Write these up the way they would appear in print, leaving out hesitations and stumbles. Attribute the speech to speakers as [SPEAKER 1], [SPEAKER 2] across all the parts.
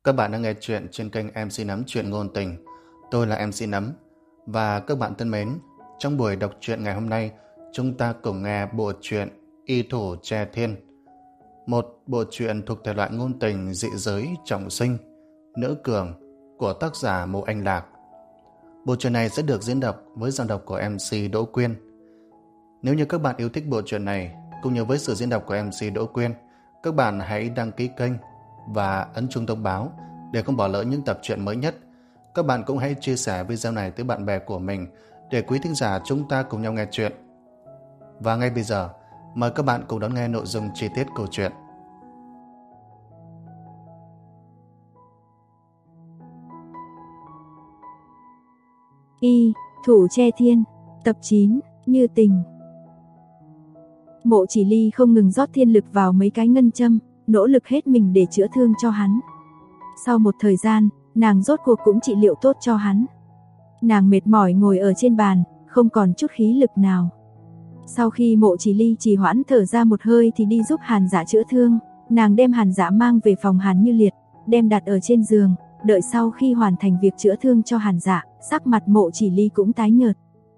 [SPEAKER 1] Các bạn đang nghe chuyện trên kênh MC Nấm Chuyện Ngôn Tình. Tôi là MC Nấm. Và các bạn thân mến, trong buổi đọc truyện ngày hôm nay, chúng ta cùng nghe bộ truyện Y Thủ Tre Thiên. Một bộ truyện thuộc thể loại ngôn tình dị giới trọng sinh, nữ cường của tác giả Mộ Anh Lạc. Bộ truyện này sẽ được diễn đọc với giọng đọc của MC Đỗ Quyên. Nếu như các bạn yêu thích bộ truyện này, cũng như với sự diễn đọc của MC Đỗ Quyên, các bạn hãy đăng ký kênh và ấn chuông thông báo để không bỏ lỡ những tập truyện mới nhất. Các bạn cũng hãy chia sẻ video này tới bạn bè của mình để quý thính giả chúng ta cùng nhau nghe chuyện. Và ngay bây giờ, mời các bạn cùng đón nghe nội dung chi tiết câu chuyện.
[SPEAKER 2] Y Thủ Tre Thiên, tập 9, Như Tình. Mộ Chỉ Ly không ngừng rót thiên lực vào mấy cái ngân châm, nỗ lực hết mình để chữa thương cho hắn. Sau một thời gian, nàng rốt cuộc cũng trị liệu tốt cho hắn. Nàng mệt mỏi ngồi ở trên bàn, không còn chút khí lực nào. Sau khi Mộ Chỉ Ly trì hoãn thở ra một hơi thì đi giúp Hàn Dạ chữa thương. Nàng đem Hàn Dạ mang về phòng Hàn Như Liệt, đem đặt ở trên giường. Đợi sau khi hoàn thành việc chữa thương cho Hàn Dạ, sắc mặt Mộ Chỉ Ly cũng tái nhợt.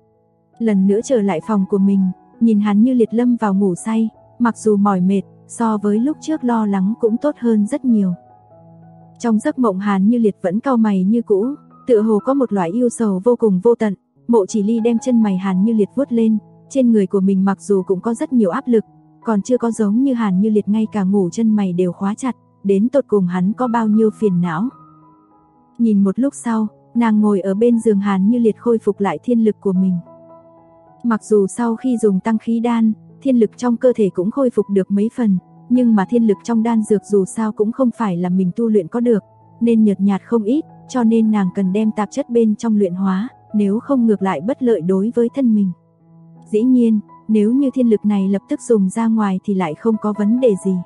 [SPEAKER 2] Lần nữa trở lại phòng của mình, nhìn Hàn Như Liệt lâm vào ngủ say, mặc dù mỏi mệt, so với lúc trước lo lắng cũng tốt hơn rất nhiều. Trong giấc mộng Hàn Như Liệt vẫn cau mày như cũ, tựa hồ có một loại yêu sầu vô cùng vô tận. Mộ Chỉ Ly đem chân mày Hàn Như Liệt vuốt lên, trên người của mình mặc dù cũng có rất nhiều áp lực, còn chưa có giống như Hàn Như Liệt ngay cả ngủ chân mày đều khóa chặt, đến tột cùng hắn có bao nhiêu phiền não. Nhìn một lúc sau, nàng ngồi ở bên giường Hàn Như Liệt khôi phục lại thiên lực của mình. Mặc dù sau khi dùng tăng khí đan, thiên lực trong cơ thể cũng khôi phục được mấy phần, nhưng mà thiên lực trong đan dược dù sao cũng không phải là mình tu luyện có được, nên nhợt nhạt không ít, cho nên nàng cần đem tạp chất bên trong luyện hóa, nếu không ngược lại bất lợi đối với thân mình. Dĩ nhiên, nếu như thiên lực này lập tức dùng ra ngoài thì lại không có vấn đề gì.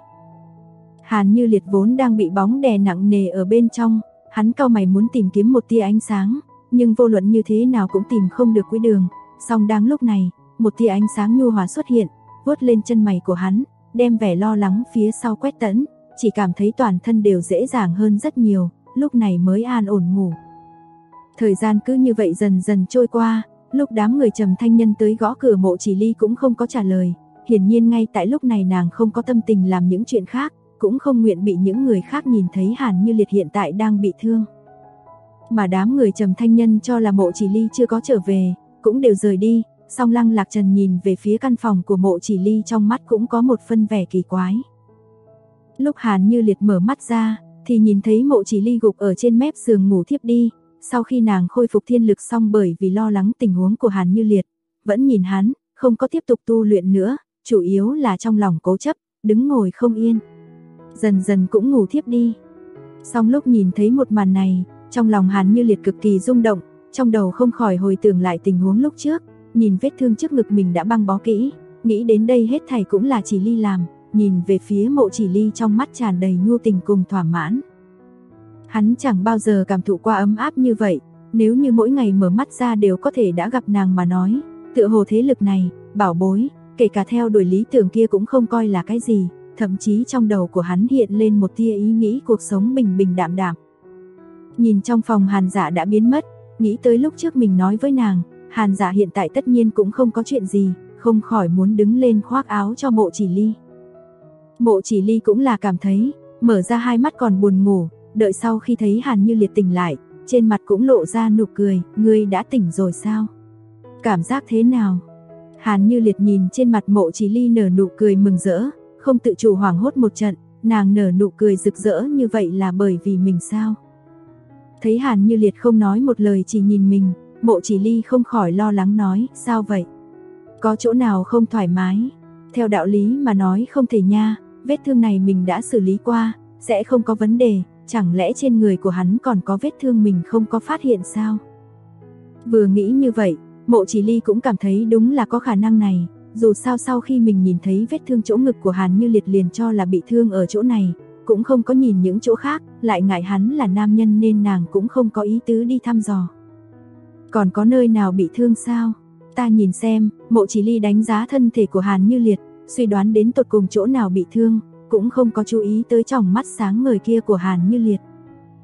[SPEAKER 2] Hàn Như Liệt vốn đang bị bóng đè nặng nề ở bên trong, hắn cau mày muốn tìm kiếm một tia ánh sáng, nhưng vô luận như thế nào cũng tìm không được cuối đường. Song đang lúc này, một tia ánh sáng nhu hòa xuất hiện, vuốt lên chân mày của hắn, đem vẻ lo lắng phía sau quét tẫn, chỉ cảm thấy toàn thân đều dễ dàng hơn rất nhiều, lúc này mới an ổn ngủ. Thời gian cứ như vậy dần dần trôi qua, lúc đám người Trầm Thanh Nhân tới gõ cửa Mộ Chỉ Ly cũng không có trả lời, hiển nhiên ngay tại lúc này nàng không có tâm tình làm những chuyện khác, cũng không nguyện bị những người khác nhìn thấy Hàn Như Liệt hiện tại đang bị thương. Mà đám người Trầm Thanh Nhân cho là Mộ Chỉ Ly chưa có trở về, cũng đều rời đi, song Lăng Lạc Trần nhìn về phía căn phòng của Mộ Chỉ Ly trong mắt cũng có một phân vẻ kỳ quái. Lúc Hàn Như Liệt mở mắt ra, thì nhìn thấy Mộ Chỉ Ly gục ở trên mép giường ngủ thiếp đi, sau khi nàng khôi phục thiên lực xong bởi vì lo lắng tình huống của Hàn Như Liệt, vẫn nhìn hắn, không có tiếp tục tu luyện nữa, chủ yếu là trong lòng cố chấp, đứng ngồi không yên. Dần dần cũng ngủ thiếp đi. Song lúc nhìn thấy một màn này, trong lòng Hàn Như Liệt cực kỳ rung động, trong đầu không khỏi hồi tưởng lại tình huống lúc trước, nhìn vết thương trước ngực mình đã băng bó kỹ, nghĩ đến đây hết thảy cũng là Chỉ Ly làm, nhìn về phía Mộ Chỉ Ly trong mắt tràn đầy nhu tình cùng thỏa mãn. Hắn chẳng bao giờ cảm thụ qua ấm áp như vậy, nếu như mỗi ngày mở mắt ra đều có thể đã gặp nàng mà nói, tựa hồ thế lực này, bảo bối, kể cả theo đuổi lý tưởng kia cũng không coi là cái gì, thậm chí trong đầu của hắn hiện lên một tia ý nghĩ cuộc sống bình bình đạm đạm. Nhìn trong phòng Hàn Dạ đã biến mất, nghĩ tới lúc trước mình nói với nàng, Hàn Dạ hiện tại tất nhiên cũng không có chuyện gì, không khỏi muốn đứng lên khoác áo cho Mộ Chỉ Ly. Mộ Chỉ Ly cũng là cảm thấy, mở ra hai mắt còn buồn ngủ, đợi sau khi thấy Hàn Như Liệt tỉnh lại, trên mặt cũng lộ ra nụ cười, ngươi đã tỉnh rồi sao? Cảm giác thế nào? Hàn Như Liệt nhìn trên mặt Mộ Chỉ Ly nở nụ cười mừng rỡ, không tự chủ hoảng hốt một trận, nàng nở nụ cười rực rỡ như vậy là bởi vì mình sao? Thấy Hàn Như Liệt không nói một lời chỉ nhìn mình, Mộ Chỉ Ly không khỏi lo lắng nói, sao vậy? Có chỗ nào không thoải mái? Theo đạo lý mà nói không thể nha, vết thương này mình đã xử lý qua, sẽ không có vấn đề, chẳng lẽ trên người của hắn còn có vết thương mình không có phát hiện sao? Vừa nghĩ như vậy, Mộ Chỉ Ly cũng cảm thấy đúng là có khả năng này, dù sao sau khi mình nhìn thấy vết thương chỗ ngực của Hàn Như Liệt liền cho là bị thương ở chỗ này, cũng không có nhìn những chỗ khác, lại ngại hắn là nam nhân nên nàng cũng không có ý tứ đi thăm dò. Còn có nơi nào bị thương sao? Ta nhìn xem. Mộ Chỉ Ly đánh giá thân thể của Hàn Như Liệt, suy đoán đến tột cùng chỗ nào bị thương, cũng không có chú ý tới tròng mắt sáng ngời kia của Hàn Như Liệt.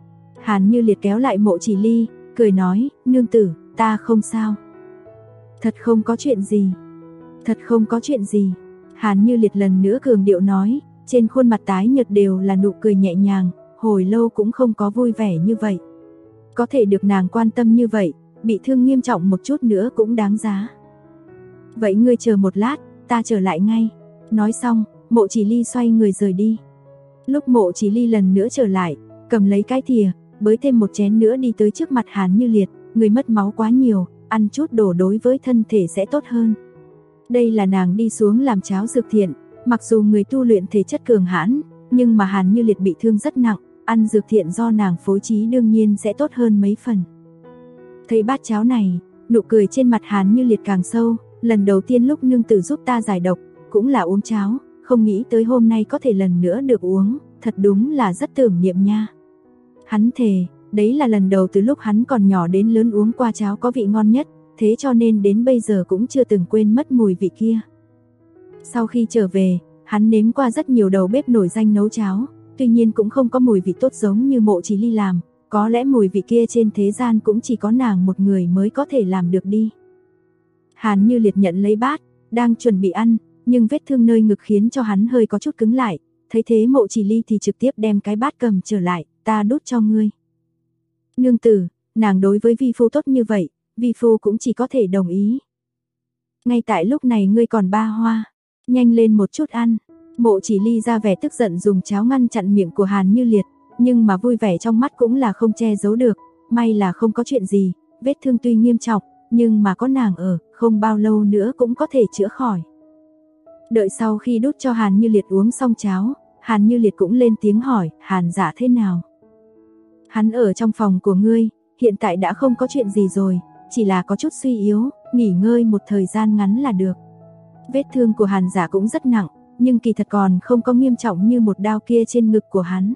[SPEAKER 2] Hàn Như Liệt kéo lại Mộ Chỉ Ly, cười nói, nương tử, ta không sao. Thật không có chuyện gì. Thật không có chuyện gì. Hàn Như Liệt lần nữa cường điệu nói, trên khuôn mặt tái nhợt đều là nụ cười nhẹ nhàng, hồi lâu cũng không có vui vẻ như vậy. Có thể được nàng quan tâm như vậy, bị thương nghiêm trọng một chút nữa cũng đáng giá. Vậy ngươi chờ một lát, ta trở lại ngay. Nói xong, Mộ Chỉ Ly xoay người rời đi. Lúc Mộ Chỉ Ly lần nữa trở lại, cầm lấy cái thìa, bới thêm một chén nữa đi tới trước mặt Hàn Như Liệt, người mất máu quá nhiều, ăn chút đồ đối với thân thể sẽ tốt hơn. Đây là nàng đi xuống làm cháo dược thiện, mặc dù người tu luyện thể chất cường hãn, nhưng mà Hàn Như Liệt bị thương rất nặng, ăn dược thiện do nàng phối trí đương nhiên sẽ tốt hơn mấy phần. Thấy bát cháo này, nụ cười trên mặt Hàn Như Liệt càng sâu, lần đầu tiên lúc nương tử giúp ta giải độc, cũng là uống cháo, không nghĩ tới hôm nay có thể lần nữa được uống, thật đúng là rất tưởng niệm nha. Hắn thề, đấy là lần đầu từ lúc hắn còn nhỏ đến lớn uống qua cháo có vị ngon nhất, thế cho nên đến bây giờ cũng chưa từng quên mất mùi vị kia. Sau khi trở về, hắn nếm qua rất nhiều đầu bếp nổi danh nấu cháo, tuy nhiên cũng không có mùi vị tốt giống như Mộ Chỉ Ly làm, có lẽ mùi vị kia trên thế gian cũng chỉ có nàng một người mới có thể làm được đi. Hàn Như Liệt nhận lấy bát, đang chuẩn bị ăn, nhưng vết thương nơi ngực khiến cho hắn hơi có chút cứng lại, thấy thế Mộ Chỉ Ly thì trực tiếp đem cái bát cầm trở lại, ta đút cho ngươi. Nương tử, nàng đối với vi phu tốt như vậy, vi phu cũng chỉ có thể đồng ý. Ngay tại lúc này ngươi còn ba hoa, nhanh lên một chút ăn. Mộ Chỉ Ly ra vẻ tức giận dùng cháo ngăn chặn miệng của Hàn Như Liệt, nhưng mà vui vẻ trong mắt cũng là không che giấu được, may là không có chuyện gì, vết thương tuy nghiêm trọng, nhưng mà có nàng ở, không bao lâu nữa cũng có thể chữa khỏi. Đợi sau khi đút cho Hàn Như Liệt uống xong cháo, Hàn Như Liệt cũng lên tiếng hỏi, Hàn Dạ thế nào? Hắn ở trong phòng của ngươi, hiện tại đã không có chuyện gì rồi, chỉ là có chút suy yếu, nghỉ ngơi một thời gian ngắn là được. Vết thương của Hàn Dạ cũng rất nặng, nhưng kỳ thật còn không có nghiêm trọng như một đao kia trên ngực của hắn.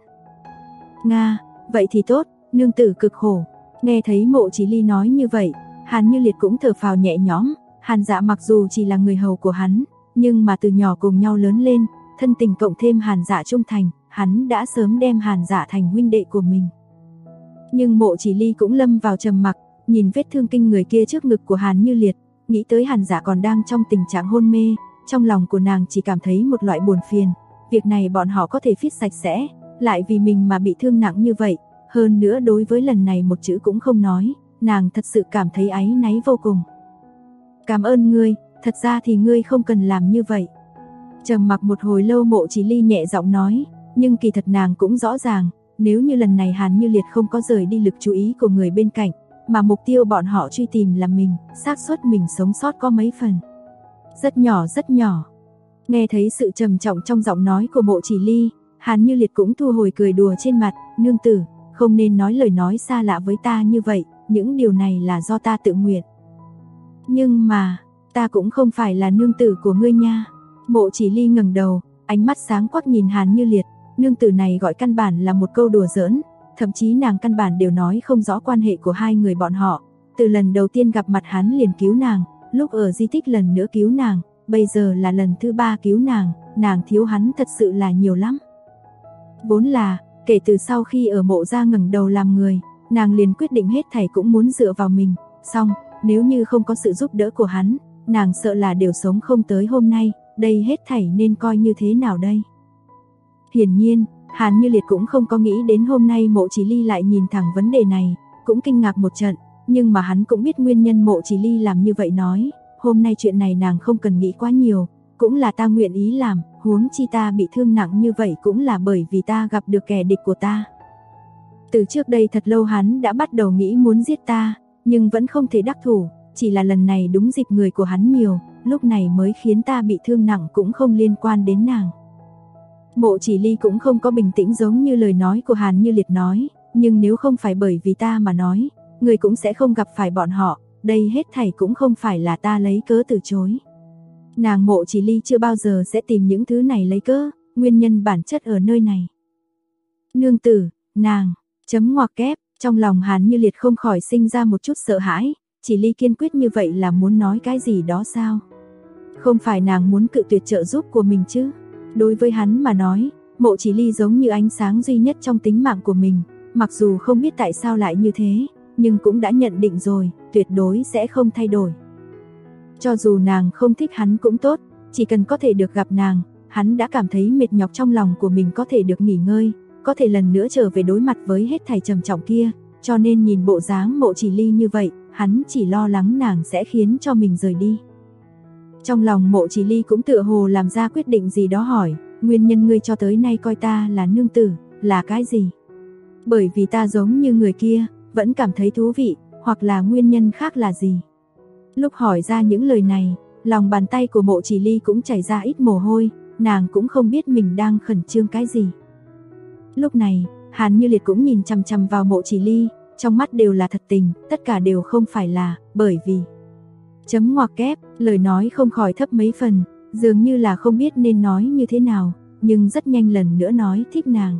[SPEAKER 2] Nga, vậy thì tốt, nương tử cực khổ. Nghe thấy Mộ Chỉ Ly nói như vậy, Hàn Như Liệt cũng thở phào nhẹ nhõm, Hàn Dạ mặc dù chỉ là người hầu của hắn, nhưng mà từ nhỏ cùng nhau lớn lên, thân tình cộng thêm Hàn Dạ trung thành, hắn đã sớm đem Hàn Dạ thành huynh đệ của mình. Nhưng Mộ Chỉ Ly cũng lâm vào trầm mặc, nhìn vết thương kinh người kia trước ngực của Hàn Như Liệt, nghĩ tới Hàn Dạ còn đang trong tình trạng hôn mê, trong lòng của nàng chỉ cảm thấy một loại buồn phiền, việc này bọn họ có thể phít sạch sẽ, lại vì mình mà bị thương nặng như vậy, hơn nữa đối với lần này một chữ cũng không nói, nàng thật sự cảm thấy áy náy vô cùng. Cảm ơn ngươi, thật ra thì ngươi không cần làm như vậy. Trầm mặc một hồi lâu Mộ Chỉ Ly nhẹ giọng nói, nhưng kỳ thật nàng cũng rõ ràng, nếu như lần này Hàn Như Liệt không có rời đi lực chú ý của người bên cạnh, mà mục tiêu bọn họ truy tìm là mình, xác suất mình sống sót có mấy phần. Rất nhỏ rất nhỏ. Nghe thấy sự trầm trọng trong giọng nói của Mộ Chỉ Ly, Hàn Như Liệt cũng thu hồi cười đùa trên mặt, nương tử, không nên nói lời nói xa lạ với ta như vậy, những điều này là do ta tự nguyện. Nhưng mà, ta cũng không phải là nương tử của ngươi nha. Mộ Chỉ Ly ngẩng đầu, ánh mắt sáng quắc nhìn Hàn Như Liệt, nương tử này gọi căn bản là một câu đùa giỡn, thậm chí nàng căn bản đều nói không rõ quan hệ của hai người bọn họ. Từ lần đầu tiên gặp mặt hắn liền cứu nàng, lúc ở di tích lần nữa cứu nàng, bây giờ là lần thứ 3 cứu nàng thiếu hắn thật sự là nhiều lắm. Vốn là, kể từ sau khi ở Mộ gia ngẩng đầu làm người, nàng liền quyết định hết thảy cũng muốn dựa vào mình, xong, nếu như không có sự giúp đỡ của hắn, nàng sợ là đều sống không tới hôm nay, đây hết thảy nên coi như thế nào đây? Hiển nhiên, Hàn Như Liệt cũng không có nghĩ đến hôm nay Mộ Chỉ Ly lại nhìn thẳng vấn đề này, cũng kinh ngạc một trận, nhưng mà hắn cũng biết nguyên nhân Mộ Chỉ Ly làm như vậy nói, hôm nay chuyện này nàng không cần nghĩ quá nhiều, cũng là ta nguyện ý làm, huống chi ta bị thương nặng như vậy cũng là bởi vì ta gặp được kẻ địch của ta. Từ trước đây thật lâu hắn đã bắt đầu nghĩ muốn giết ta, nhưng vẫn không thể đắc thủ, chỉ là lần này đúng dịp người của hắn nhiều, lúc này mới khiến ta bị thương nặng cũng không liên quan đến nàng. Mộ Chỉ Ly cũng không có bình tĩnh giống như lời nói của Hàn Như Liệt nói, nhưng nếu không phải bởi vì ta mà nói, người cũng sẽ không gặp phải bọn họ, đây hết thảy cũng không phải là ta lấy cớ từ chối. Nàng Mộ Chỉ Ly chưa bao giờ sẽ tìm những thứ này lấy cớ, nguyên nhân bản chất ở nơi này. Nương tử, nàng, chấm ngoặc kép, trong lòng Hàn Như Liệt không khỏi sinh ra một chút sợ hãi, Chỉ Ly kiên quyết như vậy là muốn nói cái gì đó sao? Không phải nàng muốn cự tuyệt trợ giúp của mình chứ? Đối với hắn mà nói, Mộ Chỉ Ly giống như ánh sáng duy nhất trong tính mạng của mình, mặc dù không biết tại sao lại như thế, nhưng cũng đã nhận định rồi, tuyệt đối sẽ không thay đổi. Cho dù nàng không thích hắn cũng tốt, chỉ cần có thể được gặp nàng, hắn đã cảm thấy mệt nhọc trong lòng của mình có thể được nghỉ ngơi, có thể lần nữa trở về đối mặt với hết thảy trầm trọng kia, cho nên nhìn bộ dáng Mộ Chỉ Ly như vậy, hắn chỉ lo lắng nàng sẽ khiến cho mình rời đi. Trong lòng Mộ Chỉ Ly cũng tựa hồ làm ra quyết định gì đó, hỏi, nguyên nhân ngươi cho tới nay coi ta là nương tử, là cái gì? Bởi vì ta giống như người kia, vẫn cảm thấy thú vị, hoặc là nguyên nhân khác là gì? Lúc hỏi ra những lời này, lòng bàn tay của Mộ Chỉ Ly cũng chảy ra ít mồ hôi, nàng cũng không biết mình đang khẩn trương cái gì. Lúc này, Hàn Như Liệt cũng nhìn chằm chằm vào Mộ Chỉ Ly, trong mắt đều là thật tình, tất cả đều không phải là, bởi vì... Chấm ngoặc kép, lời nói không khỏi thấp mấy phần, dường như là không biết nên nói như thế nào, nhưng rất nhanh lần nữa nói thích nàng.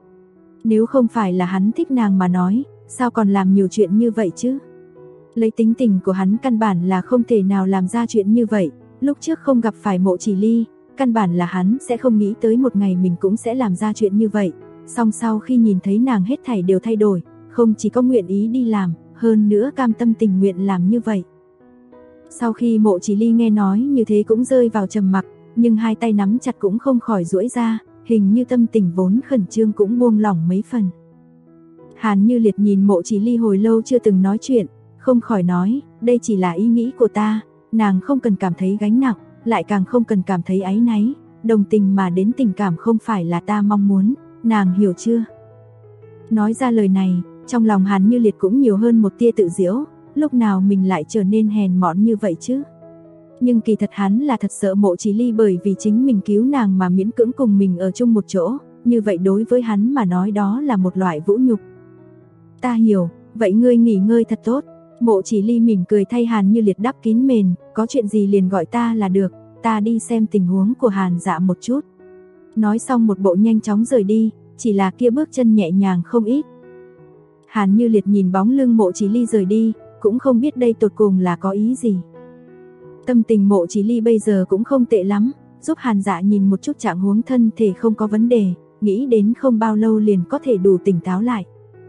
[SPEAKER 2] Nếu không phải là hắn thích nàng mà nói, sao còn làm nhiều chuyện như vậy chứ? Lấy tính tình của hắn căn bản là không thể nào làm ra chuyện như vậy, lúc trước không gặp phải Mộ Chỉ Ly, căn bản là hắn sẽ không nghĩ tới một ngày mình cũng sẽ làm ra chuyện như vậy, song sau khi nhìn thấy nàng hết thảy đều thay đổi, không chỉ có nguyện ý đi làm, hơn nữa cam tâm tình nguyện làm như vậy. Sau khi Mộ Chỉ Ly nghe nói như thế cũng rơi vào trầm mặc, nhưng hai tay nắm chặt cũng không khỏi duỗi ra, hình như tâm tình vốn khẩn trương cũng buông lỏng mấy phần. Hàn Như Liệt nhìn Mộ Chỉ Ly hồi lâu chưa từng nói chuyện, không khỏi nói, đây chỉ là ý nghĩ của ta, nàng không cần cảm thấy gánh nặng, lại càng không cần cảm thấy áy náy, đồng tình mà đến tình cảm không phải là ta mong muốn, nàng hiểu chưa? Nói ra lời này, trong lòng Hàn Như Liệt cũng nhiều hơn một tia tự giễu, lúc nào mình lại trở nên hèn mọn như vậy chứ? Nhưng kỳ thật hắn là thật sợ Mộ Chỉ Ly bởi vì chính mình cứu nàng mà miễn cưỡng cùng mình ở chung một chỗ, như vậy đối với hắn mà nói đó là một loại vũ nhục. Ta hiểu, vậy ngươi nghỉ ngơi thật tốt. Mộ Chỉ Ly mỉm cười thay Hàn Như Liệt đắp kín mền, có chuyện gì liền gọi ta là được, ta đi xem tình huống của Hàn Dạ một chút. Nói xong một bộ nhanh chóng rời đi, chỉ là kia bước chân nhẹ nhàng không ít. Hàn Như Liệt nhìn bóng lưng Mộ Chỉ Ly rời đi, cũng không biết đây tột cùng là có ý gì. Tâm tình Mộ Chỉ Ly bây giờ cũng không tệ lắm, giúp Hàn Dạ nhìn một chút trạng huống thân thể không có vấn đề, nghĩ đến không bao lâu liền có thể đủ tỉnh táo lại.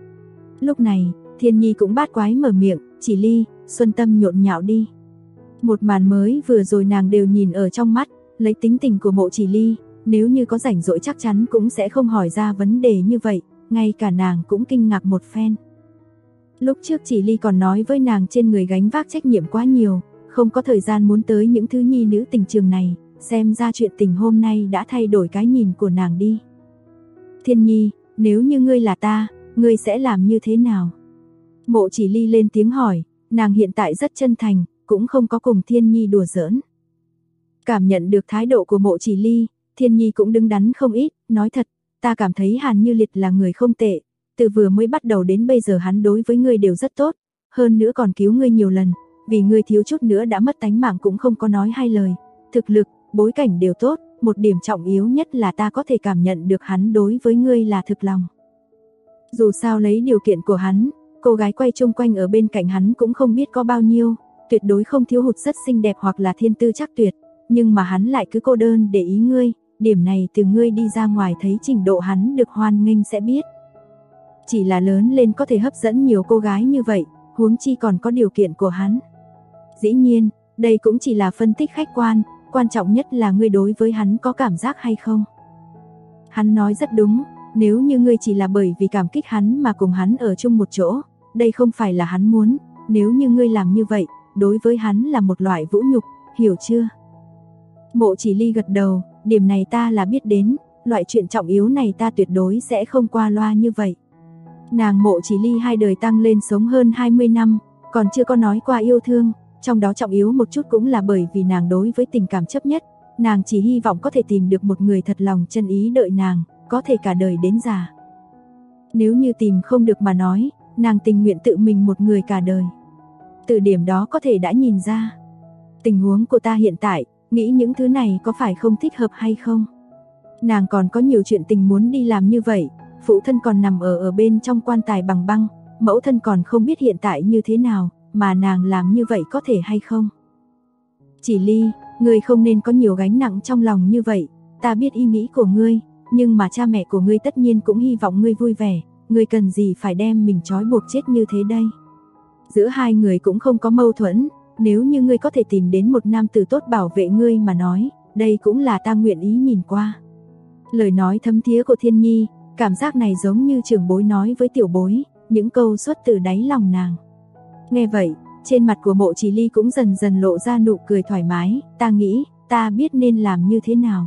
[SPEAKER 2] Lúc này, Thiên Nhi cũng bát quái mở miệng, Chỉ Ly, xuân tâm nhộn nhạo đi. Một màn mới vừa rồi nàng đều nhìn ở trong mắt, lấy tính tình của Mộ Chỉ Ly, nếu như có rảnh rỗi chắc chắn cũng sẽ không hỏi ra vấn đề như vậy, ngay cả nàng cũng kinh ngạc một phen. Lúc trước Chỉ Ly còn nói với nàng trên người gánh vác trách nhiệm quá nhiều, không có thời gian muốn tới những thứ nhi nữ tình trường này, xem ra chuyện tình hôm nay đã thay đổi cái nhìn của nàng đi. Thiên Nhi, nếu như ngươi là ta, ngươi sẽ làm như thế nào? Mộ Chỉ Ly lên tiếng hỏi, nàng hiện tại rất chân thành, cũng không có cùng Thiên Nhi đùa giỡn. Cảm nhận được thái độ của Mộ Chỉ Ly, Thiên Nhi cũng đứng đắn không ít, nói thật, ta cảm thấy Hàn Như Liệt là người không tệ, từ vừa mới bắt đầu đến bây giờ hắn đối với ngươi đều rất tốt, hơn nữa còn cứu ngươi nhiều lần, vì ngươi thiếu chút nữa đã mất tánh mạng cũng không có nói hai lời, thực lực, bối cảnh đều tốt, một điểm trọng yếu nhất là ta có thể cảm nhận được hắn đối với ngươi là thực lòng. Dù sao lấy điều kiện của hắn, cô gái quay chung quanh ở bên cạnh hắn cũng không biết có bao nhiêu, tuyệt đối không thiếu hụt rất xinh đẹp hoặc là thiên tư chắc tuyệt, nhưng mà hắn lại cứ cô đơn để ý ngươi, điểm này từ ngươi đi ra ngoài thấy trình độ hắn được hoan nghênh sẽ biết. Chỉ là lớn lên có thể hấp dẫn nhiều cô gái như vậy, huống chi còn có điều kiện của hắn. Dĩ nhiên, đây cũng chỉ là phân tích khách quan, quan trọng nhất là ngươi đối với hắn có cảm giác hay không. Hắn nói rất đúng, nếu như ngươi chỉ là bởi vì cảm kích hắn mà cùng hắn ở chung một chỗ, đây không phải là hắn muốn, nếu như ngươi làm như vậy, đối với hắn là một loại vũ nhục, hiểu chưa? Mộ Chỉ Ly gật đầu, điểm này ta là biết đến, loại chuyện trọng yếu này ta tuyệt đối sẽ không qua loa như vậy. Nàng Mộ Chỉ Ly hai đời tăng lên sống hơn 20 năm, còn chưa có nói qua yêu thương, trong đó trọng yếu một chút cũng là bởi vì nàng đối với tình cảm chấp nhất, nàng chỉ hy vọng có thể tìm được một người thật lòng chân ý đợi nàng, có thể cả đời đến già. Nếu như tìm không được mà nói, nàng tình nguyện tự mình một người cả đời. Từ điểm đó có thể đã nhìn ra, tình huống của ta hiện tại, nghĩ những thứ này có phải không thích hợp hay không? Nàng còn có nhiều chuyện tình muốn đi làm như vậy, phụ thân còn nằm ở bên trong quan tài bằng băng, mẫu thân còn không biết hiện tại như thế nào, mà nàng làm như vậy có thể hay không? Chỉ Ly, ngươi không nên có nhiều gánh nặng trong lòng như vậy, ta biết ý nghĩ của ngươi, nhưng mà cha mẹ của ngươi tất nhiên cũng hy vọng ngươi vui vẻ, ngươi cần gì phải đem mình trói buộc chết như thế đây? Giữa hai người cũng không có mâu thuẫn, nếu như ngươi có thể tìm đến một nam tử tốt bảo vệ ngươi mà nói, đây cũng là ta nguyện ý nhìn qua. Lời nói thấm thía của Thiên Nhi, cảm giác này giống như trưởng bối nói với tiểu bối, những câu xuất từ đáy lòng nàng. Nghe vậy, trên mặt của Mộ Chỉ Ly cũng dần dần lộ ra nụ cười thoải mái, ta nghĩ, ta biết nên làm như thế nào.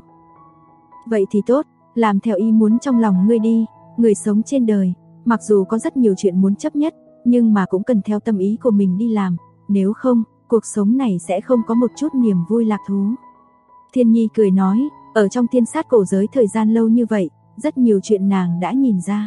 [SPEAKER 2] Vậy thì tốt, làm theo ý muốn trong lòng ngươi đi, người sống trên đời, mặc dù có rất nhiều chuyện muốn chấp nhất, nhưng mà cũng cần theo tâm ý của mình đi làm, nếu không, cuộc sống này sẽ không có một chút niềm vui lạc thú. Thiên Nhi cười nói, ở trong thiên sát cổ giới thời gian lâu như vậy, rất nhiều chuyện nàng đã nhìn ra.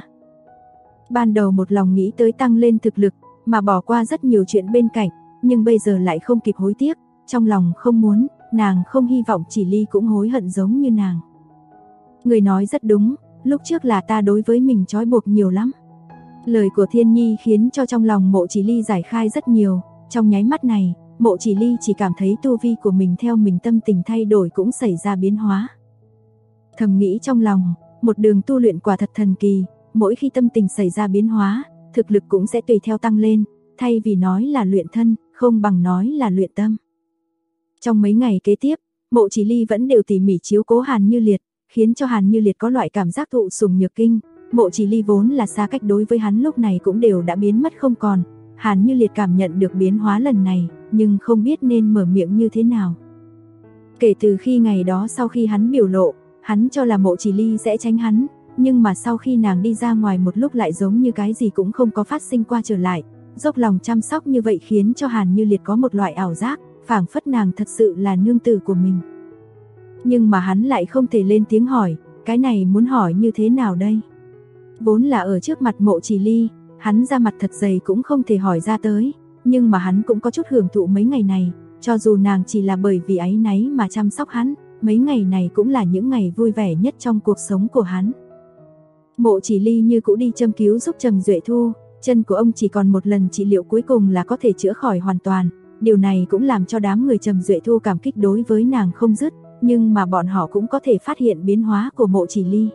[SPEAKER 2] Ban đầu một lòng nghĩ tới tăng lên thực lực, mà bỏ qua rất nhiều chuyện bên cạnh, nhưng bây giờ lại không kịp hối tiếc, trong lòng không muốn, nàng không hy vọng Chỉ Ly cũng hối hận giống như nàng. Người nói rất đúng, lúc trước là ta đối với mình trói buộc nhiều lắm. Lời của Thiên Nhi khiến cho trong lòng Mộ Chỉ Ly giải khai rất nhiều, trong nháy mắt này, Mộ Chỉ Ly chỉ cảm thấy tu vi của mình theo mình tâm tình thay đổi cũng xảy ra biến hóa. Thầm nghĩ trong lòng, một đường tu luyện quả thật thần kỳ, mỗi khi tâm tình xảy ra biến hóa, thực lực cũng sẽ tùy theo tăng lên, thay vì nói là luyện thân, không bằng nói là luyện tâm. Trong mấy ngày kế tiếp, Mộ Chỉ Ly vẫn đều tỉ mỉ chiếu cố Hàn Như Liệt, khiến cho Hàn Như Liệt có loại cảm giác thụ sủng nhược kinh. Mộ Chỉ Ly vốn là xa cách đối với hắn lúc này cũng đều đã biến mất không còn. Hàn Như Liệt cảm nhận được biến hóa lần này, nhưng không biết nên mở miệng như thế nào. Kể từ khi ngày đó sau khi hắn biểu lộ, hắn cho là Mộ Chỉ Ly sẽ tránh hắn, nhưng mà sau khi nàng đi ra ngoài một lúc lại giống như cái gì cũng không có phát sinh qua trở lại, dốc lòng chăm sóc như vậy khiến cho Hàn Như Liệt có một loại ảo giác, phảng phất nàng thật sự là nương tử của mình. Nhưng mà hắn lại không thể lên tiếng hỏi, cái này muốn hỏi như thế nào đây? Vốn là ở trước mặt Mộ Chỉ Ly, hắn ra mặt thật dày cũng không thể hỏi ra tới, nhưng mà hắn cũng có chút hưởng thụ mấy ngày này, cho dù nàng chỉ là bởi vì áy náy mà chăm sóc hắn, mấy ngày này cũng là những ngày vui vẻ nhất trong cuộc sống của hắn. Mộ Chỉ Ly như cũ đi châm cứu giúp Trầm Duệ Thu, chân của ông chỉ còn một lần trị liệu cuối cùng là có thể chữa khỏi hoàn toàn, điều này cũng làm cho đám người Trầm Duệ Thu cảm kích đối với nàng không dứt, nhưng mà bọn họ cũng có thể phát hiện biến hóa của Mộ Chỉ Ly.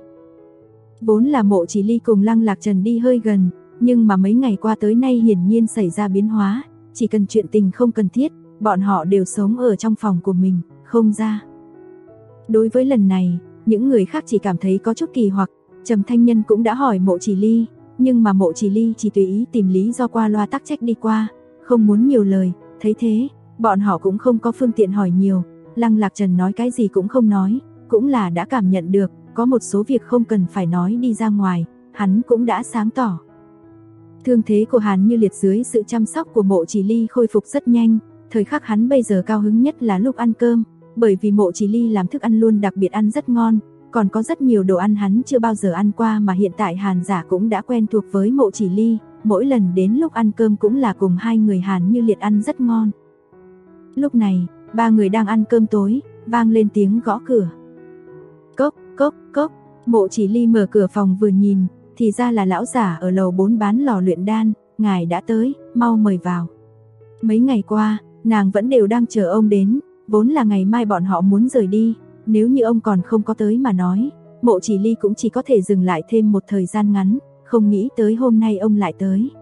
[SPEAKER 2] Vốn là Mộ Chỉ Ly cùng Lăng Lạc Trần đi hơi gần, nhưng mà mấy ngày qua tới nay hiển nhiên xảy ra biến hóa, chỉ cần chuyện tình không cần thiết, bọn họ đều sống ở trong phòng của mình, không ra. Đối với lần này, những người khác chỉ cảm thấy có chút kỳ hoặc, Trầm Thanh Nhân cũng đã hỏi Mộ Chỉ Ly, nhưng mà Mộ Chỉ Ly chỉ tùy ý tìm lý do qua loa tắc trách đi qua, không muốn nhiều lời, thấy thế, bọn họ cũng không có phương tiện hỏi nhiều, Lăng Lạc Trần nói cái gì cũng không nói, cũng là đã cảm nhận được, có một số việc không cần phải nói đi ra ngoài, hắn cũng đã sáng tỏ. Thương thế của Hàn Như Liệt dưới sự chăm sóc của Mộ Chỉ Ly khôi phục rất nhanh, thời khắc hắn bây giờ cao hứng nhất là lúc ăn cơm, bởi vì Mộ Chỉ Ly làm thức ăn luôn đặc biệt ăn rất ngon, còn có rất nhiều đồ ăn hắn chưa bao giờ ăn qua mà hiện tại Hàn Giả cũng đã quen thuộc với Mộ Chỉ Ly, mỗi lần đến lúc ăn cơm cũng là cùng hai người Hàn Như Liệt ăn rất ngon. Lúc này, ba người đang ăn cơm tối, vang lên tiếng gõ cửa. Cốc, cốc, cốc, Mộ Chỉ Ly mở cửa phòng vừa nhìn, thì ra là lão giả ở lầu 4 bán lò luyện đan, ngài đã tới, mau mời vào. Mấy ngày qua, nàng vẫn đều đang chờ ông đến, vốn là ngày mai bọn họ muốn rời đi, nếu như ông còn không có tới mà nói, Mộ Chỉ Ly cũng chỉ có thể dừng lại thêm một thời gian ngắn, không nghĩ tới hôm nay ông lại tới.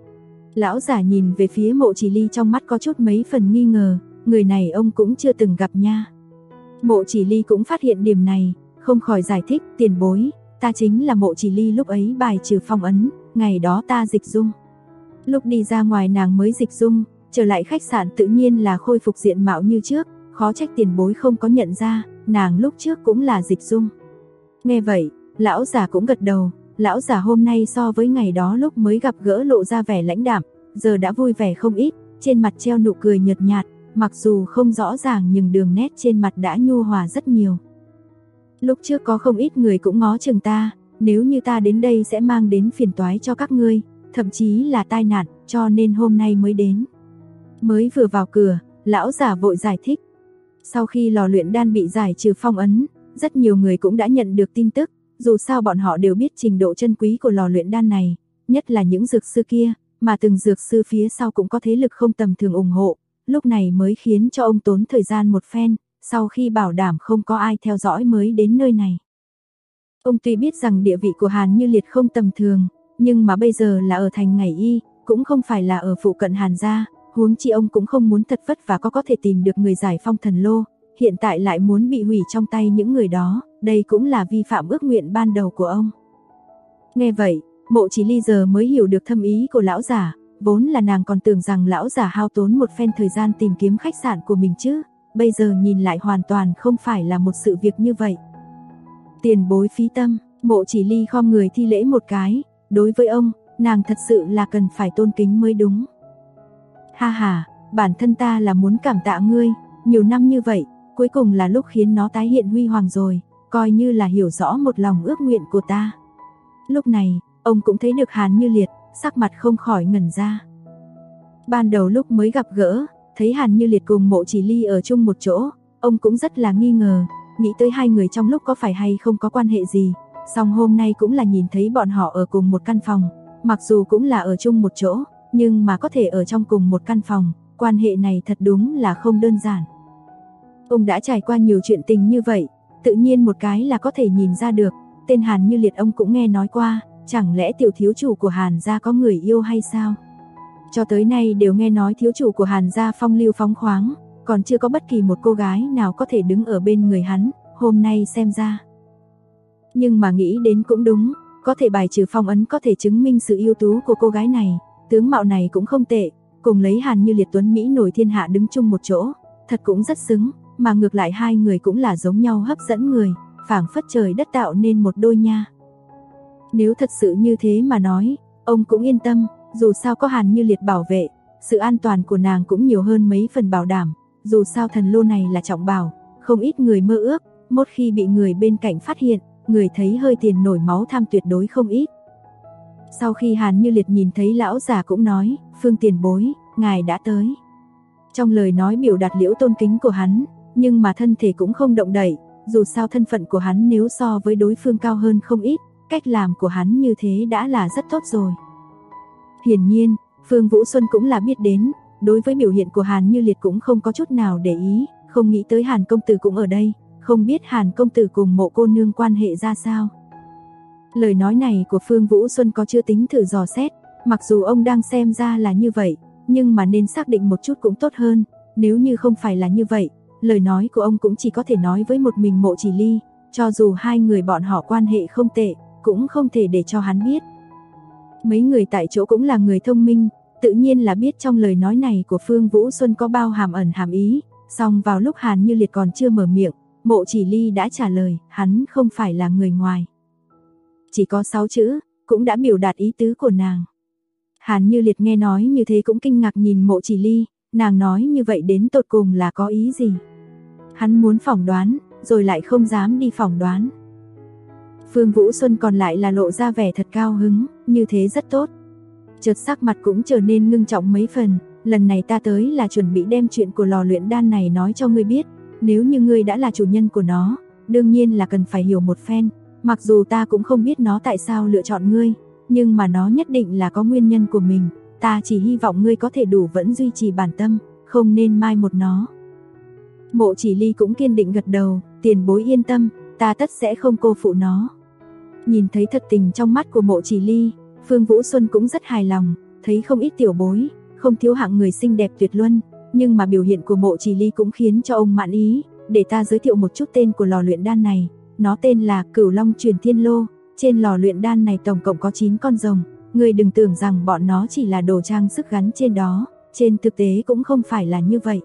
[SPEAKER 2] Lão giả nhìn về phía Mộ Chỉ Ly trong mắt có chút mấy phần nghi ngờ, người này ông cũng chưa từng gặp nha. Mộ Chỉ Ly cũng phát hiện điểm này, không khỏi giải thích, tiền bối, ta chính là Mộ Chỉ Ly lúc ấy bài trừ phong ấn, ngày đó ta dịch dung. Lúc đi ra ngoài nàng mới dịch dung, trở lại khách sạn tự nhiên là khôi phục diện mạo như trước, khó trách tiền bối không có nhận ra, nàng lúc trước cũng là dịch dung. Nghe vậy, lão giả cũng gật đầu, lão giả hôm nay so với ngày đó lúc mới gặp gỡ lộ ra vẻ lãnh đạm, giờ đã vui vẻ không ít, trên mặt treo nụ cười nhợt nhạt, mặc dù không rõ ràng nhưng đường nét trên mặt đã nhu hòa rất nhiều. Lúc trước có không ít người cũng ngó chừng ta, nếu như ta đến đây sẽ mang đến phiền toái cho các ngươi, thậm chí là tai nạn, cho nên hôm nay mới đến. Mới vừa vào cửa, lão giả vội giải thích. Sau khi lò luyện đan bị giải trừ phong ấn, rất nhiều người cũng đã nhận được tin tức, dù sao bọn họ đều biết trình độ chân quý của lò luyện đan này, nhất là những dược sư kia, mà từng dược sư phía sau cũng có thế lực không tầm thường ủng hộ, lúc này mới khiến cho ông tốn thời gian một phen, sau khi bảo đảm không có ai theo dõi mới đến nơi này. Ông tuy biết rằng địa vị của Hàn Như Liệt không tầm thường, nhưng mà bây giờ là ở thành Ngải Y, cũng không phải là ở phụ cận Hàn gia, huống chi ông cũng không muốn thật vất vả có thể tìm được người giải phong thần lô, hiện tại lại muốn bị hủy trong tay những người đó, đây cũng là vi phạm ước nguyện ban đầu của ông. Nghe vậy, Mộ Chỉ Ly giờ mới hiểu được thâm ý của lão giả, vốn là nàng còn tưởng rằng lão giả hao tốn một phen thời gian tìm kiếm khách sạn của mình chứ, bây giờ nhìn lại hoàn toàn không phải là một sự việc như vậy. Tiền bối phí tâm, Mộ Chỉ Ly khom người thi lễ một cái, đối với ông, nàng thật sự là cần phải tôn kính mới đúng. Ha ha, bản thân ta là muốn cảm tạ ngươi, nhiều năm như vậy, cuối cùng là lúc khiến nó tái hiện huy hoàng rồi, coi như là hiểu rõ một lòng ước nguyện của ta. Lúc này, ông cũng thấy được Hàn Như Liệt, sắc mặt không khỏi ngẩn ra. Ban đầu lúc mới gặp gỡ, thấy Hàn Như Liệt cùng Mộ Chỉ Ly ở chung một chỗ, ông cũng rất là nghi ngờ, nghĩ tới hai người trong lúc có phải hay không có quan hệ gì, song hôm nay cũng là nhìn thấy bọn họ ở cùng một căn phòng, mặc dù cũng là ở chung một chỗ, nhưng mà có thể ở trong cùng một căn phòng, quan hệ này thật đúng là không đơn giản. Ông đã trải qua nhiều chuyện tình như vậy, tự nhiên một cái là có thể nhìn ra được, tên Hàn Như Liệt ông cũng nghe nói qua, chẳng lẽ tiểu thiếu chủ của Hàn gia có người yêu hay sao? Cho tới nay đều nghe nói thiếu chủ của Hàn gia phong lưu phóng khoáng, còn chưa có bất kỳ một cô gái nào có thể đứng ở bên người hắn, hôm nay xem ra. Nhưng mà nghĩ đến cũng đúng, có thể bài trừ phong ấn có thể chứng minh sự ưu tú của cô gái này, tướng mạo này cũng không tệ, cùng lấy Hàn Như Liệt tuấn Mỹ nổi thiên hạ đứng chung một chỗ, thật cũng rất xứng, mà ngược lại hai người cũng là giống nhau hấp dẫn người, phảng phất trời đất tạo nên một đôi nha. Nếu thật sự như thế mà nói, ông cũng yên tâm, dù sao có Hàn Như Liệt bảo vệ, sự an toàn của nàng cũng nhiều hơn mấy phần bảo đảm, dù sao thần lô này là trọng bảo, không ít người mơ ước, một khi bị người bên cạnh phát hiện, người thấy hơi tiền nổi máu tham tuyệt đối không ít. Sau khi Hàn Như Liệt nhìn thấy lão già cũng nói, Phương tiền bối, ngài đã tới. Trong lời nói biểu đạt liễu tôn kính của hắn, nhưng mà thân thể cũng không động đậy, dù sao thân phận của hắn nếu so với đối phương cao hơn không ít, cách làm của hắn như thế đã là rất tốt rồi. Hiển nhiên, Phương Vũ Xuân cũng là biết đến, đối với biểu hiện của Hàn Như Liệt cũng không có chút nào để ý, không nghĩ tới Hàn công tử cũng ở đây, không biết Hàn công tử cùng Mộ cô nương quan hệ ra sao. Lời nói này của Phương Vũ Xuân có chưa tính thử dò xét, mặc dù ông đang xem ra là như vậy, nhưng mà nên xác định một chút cũng tốt hơn, nếu như không phải là như vậy, lời nói của ông cũng chỉ có thể nói với một mình Mộ Chỉ Ly, cho dù hai người bọn họ quan hệ không tệ, cũng không thể để cho hắn biết. Mấy người tại chỗ cũng là người thông minh, tự nhiên là biết trong lời nói này của Phương Vũ Xuân có bao hàm ẩn hàm ý, song vào lúc Hàn Như Liệt còn chưa mở miệng, Mộ Chỉ Ly đã trả lời, hắn không phải là người ngoài. Chỉ có 6 chữ, cũng đã biểu đạt ý tứ của nàng. Hàn Như Liệt nghe nói như thế cũng kinh ngạc nhìn Mộ Chỉ Ly, nàng nói như vậy đến tột cùng là có ý gì? Hắn muốn phỏng đoán, rồi lại không dám đi phỏng đoán. Phương Vũ Xuân còn lại là lộ ra vẻ thật cao hứng, như thế rất tốt. Chợt sắc mặt cũng trở nên ngưng trọng mấy phần, lần này ta tới là chuẩn bị đem chuyện của lò luyện đan này nói cho ngươi biết, nếu như ngươi đã là chủ nhân của nó, đương nhiên là cần phải hiểu một phen, mặc dù ta cũng không biết nó tại sao lựa chọn ngươi, nhưng mà nó nhất định là có nguyên nhân của mình, ta chỉ hy vọng ngươi có thể đủ vẫn duy trì bản tâm, không nên mai một nó. Mộ Chỉ Ly cũng kiên định gật đầu, tiền bối yên tâm, ta tất sẽ không cô phụ nó. Nhìn thấy thật tình trong mắt của Mộ Chỉ Ly, Phương Vũ Xuân cũng rất hài lòng, thấy không ít tiểu bối, không thiếu hạng người xinh đẹp tuyệt luân, nhưng mà biểu hiện của Mộ Chỉ Ly cũng khiến cho ông mãn ý, để ta giới thiệu một chút tên của lò luyện đan này, nó tên là Cửu Long Truyền Thiên Lô, trên lò luyện đan này tổng cộng có 9 con rồng, ngươi đừng tưởng rằng bọn nó chỉ là đồ trang sức gắn trên đó, trên thực tế cũng không phải là như vậy.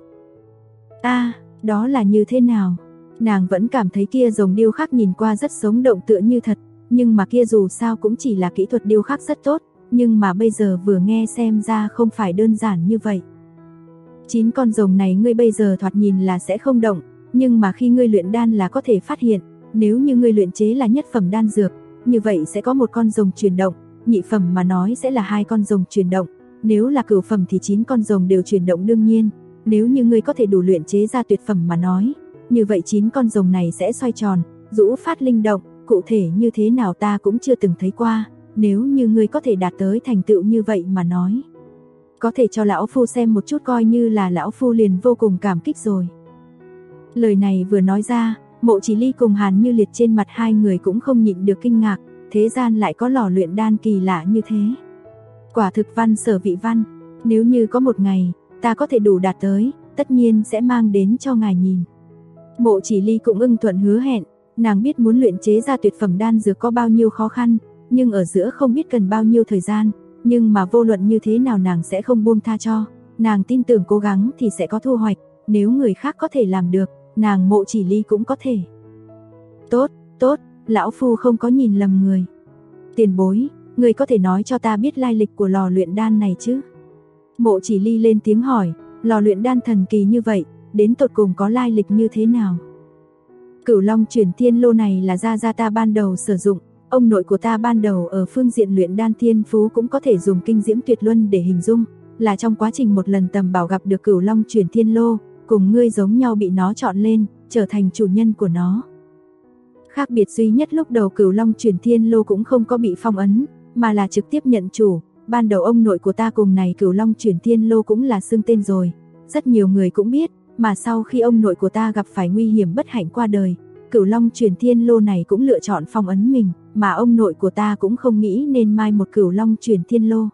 [SPEAKER 2] Đó là như thế nào? Nàng vẫn cảm thấy kia rồng điêu khắc nhìn qua rất sống động tựa như thật, nhưng mà kia dù sao cũng chỉ là kỹ thuật điêu khắc rất tốt, nhưng mà bây giờ vừa nghe xem ra không phải đơn giản như vậy. 9 con rồng này ngươi bây giờ thoạt nhìn là sẽ không động, nhưng mà khi ngươi luyện đan là có thể phát hiện, nếu như ngươi luyện chế là nhất phẩm đan dược, như vậy sẽ có một con rồng chuyển động, nhị phẩm mà nói sẽ là 2 con rồng chuyển động, nếu là cửu phẩm thì 9 con rồng đều chuyển động đương nhiên, nếu như ngươi có thể đủ luyện chế ra tuyệt phẩm mà nói, như vậy 9 con rồng này sẽ xoay tròn, rũ phát linh động, cụ thể như thế nào ta cũng chưa từng thấy qua, nếu như ngươi có thể đạt tới thành tựu như vậy mà nói, có thể cho lão phu xem một chút coi như là lão phu liền vô cùng cảm kích rồi. Lời này vừa nói ra, Mộ Chỉ Ly cùng Hàn Như Liệt trên mặt hai người cũng không nhịn được kinh ngạc, thế gian lại có lò luyện đan kỳ lạ như thế. Quả thực văn sở vị văn, nếu như có một ngày, ta có thể đủ đạt tới, tất nhiên sẽ mang đến cho ngài nhìn. Mộ Chỉ Ly cũng ưng thuận hứa hẹn, nàng biết muốn luyện chế ra tuyệt phẩm đan dược có bao nhiêu khó khăn, nhưng ở giữa không biết cần bao nhiêu thời gian, nhưng mà vô luận như thế nào nàng sẽ không buông tha cho, nàng tin tưởng cố gắng thì sẽ có thu hoạch, nếu người khác có thể làm được, nàng Mộ Chỉ Ly cũng có thể. Tốt, tốt, lão phu không có nhìn lầm người. Tiền bối, người có thể nói cho ta biết lai lịch của lò luyện đan này chứ? Mộ Chỉ Ly lên tiếng hỏi, lò luyện đan thần kỳ như vậy, đến tột cùng có lai lịch như thế nào? Cửu Long Chuyển Thiên Lô này là gia ta ban đầu sử dụng, ông nội của ta ban đầu ở phương diện luyện đan thiên phú cũng có thể dùng kinh diễm tuyệt luân để hình dung, là trong quá trình một lần tầm bảo gặp được Cửu Long Chuyển Thiên Lô, cùng ngươi giống nhau bị nó chọn lên, trở thành chủ nhân của nó. Khác biệt duy nhất lúc đầu Cửu Long Chuyển Thiên Lô cũng không có bị phong ấn, mà là trực tiếp nhận chủ, ban đầu ông nội của ta cùng này Cửu Long Chuyển Thiên Lô cũng là xưng tên rồi, rất nhiều người cũng biết, mà sau khi ông nội của ta gặp phải nguy hiểm bất hạnh qua đời, Cửu Long Chuyển Thiên Lô này cũng lựa chọn phong ấn mình, mà ông nội của ta cũng không nghĩ nên mai một Cửu Long Chuyển Thiên Lô.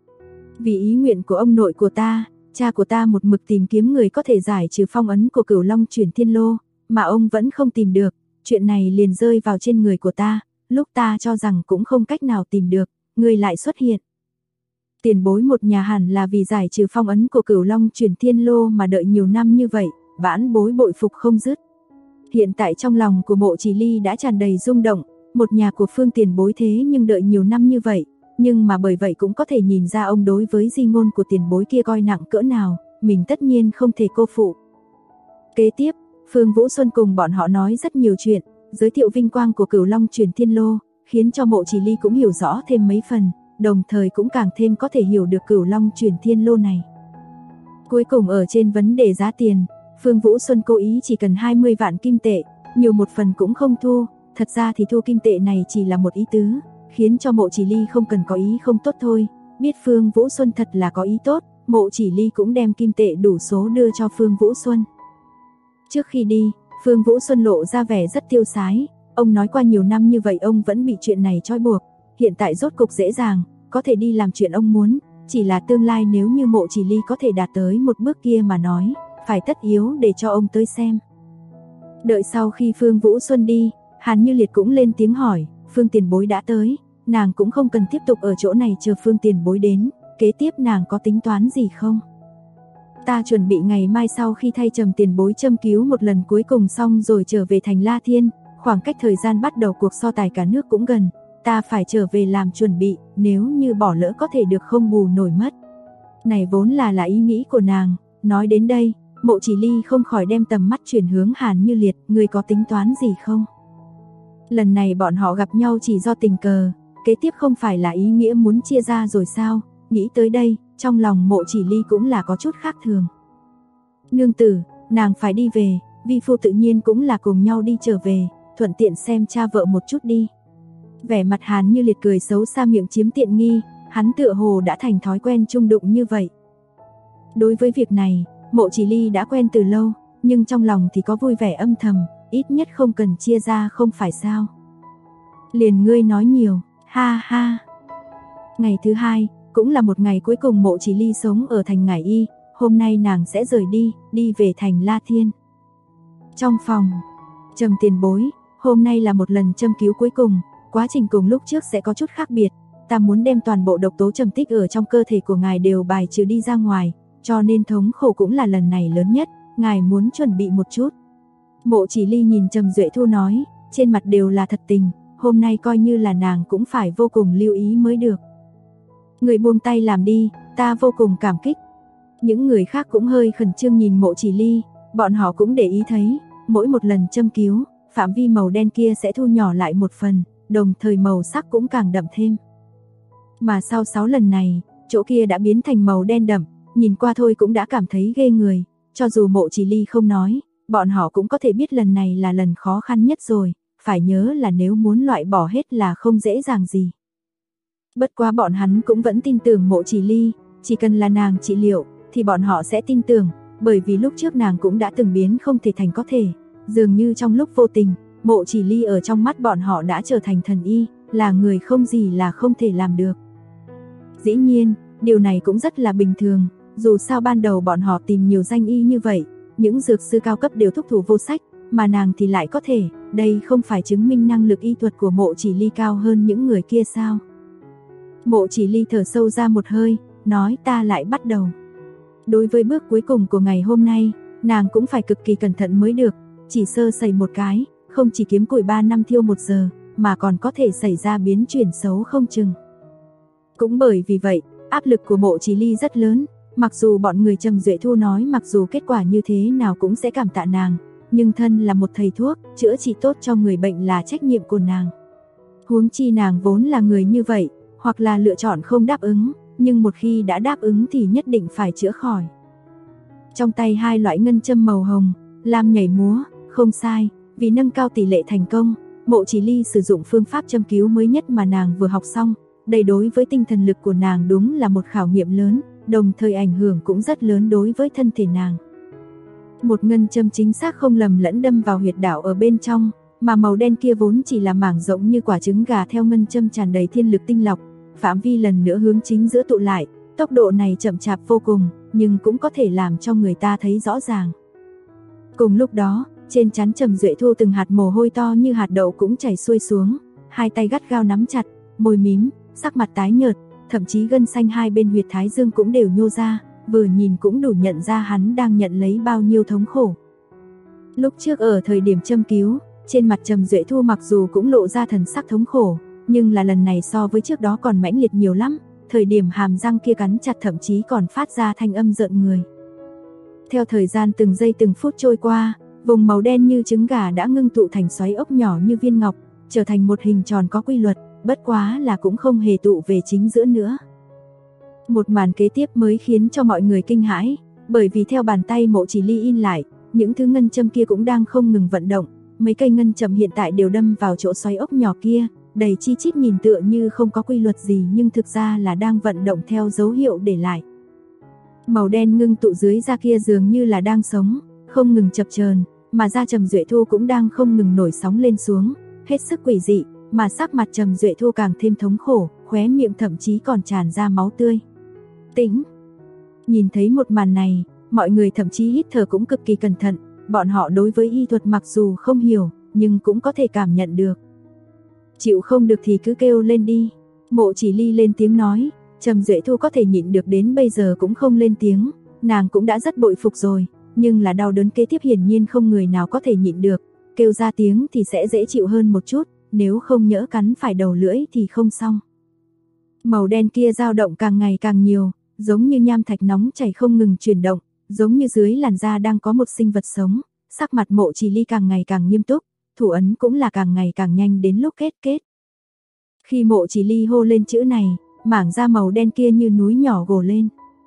[SPEAKER 2] Vì ý nguyện của ông nội của ta, cha của ta một mực tìm kiếm người có thể giải trừ phong ấn của Cửu Long Chuyển Thiên Lô, mà ông vẫn không tìm được, chuyện này liền rơi vào trên người của ta, lúc ta cho rằng cũng không cách nào tìm được, người lại xuất hiện. Tiền bối một nhà hẳn là vì giải trừ phong ấn của Cửu Long Chuyển Thiên Lô mà đợi nhiều năm như vậy, vãn bối bội phục không dứt. Hiện tại trong lòng của Mộ Chỉ Ly đã tràn đầy rung động, một nhà của Phương tiền bối thế nhưng đợi nhiều năm như vậy, nhưng mà bởi vậy cũng có thể nhìn ra ông đối với di ngôn của tiền bối kia coi nặng cỡ nào, mình tất nhiên không thể cô phụ. Kế tiếp, Phương Vũ Xuân cùng bọn họ nói rất nhiều chuyện, giới thiệu vinh quang của Cửu Long Chuyển Thiên Lô, khiến cho Mộ Chỉ Ly cũng hiểu rõ thêm mấy phần, đồng thời cũng càng thêm có thể hiểu được Cửu Long Chuyển Thiên Lô này. Cuối cùng ở trên vấn đề giá tiền, Phương Vũ Xuân cố ý chỉ cần 20 vạn kim tệ, nhiều một phần cũng không thu, thật ra thì thu kim tệ này chỉ là một ý tứ, khiến cho Mộ Chỉ Ly không cần có ý không tốt thôi, biết Phương Vũ Xuân thật là có ý tốt, Mộ Chỉ Ly cũng đem kim tệ đủ số đưa cho Phương Vũ Xuân. Trước khi đi, Phương Vũ Xuân lộ ra vẻ rất tiêu sái, ông nói qua nhiều năm như vậy ông vẫn bị chuyện này trói buộc, hiện tại rốt cục dễ dàng, có thể đi làm chuyện ông muốn, chỉ là tương lai nếu như Mộ Chỉ Ly có thể đạt tới một bước kia mà nói, phải tất yếu để cho ông tới xem. Đợi sau khi Phương Vũ Xuân đi, Hàn Như Liệt cũng lên tiếng hỏi, Phương tiền bối đã tới, nàng cũng không cần tiếp tục ở chỗ này chờ Phương tiền bối đến, kế tiếp nàng có tính toán gì không? Ta chuẩn bị ngày mai sau khi thay Trầm tiền bối châm cứu một lần cuối cùng xong rồi trở về thành La Thiên, khoảng cách thời gian bắt đầu cuộc so tài cả nước cũng gần, ta phải trở về làm chuẩn bị, nếu như bỏ lỡ có thể được không bù nổi mất. Này vốn là ý nghĩ của nàng, nói đến đây, Mộ Chỉ Ly không khỏi đem tầm mắt chuyển hướng Hàn Như Liệt, người có tính toán gì không? Lần này bọn họ gặp nhau chỉ do tình cờ, kế tiếp không phải là ý nghĩa muốn chia ra rồi sao? Nghĩ tới đây, trong lòng Mộ Chỉ Ly cũng là có chút khác thường. Nương tử, nàng phải đi về, vi phu tự nhiên cũng là cùng nhau đi trở về, thuận tiện xem cha vợ một chút đi. Vẻ mặt Hàn Như Liệt cười xấu xa miệng chiếm tiện nghi, hắn tựa hồ đã thành thói quen chung đụng như vậy. Đối với việc này, Mộ Chỉ Ly đã quen từ lâu, nhưng trong lòng thì có vui vẻ âm thầm, ít nhất không cần chia ra không phải sao. Liền ngươi nói nhiều, ha ha. Ngày thứ hai, cũng là một ngày cuối cùng Mộ Chỉ Ly sống ở thành Ngải Y, hôm nay nàng sẽ rời đi, đi về thành La Thiên. Trong phòng, Trầm tiền bối, hôm nay là một lần châm cứu cuối cùng, quá trình cùng lúc trước sẽ có chút khác biệt, ta muốn đem toàn bộ độc tố trầm tích ở trong cơ thể của ngài đều bài trừ đi ra ngoài, cho nên thống khổ cũng là lần này lớn nhất, ngài muốn chuẩn bị một chút. Mộ Chỉ Ly nhìn Trầm Duệ Thu nói, trên mặt đều là thật tình, hôm nay coi như là nàng cũng phải vô cùng lưu ý mới được. Người buông tay làm đi, ta vô cùng cảm kích. Những người khác cũng hơi khẩn trương nhìn Mộ Chỉ Ly, bọn họ cũng để ý thấy, mỗi một lần châm cứu, phạm vi màu đen kia sẽ thu nhỏ lại một phần, đồng thời màu sắc cũng càng đậm thêm. Mà sau 6 lần này, chỗ kia đã biến thành màu đen đậm, nhìn qua thôi cũng đã cảm thấy ghê người, cho dù Mộ Chỉ Ly không nói, bọn họ cũng có thể biết lần này là lần khó khăn nhất rồi, phải nhớ là nếu muốn loại bỏ hết là không dễ dàng gì. Bất quá bọn hắn cũng vẫn tin tưởng Mộ Chỉ Ly, chỉ cần là nàng trị liệu, thì bọn họ sẽ tin tưởng, bởi vì lúc trước nàng cũng đã từng biến không thể thành có thể, dường như trong lúc vô tình, Mộ Chỉ Ly ở trong mắt bọn họ đã trở thành thần y, là người không gì là không thể làm được. Dĩ nhiên, điều này cũng rất là bình thường, dù sao ban đầu bọn họ tìm nhiều danh y như vậy, những dược sư cao cấp đều thúc thủ vô sách, mà nàng thì lại có thể, đây không phải chứng minh năng lực y thuật của Mộ Chỉ Ly cao hơn những người kia sao? Mộ Chỉ Ly thở sâu ra một hơi, nói ta lại bắt đầu. Đối với bước cuối cùng của ngày hôm nay, nàng cũng phải cực kỳ cẩn thận mới được, chỉ sơ sẩy một cái, không chỉ kiếm củi 3 năm thiêu 1 giờ, mà còn có thể xảy ra biến chuyển xấu không chừng. Cũng bởi vì vậy, áp lực của Mộ Chỉ Ly rất lớn, mặc dù bọn người Trầm Duệ Thu nói mặc dù kết quả như thế nào cũng sẽ cảm tạ nàng, nhưng thân là một thầy thuốc, chữa trị tốt cho người bệnh là trách nhiệm của nàng. Huống chi nàng vốn là người như vậy, hoặc là lựa chọn không đáp ứng, nhưng một khi đã đáp ứng thì nhất định phải chữa khỏi. Trong tay 2 loại ngân châm màu hồng, lam nhảy múa, không sai, vì nâng cao tỷ lệ thành công, Mộ Chỉ Ly sử dụng phương pháp châm cứu mới nhất mà nàng vừa học xong, đây đối với tinh thần lực của nàng đúng là một khảo nghiệm lớn, đồng thời ảnh hưởng cũng rất lớn đối với thân thể nàng. Một ngân châm chính xác không lầm lẫn đâm vào huyệt đạo ở bên trong, mà màu đen kia vốn chỉ là mảng rộng như quả trứng gà theo ngân châm tràn đầy thiên lực tinh lọc, phạm vi lần nữa hướng chính giữa tụ lại, tốc độ này chậm chạp vô cùng, nhưng cũng có thể làm cho người ta thấy rõ ràng. Cùng lúc đó, trên trán Trầm Duệ Thu từng hạt mồ hôi to như hạt đậu cũng chảy xuôi xuống, hai tay gắt gao nắm chặt, môi mím, sắc mặt tái nhợt, thậm chí gân xanh hai bên huyệt thái dương cũng đều nhô ra, vừa nhìn cũng đủ nhận ra hắn đang nhận lấy bao nhiêu thống khổ. Lúc trước ở thời điểm châm cứu, trên mặt Trầm Duệ Thu mặc dù cũng lộ ra thần sắc thống khổ, nhưng là lần này so với trước đó còn mãnh liệt nhiều lắm, thời điểm hàm răng kia cắn chặt thậm chí còn phát ra thanh âm rợn người. Theo thời gian từng giây từng phút trôi qua, vùng màu đen như trứng gà đã ngưng tụ thành xoáy ốc nhỏ như viên ngọc, trở thành một hình tròn có quy luật, bất quá là cũng không hề tụ về chính giữa nữa. Một màn kế tiếp mới khiến cho mọi người kinh hãi, bởi vì theo bàn tay Mộ Chỉ Ly in lại, những thứ ngân châm kia cũng đang không ngừng vận động, mấy cây ngân châm hiện tại đều đâm vào chỗ xoáy ốc nhỏ kia, đầy chi chít nhìn tựa như không có quy luật gì nhưng thực ra là đang vận động theo dấu hiệu để lại. Màu đen ngưng tụ dưới da kia dường như là đang sống, không ngừng chập chờn, mà da Trầm Duệ Thu cũng đang không ngừng nổi sóng lên xuống, hết sức quỷ dị, mà sắc mặt Trầm Duệ Thu càng thêm thống khổ, khóe miệng thậm chí còn tràn ra máu tươi. Tĩnh. Nhìn thấy một màn này, mọi người thậm chí hít thở cũng cực kỳ cẩn thận, bọn họ đối với y thuật mặc dù không hiểu, nhưng cũng có thể cảm nhận được. Chịu không được thì cứ kêu lên đi. Mộ Chỉ Ly lên tiếng nói, Trầm Duệ Thu có thể nhịn được đến bây giờ cũng không lên tiếng, nàng cũng đã rất bội phục rồi, nhưng là đau đớn kế tiếp hiển nhiên không người nào có thể nhịn được, kêu ra tiếng thì sẽ dễ chịu hơn một chút, nếu không nhỡ cắn phải đầu lưỡi thì không xong. Màu đen kia dao động càng ngày càng nhiều, giống như nham thạch nóng chảy không ngừng chuyển động, giống như dưới làn da đang có một sinh vật sống, sắc mặt Mộ Chỉ Ly càng ngày càng nghiêm túc, thủ ấn cũng là càng ngày càng nhanh đến lúc kết. Khi Mộ Chỉ Ly hô lên chữ này, mảng da màu đen kia như núi nhỏ gồ lên.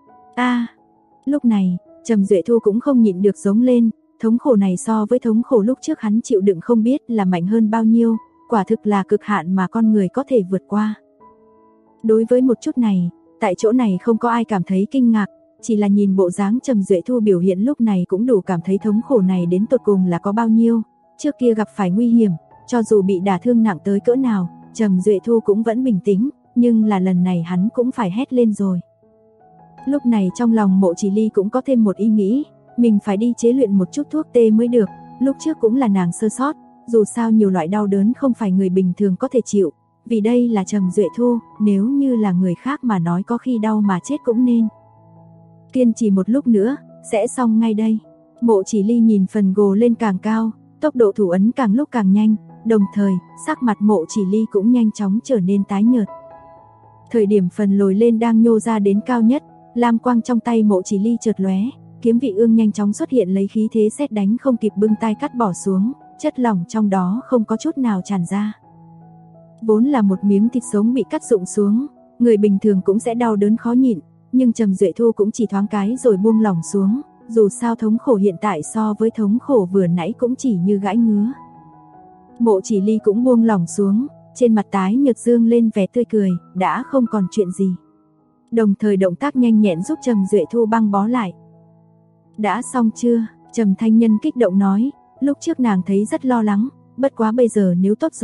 [SPEAKER 2] Lúc này, Trầm Duệ Thu cũng không nhịn được giống lên, thống khổ này so với thống khổ lúc trước hắn chịu đựng không biết là mạnh hơn bao nhiêu, quả thực là cực hạn mà con người có thể vượt qua. Đối với một chút này, tại chỗ này không có ai cảm thấy kinh ngạc, chỉ là nhìn bộ dáng Trầm Duệ Thu biểu hiện lúc này cũng đủ cảm thấy thống khổ này đến tột cùng là có bao nhiêu. Trước kia gặp phải nguy hiểm, cho dù bị đả thương nặng tới cỡ nào, Trầm Duệ Thu cũng vẫn bình tĩnh, nhưng là lần này hắn cũng phải hét lên rồi. Lúc này trong lòng Mộ Chỉ Ly cũng có thêm một ý nghĩ, mình phải đi chế luyện một chút thuốc tê mới được, lúc trước cũng là nàng sơ sót, dù sao nhiều loại đau đớn không phải người bình thường có thể chịu, vì đây là Trầm Duệ Thu, nếu như là người khác mà nói có khi đau mà chết cũng nên. Kiên trì một lúc nữa, sẽ xong ngay đây. Mộ Chỉ Ly nhìn phần gồ lên càng cao, tốc độ thủ ấn càng lúc càng nhanh, đồng thời, sắc mặt Mộ Chỉ Ly cũng nhanh chóng trở nên tái nhợt. Thời điểm phần lồi lên đang nhô ra đến cao nhất, lam quang trong tay Mộ Chỉ Ly chợt lóe, kiếm vị ương nhanh chóng xuất hiện lấy khí thế sét đánh không kịp bưng tay cắt bỏ xuống, chất lỏng trong đó không có chút nào tràn ra. Vốn là một miếng thịt sống bị cắt rụng xuống, người bình thường cũng sẽ đau đớn khó nhịn, nhưng Trầm Duệ Thu cũng chỉ thoáng cái rồi buông lỏng xuống, dù sao thống khổ hiện tại so với thống khổ vừa nãy cũng chỉ như gãi ngứa. Mộ Chỉ Ly cũng buông lỏng xuống, trên mặt tái nhợt dương lên vẻ tươi cười, đã không còn chuyện gì. Đồng thời động tác nhanh nhẹn giúp Trầm Duệ Thu băng bó lại. Đã xong chưa? Trầm Thanh Nhân kích động nói, lúc trước nàng thấy rất lo lắng, bất quá bây giờ nếu tốt rồi,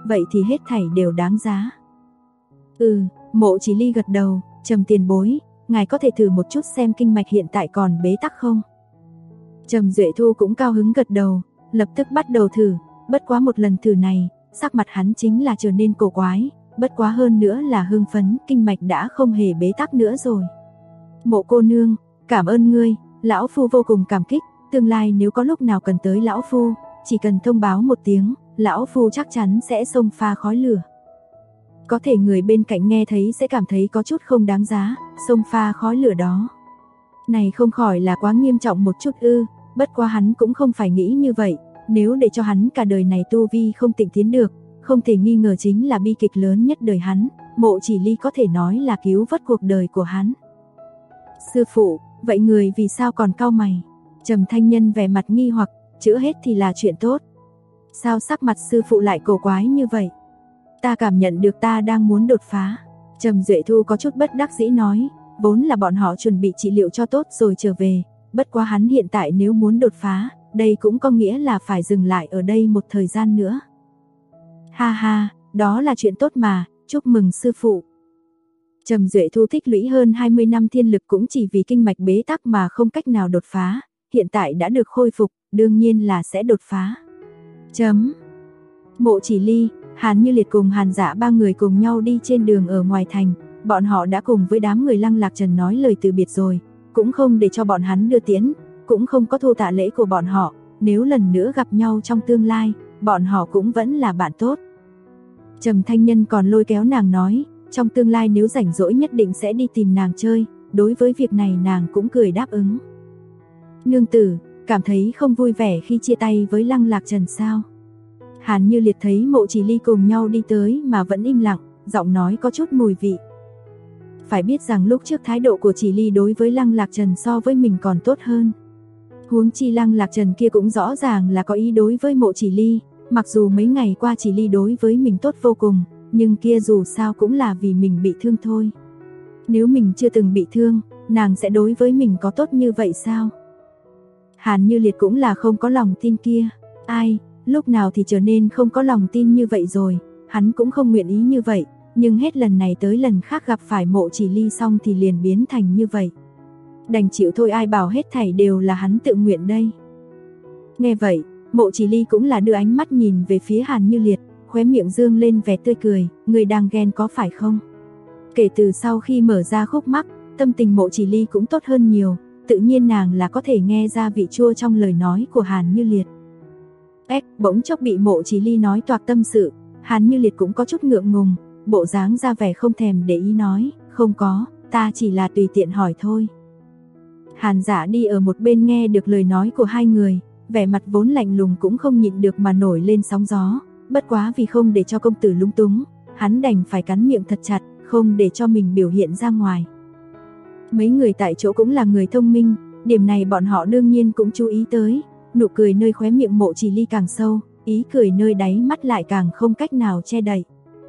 [SPEAKER 2] vậy thì hết thảy đều đáng giá. Mộ Chỉ Ly gật đầu, Trầm tiền bối, ngài có thể thử một chút xem kinh mạch hiện tại còn bế tắc không? Trầm Duệ Thu cũng cao hứng gật đầu, lập tức bắt đầu thử, bất quá một lần thử này, sắc mặt hắn chính là trở nên cổ quái, bất quá hơn nữa là hưng phấn, kinh mạch đã không hề bế tắc nữa rồi. Mộ cô nương, cảm ơn ngươi, lão phu vô cùng cảm kích, tương lai nếu có lúc nào cần tới lão phu, chỉ cần thông báo một tiếng, lão phu chắc chắn sẽ xông pha khói lửa. Có thể người bên cạnh nghe thấy sẽ cảm thấy có chút không đáng giá, xông pha khói lửa đó. Này không khỏi là quá nghiêm trọng một chút ư, bất quá hắn cũng không phải nghĩ như vậy, nếu để cho hắn cả đời này tu vi không tịnh tiến được, không thể nghi ngờ chính là bi kịch lớn nhất đời hắn, Mộ Chỉ Ly có thể nói là cứu vớt cuộc đời của hắn. Sư phụ, vậy người vì sao còn cau mày? Trầm Thanh Nhân vẻ mặt nghi hoặc, chữa hết thì là chuyện tốt. Sao sắc mặt sư phụ lại cổ quái như vậy? Ta cảm nhận được ta đang muốn đột phá. Trầm Duệ Thu có chút bất đắc dĩ nói, vốn là bọn họ chuẩn bị trị liệu cho tốt rồi trở về, bất quá hắn hiện tại nếu muốn đột phá, đây cũng có nghĩa là phải dừng lại ở đây một thời gian nữa. Ha ha, đó là chuyện tốt mà, chúc mừng sư phụ. Trầm Duệ Thu tích lũy hơn 20 năm thiên lực cũng chỉ vì kinh mạch bế tắc mà không cách nào đột phá, hiện tại đã được khôi phục, đương nhiên là sẽ đột phá. Mộ Chỉ Ly, Hàn Như Liệt cùng Hàn Dạ ba người cùng nhau đi trên đường ở ngoài thành, bọn họ đã cùng với đám người Lăng Lạc Trần nói lời từ biệt rồi, cũng không để cho bọn hắn đưa tiễn, cũng không có thu tạ lễ của bọn họ, nếu lần nữa gặp nhau trong tương lai, bọn họ cũng vẫn là bạn tốt. Trầm Thanh Nhân còn lôi kéo nàng nói, trong tương lai nếu rảnh rỗi nhất định sẽ đi tìm nàng chơi, đối với việc này nàng cũng cười đáp ứng. Nương tử, cảm thấy không vui vẻ khi chia tay với Lăng Lạc Trần sao? Hàn Như Liệt thấy Mộ Chỉ Ly cùng nhau đi tới mà vẫn im lặng, giọng nói có chút mùi vị. Phải biết rằng lúc trước thái độ của Chỉ Ly đối với Lăng Lạc Trần so với mình còn tốt hơn. Huống chi Lăng Lạc Trần kia cũng rõ ràng là có ý đối với Mộ Chỉ Ly, mặc dù mấy ngày qua Chỉ Ly đối với mình tốt vô cùng, nhưng kia dù sao cũng là vì mình bị thương thôi. Nếu mình chưa từng bị thương, nàng sẽ đối với mình có tốt như vậy sao? Hàn Như Liệt cũng là không có lòng tin kia. Ai, lúc nào thì trở nên không có lòng tin như vậy rồi, hắn cũng không nguyện ý như vậy, nhưng hết lần này tới lần khác gặp phải Mộ Chỉ Ly xong thì liền biến thành như vậy. Đành chịu thôi, ai bảo hết thảy đều là hắn tự nguyện đây. Nghe vậy, Mộ Chỉ Ly cũng là đưa ánh mắt nhìn về phía Hàn Như Liệt, khóe miệng dương lên vẻ tươi cười, người đang ghen có phải không? Kể từ sau khi mở ra khúc mắc, tâm tình Mộ Chỉ Ly cũng tốt hơn nhiều, tự nhiên nàng là có thể nghe ra vị chua trong lời nói của Hàn Như Liệt. Bỗng chốc bị Mộ Chỉ Ly nói toạc tâm sự, Hàn Như Liệt cũng có chút ngượng ngùng, bộ dáng ra vẻ không thèm để ý nói, không có, ta chỉ là tùy tiện hỏi thôi. Hàn Dạ đi ở một bên nghe được lời nói của hai người, vẻ mặt vốn lạnh lùng cũng không nhịn được mà nổi lên sóng gió, bất quá vì không để cho công tử lung túng, hắn đành phải cắn miệng thật chặt, không để cho mình biểu hiện ra ngoài. Mấy người tại chỗ cũng là người thông minh, điểm này bọn họ đương nhiên cũng chú ý tới, nụ cười nơi khóe miệng Mộ Chỉ Ly càng sâu, ý cười nơi đáy mắt lại càng không cách nào che đậy.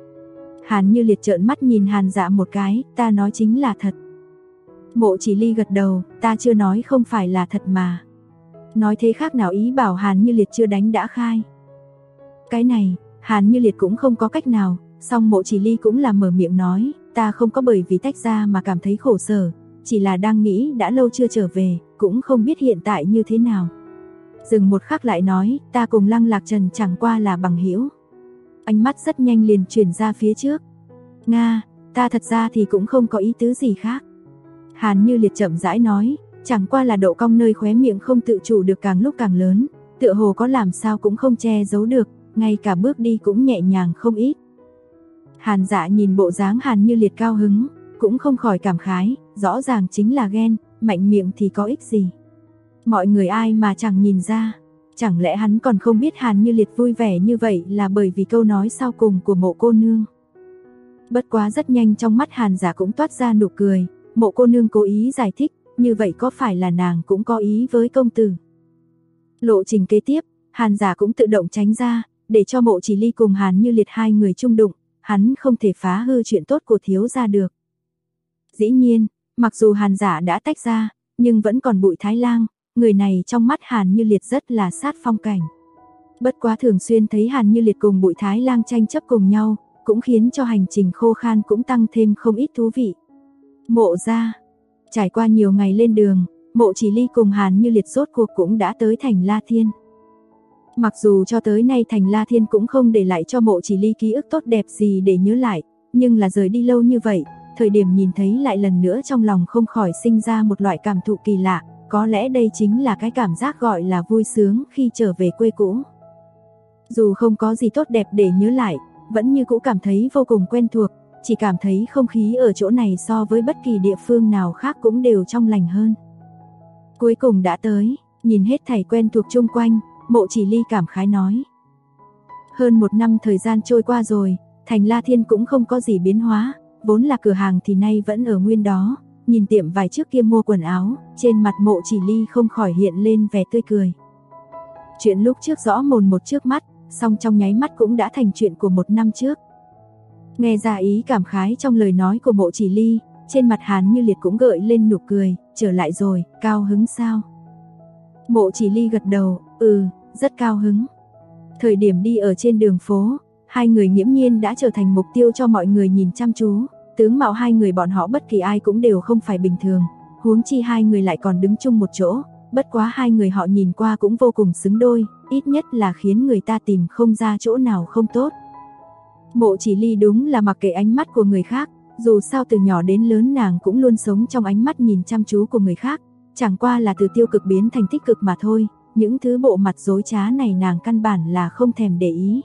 [SPEAKER 2] Hàn Như Liệt trợn mắt nhìn Hàn Dạ một cái, ta nói chính là thật. Mộ Chỉ Ly gật đầu, ta chưa nói không phải là thật mà. Nói thế khác nào ý bảo Hàn Như Liệt chưa đánh đã khai. Cái này, Hàn Như Liệt cũng không có cách nào, song Mộ Chỉ Ly cũng là mở miệng nói, ta không có bởi vì tách ra mà cảm thấy khổ sở, chỉ là đang nghĩ đã lâu chưa trở về, cũng không biết hiện tại như thế nào. Dừng một khắc lại nói, ta cùng Lăng Lạc Trần chẳng qua là bằng hữu. Ánh mắt rất nhanh liền chuyển ra phía trước. Nga, ta thật ra thì cũng không có ý tứ gì khác. Hàn Như Liệt chậm rãi nói, chẳng qua là độ cong nơi khóe miệng không tự chủ được càng lúc càng lớn, tựa hồ có làm sao cũng không che giấu được, ngay cả bước đi cũng nhẹ nhàng không ít. Hàn Dạ nhìn bộ dáng Hàn Như Liệt cao hứng, cũng không khỏi cảm khái, rõ ràng chính là ghen, mạnh miệng thì có ích gì. Mọi người ai mà chẳng nhìn ra, chẳng lẽ hắn còn không biết Hàn Như Liệt vui vẻ như vậy là bởi vì câu nói sau cùng của Mộ cô nương. Bất quá rất nhanh trong mắt Hàn Dạ cũng toát ra nụ cười, Mộ cô nương cố ý giải thích, như vậy có phải là nàng cũng có ý với công tử. Lộ trình kế tiếp, Hàn Dạ cũng tự động tránh ra, để cho Mộ Chỉ Ly cùng Hàn Như Liệt hai người chung đụng, hắn không thể phá hư chuyện tốt của thiếu gia được. Dĩ nhiên, mặc dù Hàn Dạ đã tách ra, nhưng vẫn còn Bụi Thái Lang, người này trong mắt Hàn Như Liệt rất là sát phong cảnh. Bất quá thường xuyên thấy Hàn Như Liệt cùng Bụi Thái Lang tranh chấp cùng nhau, cũng khiến cho hành trình khô khan cũng tăng thêm không ít thú vị. Mộ gia. Trải qua nhiều ngày lên đường, Mộ Chỉ Ly cùng Hàn Như Liệt rốt cuộc cũng đã tới thành La Thiên. Mặc dù cho tới nay thành La Thiên cũng không để lại cho Mộ Chỉ Ly ký ức tốt đẹp gì để nhớ lại, nhưng là rời đi lâu như vậy, thời điểm nhìn thấy lại lần nữa trong lòng không khỏi sinh ra một loại cảm thụ kỳ lạ, có lẽ đây chính là cái cảm giác gọi là vui sướng khi trở về quê cũ. Dù không có gì tốt đẹp để nhớ lại, vẫn như cũ cảm thấy vô cùng quen thuộc, chỉ cảm thấy không khí ở chỗ này so với bất kỳ địa phương nào khác cũng đều trong lành hơn. Cuối cùng đã tới, nhìn hết thảy quen thuộc chung quanh, Mộ Chỉ Ly cảm khái nói. Hơn 1 năm thời gian trôi qua rồi, thành La Thiên cũng không có gì biến hóa, vốn là cửa hàng thì nay vẫn ở nguyên đó, nhìn tiệm vải trước kia mua quần áo, trên mặt Mộ Chỉ Ly không khỏi hiện lên vẻ tươi cười. Chuyện lúc trước rõ mồn một trước mắt, song trong nháy mắt cũng đã thành chuyện của 1 năm trước. Nghe ra ý cảm khái trong lời nói của Mộ Chỉ Ly, trên mặt Hàn Như Liệt cũng gợi lên nụ cười, trở lại rồi, cao hứng sao? Mộ Chỉ Ly gật đầu, rất cao hứng. Thời điểm đi ở trên đường phố, hai người nghiễm nhiên đã trở thành mục tiêu cho mọi người nhìn chăm chú, tướng mạo hai người bọn họ bất kỳ ai cũng đều không phải bình thường, huống chi hai người lại còn đứng chung một chỗ, bất quá hai người họ nhìn qua cũng vô cùng xứng đôi, ít nhất là khiến người ta tìm không ra chỗ nào không tốt. Mộ Chỉ Ly đúng là mặc kệ ánh mắt của người khác, dù sao từ nhỏ đến lớn nàng cũng luôn sống trong ánh mắt nhìn chăm chú của người khác, chẳng qua là từ tiêu cực biến thành tích cực mà thôi, những thứ bộ mặt dối trá này nàng căn bản là không thèm để ý.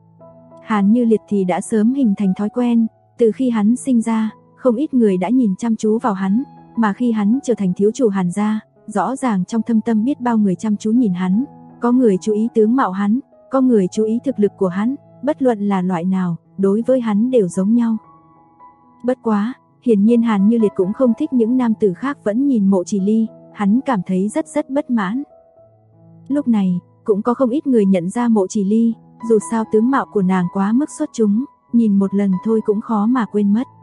[SPEAKER 2] Hàn Như Liệt thì đã sớm hình thành thói quen, từ khi hắn sinh ra, không ít người đã nhìn chăm chú vào hắn, mà khi hắn trở thành thiếu chủ Hàn gia, rõ ràng trong thâm tâm biết bao người chăm chú nhìn hắn, có người chú ý tướng mạo hắn, có người chú ý thực lực của hắn, bất luận là loại nào, đối với hắn đều giống nhau. Bất quá, hiển nhiên Hàn Như Liệt cũng không thích những nam tử khác vẫn nhìn Mộ Chỉ Ly, hắn cảm thấy rất bất mãn. Lúc này, cũng có không ít người nhận ra Mộ Chỉ Ly, dù sao tướng mạo của nàng quá mức xuất chúng, nhìn một lần thôi cũng khó mà quên mất.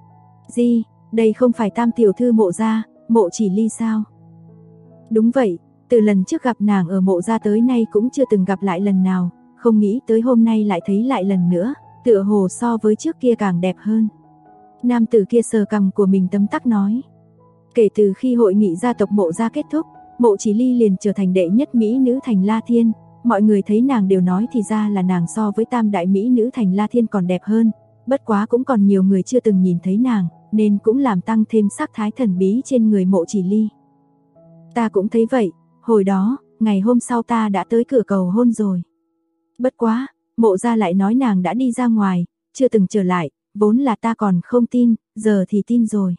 [SPEAKER 2] Gì, đây không phải tam tiểu thư Mộ gia, Mộ Chỉ Ly sao? Đúng vậy, từ lần trước gặp nàng ở Mộ gia tới nay cũng chưa từng gặp lại lần nào, không nghĩ tới hôm nay lại thấy lại lần nữa, tựa hồ so với trước kia càng đẹp hơn. Nam tử kia sờ cằm của mình tấm tắc nói. Kể từ khi hội nghị gia tộc Mộ gia kết thúc, Mộ Chỉ Ly liền trở thành đệ nhất mỹ nữ thành La Thiên, mọi người thấy nàng đều nói thì ra là nàng so với tam đại mỹ nữ thành La Thiên còn đẹp hơn, bất quá cũng còn nhiều người chưa từng nhìn thấy nàng, nên cũng làm tăng thêm sắc thái thần bí trên người Mộ Chỉ Ly. Ta cũng thấy vậy, hồi đó, ngày hôm sau ta đã tới cửa cầu hôn rồi. Bất quá, Mộ gia lại nói nàng đã đi ra ngoài, chưa từng trở lại, vốn là ta còn không tin, giờ thì tin rồi.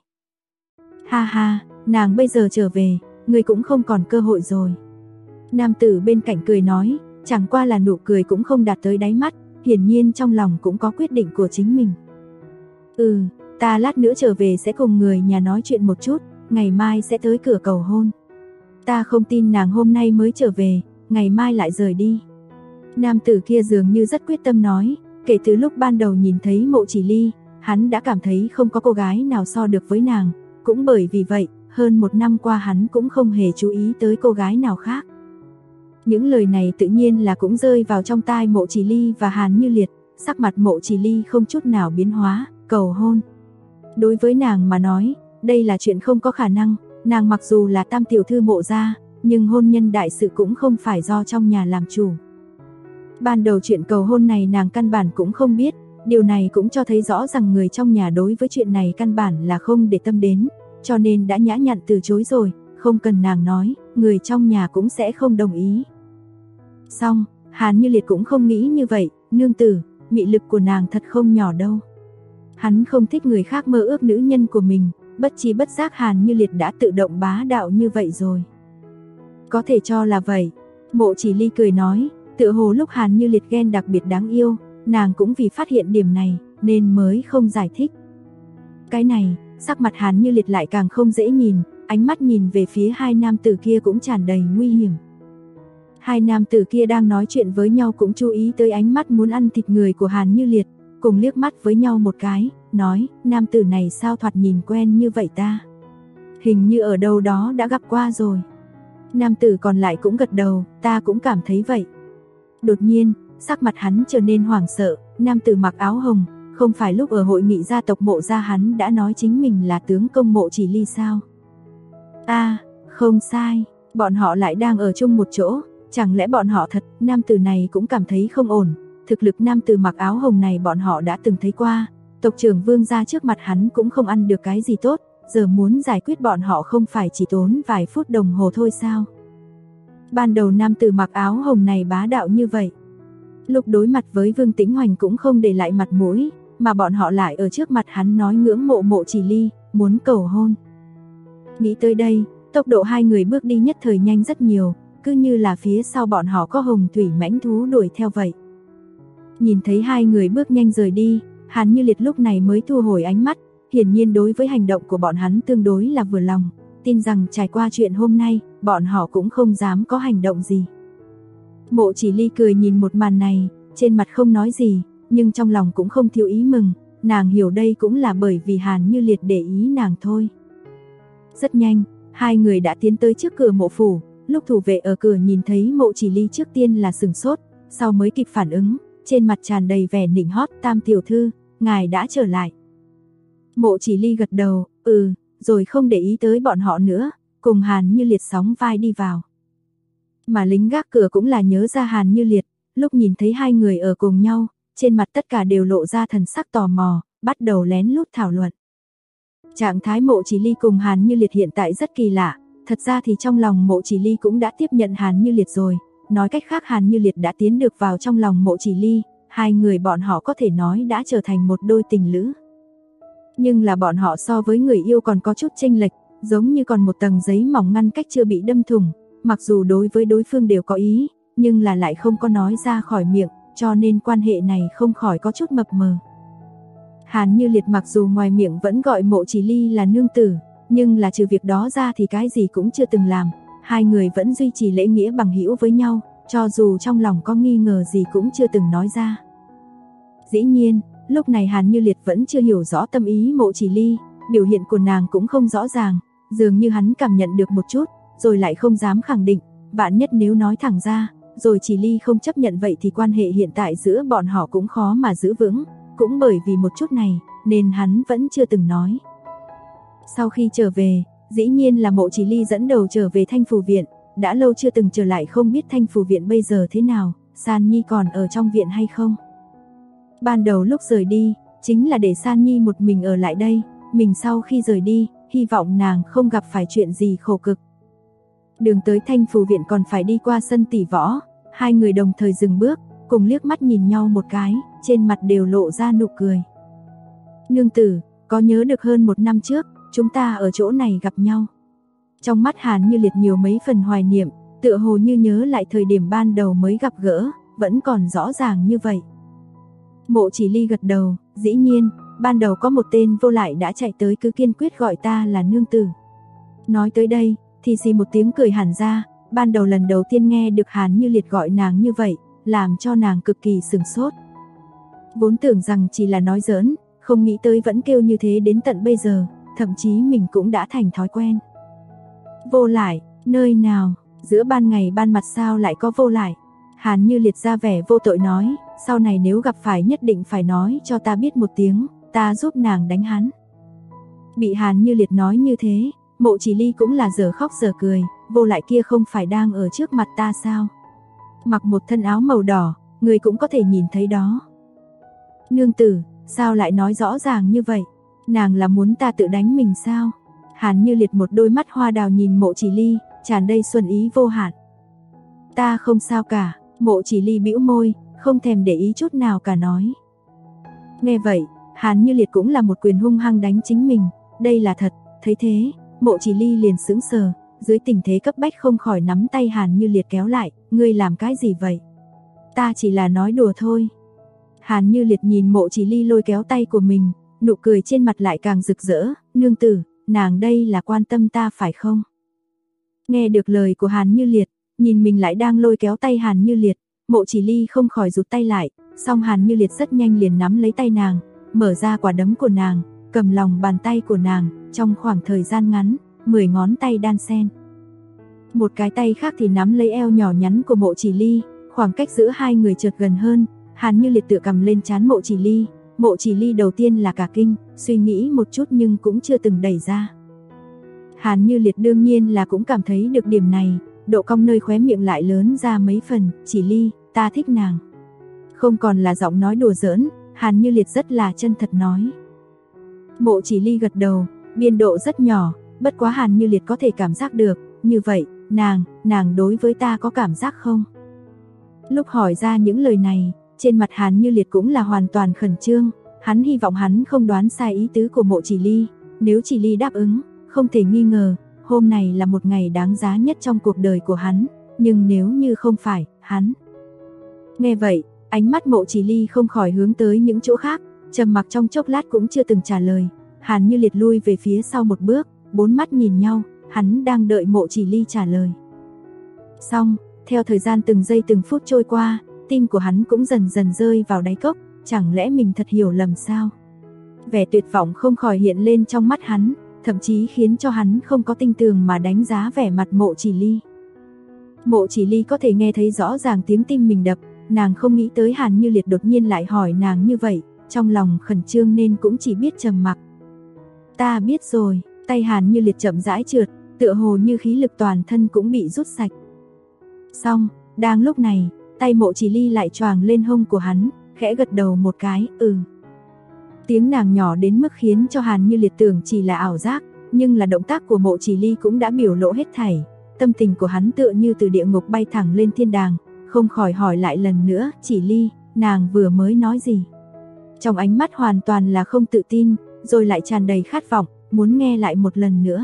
[SPEAKER 2] Ha ha, nàng bây giờ trở về, người cũng không còn cơ hội rồi. Nam tử bên cạnh cười nói, chẳng qua là nụ cười cũng không đạt tới đáy mắt, hiển nhiên trong lòng cũng có quyết định của chính mình. Ta lát nữa trở về sẽ cùng người nhà nói chuyện một chút, ngày mai sẽ tới cửa cầu hôn. Ta không tin nàng hôm nay mới trở về, ngày mai lại rời đi. Nam tử kia dường như rất quyết tâm nói, kể từ lúc ban đầu nhìn thấy Mộ Chỉ Ly, hắn đã cảm thấy không có cô gái nào so được với nàng, cũng bởi vì vậy, hơn 1 năm qua hắn cũng không hề chú ý tới cô gái nào khác. Những lời này tự nhiên là cũng rơi vào trong tai Mộ Chỉ Ly và Hàn Như Liệt, sắc mặt Mộ Chỉ Ly không chút nào biến hóa, cầu hôn. Đối với nàng mà nói, đây là chuyện không có khả năng, nàng mặc dù là tam tiểu thư Mộ gia, nhưng hôn nhân đại sự cũng không phải do trong nhà làm chủ. Ban đầu chuyện cầu hôn này nàng căn bản cũng không biết, điều này cũng cho thấy rõ rằng người trong nhà đối với chuyện này căn bản là không để tâm đến, cho nên đã nhã nhặn từ chối rồi, không cần nàng nói, người trong nhà cũng sẽ không đồng ý. Xong, Hàn Như Liệt cũng không nghĩ như vậy, nương tử, mị lực của nàng thật không nhỏ đâu. Hắn không thích người khác mơ ước nữ nhân của mình, bất chi bất giác Hàn Như Liệt đã tự động bá đạo như vậy rồi. Có thể cho là vậy, Mộ Chỉ Ly cười nói, tựa hồ lúc Hàn Như Liệt ghen đặc biệt đáng yêu, nàng cũng vì phát hiện điểm này, nên mới không giải thích. Cái này, sắc mặt Hàn Như Liệt lại càng không dễ nhìn, ánh mắt nhìn về phía hai nam tử kia cũng tràn đầy nguy hiểm. Hai nam tử kia đang nói chuyện với nhau cũng chú ý tới ánh mắt muốn ăn thịt người của Hàn Như Liệt, cùng liếc mắt với nhau một cái, nói, nam tử này sao thoạt nhìn quen như vậy ta? Hình như ở đâu đó đã gặp qua rồi. Nam tử còn lại cũng gật đầu, ta cũng cảm thấy vậy. Đột nhiên, sắc mặt hắn trở nên hoảng sợ, nam tử mặc áo hồng, không phải lúc ở hội nghị gia tộc Mộ gia hắn đã nói chính mình là tướng công Mộ Chỉ Ly sao? Không sai, bọn họ lại đang ở chung một chỗ, chẳng lẽ bọn họ thật? Nam tử này cũng cảm thấy không ổn, thực lực nam tử mặc áo hồng này bọn họ đã từng thấy qua, tộc trưởng Vương gia trước mặt hắn cũng không ăn được cái gì tốt, giờ muốn giải quyết bọn họ không phải chỉ tốn vài phút đồng hồ thôi sao? Ban đầu nam tử mặc áo hồng này bá đạo như vậy, lúc đối mặt với Vương Tĩnh Hoành cũng không để lại mặt mũi, mà bọn họ lại ở trước mặt hắn nói ngưỡng mộ Mộ Chỉ Ly, muốn cầu hôn. Nghĩ tới đây, tốc độ hai người bước đi nhất thời nhanh rất nhiều, cứ như là phía sau bọn họ có hồng thủy mãnh thú đuổi theo vậy. Nhìn thấy hai người bước nhanh rời đi, Hàn Như Liệt lúc này mới thu hồi ánh mắt, hiển nhiên đối với hành động của bọn hắn tương đối là vừa lòng, tin rằng trải qua chuyện hôm nay, bọn họ cũng không dám có hành động gì. Mộ Chỉ Ly cười nhìn một màn này, trên mặt không nói gì, nhưng trong lòng cũng không thiếu ý mừng, nàng hiểu đây cũng là bởi vì Hàn Như Liệt để ý nàng thôi. Rất nhanh, hai người đã tiến tới trước cửa mộ phủ, lúc thủ vệ ở cửa nhìn thấy Mộ Chỉ Ly trước tiên là sửng sốt, sau mới kịp phản ứng, trên mặt tràn đầy vẻ nịnh hót. Tam tiểu thư, ngài đã trở lại. Mộ Chỉ Ly gật đầu, rồi không để ý tới bọn họ nữa, cùng Hàn Như Liệt sóng vai đi vào. Mà lính gác cửa cũng là nhớ ra Hàn Như Liệt, lúc nhìn thấy hai người ở cùng nhau, trên mặt tất cả đều lộ ra thần sắc tò mò, bắt đầu lén lút thảo luận. Trạng thái Mộ Chỉ Ly cùng Hàn Như Liệt hiện tại rất kỳ lạ, thật ra thì trong lòng Mộ Chỉ Ly cũng đã tiếp nhận Hàn Như Liệt rồi, nói cách khác Hàn Như Liệt đã tiến được vào trong lòng Mộ Chỉ Ly, hai người bọn họ có thể nói đã trở thành một đôi tình lữ. Nhưng là bọn họ so với người yêu còn có chút chênh lệch, giống như còn một tầng giấy mỏng ngăn cách chưa bị đâm thủng, mặc dù đối với đối phương đều có ý, nhưng là lại không có nói ra khỏi miệng, cho nên quan hệ này không khỏi có chút mập mờ. Hàn Như Liệt mặc dù ngoài miệng vẫn gọi Mộ Chỉ Ly là nương tử, nhưng là trừ việc đó ra thì cái gì cũng chưa từng làm, hai người vẫn duy trì lễ nghĩa bằng hữu với nhau, cho dù trong lòng có nghi ngờ gì cũng chưa từng nói ra. Dĩ nhiên, lúc này Hàn Như Liệt vẫn chưa hiểu rõ tâm ý Mộ Chỉ Ly, biểu hiện của nàng cũng không rõ ràng, dường như hắn cảm nhận được một chút, rồi lại không dám khẳng định, vạn nhất nếu nói thẳng ra, rồi Chỉ Ly không chấp nhận vậy thì quan hệ hiện tại giữa bọn họ cũng khó mà giữ vững, cũng bởi vì một chút này, nên hắn vẫn chưa từng nói. Sau khi trở về, dĩ nhiên là Mộ Chỉ Ly dẫn đầu trở về Thanh Phủ Viện, đã lâu chưa từng trở lại không biết Thanh Phủ Viện bây giờ thế nào, San Nhi còn ở trong viện hay không. Ban đầu lúc rời đi, chính là để San Nhi một mình ở lại đây, mình sau khi rời đi, hy vọng nàng không gặp phải chuyện gì khổ cực. Đường tới Thanh Phủ Viện còn phải đi qua sân tỷ võ, hai người đồng thời dừng bước, cùng liếc mắt nhìn nhau một cái, trên mặt đều lộ ra nụ cười. Nương tử, có nhớ được hơn 1 năm trước, chúng ta ở chỗ này gặp nhau. Trong mắt Hàn Như Liệt nhiều mấy phần hoài niệm, tựa hồ như nhớ lại thời điểm ban đầu mới gặp gỡ, vẫn còn rõ ràng như vậy. Mộ Chỉ Ly gật đầu, dĩ nhiên, ban đầu có một tên vô lại đã chạy tới cứ kiên quyết gọi ta là nương tử. Nói tới đây, thì xì một tiếng cười hẳn ra, ban đầu lần đầu tiên nghe được Hàn Như Liệt gọi nàng như vậy, làm cho nàng cực kỳ sửng sốt. Vốn tưởng rằng chỉ là nói giỡn, không nghĩ tới vẫn kêu như thế đến tận bây giờ, thậm chí mình cũng đã thành thói quen. Vô lại, nơi nào, giữa ban ngày ban mặt sao lại có vô lại? Hàn Như Liệt ra vẻ vô tội nói, sau này nếu gặp phải nhất định phải nói cho ta biết một tiếng, ta giúp nàng đánh hắn. Bị Hàn Như Liệt nói như thế, Mộ Chỉ Ly cũng là giờ khóc giờ cười, vô lại kia không phải đang ở trước mặt ta sao? Mặc một thân áo màu đỏ, người cũng có thể nhìn thấy đó. Nương tử, sao lại nói rõ ràng như vậy? Nàng là muốn ta tự đánh mình sao? Hàn Như Liệt một đôi mắt hoa đào nhìn Mộ Chỉ Ly, tràn đầy xuân ý vô hạn. Ta không sao cả, Mộ Chỉ Ly bĩu môi, không thèm để ý chút nào cả nói. Nghe vậy, Hàn Như Liệt cũng là một quyền hung hăng đánh chính mình, đây là thật, thấy thế, Mộ Chỉ Ly liền sững sờ, dưới tình thế cấp bách không khỏi nắm tay Hàn Như Liệt kéo lại, ngươi làm cái gì vậy? Ta chỉ là nói đùa thôi. Hàn Như Liệt nhìn Mộ Chỉ Ly lôi kéo tay của mình, nụ cười trên mặt lại càng rực rỡ, nương tử, nàng đây là quan tâm ta phải không? Nghe được lời của Hàn Như Liệt, nhìn mình lại đang lôi kéo tay Hàn Như Liệt, Mộ Chỉ Ly không khỏi rụt tay lại, song Hàn Như Liệt rất nhanh liền nắm lấy tay nàng, mở ra quả đấm của nàng, cầm lòng bàn tay của nàng, trong khoảng thời gian ngắn, 10 ngón tay đan xen. Một cái tay khác thì nắm lấy eo nhỏ nhắn của Mộ Chỉ Ly, Khoảng cách giữa hai người chợt gần hơn, Hàn Như Liệt tựa cầm lên trán Mộ Chỉ Ly. Mộ Chỉ Ly đầu tiên là cả kinh, suy nghĩ một chút nhưng cũng chưa từng đẩy ra. Hàn Như Liệt đương nhiên là cũng cảm thấy được điểm này, độ cong nơi khóe miệng lại lớn ra mấy phần. Chỉ Ly, ta thích nàng. Không còn là giọng nói đùa giỡn, Hàn Như Liệt rất là chân thật nói. Mộ Chỉ Ly gật đầu, biên độ rất nhỏ, bất quá Hàn Như Liệt có thể cảm giác được. Như vậy, nàng đối với ta có cảm giác không? Lúc hỏi ra những lời này, trên mặt Hàn Như Liệt cũng là hoàn toàn khẩn trương, hắn hy vọng hắn không đoán sai ý tứ của Mộ Chỉ Ly, nếu Chỉ Ly đáp ứng, không thể nghi ngờ, hôm này là một ngày đáng giá nhất trong cuộc đời của hắn, nhưng nếu như không phải, hắn. Nghe vậy, ánh mắt Mộ Chỉ Ly không khỏi hướng tới những chỗ khác, trầm mặc trong chốc lát cũng chưa từng trả lời. Hàn Như Liệt lui về phía sau một bước, bốn mắt nhìn nhau, hắn đang đợi Mộ Chỉ Ly trả lời. Xong, theo thời gian từng giây từng phút trôi qua, tim của hắn cũng dần dần rơi vào đáy cốc, chẳng lẽ mình thật hiểu lầm sao? Vẻ tuyệt vọng không khỏi hiện lên trong mắt hắn, thậm chí khiến cho hắn không có tinh tường mà đánh giá vẻ mặt Mộ Chỉ Ly. Mộ Chỉ Ly có thể nghe thấy rõ ràng tiếng tim mình đập, nàng không nghĩ tới Hàn Như Liệt đột nhiên lại hỏi nàng như vậy, trong lòng khẩn trương nên cũng chỉ biết trầm mặc. Ta biết rồi, tay Hàn Như Liệt chậm rãi trượt, tựa hồ như khí lực toàn thân cũng bị rút sạch. Xong, đang lúc này, tay Mộ Chỉ Ly lại choàng lên hông của hắn, khẽ gật đầu một cái, Tiếng nàng nhỏ đến mức khiến cho Hàn Như Liệt tưởng chỉ là ảo giác, nhưng là động tác của Mộ Chỉ Ly cũng đã biểu lộ hết thảy, tâm tình của hắn tựa như từ địa ngục bay thẳng lên thiên đàng, không khỏi hỏi lại lần nữa, Chỉ Ly, nàng vừa mới nói gì? Trong ánh mắt hoàn toàn là không tự tin, rồi lại tràn đầy khát vọng, muốn nghe lại một lần nữa.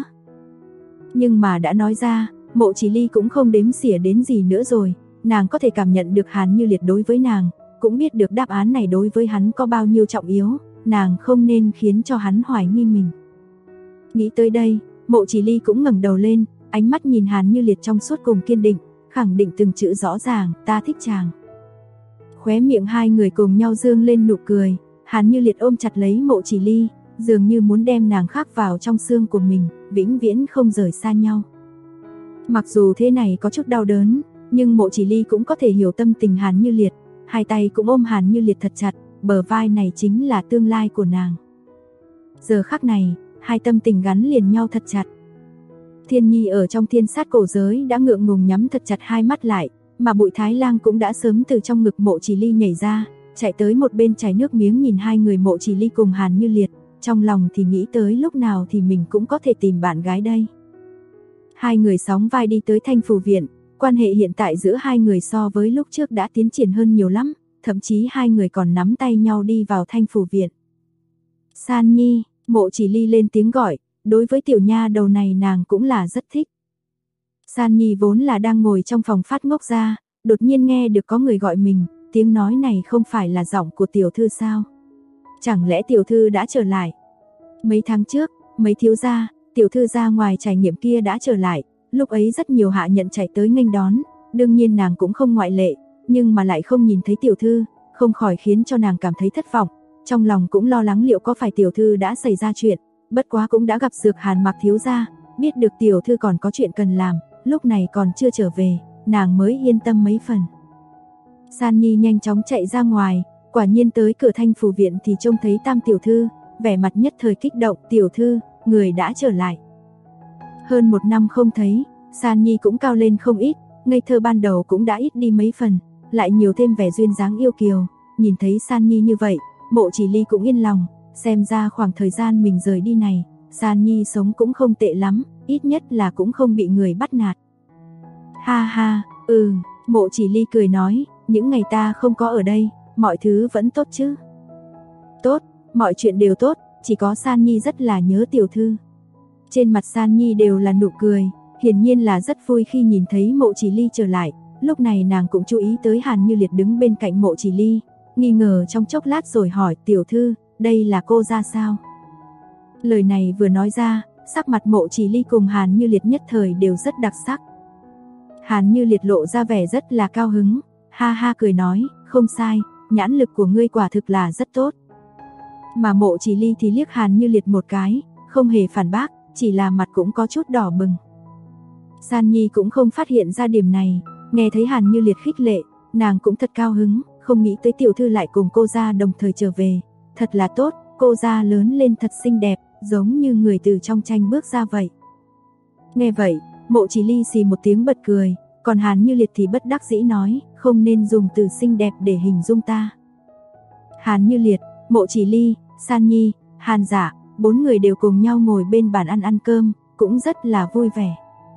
[SPEAKER 2] Nhưng mà đã nói ra, Mộ Chỉ Ly cũng không đếm xỉa đến gì nữa rồi, nàng có thể cảm nhận được Hàn Như Liệt đối với nàng, cũng biết được đáp án này đối với hắn có bao nhiêu trọng yếu, nàng không nên khiến cho hắn hoài nghi mình. Nghĩ tới đây, Mộ Chỉ Ly cũng ngẩng đầu lên, ánh mắt nhìn Hàn Như Liệt trong suốt cùng kiên định, khẳng định từng chữ rõ ràng, ta thích chàng. Khóe miệng hai người cùng nhau dương lên nụ cười, Hàn Như Liệt ôm chặt lấy Mộ Chỉ Ly, dường như muốn đem nàng khắc vào trong xương của mình, vĩnh viễn không rời xa nhau. Mặc dù thế này có chút đau đớn, nhưng Mộ Chỉ Ly cũng có thể hiểu tâm tình Hàn Như Liệt, hai tay cũng ôm Hàn Như Liệt thật chặt, bờ vai này chính là tương lai của nàng. Giờ khắc này, hai tâm tình gắn liền nhau thật chặt. Thiên Nhi ở trong thiên sát cổ giới đã ngượng ngùng nhắm thật chặt hai mắt lại, mà Bụi Thái Lang cũng đã sớm từ trong ngực Mộ Chỉ Ly nhảy ra, chạy tới một bên chảy nước miếng nhìn hai người Mộ Chỉ Ly cùng Hàn Như Liệt, trong lòng thì nghĩ tới lúc nào thì mình cũng có thể tìm bạn gái đây. Hai người sóng vai đi tới Thanh Phù Viện, quan hệ hiện tại giữa hai người so với lúc trước đã tiến triển hơn nhiều lắm, thậm chí hai người còn nắm tay nhau đi vào Thanh Phù Viện. San Nhi, Mộ Chỉ Ly lên tiếng gọi, đối với tiểu nha đầu này nàng cũng là rất thích. San Nhi vốn là đang ngồi trong phòng phát ngốc ra, đột nhiên nghe được có người gọi mình, tiếng nói này không phải là giọng của tiểu thư sao? Chẳng lẽ tiểu thư đã trở lại? Mấy tháng trước, mấy thiếu gia, tiểu thư ra ngoài trải nghiệm kia đã trở lại, lúc ấy rất nhiều hạ nhận chạy tới nghênh đón, đương nhiên nàng cũng không ngoại lệ, nhưng mà lại không nhìn thấy tiểu thư, không khỏi khiến cho nàng cảm thấy thất vọng, trong lòng cũng lo lắng liệu có phải tiểu thư đã xảy ra chuyện, bất quá cũng đã gặp Dược Hàn Mặc thiếu gia, biết được tiểu thư còn có chuyện cần làm, lúc này còn chưa trở về, nàng mới yên tâm mấy phần. San Nhi nhanh chóng chạy ra ngoài, quả nhiên tới cửa Thanh Phù Viện thì trông thấy Tam tiểu thư, vẻ mặt nhất thời kích động, tiểu thư, người đã trở lại. Hơn một năm không thấy, San Nhi cũng cao lên không ít, ngây thơ ban đầu cũng đã ít đi mấy phần, lại nhiều thêm vẻ duyên dáng yêu kiều, nhìn thấy San Nhi như vậy, Mộ Chỉ Ly cũng yên lòng, xem ra khoảng thời gian mình rời đi này, San Nhi sống cũng không tệ lắm, ít nhất là cũng không bị người bắt nạt. Ha ha, Mộ Chỉ Ly cười nói, những ngày ta không có ở đây, mọi thứ vẫn tốt chứ? Tốt, mọi chuyện đều tốt, chỉ có San Nhi rất là nhớ tiểu thư. Trên mặt San Nhi đều là nụ cười, hiển nhiên là rất vui khi nhìn thấy Mộ Chỉ Ly trở lại, lúc này nàng cũng chú ý tới Hàn Như Liệt đứng bên cạnh Mộ Chỉ Ly, nghi ngờ trong chốc lát rồi hỏi, tiểu thư, đây là cô ra sao? Lời này vừa nói ra, sắc mặt Mộ Chỉ Ly cùng Hàn Như Liệt nhất thời đều rất đặc sắc. Hàn Như Liệt lộ ra vẻ rất là cao hứng, ha ha cười nói, không sai, nhãn lực của ngươi quả thực là rất tốt. Mà Mộ Chỉ Ly thì liếc Hàn Như Liệt một cái, không hề phản bác, chỉ là mặt cũng có chút đỏ bừng. San Nhi cũng không phát hiện ra điểm này, nghe thấy Hàn Như Liệt khích lệ, nàng cũng thật cao hứng, không nghĩ tới tiểu thư lại cùng cô gia đồng thời trở về, thật là tốt, cô gia lớn lên thật xinh đẹp, giống như người từ trong tranh bước ra vậy. Nghe vậy, Mộ Chỉ Ly xì một tiếng bật cười, còn Hàn Như Liệt thì bất đắc dĩ nói, không nên dùng từ xinh đẹp để hình dung ta. Hàn Như Liệt, Mộ Chỉ Ly, San Nhi, Hàn Dạ, 4 người đều cùng nhau ngồi bên bàn ăn cơm, cũng rất là vui vẻ.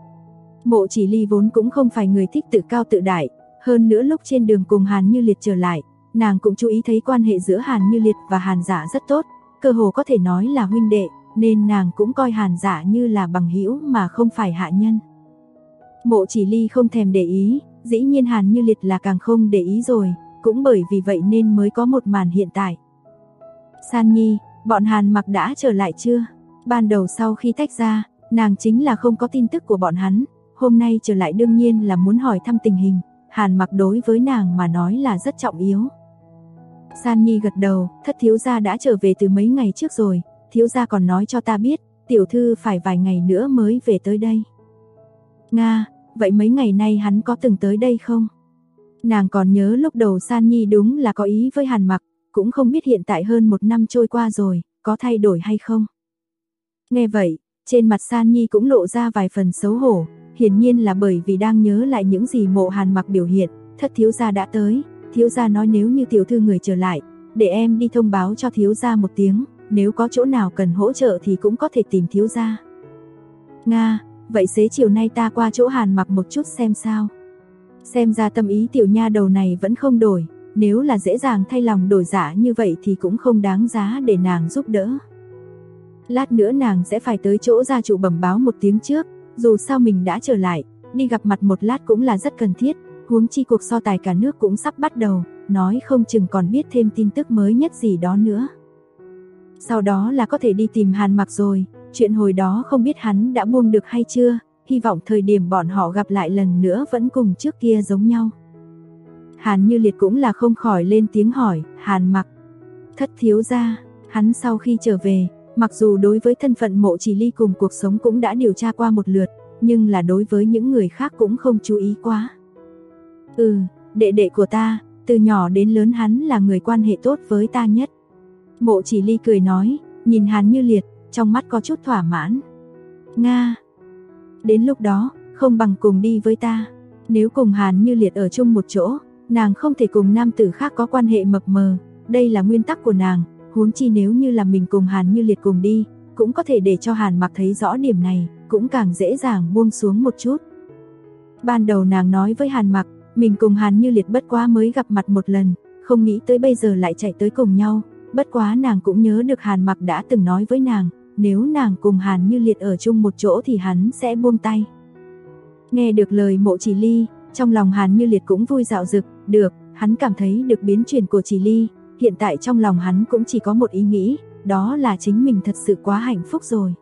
[SPEAKER 2] Mộ Chỉ Ly vốn cũng không phải người thích tự cao tự đại, hơn nữa lúc trên đường cùng Hàn Như Liệt trở lại, nàng cũng chú ý thấy quan hệ giữa Hàn Như Liệt và Hàn Dạ rất tốt, cơ hồ có thể nói là huynh đệ, nên nàng cũng coi Hàn Dạ như là bằng hữu mà không phải hạ nhân. Mộ Chỉ Ly không thèm để ý, dĩ nhiên Hàn Như Liệt là càng không để ý rồi, cũng bởi vì vậy nên mới có một màn hiện tại. San Nhi, bọn Hàn Mặc đã trở lại chưa? Ban đầu sau khi tách ra, nàng chính là không có tin tức của bọn hắn, hôm nay trở lại đương nhiên là muốn hỏi thăm tình hình, Hàn Mặc đối với nàng mà nói là rất trọng yếu. San Nhi gật đầu, thất thiếu gia đã trở về từ mấy ngày trước rồi, thiếu gia còn nói cho ta biết, tiểu thư phải vài ngày nữa mới về tới đây. Nga, vậy mấy ngày nay hắn có từng tới đây không? Nàng còn nhớ lúc đầu San Nhi đúng là có ý với Hàn Mặc, cũng không biết hiện tại hơn 1 năm trôi qua rồi, có thay đổi hay không? Nghe vậy, trên mặt San Nhi cũng lộ ra vài phần xấu hổ, hiển nhiên là bởi vì đang nhớ lại những gì Mộ Hàn Mặc biểu hiện, thất thiếu gia đã tới, thiếu gia nói nếu như tiểu thư người trở lại, để em đi thông báo cho thiếu gia một tiếng, nếu có chỗ nào cần hỗ trợ thì cũng có thể tìm thiếu gia. Nga, vậy xế chiều nay ta qua chỗ Hàn Mặc một chút xem sao. Xem ra tâm ý tiểu nha đầu này vẫn không đổi, nếu là dễ dàng thay lòng đổi dạ như vậy thì cũng không đáng giá để nàng giúp đỡ. Lát nữa nàng sẽ phải tới chỗ gia chủ bẩm báo một tiếng trước, dù sao mình đã trở lại, đi gặp mặt một lát cũng là rất cần thiết, huống chi cuộc so tài cả nước cũng sắp bắt đầu, nói không chừng còn biết thêm tin tức mới nhất gì đó nữa. Sau đó là có thể đi tìm Hàn Mặc rồi, chuyện hồi đó không biết hắn đã buông được hay chưa, hy vọng thời điểm bọn họ gặp lại lần nữa vẫn cùng trước kia giống nhau. Hàn Như Liệt cũng là không khỏi lên tiếng hỏi, Hàn Mặc, thất thiếu gia, hắn sau khi trở về, mặc dù đối với thân phận Mộ Chỉ Ly cùng cuộc sống cũng đã điều tra qua một lượt, nhưng là đối với những người khác cũng không chú ý quá. Đệ đệ của ta, từ nhỏ đến lớn hắn là người quan hệ tốt với ta nhất. Mộ Chỉ Ly cười nói, nhìn Hàn Như Liệt, trong mắt có chút thỏa mãn. Nga, đến lúc đó, không bằng cùng đi với ta. Nếu cùng Hàn Như Liệt ở chung một chỗ, nàng không thể cùng nam tử khác có quan hệ mập mờ, đây là nguyên tắc của nàng, huống chi nếu như là mình cùng Hàn Như Liệt cùng đi, cũng có thể để cho Hàn Mặc thấy rõ điểm này, cũng càng dễ dàng buông xuống một chút. Ban đầu nàng nói với Hàn Mặc, mình cùng Hàn Như Liệt bất quá mới gặp mặt một lần, không nghĩ tới bây giờ lại chạy tới cùng nhau, bất quá nàng cũng nhớ được Hàn Mặc đã từng nói với nàng, nếu nàng cùng Hàn Như Liệt ở chung một chỗ thì hắn sẽ buông tay. Nghe được lời Mộ Chỉ Ly, trong lòng Hàn Như Liệt cũng vui dạo dực, được, hắn cảm thấy được biến chuyển của Chỉ Ly, hiện tại trong lòng hắn cũng chỉ có một ý nghĩ, đó là chính mình thật sự quá hạnh phúc rồi.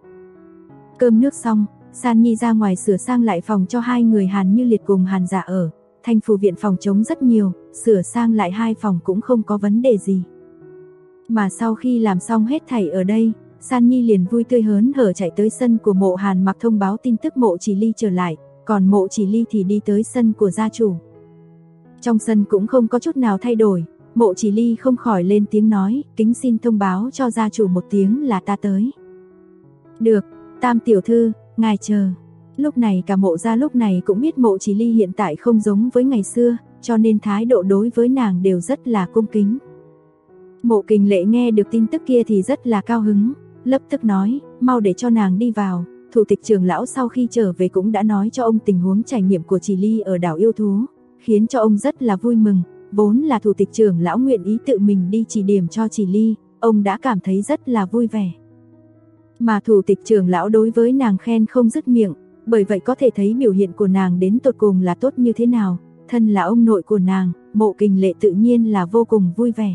[SPEAKER 2] Cơm nước xong, San Nhi ra ngoài sửa sang lại phòng cho hai người Hàn Như Liệt cùng Hàn Dạ ở, Thanh Phù viện phòng trống rất nhiều, sửa sang lại 2 phòng cũng không có vấn đề gì. Mà sau khi làm xong hết thảy ở đây, San Nhi liền vui tươi hớn hở chạy tới sân của Mộ Hàn Mặc thông báo tin tức Mộ Chỉ Ly trở lại, còn Mộ Chỉ Ly thì đi tới sân của gia chủ. Trong sân cũng không có chút nào thay đổi, Mộ Chỉ Ly không khỏi lên tiếng nói, kính xin thông báo cho gia chủ một tiếng là ta tới. Được, Tam tiểu thư, ngài chờ. Lúc này cả Mộ gia lúc này cũng biết Mộ Chỉ Ly hiện tại không giống với ngày xưa, cho nên thái độ đối với nàng đều rất là cung kính. Mộ Kình Lệ nghe được tin tức kia thì rất là cao hứng, lập tức nói, mau để cho nàng đi vào. Thủ tịch trưởng lão sau khi trở về cũng đã nói cho ông tình huống trải nghiệm của Chỉ Ly ở đảo yêu thú, khiến cho ông rất là vui mừng, vốn là thủ tịch trưởng lão nguyện ý tự mình đi chỉ điểm cho Chỉ Ly, ông đã cảm thấy rất là vui vẻ. Mà thủ tịch trưởng lão đối với nàng khen không dứt miệng, bởi vậy có thể thấy biểu hiện của nàng đến tột cùng là tốt như thế nào, thân là ông nội của nàng, Mộ Kình Lệ tự nhiên là vô cùng vui vẻ.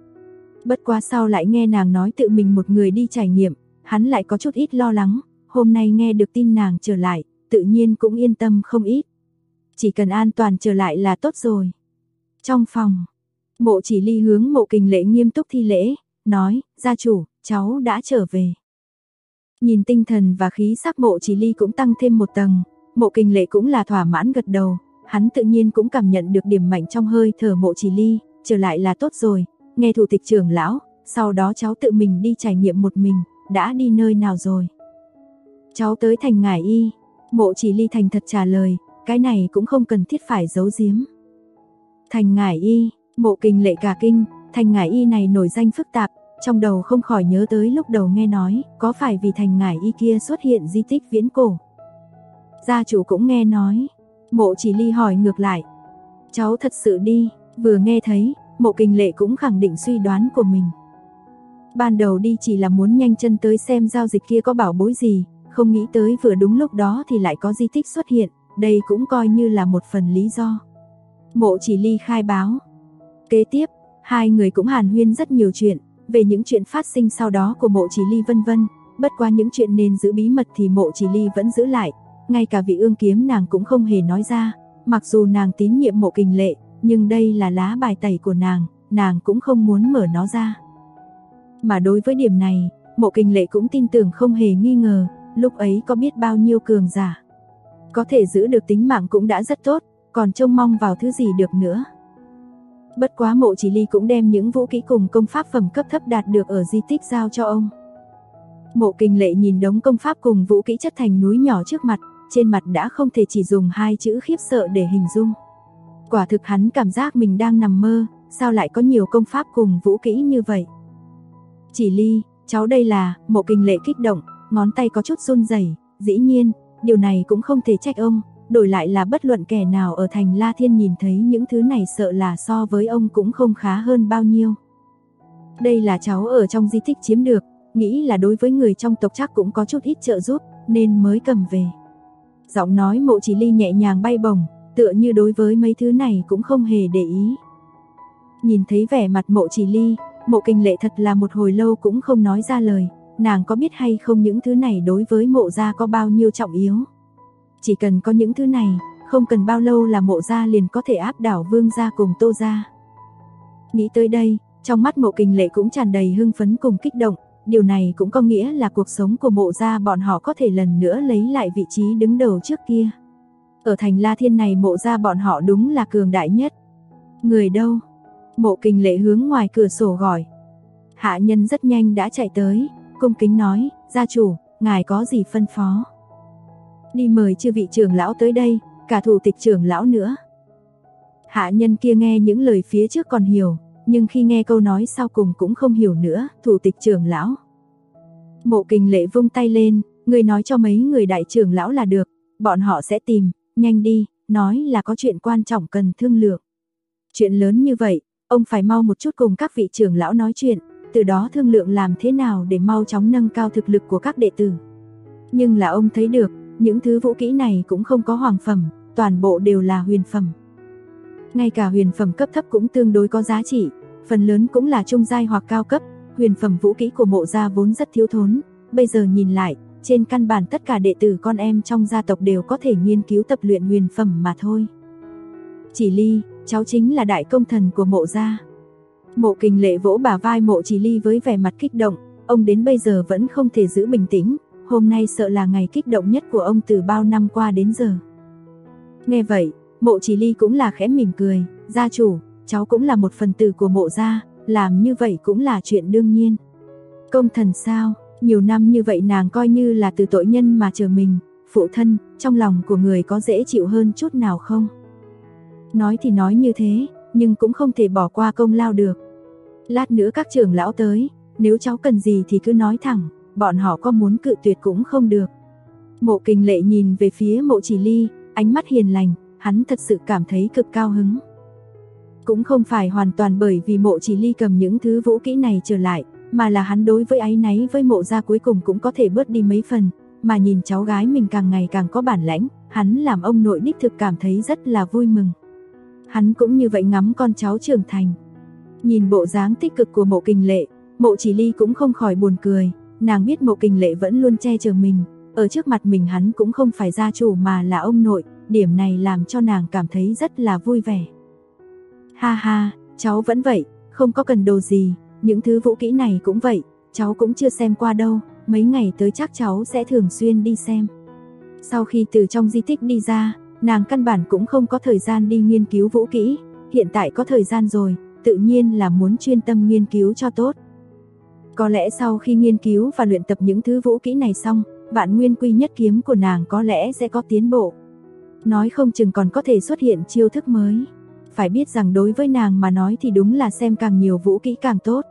[SPEAKER 2] Bất quá sau lại nghe nàng nói tự mình một người đi trải nghiệm, hắn lại có chút ít lo lắng, hôm nay nghe được tin nàng trở lại, tự nhiên cũng yên tâm không ít. Chỉ cần an toàn trở lại là tốt rồi. Trong phòng, Mộ Chỉ Ly hướng Mộ Kình Lệ nghiêm túc thi lễ, nói, gia chủ, cháu đã trở về. Nhìn tinh thần và khí sắc Mộ Chỉ Ly cũng tăng thêm một tầng, Mộ Kình Lệ cũng là thỏa mãn gật đầu, hắn tự nhiên cũng cảm nhận được điểm mạnh trong hơi thở Mộ Chỉ Ly, trở lại là tốt rồi, nghe thủ tịch trưởng lão, sau đó cháu tự mình đi trải nghiệm một mình, đã đi nơi nào rồi? Cháu tới thành Ngải Y. Mộ Chỉ Ly thành thật trả lời, cái này cũng không cần thiết phải giấu giếm. Thành Ngải Y, Mộ Kình Lệ cả kinh, thành Ngải Y này nổi danh phức tạp, trong đầu không khỏi nhớ tới lúc đầu nghe nói, có phải vì thành Ngải Y kia xuất hiện di tích viễn cổ? Gia chủ cũng nghe nói. Mộ Chỉ Ly hỏi ngược lại. Cháu thật sự đi, vừa nghe thấy, Mộ Kình Lệ cũng khẳng định suy đoán của mình. Ban đầu đi chỉ là muốn nhanh chân tới xem giao dịch kia có bảo bối gì, không nghĩ tới vừa đúng lúc đó thì lại có di tích xuất hiện, đây cũng coi như là một phần lý do. Mộ Chỉ Ly khai báo. Kế tiếp, hai người cũng hàn huyên rất nhiều chuyện, về những chuyện phát sinh sau đó của Mộ Chỉ Ly vân vân, bất quá những chuyện nên giữ bí mật thì Mộ Chỉ Ly vẫn giữ lại, ngay cả vị ương kiếm nàng cũng không hề nói ra, mặc dù nàng tín nhiệm Mộ Kình Lệ, nhưng đây là lá bài tẩy của nàng cũng không muốn mở nó ra. Mà đối với điểm này, Mộ Kình Lệ cũng tin tưởng không hề nghi ngờ, lúc ấy có biết bao nhiêu cường giả. Có thể giữ được tính mạng cũng đã rất tốt, còn trông mong vào thứ gì được nữa. Bất quá Mộ Chỉ Ly cũng đem những vũ kỹ cùng công pháp phẩm cấp thấp đạt được ở di tích giao cho ông. Mộ Kình Lệ nhìn đống công pháp cùng vũ kỹ chất thành núi nhỏ trước mặt, trên mặt đã không thể chỉ dùng hai chữ khiếp sợ để hình dung. Quả thực hắn cảm giác mình đang nằm mơ, sao lại có nhiều công pháp cùng vũ kỹ như vậy? Chỉ Ly, cháu đây là, Mộ Kình Lệ kích động, ngón tay có chút run rẩy, dĩ nhiên, điều này cũng không thể trách ông, đổi lại là bất luận kẻ nào ở thành La Thiên nhìn thấy những thứ này sợ là so với ông cũng không khá hơn bao nhiêu. Đây là cháu ở trong di tích chiếm được, nghĩ là đối với người trong tộc chắc cũng có chút ít trợ giúp, nên mới cầm về. Giọng nói Mộ Chỉ Ly nhẹ nhàng bay bổng, tựa như đối với mấy thứ này cũng không hề để ý. Nhìn thấy vẻ mặt Mộ Chỉ Ly, Mộ Kình Lệ thật là một hồi lâu cũng không nói ra lời, nàng có biết hay không những thứ này đối với Mộ gia có bao nhiêu trọng yếu. Chỉ cần có những thứ này, không cần bao lâu là Mộ gia liền có thể áp đảo Vương gia cùng Tô gia. Nghĩ tới đây, trong mắt Mộ Kình Lệ cũng tràn đầy hưng phấn cùng kích động, điều này cũng có nghĩa là cuộc sống của Mộ gia bọn họ có thể lần nữa lấy lại vị trí đứng đầu trước kia. Ở thành La Thiên này Mộ gia bọn họ đúng là cường đại nhất. Người đâu? Mộ Kình Lệ hướng ngoài cửa sổ gọi. Hạ nhân rất nhanh đã chạy tới, cung kính nói, gia chủ, ngài có gì phân phó? Đi mời chư vị trưởng lão tới đây, cả thủ tịch trưởng lão nữa. Hạ nhân kia nghe những lời phía trước còn hiểu, nhưng khi nghe câu nói sau cùng cũng không hiểu nữa, thủ tịch trưởng lão. Mộ Kình Lệ vung tay lên, người nói cho mấy người đại trưởng lão là được, bọn họ sẽ tìm, nhanh đi, nói là có chuyện quan trọng cần thương lượng. Chuyện lớn như vậy, ông phải mau một chút cùng các vị trưởng lão nói chuyện, từ đó thương lượng làm thế nào để mau chóng nâng cao thực lực của các đệ tử. Nhưng là ông thấy được, những thứ vũ kỹ này cũng không có hoàng phẩm, toàn bộ đều là huyền phẩm. Ngay cả huyền phẩm cấp thấp cũng tương đối có giá trị, phần lớn cũng là trung giai hoặc cao cấp, huyền phẩm vũ kỹ của Mộ gia vốn rất thiếu thốn, bây giờ nhìn lại, trên căn bản tất cả đệ tử con em trong gia tộc đều có thể nghiên cứu tập luyện huyền phẩm mà thôi. Chỉ Ly, cháu chính là đại công thần của Mộ gia. Mộ Kình Lệ vỗ bả vai Mộ Chỉ Ly với vẻ mặt kích động, ông đến bây giờ vẫn không thể giữ bình tĩnh, hôm nay sợ là ngày kích động nhất của ông từ bao năm qua đến giờ. Nghe vậy, Mộ Chỉ Ly cũng là khẽ mỉm cười, gia chủ, cháu cũng là một phần tử của Mộ gia, làm như vậy cũng là chuyện đương nhiên. Công thần sao, nhiều năm như vậy nàng coi như là từ tội nhân mà chờ mình, phụ thân, trong lòng của người có dễ chịu hơn chút nào không? Nói thì nói như thế, nhưng cũng không thể bỏ qua công lao được. Lát nữa các trưởng lão tới, nếu cháu cần gì thì cứ nói thẳng, bọn họ có muốn cự tuyệt cũng không được. Mộ Kình Lệ nhìn về phía Mộ Chỉ Ly, ánh mắt hiền lành, hắn thật sự cảm thấy cực cao hứng. Cũng không phải hoàn toàn bởi vì Mộ Chỉ Ly cầm những thứ vũ kỹ này trở lại, mà là hắn đối với áy náy với Mộ gia cuối cùng cũng có thể bớt đi mấy phần, mà nhìn cháu gái mình càng ngày càng có bản lãnh, hắn làm ông nội đích thực cảm thấy rất là vui mừng. Hắn cũng như vậy ngắm con cháu trưởng thành. Nhìn bộ dáng tích cực của Mộ Kình Lệ, Mộ Chỉ Ly cũng không khỏi buồn cười, nàng biết Mộ Kình Lệ vẫn luôn che chở mình, ở trước mặt mình hắn cũng không phải gia chủ mà là ông nội, điểm này làm cho nàng cảm thấy rất là vui vẻ. Ha ha, cháu vẫn vậy, không có cần đồ gì, những thứ vũ kỹ này cũng vậy, cháu cũng chưa xem qua đâu, mấy ngày tới chắc cháu sẽ thường xuyên đi xem. Sau khi từ trong di tích đi ra, Nàng căn bản cũng không có thời gian đi nghiên cứu vũ kỹ, hiện tại có thời gian rồi, tự nhiên là muốn chuyên tâm nghiên cứu cho tốt. Có lẽ sau khi nghiên cứu và luyện tập những thứ vũ kỹ này xong, Vạn Nguyên Quy Nhất Kiếm của nàng có lẽ sẽ có tiến bộ. Nói không chừng còn có thể xuất hiện chiêu thức mới. Phải biết rằng đối với nàng mà nói thì đúng là xem càng nhiều vũ kỹ càng tốt.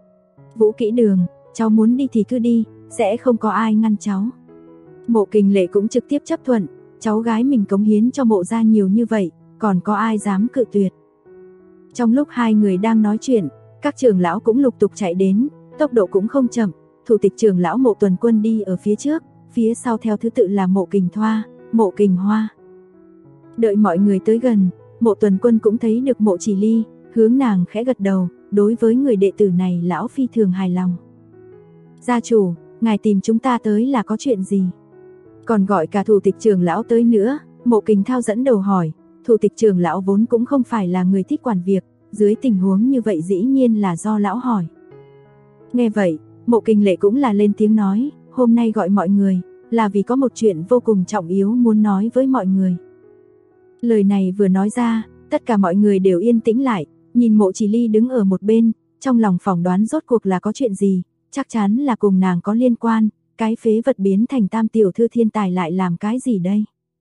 [SPEAKER 2] Vũ kỹ đường, cháu muốn đi thì cứ đi, sẽ không có ai ngăn cháu. Mộ Kình Lệ cũng trực tiếp chấp thuận, cháu gái mình cống hiến cho Mộ gia nhiều như vậy, còn có ai dám cự tuyệt. Trong lúc hai người đang nói chuyện, các trưởng lão cũng lục tục chạy đến, tốc độ cũng không chậm, thủ tịch trưởng lão Mộ Tuần Quân đi ở phía trước, phía sau theo thứ tự là Mộ Kình Thoa, Mộ Kình Hoa. Đợi mọi người tới gần, Mộ Tuần Quân cũng thấy được Mộ Chỉ Ly, hướng nàng khẽ gật đầu, đối với người đệ tử này lão phi thường hài lòng. Gia chủ, ngài tìm chúng ta tới là có chuyện gì? Còn gọi cả thủ tịch trưởng lão tới nữa, Mộ Kình Thao dẫn đầu hỏi, thủ tịch trưởng lão vốn cũng không phải là người thích quản việc, dưới tình huống như vậy dĩ nhiên là do lão hỏi. Nghe vậy, Mộ Kình Lệ cũng là lên tiếng nói, hôm nay gọi mọi người, là vì có một chuyện vô cùng trọng yếu muốn nói với mọi người. Lời này vừa nói ra, tất cả mọi người đều yên tĩnh lại, nhìn Mộ Chỉ Ly đứng ở một bên, trong lòng phỏng đoán rốt cuộc là có chuyện gì, chắc chắn là cùng nàng có liên quan, cái phế vật biến thành tam tiểu thư thiên tài lại làm cái gì đây?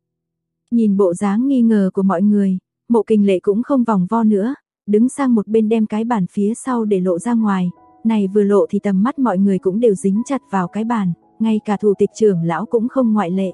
[SPEAKER 2] Nhìn bộ dáng nghi ngờ của mọi người, Mộ Kình Lệ cũng không vòng vo nữa, đứng sang một bên đem cái bàn phía sau để lộ ra ngoài, này vừa lộ thì tầm mắt mọi người cũng đều dính chặt vào cái bàn, ngay cả thủ tịch trưởng lão cũng không ngoại lệ.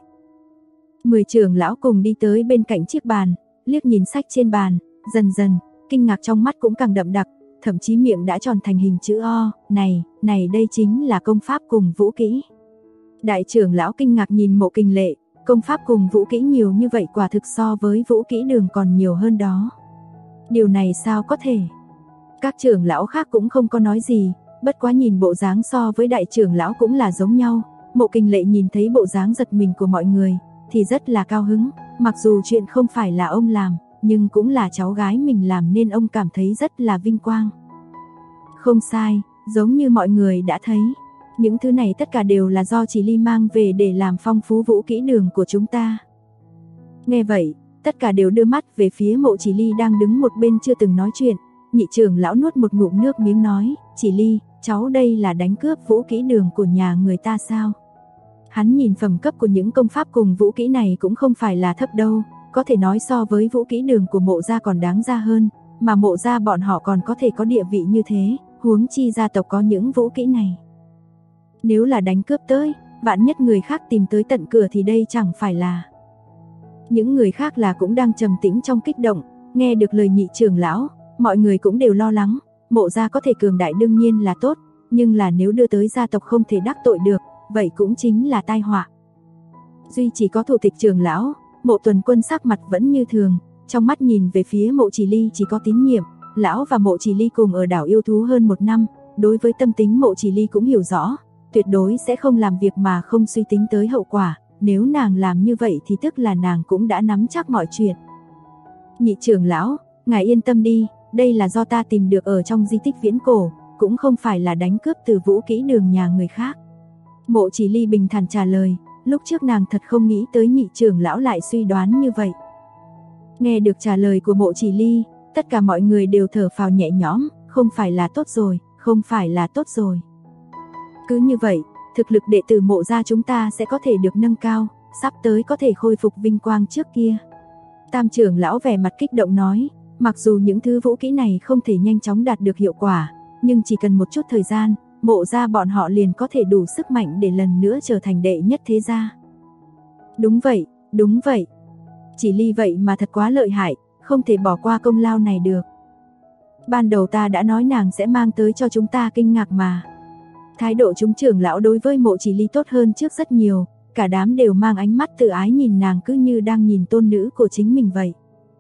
[SPEAKER 2] 10 trưởng lão cùng đi tới bên cạnh chiếc bàn, liếc nhìn sách trên bàn, dần dần, kinh ngạc trong mắt cũng càng đậm đặc, thậm chí miệng đã tròn thành hình chữ O, này đây chính là công pháp cùng vũ kỹ. Đại trưởng lão kinh ngạc nhìn Mộ Kình Lệ, công pháp cùng vũ kỹ nhiều như vậy quả thực so với vũ kỹ đường còn nhiều hơn đó. Điều này sao có thể? Các trưởng lão khác cũng không có nói gì, bất quá nhìn bộ dáng so với đại trưởng lão cũng là giống nhau. Mộ Kình Lệ nhìn thấy bộ dáng giật mình của mọi người, thì rất là cao hứng, mặc dù chuyện không phải là ông làm, nhưng cũng là cháu gái mình làm nên ông cảm thấy rất là vinh quang. Không sai, giống như mọi người đã thấy, những thứ này tất cả đều là do Chỉ Ly mang về để làm phong phú vũ kỹ đường của chúng ta. Nghe vậy, tất cả đều đưa mắt về phía Mộ Chỉ Ly đang đứng một bên chưa từng nói chuyện, nhị trưởng lão nuốt một ngụm nước miếng nói, Chỉ Ly, cháu đây là đánh cướp vũ kỹ đường của nhà người ta sao? Hắn nhìn phẩm cấp của những công pháp cùng vũ kỹ này cũng không phải là thấp đâu, có thể nói so với vũ kỹ đường của Mộ gia còn đáng ra hơn, mà Mộ gia bọn họ còn có thể có địa vị như thế, huống chi gia tộc có những vũ kỹ này. Nếu là đánh cướp tới, vạn nhất người khác tìm tới tận cửa thì đây chẳng phải là... Những người khác là cũng đang trầm tĩnh trong kích động, nghe được lời nhị trưởng lão, mọi người cũng đều lo lắng, Mộ gia có thể cường đại đương nhiên là tốt, nhưng là nếu đưa tới gia tộc không thể đắc tội được, vậy cũng chính là tai họa. Duy chỉ có thủ tịch trưởng lão, Mộ Tuần Quân sắc mặt vẫn như thường, trong mắt nhìn về phía Mộ Chỉ Ly chỉ có tín nhiệm, lão và Mộ Chỉ Ly cùng ở đảo yêu thú hơn 1 năm, đối với tâm tính Mộ Chỉ Ly cũng hiểu rõ, tuyệt đối sẽ không làm việc mà không suy tính tới hậu quả, nếu nàng làm như vậy thì tức là nàng cũng đã nắm chắc mọi chuyện. Nhị trưởng lão, ngài yên tâm đi, đây là do ta tìm được ở trong di tích viễn cổ, cũng không phải là đánh cướp từ vũ kỹ đường nhà người khác. Mộ Chỉ Ly bình thản trả lời, lúc trước nàng thật không nghĩ tới nhị trưởng lão lại suy đoán như vậy. Nghe được trả lời của Mộ Chỉ Ly, tất cả mọi người đều thở phào nhẹ nhõm, không phải là tốt rồi, không phải là tốt rồi. Cứ như vậy, thực lực đệ tử Mộ gia chúng ta sẽ có thể được nâng cao, sắp tới có thể khôi phục vinh quang trước kia. Tam trưởng lão vẻ mặt kích động nói, mặc dù những thứ vũ kỹ này không thể nhanh chóng đạt được hiệu quả, nhưng chỉ cần một chút thời gian, Mộ gia bọn họ liền có thể đủ sức mạnh để lần nữa trở thành đệ nhất thế gia. Đúng vậy, đúng vậy. Chỉ Ly vậy mà thật quá lợi hại, không thể bỏ qua công lao này được. Ban đầu ta đã nói nàng sẽ mang tới cho chúng ta kinh ngạc mà. Thái độ chúng trưởng lão đối với Mộ Chỉ Ly tốt hơn trước rất nhiều, cả đám đều mang ánh mắt tự ái nhìn nàng cứ như đang nhìn tôn nữ của chính mình vậy.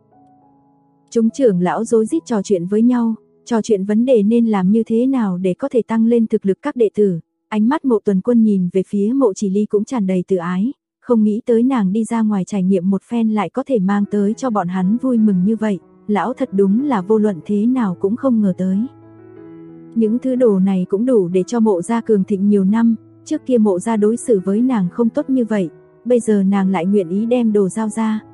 [SPEAKER 2] Chúng trưởng lão rối rít trò chuyện với nhau, trò chuyện vấn đề nên làm như thế nào để có thể tăng lên thực lực các đệ tử. Ánh mắt Mộ Tuần Quân nhìn về phía Mộ Chỉ Ly cũng tràn đầy tự ái, không nghĩ tới nàng đi ra ngoài trải nghiệm một phen lại có thể mang tới cho bọn hắn vui mừng như vậy, lão thật đúng là vô luận thế nào cũng không ngờ tới. Những thứ đồ này cũng đủ để cho Mộ gia cường thịnh nhiều năm, trước kia Mộ gia đối xử với nàng không tốt như vậy, bây giờ nàng lại nguyện ý đem đồ giao ra,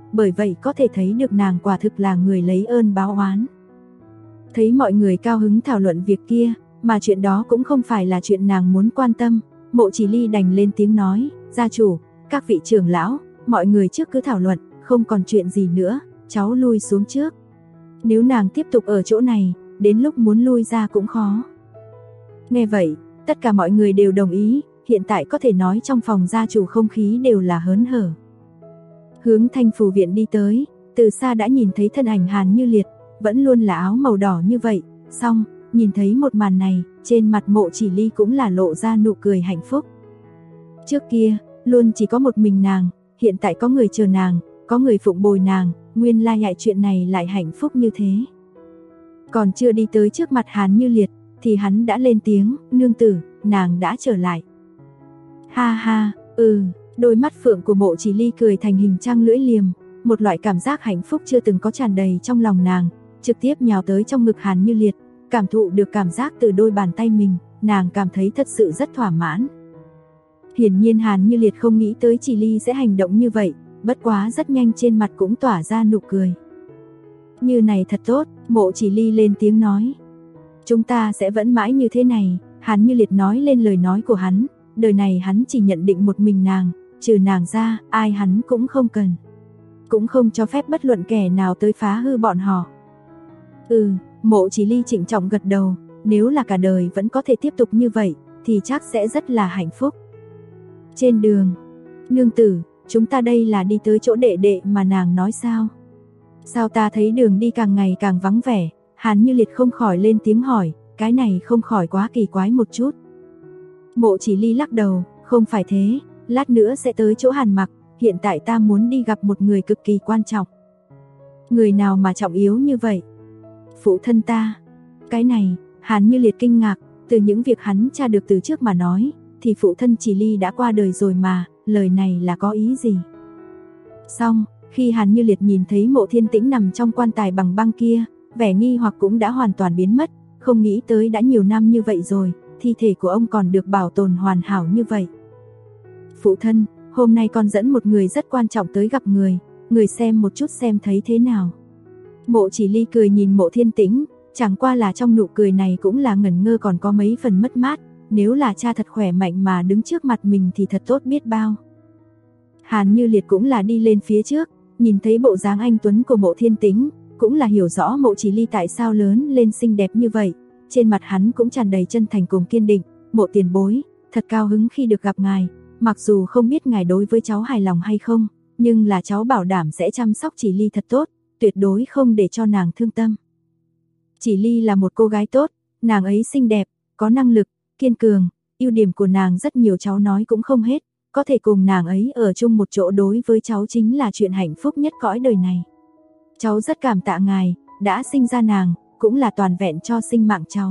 [SPEAKER 2] bởi vậy có thể thấy được nàng quả thực là người lấy ơn báo oán. Thấy mọi người cao hứng thảo luận việc kia, mà chuyện đó cũng không phải là chuyện nàng muốn quan tâm, Mộ Chỉ Ly đành lên tiếng nói, gia chủ, các vị trưởng lão, mọi người trước cứ thảo luận, không còn chuyện gì nữa, cháu lui xuống trước. Nếu nàng tiếp tục ở chỗ này, đến lúc muốn lui ra cũng khó. Nghe vậy, tất cả mọi người đều đồng ý, hiện tại có thể nói trong phòng gia chủ không khí đều là hớn hở. Hướng Thanh Phù viện đi tới, từ xa đã nhìn thấy thân ảnh Hàn Như Liệt, vẫn luôn là áo màu đỏ như vậy, xong, nhìn thấy một màn này, trên mặt Mộ Chỉ Ly cũng là lộ ra nụ cười hạnh phúc. Trước kia, luôn chỉ có một mình nàng, hiện tại có người chờ nàng, có người phụng bồi nàng, nguyên lai chuyện này lại hạnh phúc như thế. Còn chưa đi tới trước mặt Hàn Như Liệt, thì hắn đã lên tiếng, nương tử, nàng đã trở lại. Ha ha, đôi mắt phượng của Mộ Chỉ Ly cười thành hình trăng lưỡi liềm, một loại cảm giác hạnh phúc chưa từng có tràn đầy trong lòng nàng, trực tiếp nhào tới trong ngực Hàn Như Liệt, cảm thụ được cảm giác từ đôi bàn tay mình, nàng cảm thấy thật sự rất thỏa mãn. Hiển nhiên Hàn Như Liệt không nghĩ tới Chỉ Ly sẽ hành động như vậy, bất quá rất nhanh trên mặt cũng tỏa ra nụ cười. Như này thật tốt, Mộ Chỉ Ly lên tiếng nói. Chúng ta sẽ vẫn mãi như thế này, Hàn Như Liệt nói lên lời nói của hắn, đời này hắn chỉ nhận định một mình nàng, trừ nàng ra, ai hắn cũng không cần. Cũng không cho phép bất luận kẻ nào tới phá hư bọn họ. Mộ Chỉ Ly trịnh trọng gật đầu, nếu là cả đời vẫn có thể tiếp tục như vậy, thì chắc sẽ rất là hạnh phúc. Trên đường, nương tử, chúng ta đây là đi tới chỗ đệ đệ mà nàng nói sao? Sao ta thấy đường đi càng ngày càng vắng vẻ? Hàn Như Liệt không khỏi lên tiếng hỏi, cái này không khỏi quá kỳ quái một chút. Mộ Chỉ Ly lắc đầu, không phải thế, lát nữa sẽ tới chỗ Hàn Mặc, hiện tại ta muốn đi gặp một người cực kỳ quan trọng. Người nào mà trọng yếu như vậy? Phụ thân ta. Cái này, Hàn Như Liệt kinh ngạc, từ những việc hắn tra được từ trước mà nói, thì phụ thân Chỉ Ly đã qua đời rồi mà, lời này là có ý gì? Xong, khi Hàn Như Liệt nhìn thấy Mộ Thiên Tĩnh nằm trong quan tài bằng băng kia, vẻ nghi hoặc cũng đã hoàn toàn biến mất, không nghĩ tới đã nhiều năm như vậy rồi, thi thể của ông còn được bảo tồn hoàn hảo như vậy. Phụ thân, hôm nay con dẫn một người rất quan trọng tới gặp người xem một chút xem thấy thế nào. Mộ Chỉ Ly cười nhìn Mộ Thiên Tĩnh, chẳng qua là trong nụ cười này cũng là ngẩn ngơ còn có mấy phần mất mát, nếu là cha thật khỏe mạnh mà đứng trước mặt mình thì thật tốt biết bao. Hàn Như Liệt cũng là đi lên phía trước, nhìn thấy bộ dáng anh tuấn của Mộ Thiên Tĩnh, cũng là hiểu rõ Mộ Chỉ Ly tại sao lớn lên xinh đẹp như vậy, trên mặt hắn cũng tràn đầy chân thành cùng kiên định, Mộ tiền bối, thật cao hứng khi được gặp ngài, mặc dù không biết ngài đối với cháu hài lòng hay không, nhưng là cháu bảo đảm sẽ chăm sóc Chỉ Ly thật tốt, tuyệt đối không để cho nàng thương tâm. Chỉ Ly là một cô gái tốt, nàng ấy xinh đẹp, có năng lực, kiên cường, ưu điểm của nàng rất nhiều cháu nói cũng không hết, có thể cùng nàng ấy ở chung một chỗ đối với cháu chính là chuyện hạnh phúc nhất cõi đời này. Cháu rất cảm tạ ngài, đã sinh ra nàng, cũng là toàn vẹn cho sinh mạng cháu.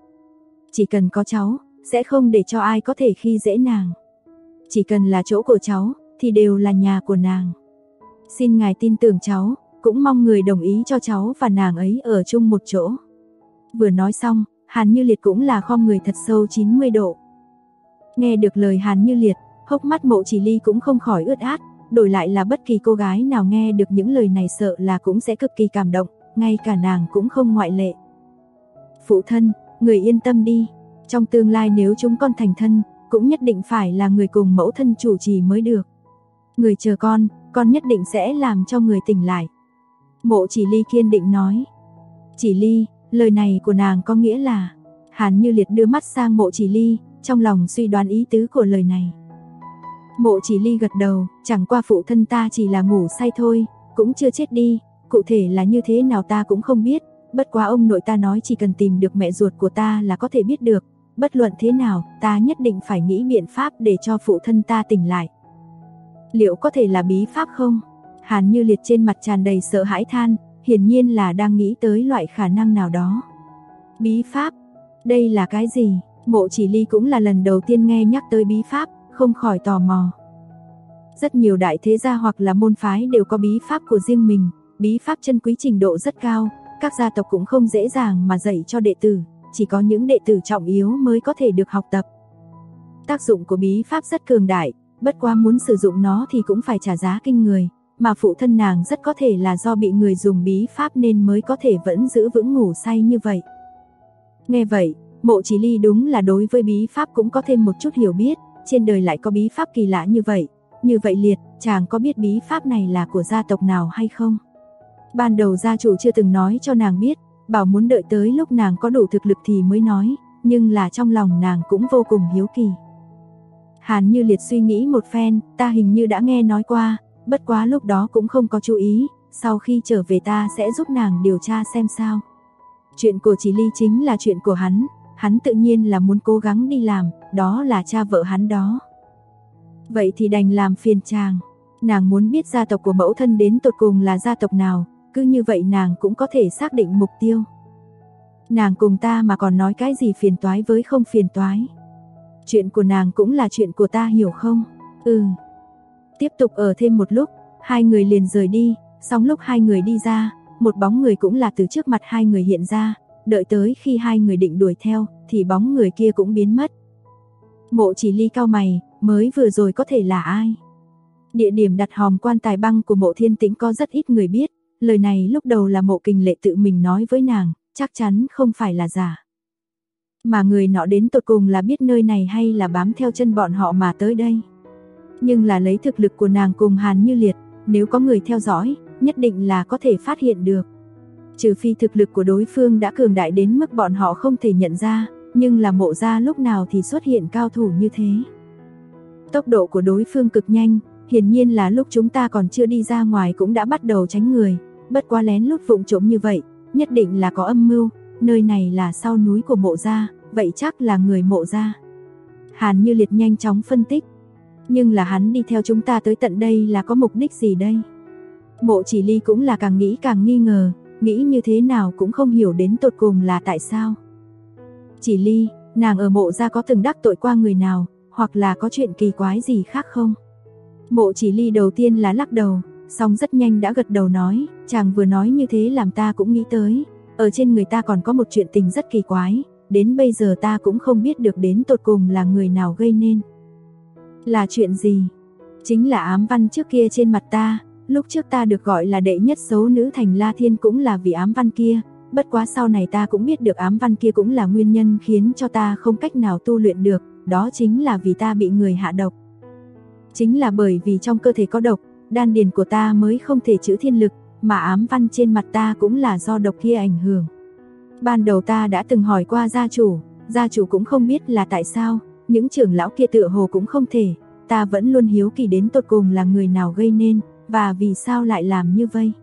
[SPEAKER 2] Chỉ cần có cháu, sẽ không để cho ai có thể khi dễ nàng. Chỉ cần là chỗ của cháu, thì đều là nhà của nàng. Xin ngài tin tưởng cháu, cũng mong người đồng ý cho cháu và nàng ấy ở chung một chỗ. Vừa nói xong, Hàn Như Liệt cũng là khom người thật sâu 90 độ. Nghe được lời Hàn Như Liệt, hốc mắt Mộ Chỉ Ly cũng không khỏi ướt át, đổi lại là bất kỳ cô gái nào nghe được những lời này sợ là cũng sẽ cực kỳ cảm động, ngay cả nàng cũng không ngoại lệ. Phụ thân, người yên tâm đi, trong tương lai nếu chúng con thành thân, cũng nhất định phải là người cùng mẫu thân chủ trì mới được. Người chờ con nhất định sẽ làm cho người tỉnh lại. Mộ Chỉ Ly kiên định nói. Chỉ Ly, lời này của nàng có nghĩa là... Hàn Như Liệt đưa mắt sang Mộ Chỉ Ly, trong lòng suy đoán ý tứ của lời này. Mộ Chỉ Ly gật đầu, chẳng qua phụ thân ta chỉ là ngủ say thôi, cũng chưa chết đi, cụ thể là như thế nào ta cũng không biết, bất quá ông nội ta nói chỉ cần tìm được mẹ ruột của ta là có thể biết được, bất luận thế nào, ta nhất định phải nghĩ biện pháp để cho phụ thân ta tỉnh lại. Liệu có thể là bí pháp không? Hàn Như Liệt trên mặt tràn đầy sợ hãi than, hiển nhiên là đang nghĩ tới loại khả năng nào đó. Bí pháp? Đây là cái gì? Mộ Chỉ Ly cũng là lần đầu tiên nghe nhắc tới bí pháp, không khỏi tò mò. Rất nhiều đại thế gia hoặc là môn phái đều có bí pháp của riêng mình, bí pháp chân quý trình độ rất cao, các gia tộc cũng không dễ dàng mà dạy cho đệ tử, chỉ có những đệ tử trọng yếu mới có thể được học tập. Tác dụng của bí pháp rất cường đại, bất quá muốn sử dụng nó thì cũng phải trả giá kinh người, mà phụ thân nàng rất có thể là do bị người dùng bí pháp nên mới có thể vẫn giữ vững ngủ say như vậy. Nghe vậy, Mộ Chỉ Ly đúng là đối với bí pháp cũng có thêm một chút hiểu biết, trên đời lại có bí pháp kỳ lạ như vậy. Như vậy Liệt, chàng có biết bí pháp này là của gia tộc nào hay không? Ban đầu gia chủ chưa từng nói cho nàng biết, bảo muốn đợi tới lúc nàng có đủ thực lực thì mới nói, nhưng là trong lòng nàng cũng vô cùng hiếu kỳ. Hàn Như Liệt suy nghĩ một phen, ta hình như đã nghe nói qua, bất quá lúc đó cũng không có chú ý, sau khi trở về ta sẽ giúp nàng điều tra xem sao. Chuyện của Chỉ Ly chính là chuyện của hắn tự nhiên là muốn cố gắng đi làm, đó là cha vợ hắn đó. Vậy thì đành làm phiền chàng. Nàng muốn biết gia tộc của mẫu thân đến tột cùng là gia tộc nào, cứ như vậy nàng cũng có thể xác định mục tiêu. Nàng cùng ta mà còn nói cái gì phiền toái với không phiền toái. Chuyện của nàng cũng là chuyện của ta, hiểu không? Tiếp tục ở thêm một lúc, hai người liền rời đi, xong lúc hai người đi ra, một bóng người cũng là từ trước mặt hai người hiện ra, đợi tới khi hai người định đuổi theo, thì bóng người kia cũng biến mất. Mộ Chỉ Ly cau mày, mới vừa rồi có thể là ai? Địa điểm đặt hòm quan tài băng của Mộ Thiên Tĩnh có rất ít người biết, lời này lúc đầu là Mộ Kình Lệ tự mình nói với nàng, chắc chắn không phải là giả. Mà người nọ đến tột cùng là biết nơi này hay là bám theo chân bọn họ mà tới đây. Nhưng là lấy thực lực của nàng cùng Hàn Như Liệt, nếu có người theo dõi, nhất định là có thể phát hiện được. Trừ phi thực lực của đối phương đã cường đại đến mức bọn họ không thể nhận ra, nhưng là Mộ gia lúc nào thì xuất hiện cao thủ như thế. Tốc độ của đối phương cực nhanh, hiển nhiên là lúc chúng ta còn chưa đi ra ngoài cũng đã bắt đầu tránh người, bất quá lén lút vụng trộm như vậy, nhất định là có âm mưu, nơi này là sau núi của Mộ gia, vậy chắc là người Mộ gia. Hàn Như Liệt nhanh chóng phân tích, nhưng là hắn đi theo chúng ta tới tận đây là có mục đích gì đây? Mộ Chỉ Ly cũng là càng nghĩ càng nghi ngờ, nghĩ như thế nào cũng không hiểu đến tột cùng là tại sao. Chỉ Ly, nàng ở Mộ gia có từng đắc tội qua người nào, hoặc là có chuyện kỳ quái gì khác không? Mộ Chỉ Ly đầu tiên là lắc đầu, xong rất nhanh đã gật đầu nói, chàng vừa nói như thế làm ta cũng nghĩ tới, ở trên người ta còn có một chuyện tình rất kỳ quái, đến bây giờ ta cũng không biết được đến tột cùng là người nào gây nên. Là chuyện gì? Chính là ám văn trước kia trên mặt ta, lúc trước ta được gọi là đệ nhất xấu nữ thành La Thiên cũng là vì ám văn kia, bất quá sau này ta cũng biết được ám văn kia cũng là nguyên nhân khiến cho ta không cách nào tu luyện được, đó chính là vì ta bị người hạ độc. Chính là bởi vì trong cơ thể có độc, đan điền của ta mới không thể trữ thiên lực, mà ám văn trên mặt ta cũng là do độc kia ảnh hưởng. Ban đầu ta đã từng hỏi qua gia chủ cũng không biết là tại sao, những trưởng lão kia tựa hồ cũng không thể, ta vẫn luôn hiếu kỳ đến tột cùng là người nào gây nên, và vì sao lại làm như vậy.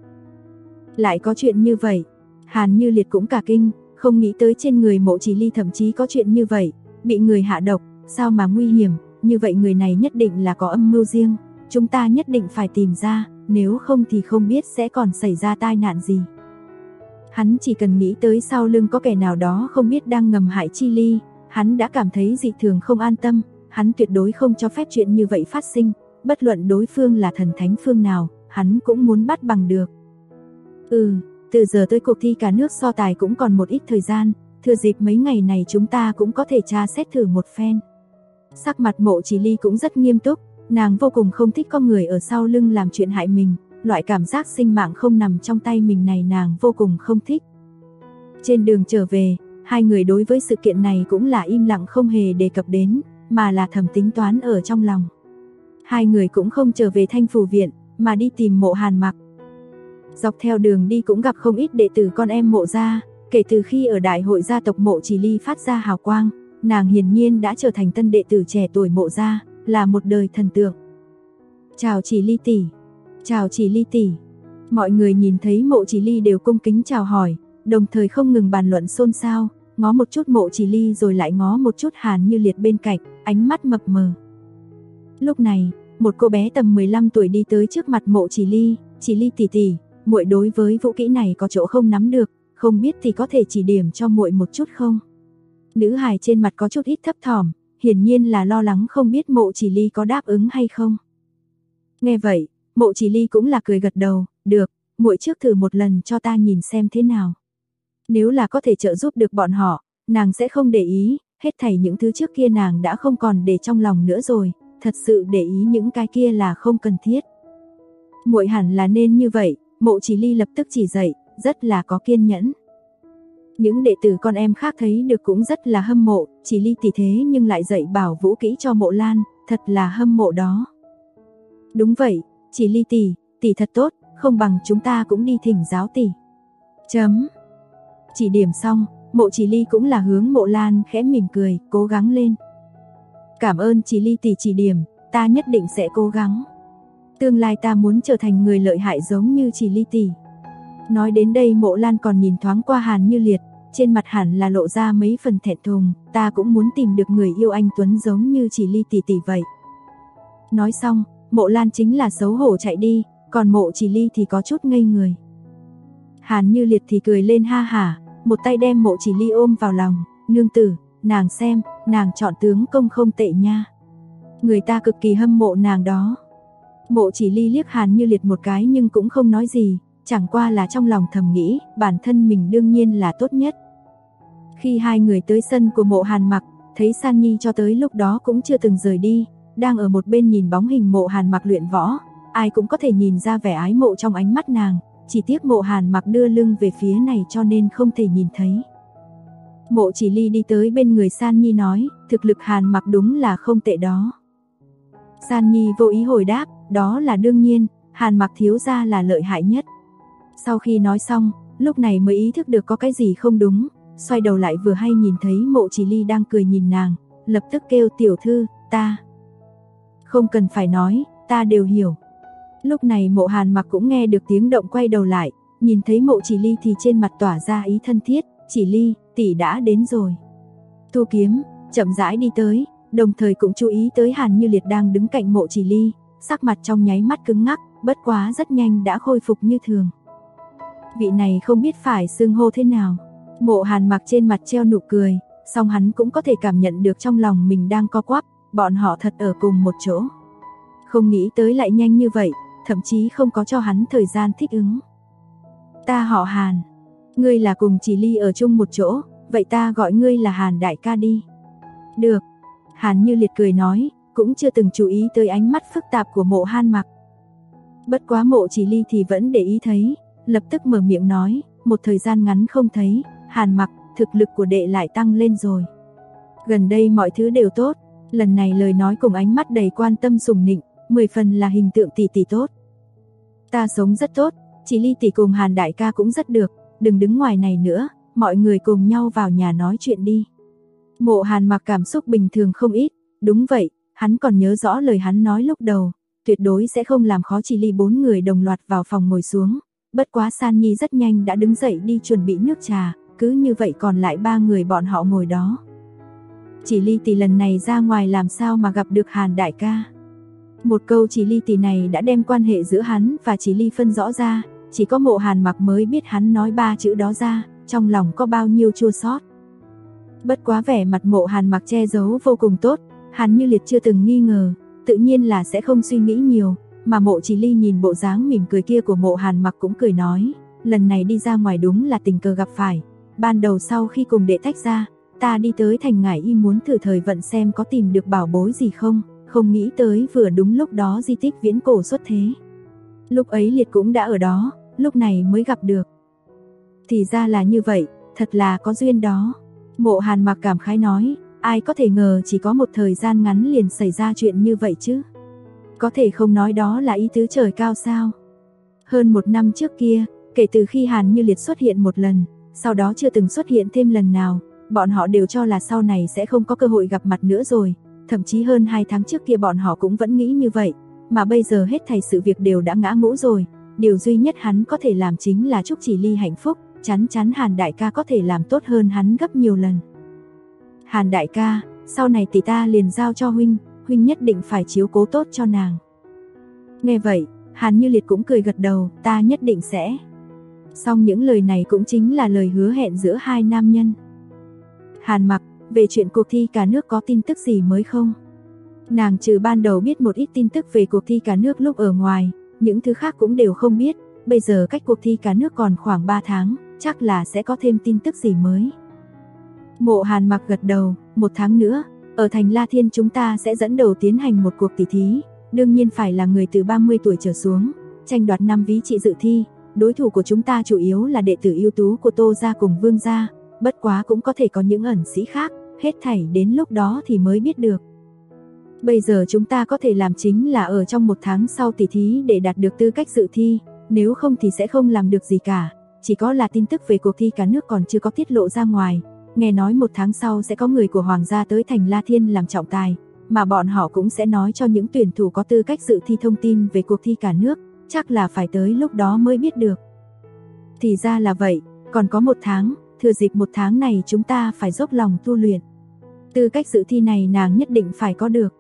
[SPEAKER 2] Lại có chuyện như vậy, Hàn Như Liệt cũng cả kinh, không nghĩ tới trên người Mộ Chỉ Ly thậm chí có chuyện như vậy, bị người hạ độc, sao mà nguy hiểm, như vậy người này nhất định là có âm mưu riêng, chúng ta nhất định phải tìm ra, nếu không thì không biết sẽ còn xảy ra tai nạn gì. Hắn chỉ cần nghĩ tới sau lưng có kẻ nào đó không biết đang ngầm hại Chi Ly, hắn đã cảm thấy dị thường không an tâm, hắn tuyệt đối không cho phép chuyện như vậy phát sinh, bất luận đối phương là thần thánh phương nào, hắn cũng muốn bắt bằng được. Từ giờ tới cuộc thi cả nước so tài cũng còn một ít thời gian, thừa dịp mấy ngày này chúng ta cũng có thể tra xét thử một phen. Sắc mặt Mộ Chỉ Ly cũng rất nghiêm túc, nàng vô cùng không thích có người ở sau lưng làm chuyện hại mình, loại cảm giác sinh mạng không nằm trong tay mình này nàng vô cùng không thích. Trên đường trở về, hai người đối với sự kiện này cũng là im lặng không hề đề cập đến, mà là thầm tính toán ở trong lòng. Hai người cũng không trở về Thanh Phủ Viện, mà đi tìm Mộ Hàn Mặc. Dọc theo đường đi cũng gặp không ít đệ tử con em Mộ gia, kể từ khi ở đại hội gia tộc Mộ Chỉ Ly phát ra hào quang, nàng hiển nhiên đã trở thành tân đệ tử trẻ tuổi Mộ gia, là một đời thần tượng. Chào Chỉ Ly tỷ, chào Chỉ Ly tỷ. Mọi người nhìn thấy Mộ Chỉ Ly đều cung kính chào hỏi, đồng thời không ngừng bàn luận xôn xao, ngó một chút Mộ Chỉ Ly rồi lại ngó một chút Hàn Như Liệt bên cạnh, ánh mắt mập mờ. Lúc này, một cô bé tầm 15 tuổi đi tới trước mặt Mộ Chỉ Ly tỷ tỷ, muội đối với vũ kỹ này có chỗ không nắm được, không biết thì có thể chỉ điểm cho muội một chút không? Nữ hài trên mặt có chút ít thấp thỏm, hiển nhiên là lo lắng không biết Mộ Chỉ Ly có đáp ứng hay không. Nghe vậy, Mộ Chỉ Ly cũng là cười gật đầu, được, muội trước thử một lần cho ta nhìn xem thế nào. Nếu là có thể trợ giúp được bọn họ, nàng sẽ không để ý, hết thảy những thứ trước kia nàng đã không còn để trong lòng nữa rồi, thật sự để ý những cái kia là không cần thiết. Muội hẳn là nên như vậy, Mộ Chỉ Ly lập tức chỉ dạy, rất là có kiên nhẫn. Những đệ tử con em khác thấy được cũng rất là hâm mộ, Chỉ Ly tỷ thế nhưng lại dạy bảo vũ kỹ cho Mộ Lan, thật là hâm mộ đó. Đúng vậy, Chỉ Ly tỷ thật tốt, không bằng chúng ta cũng đi thỉnh giáo tỷ. Chỉ điểm xong, Mộ Chỉ Ly cũng là hướng Mộ Lan khẽ mỉm cười, cố gắng lên. Cảm ơn Chỉ Ly tỷ chỉ điểm, ta nhất định sẽ cố gắng. Tương lai ta muốn trở thành người lợi hại giống như Chỉ Ly tỷ. Nói đến đây Mộ Lan còn nhìn thoáng qua Hàn Như Liệt, trên mặt hẳn là lộ ra mấy phần thẹn thùng, ta cũng muốn tìm được người yêu anh tuấn giống như Chỉ Ly tỷ tỷ vậy. Nói xong, Mộ Lan chính là xấu hổ chạy đi, còn Mộ Chỉ Ly thì có chút ngây người. Hàn Như Liệt thì cười lên ha hả, một tay đem Mộ Chỉ Ly ôm vào lòng, nương tử, nàng xem, nàng chọn tướng công không tệ nha. Người ta cực kỳ hâm mộ nàng đó. Mộ Chỉ Ly liếc Hàn Như Liệt một cái nhưng cũng không nói gì, chẳng qua là trong lòng thầm nghĩ, bản thân mình đương nhiên là tốt nhất. Khi hai người tới sân của Mộ Hàn Mặc, thấy San Nhi cho tới lúc đó cũng chưa từng rời đi, đang ở một bên nhìn bóng hình Mộ Hàn Mặc luyện võ, ai cũng có thể nhìn ra vẻ ái mộ trong ánh mắt nàng, chỉ tiếc Mộ Hàn Mặc đưa lưng về phía này cho nên không thể nhìn thấy. Mộ Chỉ Ly đi tới bên người San Nhi nói, thực lực Hàn Mặc đúng là không tệ đó. San Nhi vô ý hồi đáp, đó là đương nhiên, Hàn Mặc thiếu gia là lợi hại nhất. Sau khi nói xong, lúc này mới ý thức được có cái gì không đúng, xoay đầu lại vừa hay nhìn thấy Mộ Chỉ Ly đang cười nhìn nàng, lập tức kêu tiểu thư, ta. Không cần phải nói, ta đều hiểu. Lúc này Mộ Hàn Mặc cũng nghe được tiếng động quay đầu lại, nhìn thấy Mộ Chỉ Ly thì trên mặt tỏa ra ý thân thiết, Chỉ Ly, tỷ đã đến rồi. Thu Kiếm, chậm rãi đi tới, đồng thời cũng chú ý tới Hàn Như Liệt đang đứng cạnh Mộ Chỉ Ly, sắc mặt trong nháy mắt cứng ngắc, bất quá rất nhanh đã khôi phục như thường. Vị này không biết phải xưng hô thế nào. Mộ Hàn Mặc trên mặt treo nụ cười, song hắn cũng có thể cảm nhận được trong lòng mình đang co quắp, bọn họ thật ở cùng một chỗ. Không nghĩ tới lại nhanh như vậy, thậm chí không có cho hắn thời gian thích ứng. Ta họ Hàn, ngươi là cùng Chỉ Ly ở chung một chỗ, vậy ta gọi ngươi là Hàn đại ca đi. Được, Hàn Như Liệt cười nói, cũng chưa từng chú ý tới ánh mắt phức tạp của Mộ Hàn Mặc. Bất quá Mộ Chỉ Ly thì vẫn để ý thấy, lập tức mở miệng nói, một thời gian ngắn không thấy, Hàn Mặc, thực lực của đệ lại tăng lên rồi. Gần đây mọi thứ đều tốt, lần này lời nói cùng ánh mắt đầy quan tâm sùng nịnh, 10 phần là hình tượng tỷ tỷ tốt. Ta sống rất tốt, Chỉ Ly tỷ cùng Hàn đại ca cũng rất được, đừng đứng ngoài này nữa, mọi người cùng nhau vào nhà nói chuyện đi. Mộ Hàn Mặc cảm xúc bình thường không ít, đúng vậy, hắn còn nhớ rõ lời hắn nói lúc đầu, tuyệt đối sẽ không làm khó Chỉ Ly. 4 người đồng loạt vào phòng ngồi xuống, bất quá San Nhi rất nhanh đã đứng dậy đi chuẩn bị nước trà, cứ như vậy còn lại 3 người bọn họ ngồi đó. Chỉ Ly tỷ lần này ra ngoài làm sao mà gặp được Hàn đại ca. Một câu Chỉ Ly tỷ này đã đem quan hệ giữa hắn và Chỉ Ly phân rõ ra, chỉ có Mộ Hàn Mặc mới biết hắn nói 3 chữ đó ra, trong lòng có bao nhiêu chua xót. Bất quá vẻ mặt Mộ Hàn Mặc che giấu vô cùng tốt, Hàn Như Liệt chưa từng nghi ngờ, tự nhiên là sẽ không suy nghĩ nhiều, mà Mộ Chỉ Ly nhìn bộ dáng mỉm cười kia của Mộ Hàn Mặc cũng cười nói, lần này đi ra ngoài đúng là tình cờ gặp phải, ban đầu sau khi cùng đệ tách ra, ta đi tới thành Ngải Y muốn thử thời vận xem có tìm được bảo bối gì không, không nghĩ tới vừa đúng lúc đó di tích viễn cổ xuất thế. Lúc ấy Liệt cũng đã ở đó, lúc này mới gặp được. Thì ra là như vậy, thật là có duyên đó. Mộ Hàn Mặc cảm khái nói, ai có thể ngờ chỉ có một thời gian ngắn liền xảy ra chuyện như vậy chứ. Có thể không nói đó là ý tứ trời cao sao. Hơn 1 năm trước kia, kể từ khi Hàn Như Liệt xuất hiện một lần, sau đó chưa từng xuất hiện thêm lần nào, bọn họ đều cho là sau này sẽ không có cơ hội gặp mặt nữa rồi, thậm chí hơn 2 tháng trước kia bọn họ cũng vẫn nghĩ như vậy, mà bây giờ hết thảy sự việc đều đã ngã ngũ rồi, điều duy nhất hắn có thể làm chính là chúc Chỉ Ly hạnh phúc, chắn chắn Hàn đại ca có thể làm tốt hơn hắn gấp nhiều lần. Hàn đại ca, sau này tỷ ta liền giao cho huynh, huynh nhất định phải chiếu cố tốt cho nàng. Nghe vậy, Hàn Như Liệt cũng cười gật đầu, ta nhất định sẽ. Xong những lời này cũng chính là lời hứa hẹn giữa hai nam nhân. Hàn Mặc, về chuyện cuộc thi cả nước có tin tức gì mới không? Nàng trừ ban đầu biết một ít tin tức về cuộc thi cả nước lúc ở ngoài, những thứ khác cũng đều không biết, bây giờ cách cuộc thi cả nước còn khoảng 3 tháng, chắc là sẽ có thêm tin tức gì mới. Mộ Hàn Mặc gật đầu, 1 tháng nữa, ở thành La Thiên chúng ta sẽ dẫn đầu tiến hành một cuộc tỷ thí, đương nhiên phải là người từ 30 tuổi trở xuống, tranh đoạt 5 ví trị dự thi, đối thủ của chúng ta chủ yếu là đệ tử ưu tú của Tô gia cùng Vương gia, bất quá cũng có thể có những ẩn sĩ khác, hết thảy đến lúc đó thì mới biết được. Bây giờ chúng ta có thể làm chính là ở trong 1 tháng sau tỷ thí để đạt được tư cách dự thi, nếu không thì sẽ không làm được gì cả. Chỉ có là tin tức về cuộc thi cả nước còn chưa có tiết lộ ra ngoài, nghe nói 1 tháng sau sẽ có người của Hoàng gia tới thành La Thiên làm trọng tài, mà bọn họ cũng sẽ nói cho những tuyển thủ có tư cách dự thi thông tin về cuộc thi cả nước, chắc là phải tới lúc đó mới biết được. Thì ra là vậy, còn có 1 tháng, thừa dịp 1 tháng này chúng ta phải dốc lòng tu luyện. Tư cách dự thi này nàng nhất định phải có được.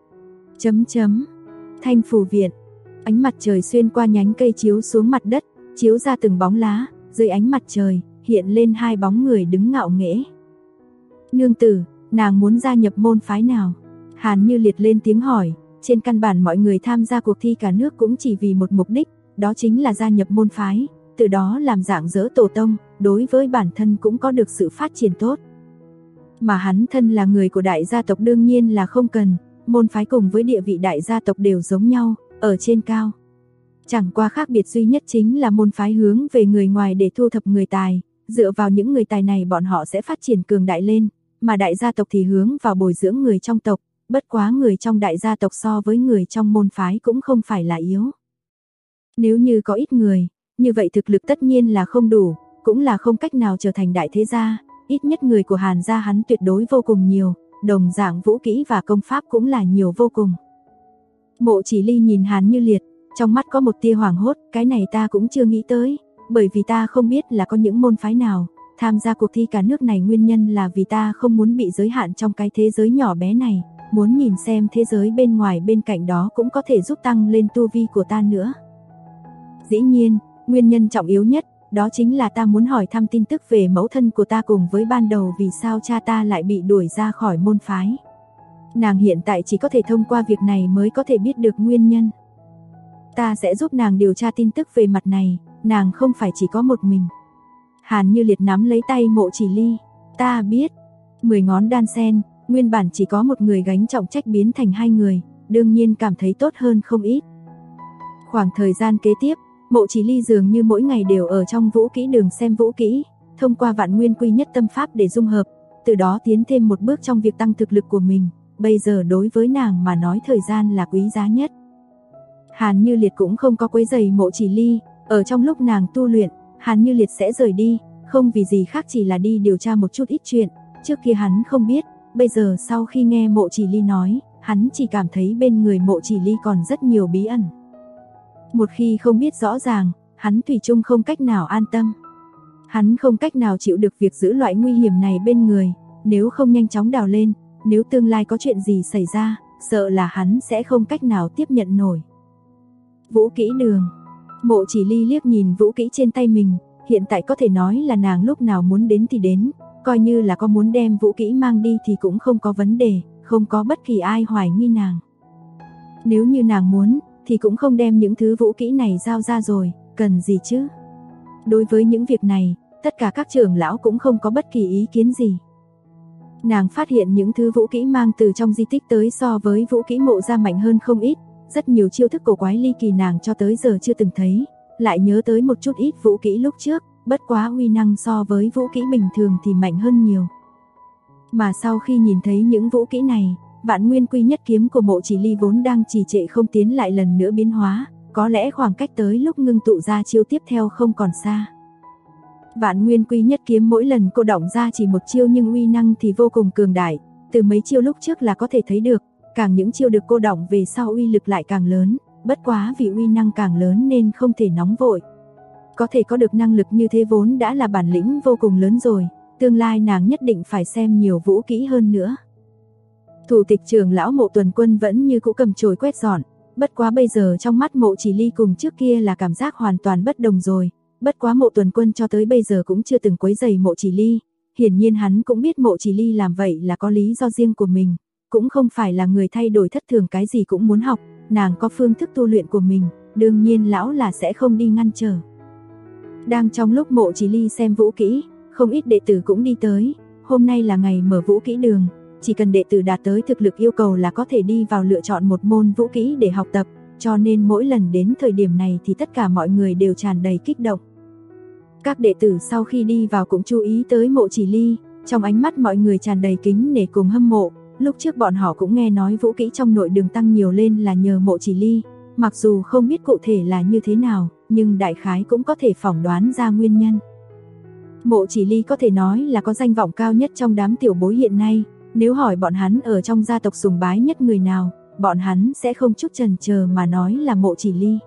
[SPEAKER 2] Thanh Phủ viện. Ánh mặt trời xuyên qua nhánh cây chiếu xuống mặt đất, chiếu ra từng bóng lá, dưới ánh mặt trời, hiện lên 2 bóng người đứng ngạo nghễ. Nương tử, nàng muốn gia nhập môn phái nào? Hàn Như Liệt lên tiếng hỏi, trên căn bản mọi người tham gia cuộc thi cả nước cũng chỉ vì một mục đích, đó chính là gia nhập môn phái, từ đó làm rạng rỡ tổ tông, đối với bản thân cũng có được sự phát triển tốt. Mà hắn thân là người của đại gia tộc đương nhiên là không cần, môn phái cùng với địa vị đại gia tộc đều giống nhau, ở trên cao. Chẳng qua khác biệt duy nhất chính là môn phái hướng về người ngoài để thu thập người tài, dựa vào những người tài này bọn họ sẽ phát triển cường đại lên, mà đại gia tộc thì hướng vào bồi dưỡng người trong tộc, bất quá người trong đại gia tộc so với người trong môn phái cũng không phải là yếu. Nếu như có ít người, như vậy thực lực tất nhiên là không đủ, cũng là không cách nào trở thành đại thế gia, ít nhất người của Hàn gia hắn tuyệt đối vô cùng nhiều, đồng dạng vũ kỹ và công pháp cũng là nhiều vô cùng. Mộ Chỉ Ly nhìn Hàn Như Liệt, trong mắt có một tia hoảng hốt, cái này ta cũng chưa nghĩ tới, bởi vì ta không biết là có những môn phái nào tham gia cuộc thi cả nước này, nguyên nhân là vì ta không muốn bị giới hạn trong cái thế giới nhỏ bé này, muốn nhìn xem thế giới bên ngoài bên cạnh đó cũng có thể giúp tăng lên tu vi của ta nữa. Dĩ nhiên, nguyên nhân trọng yếu nhất, đó chính là ta muốn hỏi thăm tin tức về mẫu thân của ta cùng với ban đầu vì sao cha ta lại bị đuổi ra khỏi môn phái. Nàng hiện tại chỉ có thể thông qua việc này mới có thể biết được nguyên nhân. Ta sẽ giúp nàng điều tra tin tức về mặt này, nàng không phải chỉ có một mình. Hàn Như Liệt nắm lấy tay Mộ Chỉ Ly, ta biết. 10 ngón đan sen, nguyên bản chỉ có một người gánh trọng trách biến thành 2 người, đương nhiên cảm thấy tốt hơn không ít. Khoảng thời gian kế tiếp, Mộ Chỉ Ly dường như mỗi ngày đều ở trong vũ kỹ đường xem vũ kỹ, thông qua vạn nguyên quy nhất tâm pháp để dung hợp, từ đó tiến thêm một bước trong việc tăng thực lực của mình. Bây giờ đối với nàng mà nói thời gian là quý giá nhất. Hàn Như Liệt cũng không có quấy rầy Mộ Chỉ Ly, ở trong lúc nàng tu luyện, Hàn Như Liệt sẽ rời đi, không vì gì khác chỉ là đi điều tra một chút ít chuyện, trước kia hắn không biết, bây giờ sau khi nghe Mộ Chỉ Ly nói, hắn chỉ cảm thấy bên người Mộ Chỉ Ly còn rất nhiều bí ẩn. Một khi không biết rõ ràng, hắn thủy chung không cách nào an tâm. Hắn không cách nào chịu được việc giữ loại nguy hiểm này bên người, nếu không nhanh chóng đào lên, nếu tương lai có chuyện gì xảy ra, sợ là hắn sẽ không cách nào tiếp nhận nổi. Vũ kỹ đường. Mộ Chỉ Ly liếc nhìn vũ kỹ trên tay mình, hiện tại có thể nói là nàng lúc nào muốn đến thì đến, coi như là có muốn đem vũ kỹ mang đi thì cũng không có vấn đề, không có bất kỳ ai hoài nghi nàng. Nếu như nàng muốn, thì cũng không đem những thứ vũ kỹ này giao ra rồi, cần gì chứ? Đối với những việc này, tất cả các trưởng lão cũng không có bất kỳ ý kiến gì. Nàng phát hiện những thứ vũ kỹ mang từ trong di tích tới so với vũ kỹ Mộ gia mạnh hơn không ít, rất nhiều chiêu thức cổ quái ly kỳ nàng cho tới giờ chưa từng thấy, lại nhớ tới một chút ít vũ kỹ lúc trước, bất quá uy năng so với vũ kỹ bình thường thì mạnh hơn nhiều. Mà sau khi nhìn thấy những vũ kỹ này, vạn nguyên quy nhất kiếm của Mộ Chỉ Ly vốn đang trì trệ không tiến lại lần nữa biến hóa, có lẽ khoảng cách tới lúc ngưng tụ ra chiêu tiếp theo không còn xa. Vạn nguyên quy nhất kiếm mỗi lần cô động ra chỉ một chiêu nhưng uy năng thì vô cùng cường đại, từ mấy chiêu lúc trước là có thể thấy được, càng những chiêu được cô động về sau uy lực lại càng lớn, bất quá vì uy năng càng lớn nên không thể nóng vội. Có thể có được năng lực như thế vốn đã là bản lĩnh vô cùng lớn rồi, tương lai nàng nhất định phải xem nhiều vũ kỹ hơn nữa. Thủ tịch trưởng lão Mộ Tuần Quân vẫn như cũ cầm chổi quét dọn, bất quá bây giờ trong mắt Mộ Chỉ Ly cùng trước kia là cảm giác hoàn toàn bất đồng rồi, bất quá Mộ Tuần Quân cho tới bây giờ cũng chưa từng quấy rầy Mộ Chỉ Ly, hiển nhiên hắn cũng biết Mộ Chỉ Ly làm vậy là có lý do riêng của mình, cũng không phải là người thay đổi thất thường cái gì cũng muốn học, nàng có phương thức tu luyện của mình, đương nhiên lão là sẽ không đi ngăn trở. Đang trong lúc Mộ Chỉ Ly xem vũ kỹ, không ít đệ tử cũng đi tới, hôm nay là ngày mở vũ kỹ đường, chỉ cần đệ tử đạt tới thực lực yêu cầu là có thể đi vào lựa chọn một môn vũ kỹ để học tập, cho nên mỗi lần đến thời điểm này thì tất cả mọi người đều tràn đầy kích động. Các đệ tử sau khi đi vào cũng chú ý tới Mộ Chỉ Ly, trong ánh mắt mọi người tràn đầy kính nể cùng hâm mộ. Lúc trước bọn họ cũng nghe nói vũ kỹ trong nội đường tăng nhiều lên là nhờ Mộ Chỉ Ly, mặc dù không biết cụ thể là như thế nào, nhưng đại khái cũng có thể phỏng đoán ra nguyên nhân. Mộ Chỉ Ly có thể nói là có danh vọng cao nhất trong đám tiểu bối hiện nay, nếu hỏi bọn hắn ở trong gia tộc sùng bái nhất người nào, bọn hắn sẽ không chút chần chờ mà nói là Mộ Chỉ Ly.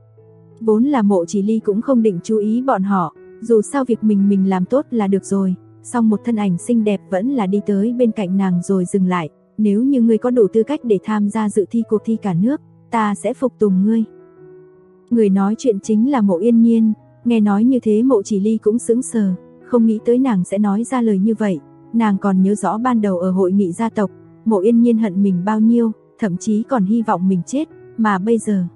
[SPEAKER 2] Vốn là Mộ Chỉ Ly cũng không định chú ý bọn họ, dù sao việc mình làm tốt là được rồi, song một thân ảnh xinh đẹp vẫn là đi tới bên cạnh nàng rồi dừng lại, nếu như ngươi có đủ tư cách để tham gia dự thi cuộc thi cả nước, ta sẽ phục tùng ngươi. Người nói chuyện chính là Mộ Yên Nhiên, nghe nói như thế Mộ Chỉ Ly cũng sững sờ, không nghĩ tới nàng sẽ nói ra lời như vậy, nàng còn nhớ rõ ban đầu ở hội nghị gia tộc, Mộ Yên Nhiên hận mình bao nhiêu, thậm chí còn hy vọng mình chết, mà bây giờ.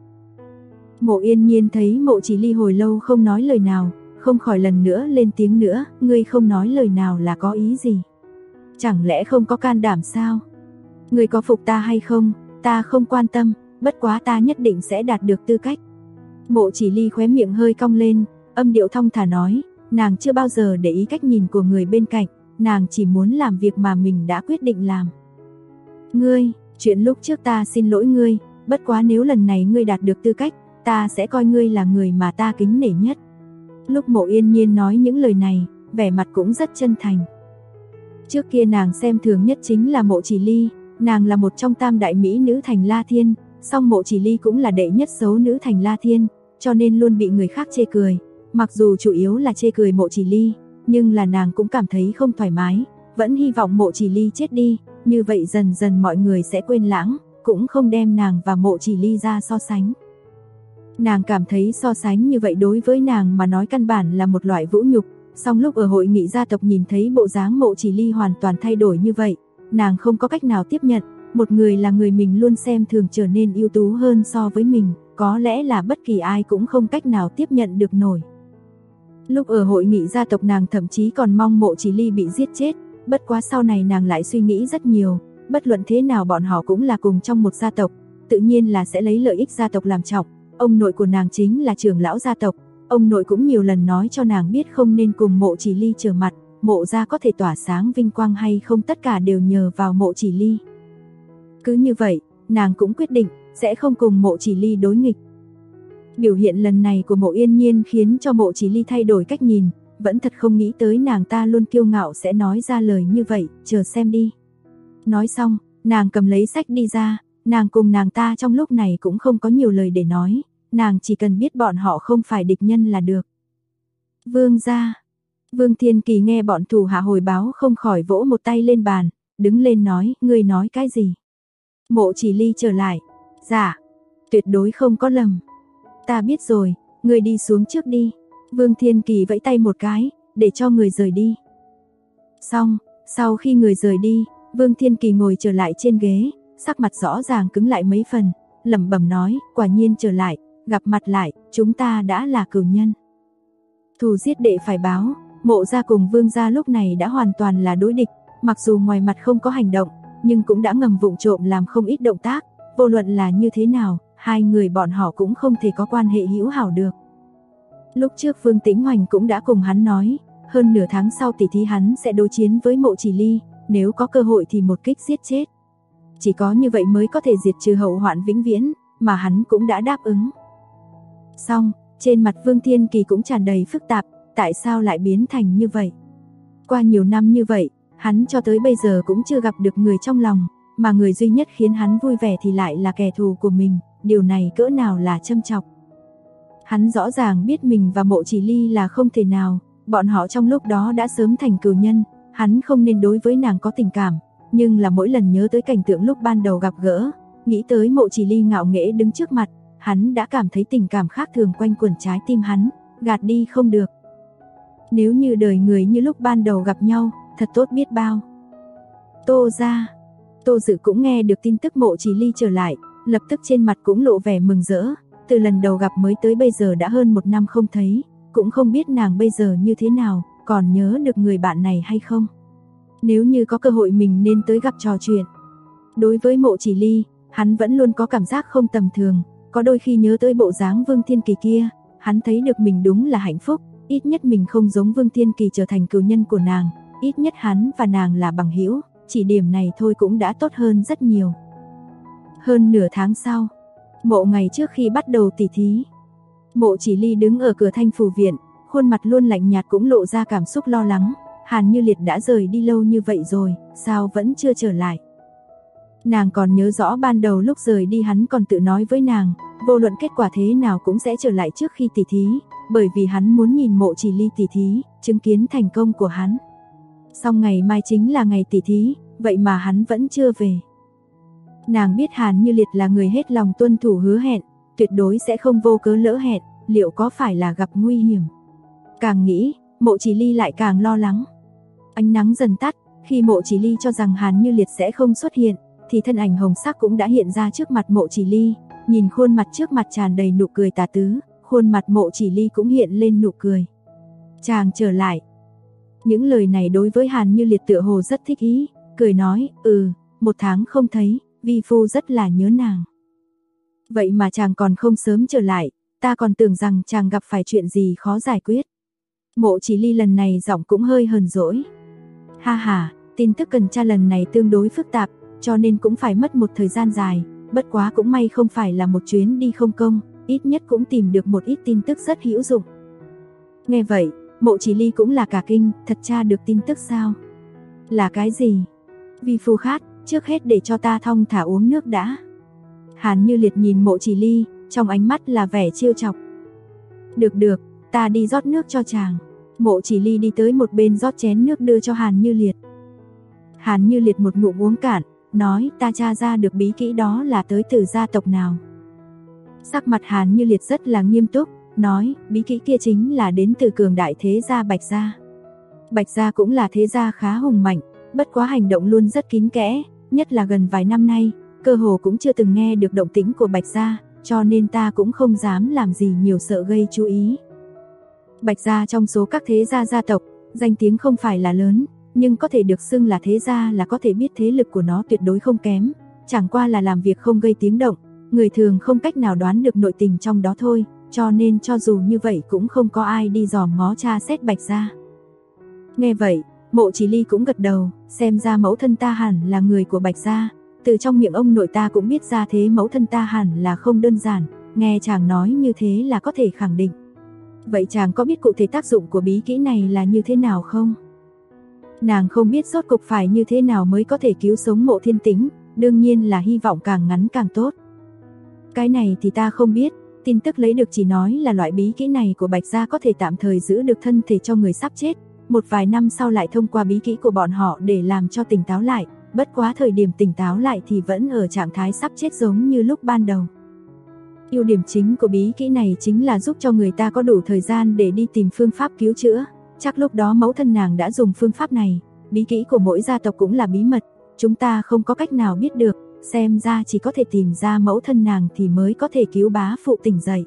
[SPEAKER 2] Mộ Yên Nhiên thấy Mộ Chỉ Ly hồi lâu không nói lời nào, không khỏi lần nữa lên tiếng nữa, ngươi không nói lời nào là có ý gì? Chẳng lẽ không có can đảm sao? Ngươi có phục ta hay không, ta không quan tâm, bất quá ta nhất định sẽ đạt được tư cách. Mộ Chỉ Ly khóe miệng hơi cong lên, âm điệu thong thả nói, nàng chưa bao giờ để ý cách nhìn của người bên cạnh, nàng chỉ muốn làm việc mà mình đã quyết định làm. Ngươi, chuyện lúc trước ta xin lỗi ngươi, bất quá nếu lần này ngươi đạt được tư cách, ta sẽ coi ngươi là người mà ta kính nể nhất. Lúc Mộ Yên Nhiên nói những lời này, vẻ mặt cũng rất chân thành. Trước kia nàng xem thường nhất chính là Mộ Chỉ Ly, nàng là một trong tam đại mỹ nữ thành La Thiên, song Mộ Chỉ Ly cũng là đệ nhất xấu nữ thành La Thiên, cho nên luôn bị người khác chê cười. Mặc dù chủ yếu là chê cười Mộ Chỉ Ly, nhưng là nàng cũng cảm thấy không thoải mái, vẫn hy vọng Mộ Chỉ Ly chết đi, như vậy dần dần mọi người sẽ quên lãng, cũng không đem nàng và Mộ Chỉ Ly ra so sánh. Nàng cảm thấy so sánh như vậy đối với nàng mà nói căn bản là một loại vũ nhục, song lúc ở hội nghị gia tộc nhìn thấy bộ dáng Mộ Chỉ Ly hoàn toàn thay đổi như vậy, nàng không có cách nào tiếp nhận, một người là người mình luôn xem thường trở nên ưu tú hơn so với mình, có lẽ là bất kỳ ai cũng không cách nào tiếp nhận được nổi. Lúc ở hội nghị gia tộc nàng thậm chí còn mong Mộ Chỉ Ly bị giết chết, bất quá sau này nàng lại suy nghĩ rất nhiều, bất luận thế nào bọn họ cũng là cùng trong một gia tộc, tự nhiên là sẽ lấy lợi ích gia tộc làm trọng. Ông nội của nàng chính là trưởng lão gia tộc, ông nội cũng nhiều lần nói cho nàng biết không nên cùng Mộ Chỉ Ly trở mặt, Mộ gia có thể tỏa sáng vinh quang hay không tất cả đều nhờ vào Mộ Chỉ Ly. Cứ như vậy, nàng cũng quyết định sẽ không cùng Mộ Chỉ Ly đối nghịch. Biểu hiện lần này của Mộ Yên Nhiên khiến cho Mộ Chỉ Ly thay đổi cách nhìn, vẫn thật không nghĩ tới nàng ta luôn kiêu ngạo sẽ nói ra lời như vậy, chờ xem đi. Nói xong, nàng cầm lấy sách đi ra, nàng cùng nàng ta trong lúc này cũng không có nhiều lời để nói, nàng chỉ cần biết bọn họ không phải địch nhân là được. Vương gia. Vương Thiên Kỳ nghe bọn thủ hạ hồi báo không khỏi vỗ một tay lên bàn, đứng lên nói, ngươi nói cái gì? Mộ Chỉ Ly trở lại. Dạ, tuyệt đối không có lầm. Ta biết rồi, ngươi đi xuống trước đi. Vương Thiên Kỳ vẫy tay một cái, để cho người rời đi. Xong, sau khi người rời đi, Vương Thiên Kỳ ngồi trở lại trên ghế, sắc mặt rõ ràng cứng lại mấy phần, lẩm bẩm nói, quả nhiên trở lại, gặp mặt lại, chúng ta đã là cừu nhân. Thù giết đệ phải báo, Mộ gia cùng Vương gia lúc này đã hoàn toàn là đối địch, mặc dù ngoài mặt không có hành động, nhưng cũng đã ngầm vụng trộm làm không ít động tác, vô luận là như thế nào, hai người bọn họ cũng không thể có quan hệ hữu hảo được. Lúc trước Vương Tĩnh Hoành cũng đã cùng hắn nói, hơn nửa tháng sau tỷ thí hắn sẽ đối chiến với Mộ Chỉ Ly, nếu có cơ hội thì một kích giết chết. Chỉ có như vậy mới có thể diệt trừ hậu hoạn vĩnh viễn, mà hắn cũng đã đáp ứng. Xong, trên mặt Vương Thiên Kỳ cũng tràn đầy phức tạp, tại sao lại biến thành như vậy? Qua nhiều năm như vậy, hắn cho tới bây giờ cũng chưa gặp được người trong lòng, mà người duy nhất khiến hắn vui vẻ thì lại là kẻ thù của mình, điều này cỡ nào là châm chọc. Hắn rõ ràng biết mình và Mộ Chỉ Ly là không thể nào, bọn họ trong lúc đó đã sớm thành cừu nhân, hắn không nên đối với nàng có tình cảm, nhưng là mỗi lần nhớ tới cảnh tượng lúc ban đầu gặp gỡ, nghĩ tới Mộ Chỉ Ly ngạo nghễ đứng trước mặt, hắn đã cảm thấy tình cảm khác thường quanh quẩn trái tim hắn, gạt đi không được. Nếu như đời người như lúc ban đầu gặp nhau, thật tốt biết bao. Tô gia. Tô Dự cũng nghe được tin tức Mộ Chỉ Ly trở lại, lập tức trên mặt cũng lộ vẻ mừng rỡ, từ lần đầu gặp mới tới bây giờ đã hơn 1 năm không thấy, cũng không biết nàng bây giờ như thế nào, còn nhớ được người bạn này hay không. Nếu như có cơ hội mình nên tới gặp trò chuyện. Đối với Mộ Chỉ Ly, hắn vẫn luôn có cảm giác không tầm thường, Có đôi khi nhớ tới bộ dáng Vương Thiên Kỳ kia, hắn thấy được mình đúng là hạnh phúc, ít nhất mình không giống Vương Thiên Kỳ trở thành cừu nhân của nàng, ít nhất hắn và nàng là bằng hữu, chỉ điểm này thôi cũng đã tốt hơn rất nhiều. Hơn nửa tháng sau, Mộ ngày trước khi bắt đầu tỉ thí, Mộ Chỉ Ly đứng ở cửa Thanh Phủ viện, khuôn mặt luôn lạnh nhạt cũng lộ ra cảm xúc lo lắng, Hàn Như Liệt đã rời đi lâu như vậy rồi, sao vẫn chưa trở lại? Nàng còn nhớ rõ ban đầu lúc rời đi hắn còn tự nói với nàng, vô luận kết quả thế nào cũng sẽ trở lại trước khi tỉ thí, bởi vì hắn muốn nhìn Mộ Chỉ Ly tỉ thí, chứng kiến thành công của hắn. Xong ngày mai chính là ngày tỉ thí, vậy mà hắn vẫn chưa về. Nàng biết Hàn Như Liệt là người hết lòng tuân thủ hứa hẹn, tuyệt đối sẽ không vô cớ lỡ hẹn, liệu có phải là gặp nguy hiểm? Càng nghĩ, Mộ Chỉ Ly lại càng lo lắng. Ánh nắng dần tắt, khi Mộ Chỉ Ly cho rằng Hàn Như Liệt sẽ không xuất hiện, thì thân ảnh hồng sắc cũng đã hiện ra trước mặt Mộ Chỉ Ly, nhìn khuôn mặt trước mặt tràn đầy nụ cười tà tứ, khuôn mặt Mộ Chỉ Ly cũng hiện lên nụ cười. Chàng trở lại. Những lời này đối với Hàn Như Liệt tựa hồ rất thích ý, cười nói, 1 tháng không thấy, vi phu rất là nhớ nàng. Vậy mà chàng còn không sớm trở lại, ta còn tưởng rằng chàng gặp phải chuyện gì khó giải quyết. Mộ Chỉ Ly lần này giọng cũng hơi hờn dỗi. Ha ha, tin tức cần tra lần này tương đối phức tạp, cho nên cũng phải mất một thời gian dài, bất quá cũng may không phải là một chuyến đi không công, ít nhất cũng tìm được một ít tin tức rất hữu dụng. Nghe vậy, Mộ Chỉ Ly cũng là cả kinh, thật tra được tin tức sao? Là cái gì? Vi phu khát, trước hết để cho ta thong thả uống nước đã. Hàn Như Liệt nhìn Mộ Chỉ Ly, trong ánh mắt là vẻ trêu chọc. Được, ta đi rót nước cho chàng. Mộ Chỉ Ly đi tới một bên rót chén nước đưa cho Hàn Như Liệt. Hàn Như Liệt một ngụm uống cạn, nói ta tra ra được bí kỹ đó là tới từ gia tộc nào. Sắc mặt Hàn Như Liệt rất là nghiêm túc, nói bí kỹ kia chính là đến từ cường đại thế gia Bạch gia. Bạch gia cũng là thế gia khá hùng mạnh, bất quá hành động luôn rất kín kẽ, nhất là gần vài năm nay, cơ hồ cũng chưa từng nghe được động tĩnh của Bạch gia, cho nên ta cũng không dám làm gì nhiều sợ gây chú ý. Bạch gia trong số các thế gia gia tộc, danh tiếng không phải là lớn, nhưng có thể được xưng là thế gia là có thể biết thế lực của nó tuyệt đối không kém, chẳng qua là làm việc không gây tiếng động, người thường không cách nào đoán được nội tình trong đó thôi, cho nên cho dù như vậy cũng không có ai đi dòm ngó tra xét Bạch gia. Nghe vậy, Mộ Chỉ Ly cũng gật đầu, xem ra mẫu thân ta hẳn là người của Bạch gia, từ trong miệng ông nội ta cũng biết ra thế mẫu thân ta hẳn là không đơn giản, nghe chàng nói như thế là có thể khẳng định. Vậy chàng có biết cụ thể tác dụng của bí kỹ này là như thế nào không? Nàng không biết rốt cục phải như thế nào mới có thể cứu sống Mộ Thiên Tính, đương nhiên là hy vọng càng ngắn càng tốt. Cái này thì ta không biết, tin tức lấy được chỉ nói là loại bí kỹ này của Bạch gia có thể tạm thời giữ được thân thể cho người sắp chết, một vài năm sau lại thông qua bí kỹ của bọn họ để làm cho tỉnh táo lại, bất quá thời điểm tỉnh táo lại thì vẫn ở trạng thái sắp chết giống như lúc ban đầu. Ưu điểm chính của bí kỹ này chính là giúp cho người ta có đủ thời gian để đi tìm phương pháp cứu chữa, chắc lúc đó mẫu thân nàng đã dùng phương pháp này, bí kỹ của mỗi gia tộc cũng là bí mật, chúng ta không có cách nào biết được, xem ra chỉ có thể tìm ra mẫu thân nàng thì mới có thể cứu bá phụ tỉnh dậy.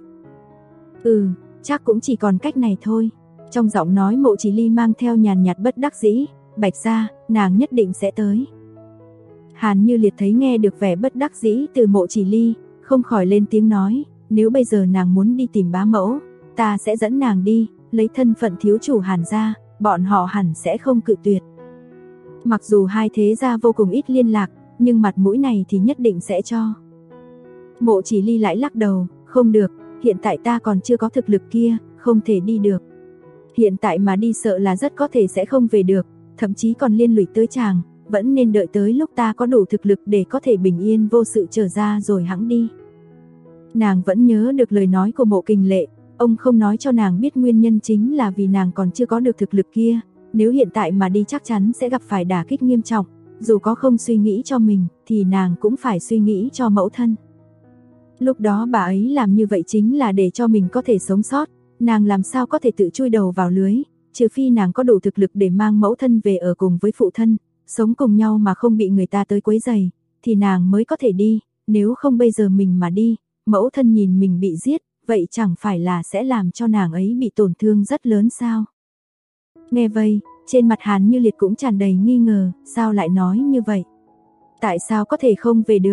[SPEAKER 2] Chắc cũng chỉ còn cách này thôi. Trong giọng nói Mộ Chỉ Ly mang theo nhàn nhạt bất đắc dĩ, Bạch gia, nàng nhất định sẽ tới. Hàn Như Liệt thấy nghe được vẻ bất đắc dĩ từ Mộ Chỉ Ly, không khỏi lên tiếng nói, nếu bây giờ nàng muốn đi tìm bá mẫu, ta sẽ dẫn nàng đi, lấy thân phận thiếu chủ Hàn gia, bọn họ hẳn sẽ không cự tuyệt. Mặc dù hai thế gia vô cùng ít liên lạc, nhưng mặt mũi này thì nhất định sẽ cho. Mộ Chỉ Ly lại lắc đầu, không được, hiện tại ta còn chưa có thực lực kia, không thể đi được. Hiện tại mà đi sợ là rất có thể sẽ không về được, thậm chí còn liên lụy tới chàng, vẫn nên đợi tới lúc ta có đủ thực lực để có thể bình yên vô sự trở ra rồi hẵng đi. Nàng vẫn nhớ được lời nói của Mộ Kình Lệ, ông không nói cho nàng biết nguyên nhân chính là vì nàng còn chưa có được thực lực kia, nếu hiện tại mà đi chắc chắn sẽ gặp phải đả kích nghiêm trọng, dù có không suy nghĩ cho mình thì nàng cũng phải suy nghĩ cho mẫu thân. Lúc đó bà ấy làm như vậy chính là để cho mình có thể sống sót, nàng làm sao có thể tự chui đầu vào lưới, trừ phi nàng có đủ thực lực để mang mẫu thân về ở cùng với phụ thân, sống cùng nhau mà không bị người ta tới quấy rầy, thì nàng mới có thể đi, nếu không bây giờ mình mà đi, mẫu thân nhìn mình bị giết, vậy chẳng phải là sẽ làm cho nàng ấy bị tổn thương rất lớn sao? Nghe vậy, trên mặt Hàn Như Liệt cũng tràn đầy nghi ngờ, sao lại nói như vậy? Tại sao có thể không về được?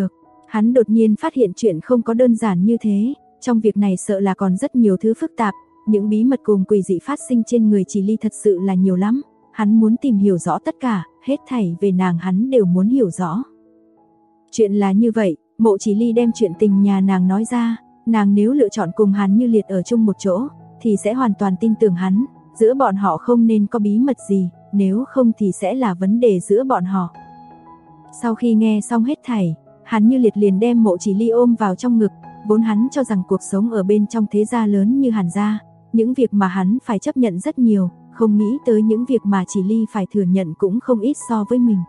[SPEAKER 2] Hắn đột nhiên phát hiện chuyện không có đơn giản như thế, trong việc này sợ là còn rất nhiều thứ phức tạp, những bí mật cùng quỷ dị phát sinh trên người Chỉ Ly thật sự là nhiều lắm, hắn muốn tìm hiểu rõ tất cả, hết thảy về nàng hắn đều muốn hiểu rõ. Chuyện là như vậy, Mộ Chỉ Ly đem chuyện tình nhà nàng nói ra, nàng nếu lựa chọn cùng Hàn Như Liệt ở chung một chỗ, thì sẽ hoàn toàn tin tưởng hắn, giữa bọn họ không nên có bí mật gì, nếu không thì sẽ là vấn đề giữa bọn họ. Sau khi nghe xong hết thảy, Hàn Như Liệt liền đem Mộ Chỉ Ly ôm vào trong ngực, vốn hắn cho rằng cuộc sống ở bên trong thế gia lớn như Hàn gia, những việc mà hắn phải chấp nhận rất nhiều, không nghĩ tới những việc mà Chỉ Ly phải thừa nhận cũng không ít so với mình.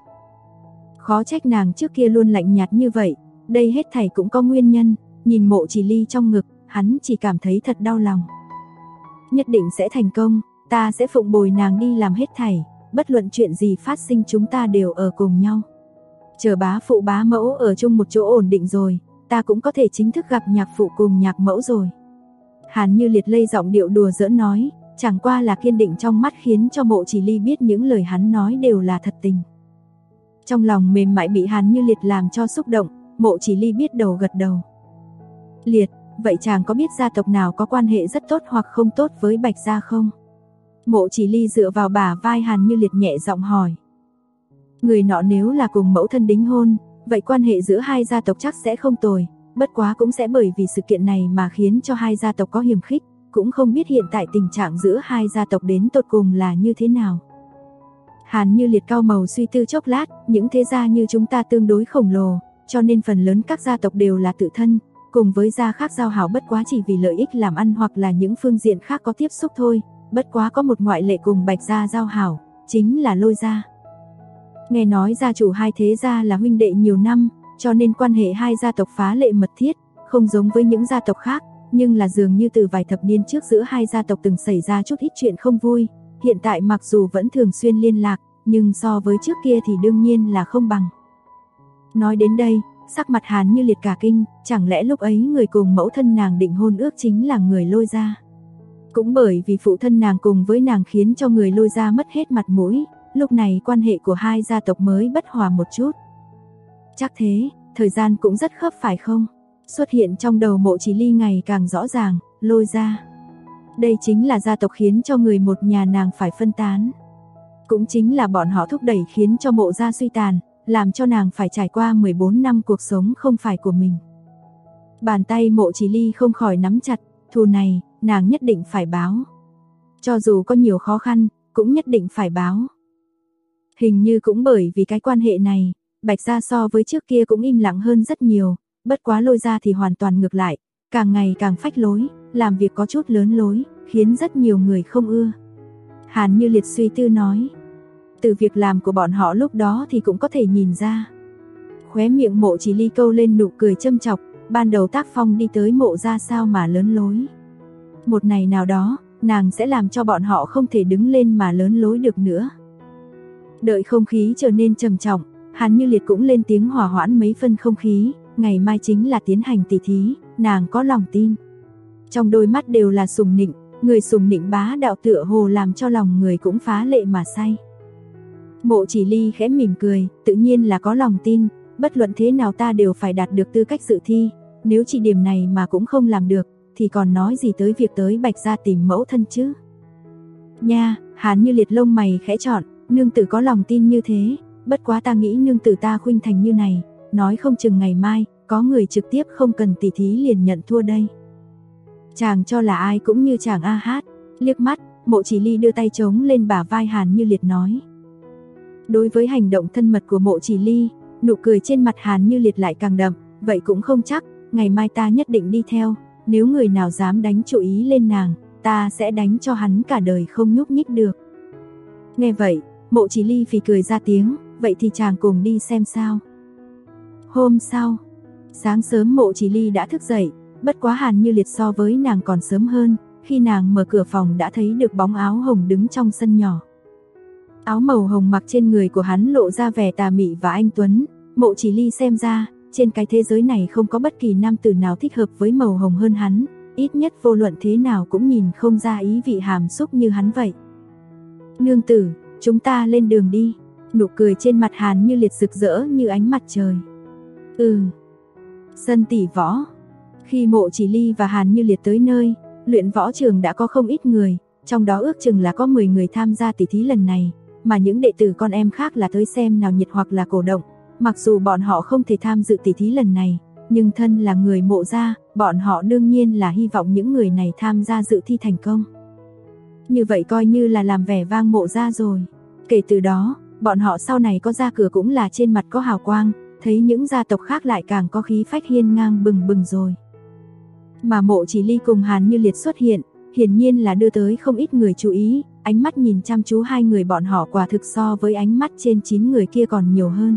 [SPEAKER 2] Khó trách nàng trước kia luôn lạnh nhạt như vậy, đây hết thảy cũng có nguyên nhân, nhìn Mộ Chỉ Ly trong ngực, hắn chỉ cảm thấy thật đau lòng. Nhất định sẽ thành công, ta sẽ phụng bồi nàng đi làm hết thảy, bất luận chuyện gì phát sinh chúng ta đều ở cùng nhau. Chờ bá phụ bá mẫu ở chung một chỗ ổn định rồi, ta cũng có thể chính thức gặp nhạc phụ cùng nhạc mẫu rồi. Hàn Như Liệt lây giọng điệu đùa giỡn nói, chẳng qua là kiên định trong mắt khiến cho Mộ Chỉ Ly biết những lời hắn nói đều là thật tình. Trong lòng mềm mại bị Hàn Như Liệt làm cho xúc động, Mộ Chỉ Ly biết đầu gật đầu. Liệt, vậy chàng có biết gia tộc nào có quan hệ rất tốt hoặc không tốt với Bạch gia không? Mộ Chỉ Ly dựa vào bả vai Hàn Như Liệt nhẹ giọng hỏi. Người nọ nếu là cùng mẫu thân đính hôn, vậy quan hệ giữa hai gia tộc chắc sẽ không tồi, bất quá cũng sẽ bởi vì sự kiện này mà khiến cho hai gia tộc có hiềm khích, cũng không biết hiện tại tình trạng giữa hai gia tộc đến tột cùng là như thế nào. Hàn Như Liệt cau màu suy tư chốc lát, những thế gia như chúng ta tương đối khổng lồ, cho nên phần lớn các gia tộc đều là tự thân, cùng với gia khác giao hảo bất quá chỉ vì lợi ích làm ăn hoặc là những phương diện khác có tiếp xúc thôi, bất quá có một ngoại lệ cùng Bạch gia giao hảo, chính là Lôi gia. Nghe nói gia chủ hai thế gia là huynh đệ nhiều năm, cho nên quan hệ hai gia tộc phá lệ mật thiết, không giống với những gia tộc khác, nhưng là dường như từ vài thập niên trước giữa hai gia tộc từng xảy ra chút ít chuyện không vui, hiện tại mặc dù vẫn thường xuyên liên lạc, nhưng so với trước kia thì đương nhiên là không bằng. Nói đến đây, sắc mặt Hàn Như Liệt cả kinh, chẳng lẽ lúc ấy người cùng mẫu thân nàng định hôn ước chính là người Lôi gia? Cũng bởi vì phụ thân nàng cùng với nàng khiến cho người Lôi gia mất hết mặt mũi, lúc này quan hệ của hai gia tộc mới bất hòa một chút. Chắc thế, thời gian cũng rất khớp phải không? Xuất hiện trong đầu Mộ Chỉ Ly ngày càng rõ ràng, Lôi gia. Đây chính là gia tộc khiến cho người một nhà nàng phải phân tán. Cũng chính là bọn họ thúc đẩy khiến cho Mộ gia suy tàn, làm cho nàng phải trải qua 14 năm cuộc sống không phải của mình. Bàn tay Mộ Chỉ Ly không khỏi nắm chặt, thù này, nàng nhất định phải báo. Cho dù có nhiều khó khăn, cũng nhất định phải báo. Hình như cũng bởi vì cái quan hệ này, Bạch gia so với trước kia cũng im lặng hơn rất nhiều, bất quá Lôi gia thì hoàn toàn ngược lại, càng ngày càng phách lối, làm việc có chút lớn lối, khiến rất nhiều người không ưa. Hàn Như Liệt suy tư nói, từ việc làm của bọn họ lúc đó thì cũng có thể nhìn ra. Khóe miệng Mộ Chỉ Ly câu lên nụ cười châm chọc, ban đầu tác phong đi tới Mộ gia sao mà lớn lối. Một ngày nào đó, nàng sẽ làm cho bọn họ không thể đứng lên mà lớn lối được nữa. Đợi không khí trở nên trầm trọng, Hàn Như Liệt cũng lên tiếng hòa hoãn mấy phân không khí, ngày mai chính là tiến hành tỷ thí, nàng có lòng tin. Trong đôi mắt đều là sùng nịnh, người sùng nịnh bá đạo tựa hồ làm cho lòng người cũng phá lệ mà say. Mộ Chỉ Ly khẽ mỉm cười, tự nhiên là có lòng tin, bất luận thế nào ta đều phải đạt được tư cách dự thi, nếu chỉ điểm này mà cũng không làm được, thì còn nói gì tới việc tới Bạch gia tìm mẫu thân chứ. Nha, Hàn Như Liệt lông mày khẽ chọn, nương tử có lòng tin như thế, bất quá ta nghĩ nương tử ta khuynh thành như này, nói không chừng ngày mai, có người trực tiếp không cần tỉ thí liền nhận thua đây. Chàng cho là ai cũng như chàng a hát, liếc mắt, Mộ Chỉ Ly đưa tay chống lên bả vai Hàn Như Liệt nói. Đối với hành động thân mật của Mộ Chỉ Ly, nụ cười trên mặt Hàn Như Liệt lại càng đậm, vậy cũng không chắc, ngày mai ta nhất định đi theo, nếu người nào dám đánh chú ý lên nàng, ta sẽ đánh cho hắn cả đời không nhúc nhích được. Nghe vậy, Mộ Chỉ Ly phì cười ra tiếng, vậy thì chàng cùng đi xem sao. Hôm sau, sáng sớm Mộ Chỉ Ly đã thức dậy, bất quá Hàn Như Liệt so với nàng còn sớm hơn, khi nàng mở cửa phòng đã thấy được bóng áo hồng đứng trong sân nhỏ. Áo màu hồng mặc trên người của hắn lộ ra vẻ tà mị và anh tuấn, Mộ Chỉ Ly xem ra, trên cái thế giới này không có bất kỳ nam tử nào thích hợp với màu hồng hơn hắn, ít nhất vô luận thế nào cũng nhìn không ra ý vị hàm xúc như hắn vậy. Nương tử, chúng ta lên đường đi. Nụ cười trên mặt Hàn Như Liệt rực rỡ như ánh mặt trời. Sân tỷ võ. Khi Mộ Chỉ Ly và Hàn Như Liệt tới nơi, luyện võ trường đã có không ít người, trong đó ước chừng là có 10 người tham gia tỷ thí lần này, mà những đệ tử con em khác là tới xem náo nhiệt hoặc là cổ động. Mặc dù bọn họ không thể tham dự tỷ thí lần này, nhưng thân là người Mộ gia, bọn họ đương nhiên là hy vọng những người này tham gia dự thi thành công. Như vậy coi như là làm vẻ vang Mộ gia rồi. Kể từ đó, bọn họ sau này có ra cửa cũng là trên mặt có hào quang, thấy những gia tộc khác lại càng có khí phách hiên ngang bừng bừng rồi. Mà Mộ Chỉ Ly cùng Hàn Như Liệt xuất hiện, hiển nhiên là đưa tới không ít người chú ý, ánh mắt nhìn chăm chú hai người bọn họ quả thực so với ánh mắt trên 9 người kia còn nhiều hơn.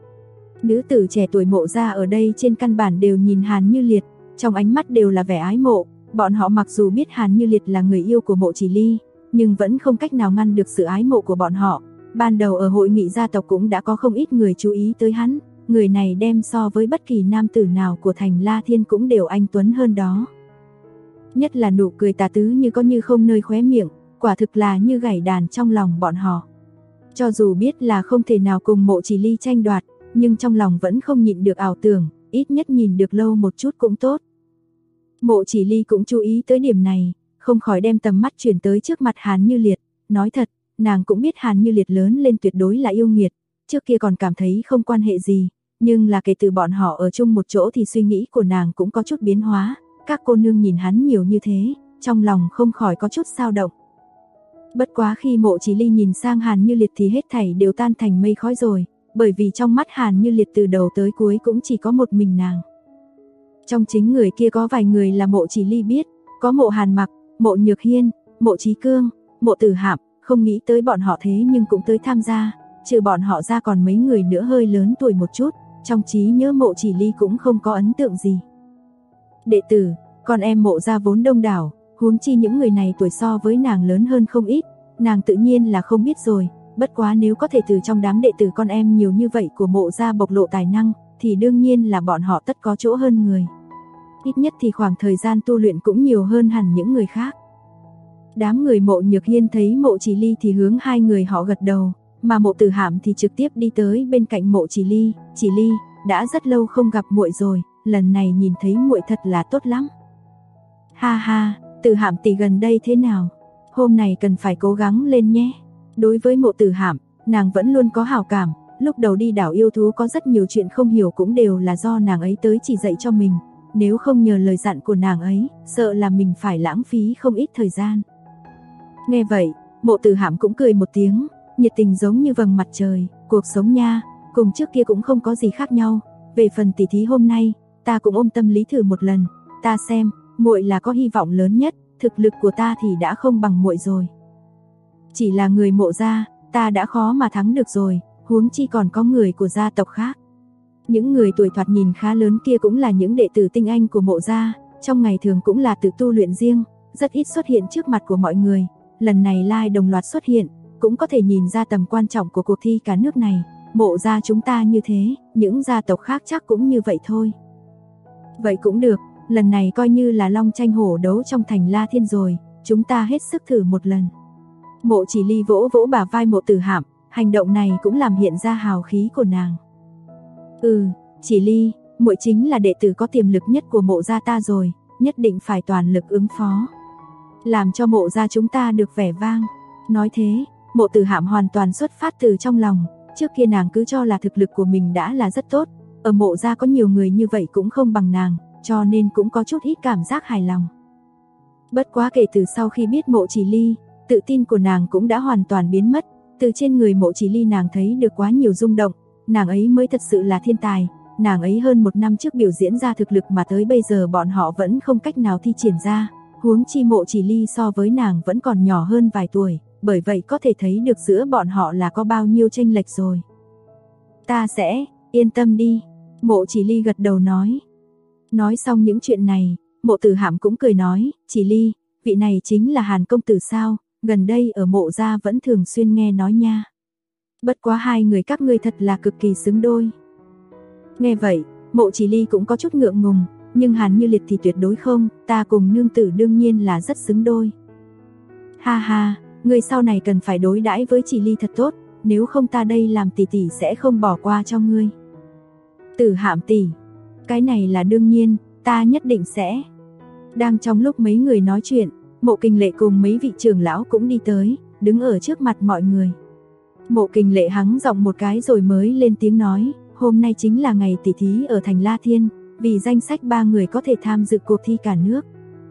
[SPEAKER 2] Nữ tử trẻ tuổi Mộ gia ở đây trên căn bản đều nhìn Hàn Như Liệt, trong ánh mắt đều là vẻ ái mộ, bọn họ mặc dù biết Hàn Như Liệt là người yêu của Mộ Chỉ Ly, nhưng vẫn không cách nào ngăn được sự ái mộ của bọn họ. Ban đầu ở hội nghị gia tộc cũng đã có không ít người chú ý tới hắn, người này đem so với bất kỳ nam tử nào của thành La Thiên cũng đều anh tuấn hơn đó. Nhất là nụ cười tà tứ như có như không nơi khóe miệng, quả thực là như gảy đàn trong lòng bọn họ. Cho dù biết là không thể nào cùng Mộ Chỉ Ly tranh đoạt, nhưng trong lòng vẫn không nhịn được ảo tưởng, ít nhất nhìn được lâu một chút cũng tốt. Mộ Chỉ Ly cũng chú ý tới điểm này, không khỏi đem tầm mắt chuyển tới trước mặt Hàn Như Liệt, nói thật, nàng cũng biết Hàn Như Liệt lớn lên tuyệt đối là yêu nghiệt, trước kia còn cảm thấy không quan hệ gì, nhưng là kể từ bọn họ ở chung một chỗ thì suy nghĩ của nàng cũng có chút biến hóa, các cô nương nhìn hắn nhiều như thế, trong lòng không khỏi có chút dao động. Bất quá khi Mộ Chỉ Ly nhìn sang Hàn Như Liệt thì hết thảy đều tan thành mây khói rồi, bởi vì trong mắt Hàn Như Liệt từ đầu tới cuối cũng chỉ có một mình nàng. Trong chính người kia có vài người là Mộ Chỉ Ly biết, có Mộ Hàn Mặc, Mộ Nhược Hiên, Mộ Chí Cương, Mộ Tử Hạm, không nghĩ tới bọn họ thế nhưng cũng tới tham gia, trừ bọn họ ra còn mấy người nữa hơi lớn tuổi một chút, trong trí nhớ Mộ Chỉ Ly cũng không có ấn tượng gì. Đệ tử, con em Mộ gia vốn đông đảo, huống chi những người này tuổi so với nàng lớn hơn không ít, nàng tự nhiên là không biết rồi, bất quá nếu có thể từ trong đám đệ tử con em nhiều như vậy của Mộ gia bộc lộ tài năng, thì đương nhiên là bọn họ tất có chỗ hơn người. Ít nhất thì khoảng thời gian tu luyện cũng nhiều hơn hẳn những người khác. Đám người Mộ Nhược Hiên thấy Mộ Chỉ Ly thì hướng hai người họ gật đầu, mà Mộ Tử Hạm thì trực tiếp đi tới bên cạnh Mộ Chỉ Ly, "Chỉ Ly, đã rất lâu không gặp muội rồi, lần này nhìn thấy muội thật là tốt lắm." "Ha ha, Tử Hạm tỷ gần đây thế nào? Hôm nay cần phải cố gắng lên nhé." Đối với Mộ Tử Hạm, nàng vẫn luôn có hảo cảm, lúc đầu đi đảo yêu thú có rất nhiều chuyện không hiểu cũng đều là do nàng ấy tới chỉ dạy cho mình, nếu không nhờ lời dặn của nàng ấy, sợ là mình phải lãng phí không ít thời gian. Nghe vậy, Mộ Tử Hạm cũng cười một tiếng, nhiệt tình giống như vầng mặt trời, "Cuộc sống nha, cùng trước kia cũng không có gì khác nhau, về phần tỷ thí hôm nay, ta cũng ôm tâm lý thử một lần, ta xem, muội là có hy vọng lớn nhất, thực lực của ta thì đã không bằng muội rồi. Chỉ là người Mộ gia, ta đã khó mà thắng được rồi, huống chi còn có người của gia tộc khác." Những người tuổi thoạt nhìn khá lớn kia cũng là những đệ tử tinh anh của Mộ gia, trong ngày thường cũng là tự tu luyện riêng, rất ít xuất hiện trước mặt của mọi người. Lần này lai đồng loạt xuất hiện, cũng có thể nhìn ra tầm quan trọng của cuộc thi cả nước này. Mộ gia chúng ta như thế, những gia tộc khác chắc cũng như vậy thôi. Vậy cũng được, lần này coi như là long tranh hổ đấu trong thành La Thiên rồi, chúng ta hết sức thử một lần. Mộ Chỉ Ly vỗ vỗ bả vai Mộ Tử Hạm, hành động này cũng làm hiện ra hào khí của nàng. Chỉ Ly, muội chính là đệ tử có tiềm lực nhất của Mộ gia ta rồi, nhất định phải toàn lực ứng phó, làm cho Mộ gia chúng ta được vẻ vang. Nói thế, Mộ Tử Hạm hoàn toàn xuất phát từ trong lòng, trước kia nàng cứ cho là thực lực của mình đã là rất tốt, ở Mộ gia có nhiều người như vậy cũng không bằng nàng, cho nên cũng có chút ít cảm giác hài lòng. Bất quá kể từ sau khi biết Mộ Chỉ Ly, tự tin của nàng cũng đã hoàn toàn biến mất, từ trên người Mộ Chỉ Ly nàng thấy được quá nhiều rung động, nàng ấy mới thật sự là thiên tài, nàng ấy hơn 1 năm trước biểu diễn ra thực lực mà tới bây giờ bọn họ vẫn không cách nào thi triển ra, huống chi Mộ Chỉ Ly so với nàng vẫn còn nhỏ hơn vài tuổi, bởi vậy có thể thấy được giữa bọn họ là có bao nhiêu chênh lệch rồi. Ta sẽ, yên tâm đi, Mộ Chỉ Ly gật đầu nói. Nói xong những chuyện này, Mộ Tử Hạm cũng cười nói, Chỉ Ly, vị này chính là Hàn công tử sao, gần đây ở Mộ gia vẫn thường xuyên nghe nói nha. Bất quá hai người các ngươi thật là cực kỳ xứng đôi. Nghe vậy, Mộ Chỉ Ly cũng có chút ngượng ngùng, nhưng Hàn Như Liệt thì tuyệt đối không, ta cùng nương tử đương nhiên là rất xứng đôi. Ha ha, ngươi sau này cần phải đối đãi với Chỉ Ly thật tốt, nếu không ta đây làm tỷ tỷ sẽ không bỏ qua cho ngươi. Tử Hạm tỷ, Cái này là đương nhiên, ta nhất định sẽ. Đang trong lúc mấy người nói chuyện, Mộ Kình Lệ cùng mấy vị trưởng lão cũng đi tới, đứng ở trước mặt mọi người. Mộ Kình Lệ hắng giọng một cái rồi mới lên tiếng nói, hôm nay chính là ngày tỷ thí ở thành La Thiên, vì danh sách 3 người có thể tham dự cuộc thi cả nước.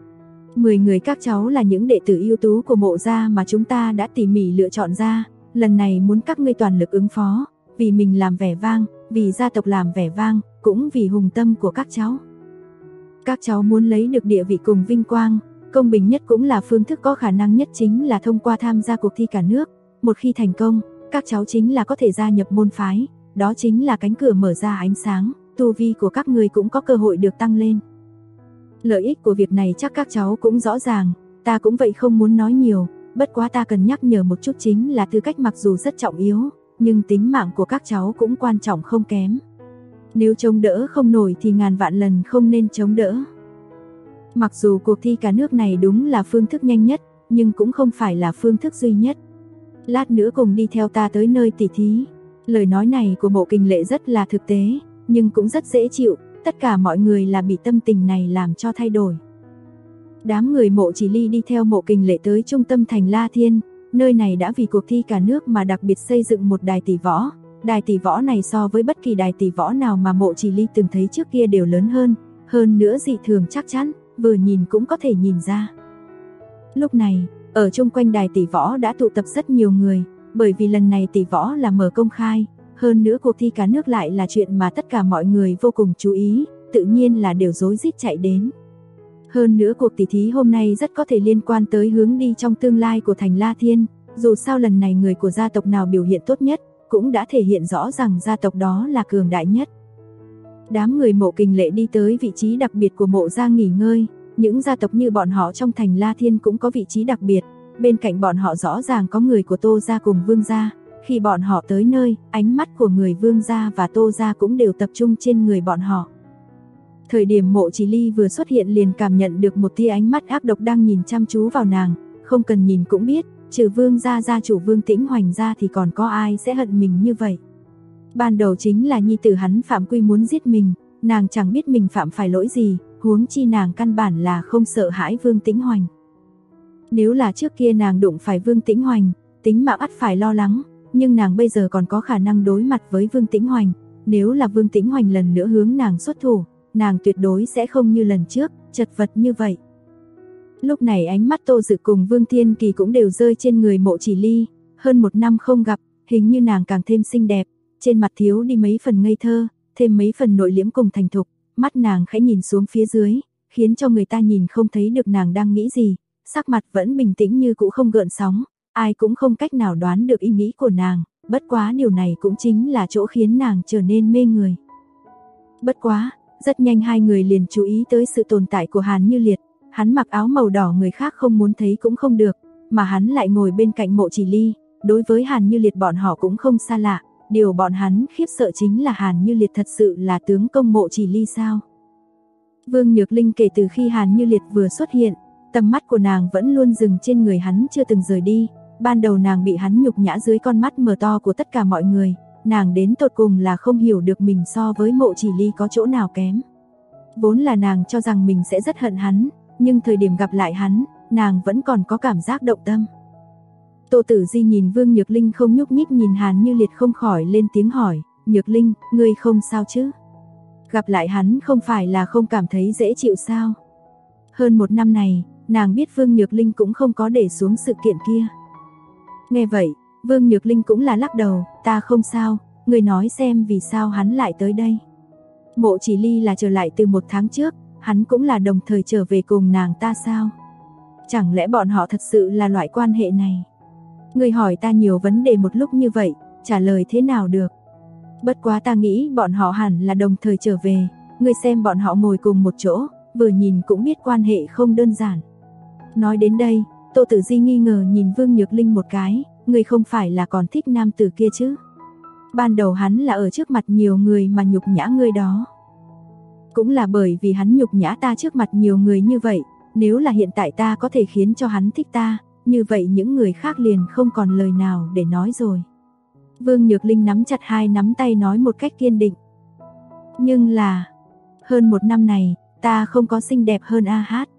[SPEAKER 2] 10 người các cháu là những đệ tử ưu tú của mộ gia mà chúng ta đã tỉ mỉ lựa chọn ra, lần này muốn các ngươi toàn lực ứng phó, vì mình làm vẻ vang, vì gia tộc làm vẻ vang, cũng vì hùng tâm của các cháu. Các cháu muốn lấy được địa vị cùng vinh quang, công bình nhất cũng là phương thức có khả năng nhất chính là thông qua tham gia cuộc thi cả nước. Một khi thành công, các cháu chính là có thể gia nhập môn phái, đó chính là cánh cửa mở ra ánh sáng, tu vi của các người cũng có cơ hội được tăng lên. Lợi ích của việc này chắc các cháu cũng rõ ràng, ta cũng vậy không muốn nói nhiều, bất quá ta cần nhắc nhở một chút chính là tư cách mặc dù rất trọng yếu, nhưng tính mạng của các cháu cũng quan trọng không kém. Nếu chống đỡ không nổi thì ngàn vạn lần không nên chống đỡ. Mặc dù cuộc thi cả nước này đúng là phương thức nhanh nhất, nhưng cũng không phải là phương thức duy nhất. Lát nữa cùng đi theo ta tới nơi tỉ thí. Lời nói này của Mộ Kình Lệ rất là thực tế, nhưng cũng rất dễ chịu, tất cả mọi người là bị tâm tình này làm cho thay đổi. Đám người Mộ Chỉ Ly đi theo Mộ Kình Lệ tới trung tâm thành La Thiên, nơi này đã vì cuộc thi cả nước mà đặc biệt xây dựng một đài tỷ võ. Đài tỷ võ này so với bất kỳ đài tỷ võ nào mà Mộ Chỉ Ly từng thấy trước kia đều lớn hơn nữa dị thường chắc chắn, vừa nhìn cũng có thể nhìn ra. Lúc này, ở chung quanh đài tỷ võ đã tụ tập rất nhiều người, bởi vì lần này tỷ võ là mở công khai, hơn nữa cuộc thi cả nước lại là chuyện mà tất cả mọi người vô cùng chú ý, tự nhiên là đều rối rít chạy đến. Hơn nữa cuộc tỷ thí hôm nay rất có thể liên quan tới hướng đi trong tương lai của thành La Thiên, dù sao lần này người của gia tộc nào biểu hiện tốt nhất, cũng đã thể hiện rõ rằng gia tộc đó là cường đại nhất. Đám người Mộ Kình Lệ đi tới vị trí đặc biệt của mộ gia nghỉ ngơi, những gia tộc như bọn họ trong thành La Thiên cũng có vị trí đặc biệt, bên cạnh bọn họ rõ ràng có người của Tô gia cùng Vương gia. Khi bọn họ tới nơi, ánh mắt của người Vương gia và Tô gia cũng đều tập trung trên người bọn họ. Thời điểm Mộ Chỉ Ly vừa xuất hiện liền cảm nhận được một tia ánh mắt ác độc đang nhìn chăm chú vào nàng, không cần nhìn cũng biết, trừ Vương gia gia chủ Vương Tĩnh Hoành ra thì còn có ai sẽ hận mình như vậy. Ban đầu chính là nhi tử hắn Phạm Quy muốn giết mình, nàng chẳng biết mình phạm phải lỗi gì, huống chi nàng căn bản là không sợ hãi Vương Tĩnh Hoành. Nếu là trước kia nàng đụng phải Vương Tĩnh Hoành, tính mạng ắt phải lo lắng, nhưng nàng bây giờ còn có khả năng đối mặt với Vương Tĩnh Hoành, nếu là Vương Tĩnh Hoành lần nữa hướng nàng xuất thủ, nàng tuyệt đối sẽ không như lần trước, chật vật như vậy. Lúc này ánh mắt Tô Dự cùng Vương Thiên Kỳ cũng đều rơi trên người Mộ Chỉ Ly, hơn 1 năm không gặp, hình như nàng càng thêm xinh đẹp, trên mặt thiếu đi mấy phần ngây thơ, thêm mấy phần nội liễm cùng thành thục, mắt nàng khẽ nhìn xuống phía dưới, khiến cho người ta nhìn không thấy được nàng đang nghĩ gì, sắc mặt vẫn bình tĩnh như cũ không gợn sóng, ai cũng không cách nào đoán được ý nghĩ của nàng, bất quá điều này cũng chính là chỗ khiến nàng trở nên mê người. Bất quá, rất nhanh hai người liền chú ý tới sự tồn tại của Hàn Như Liệt, hắn mặc áo màu đỏ người khác không muốn thấy cũng không được, mà hắn lại ngồi bên cạnh Mộ Chỉ Ly, đối với Hàn Như Liệt bọn họ cũng không xa lạ, điều bọn hắn khiếp sợ chính là Hàn Như Liệt thật sự là tướng công Mộ Chỉ Ly sao. Vương Nhược Linh kể từ khi Hàn Như Liệt vừa xuất hiện, tầm mắt của nàng vẫn luôn dừng trên người hắn chưa từng rời đi, ban đầu nàng bị hắn nhục nhã dưới con mắt mở to của tất cả mọi người, nàng đến tột cùng là không hiểu được mình so với Mộ Chỉ Ly có chỗ nào kém. Vốn là nàng cho rằng mình sẽ rất hận hắn, nhưng thời điểm gặp lại hắn, nàng vẫn còn có cảm giác động tâm. Tô Tử Di nhìn Vương Nhược Linh không nhúc nhích nhìn Hàn Như Liệt không khỏi lên tiếng hỏi, Nhược Linh, ngươi không sao chứ? Gặp lại hắn không phải là không cảm thấy dễ chịu sao? Hơn 1 năm này, nàng biết Vương Nhược Linh cũng không có để xuống sự kiện kia. Nghe vậy, Vương Nhược Linh cũng là lắc đầu, ta không sao, ngươi nói xem vì sao hắn lại tới đây. Mộ Chỉ Ly là trở lại từ 1 tháng trước, hắn cũng là đồng thời trở về cùng nàng ta sao? Chẳng lẽ bọn họ thật sự là loại quan hệ này? Ngươi hỏi ta nhiều vấn đề một lúc như vậy, trả lời thế nào được? Bất quá ta nghĩ bọn họ hẳn là đồng thời trở về, ngươi xem bọn họ ngồi cùng một chỗ, vừa nhìn cũng biết quan hệ không đơn giản. Nói đến đây, Tô Tử Di nghi ngờ nhìn Vương Nhược Linh một cái, ngươi không phải là còn thích nam tử kia chứ? Ban đầu hắn là ở trước mặt nhiều người mà nhục nhã ngươi đó. Cũng là bởi vì hắn nhục nhã ta trước mặt nhiều người như vậy, nếu là hiện tại ta có thể khiến cho hắn thích ta, như vậy những người khác liền không còn lời nào để nói rồi. Vương Nhược Linh nắm chặt 2 nắm tay nói một cách kiên định. Nhưng là, Hơn 1 năm này, ta không có xinh đẹp hơn A Hát.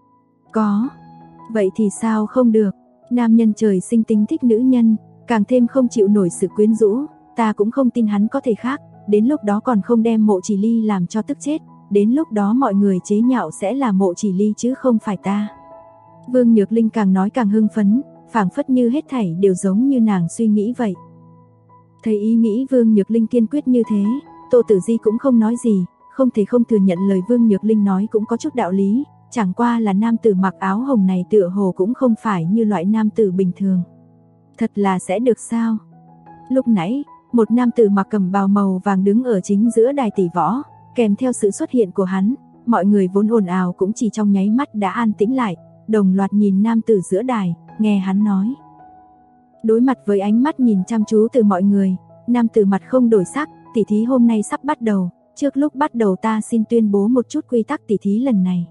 [SPEAKER 2] Có. Vậy thì sao không được? Nam nhân trời sinh tính thích nữ nhân, càng thêm không chịu nổi sự quyến rũ, ta cũng không tin hắn có thể khác, đến lúc đó còn không đem Mộ Chỉ Ly làm cho tức chết, đến lúc đó mọi người chế nhạo sẽ là Mộ Chỉ Ly chứ không phải ta. Vương Nhược Linh càng nói càng hưng phấn, phảng phất như hết thảy đều giống như nàng suy nghĩ vậy. Thấy ý nghĩ Vương Nhược Linh kiên quyết như thế, Tô Tử Di cũng không nói gì, không thể không thừa nhận lời Vương Nhược Linh nói cũng có chút đạo lý, chẳng qua là nam tử mặc áo hồng này tựa hồ cũng không phải như loại nam tử bình thường. Thật là sẽ được sao? Lúc nãy, một nam tử mặc cẩm bào màu vàng đứng ở chính giữa đài tỷ võ, kèm theo sự xuất hiện của hắn, mọi người vốn ồn ào cũng chỉ trong nháy mắt đã an tĩnh lại, đồng loạt nhìn nam tử giữa đài, nghe hắn nói. Đối mặt với ánh mắt nhìn chăm chú từ mọi người, nam tử mặt không đổi sắc, tỷ thí hôm nay sắp bắt đầu, trước lúc bắt đầu ta xin tuyên bố một chút quy tắc tỷ thí lần này.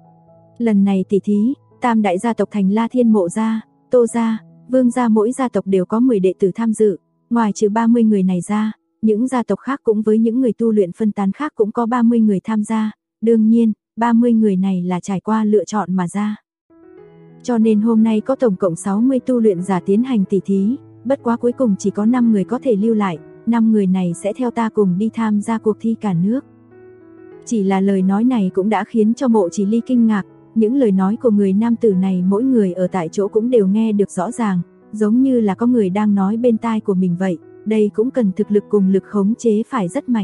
[SPEAKER 2] Lần này tỷ thí, tam đại gia tộc thành La Thiên, Mộ gia, Tô gia, Vương gia mỗi gia tộc đều có 10 đệ tử tham dự, ngoài trừ 30 người này ra, những gia tộc khác cũng với những người tu luyện phân tán khác cũng có 30 người tham gia, đương nhiên, 30 người này là trải qua lựa chọn mà ra. Cho nên hôm nay có tổng cộng 60 tu luyện giả tiến hành tỷ thí, bất quá cuối cùng chỉ có 5 người có thể lưu lại, 5 người này sẽ theo ta cùng đi tham gia cuộc thi cả nước. Chỉ là lời nói này cũng đã khiến cho Mộ Chỉ Ly kinh ngạc, những lời nói của người nam tử này mỗi người ở tại chỗ cũng đều nghe được rõ ràng, giống như là có người đang nói bên tai của mình vậy, đây cũng cần thực lực cùng lực khống chế phải rất mạnh.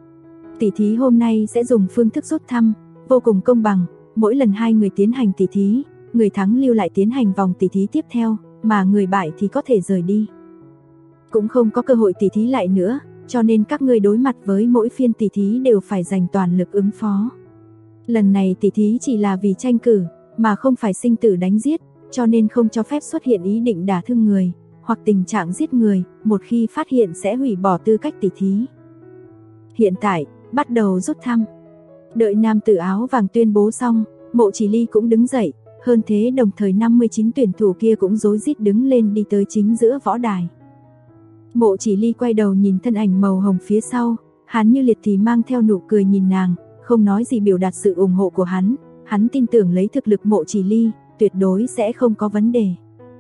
[SPEAKER 2] Tỷ thí hôm nay sẽ dùng phương thức rút thăm, vô cùng công bằng, mỗi lần 2 người tiến hành tỷ thí, người thắng lưu lại tiến hành vòng tỷ thí tiếp theo, mà người bại thì có thể rời đi. Cũng không có cơ hội tỷ thí lại nữa, cho nên các ngươi đối mặt với mỗi phiên tỷ thí đều phải dành toàn lực ứng phó. Lần này tỷ thí chỉ là vì tranh cử, mà không phải sinh tử đánh giết, cho nên không cho phép xuất hiện ý định đả thương người, hoặc tình trạng giết người, một khi phát hiện sẽ hủy bỏ tư cách tỷ thí. Hiện tại, bắt đầu rút thăm. Đợi nam tử áo vàng tuyên bố xong, Mộ Chỉ Ly cũng đứng dậy, hơn thế đồng thời 59 tuyển thủ kia cũng rối rít đứng lên đi tới chính giữa võ đài. Mộ Chỉ Ly quay đầu nhìn thân ảnh màu hồng phía sau, hắn như liệt thì mang theo nụ cười nhìn nàng, không nói gì biểu đạt sự ủng hộ của hắn tin tưởng lấy thực lực Mộ Chỉ Ly, tuyệt đối sẽ không có vấn đề.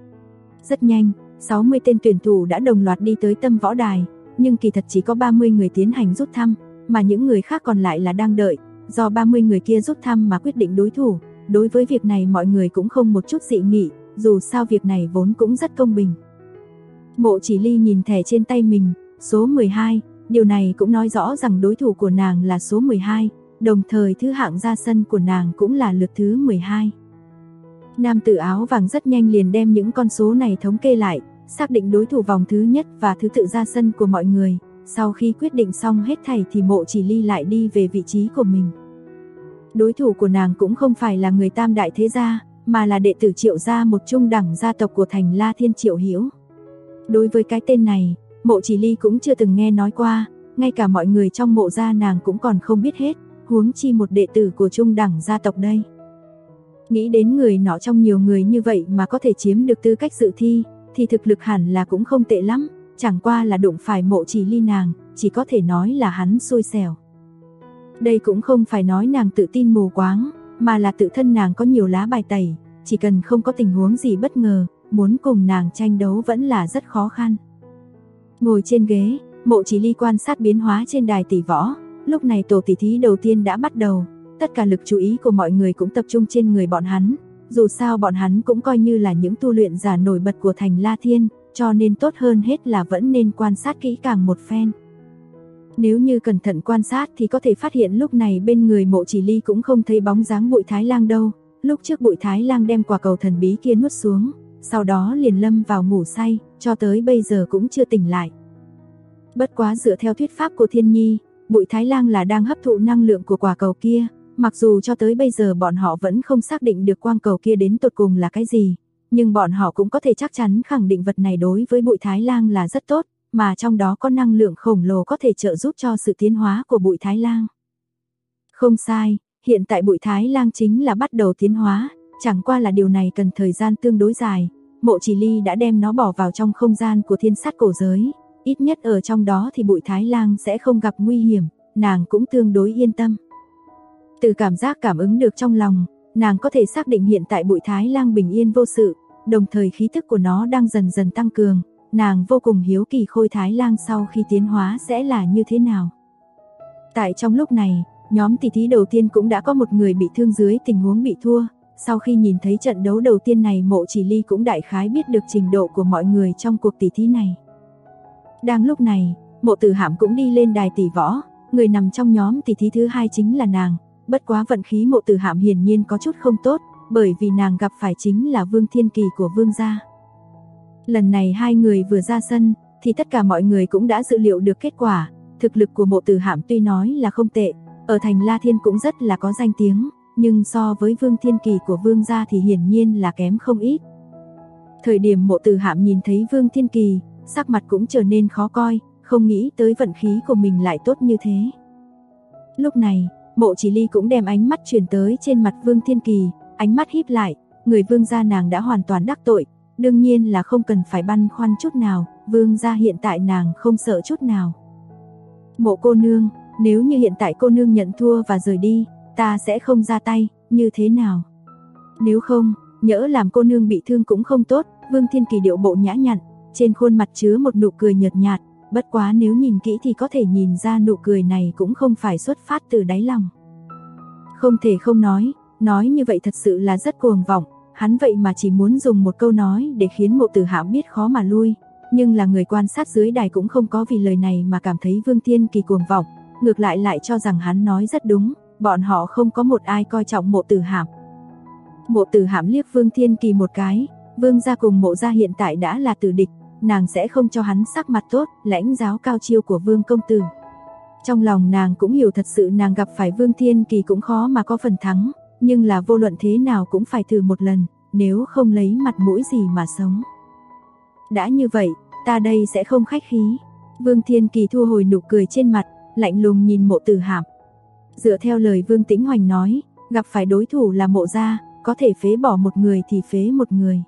[SPEAKER 2] Rất nhanh, 60 tên tuyển thủ đã đồng loạt đi tới tâm võ đài, nhưng kỳ thật chỉ có 30 người tiến hành rút thăm, mà những người khác còn lại là đang đợi, do 30 người kia rút thăm mà quyết định đối thủ. Đối với việc này mọi người cũng không một chút dị nghị, dù sao việc này vốn cũng rất công bình. Mộ Chỉ Ly nhìn thẻ trên tay mình, số 12, điều này cũng nói rõ rằng đối thủ của nàng là số 12, đồng thời thứ hạng ra sân của nàng cũng là lượt thứ 12. Nam tử áo vàng rất nhanh liền đem những con số này thống kê lại, xác định đối thủ vòng thứ nhất và thứ tự ra sân của mọi người. Sau khi quyết định xong hết thảy thì Mộ Chỉ Ly lại đi về vị trí của mình. Đối thủ của nàng cũng không phải là người tam đại thế gia, mà là đệ tử Triệu gia, một trung đẳng gia tộc của thành La Thiên Triệu Hiểu. Đối với cái tên này, Mộ Chỉ Ly cũng chưa từng nghe nói qua, ngay cả mọi người trong Mộ gia nàng cũng còn không biết hết, huống chi một đệ tử của trung đẳng gia tộc đây. Nghĩ đến người nọ trong nhiều người như vậy mà có thể chiếm được tư cách dự thi, thì thực lực hẳn là cũng không tệ lắm, chẳng qua là đụng phải Mộ Chỉ Ly nàng, chỉ có thể nói là hắn xui xẻo. Đây cũng không phải nói nàng tự tin mù quáng, mà là tự thân nàng có nhiều lá bài tẩy, chỉ cần không có tình huống gì bất ngờ, muốn cùng nàng tranh đấu vẫn là rất khó khăn. Ngồi trên ghế, Mộ Chỉ Ly quan sát biến hóa trên đài tỷ võ, lúc này tổ tỷ thí đầu tiên đã bắt đầu, tất cả lực chú ý của mọi người cũng tập trung trên người bọn hắn, dù sao bọn hắn cũng coi như là những tu luyện giả nổi bật của thành La Thiên, cho nên tốt hơn hết là vẫn nên quan sát kỹ càng một phen. Nếu như cẩn thận quan sát thì có thể phát hiện lúc này bên người Mộ Chỉ Ly cũng không thấy bóng dáng Bụi Thái Lang đâu, lúc trước Bụi Thái Lang đem quả cầu thần bí kia nuốt xuống, sau đó liền lâm vào ngủ say, cho tới bây giờ cũng chưa tỉnh lại. Bất quá dựa theo thuyết pháp của Thiên Nhi, Bụi Thái Lang là đang hấp thụ năng lượng của quả cầu kia, mặc dù cho tới bây giờ bọn họ vẫn không xác định được quang cầu kia đến tột cùng là cái gì, nhưng bọn họ cũng có thể chắc chắn khẳng định vật này đối với Bụi Thái Lang là rất tốt, mà trong đó có năng lượng khổng lồ có thể trợ giúp cho sự tiến hóa của Bụi Thái Lang. Không sai, hiện tại Bụi Thái Lang chính là bắt đầu tiến hóa, chẳng qua là điều này cần thời gian tương đối dài. Mộ Chỉ Ly đã đem nó bỏ vào trong không gian của Thiên Sát cổ giới, ít nhất ở trong đó thì Bụi Thái Lang sẽ không gặp nguy hiểm, nàng cũng tương đối yên tâm. Từ cảm giác cảm ứng được trong lòng, nàng có thể xác định hiện tại Bụi Thái Lang bình yên vô sự, đồng thời khí thức của nó đang dần dần tăng cường, nàng vô cùng hiếu kỳ Khôi Thái Lang sau khi tiến hóa sẽ là như thế nào. Tại trong lúc này, nhóm tỷ thí đầu tiên cũng đã có một người bị thương dưới tình huống bị thua, sau khi nhìn thấy trận đấu đầu tiên này Mộ Chỉ Ly cũng đại khái biết được trình độ của mọi người trong cuộc tỷ thí này. Đang lúc này, Mộ Tử Hạm cũng đi lên đài tỷ võ, người nằm trong nhóm tỷ thí thứ hai chính là nàng, bất quá vận khí Mộ Tử Hạm hiển nhiên có chút không tốt, bởi vì nàng gặp phải chính là Vương Thiên Kỳ của Vương gia. Lần này hai người vừa ra sân, thì tất cả mọi người cũng đã dự liệu được kết quả, thực lực của Mộ Tử Hạm tuy nói là không tệ, ở thành La Thiên cũng rất là có danh tiếng, nhưng so với Vương Thiên Kỳ của Vương gia thì hiển nhiên là kém không ít. Thời điểm Mộ Tử Hạm nhìn thấy Vương Thiên Kỳ, sắc mặt cũng trở nên khó coi, không nghĩ tới vận khí của mình lại tốt như thế. Lúc này, Mộ Chỉ Ly cũng đem ánh mắt chuyển tới trên mặt Vương Thiên Kỳ, ánh mắt híp lại, người Vương gia nàng đã hoàn toàn đắc tội, đương nhiên là không cần phải băn khoăn chút nào, Vương gia hiện tại nàng không sợ chút nào. Mộ cô nương, nếu như hiện tại cô nương nhận thua và rời đi, ta sẽ không ra tay, như thế nào? Nếu không, nhỡ làm cô nương bị thương cũng không tốt, Vương Thiên Kỳ điệu bộ nhã nhặn, trên khuôn mặt chứa một nụ cười nhợt nhạt, bất quá nếu nhìn kỹ thì có thể nhìn ra nụ cười này cũng không phải xuất phát từ đáy lòng. Không thể không nói như vậy thật sự là rất cuồng vọng, hắn vậy mà chỉ muốn dùng một câu nói để khiến Mộ Tử Hạm biết khó mà lui, nhưng là người quan sát dưới đài cũng không có vì lời này mà cảm thấy Vương Thiên Kỳ cuồng vọng, ngược lại cho rằng hắn nói rất đúng, bọn họ không có một ai coi trọng Mộ Tử Hạm. Mộ Tử Hạm liếc Vương Thiên Kỳ một cái, Vương gia cùng Mộ gia hiện tại đã là tử địch, nàng sẽ không cho hắn sắc mặt tốt, lãnh giáo cao chiêu của Vương công tử. Trong lòng nàng cũng hiểu thật sự nàng gặp phải Vương Thiên Kỳ cũng khó mà có phần thắng, nhưng là vô luận thế nào cũng phải thử một lần, nếu không lấy mặt mũi gì mà sống. Đã như vậy, ta đây sẽ không khách khí. Vương Thiên Kỳ thu hồi nụ cười trên mặt, lạnh lùng nhìn Mộ Tử Hạm. Dựa theo lời Vương Tĩnh Hoành nói, gặp phải đối thủ là Mộ gia, có thể phế bỏ một người thì phế một người.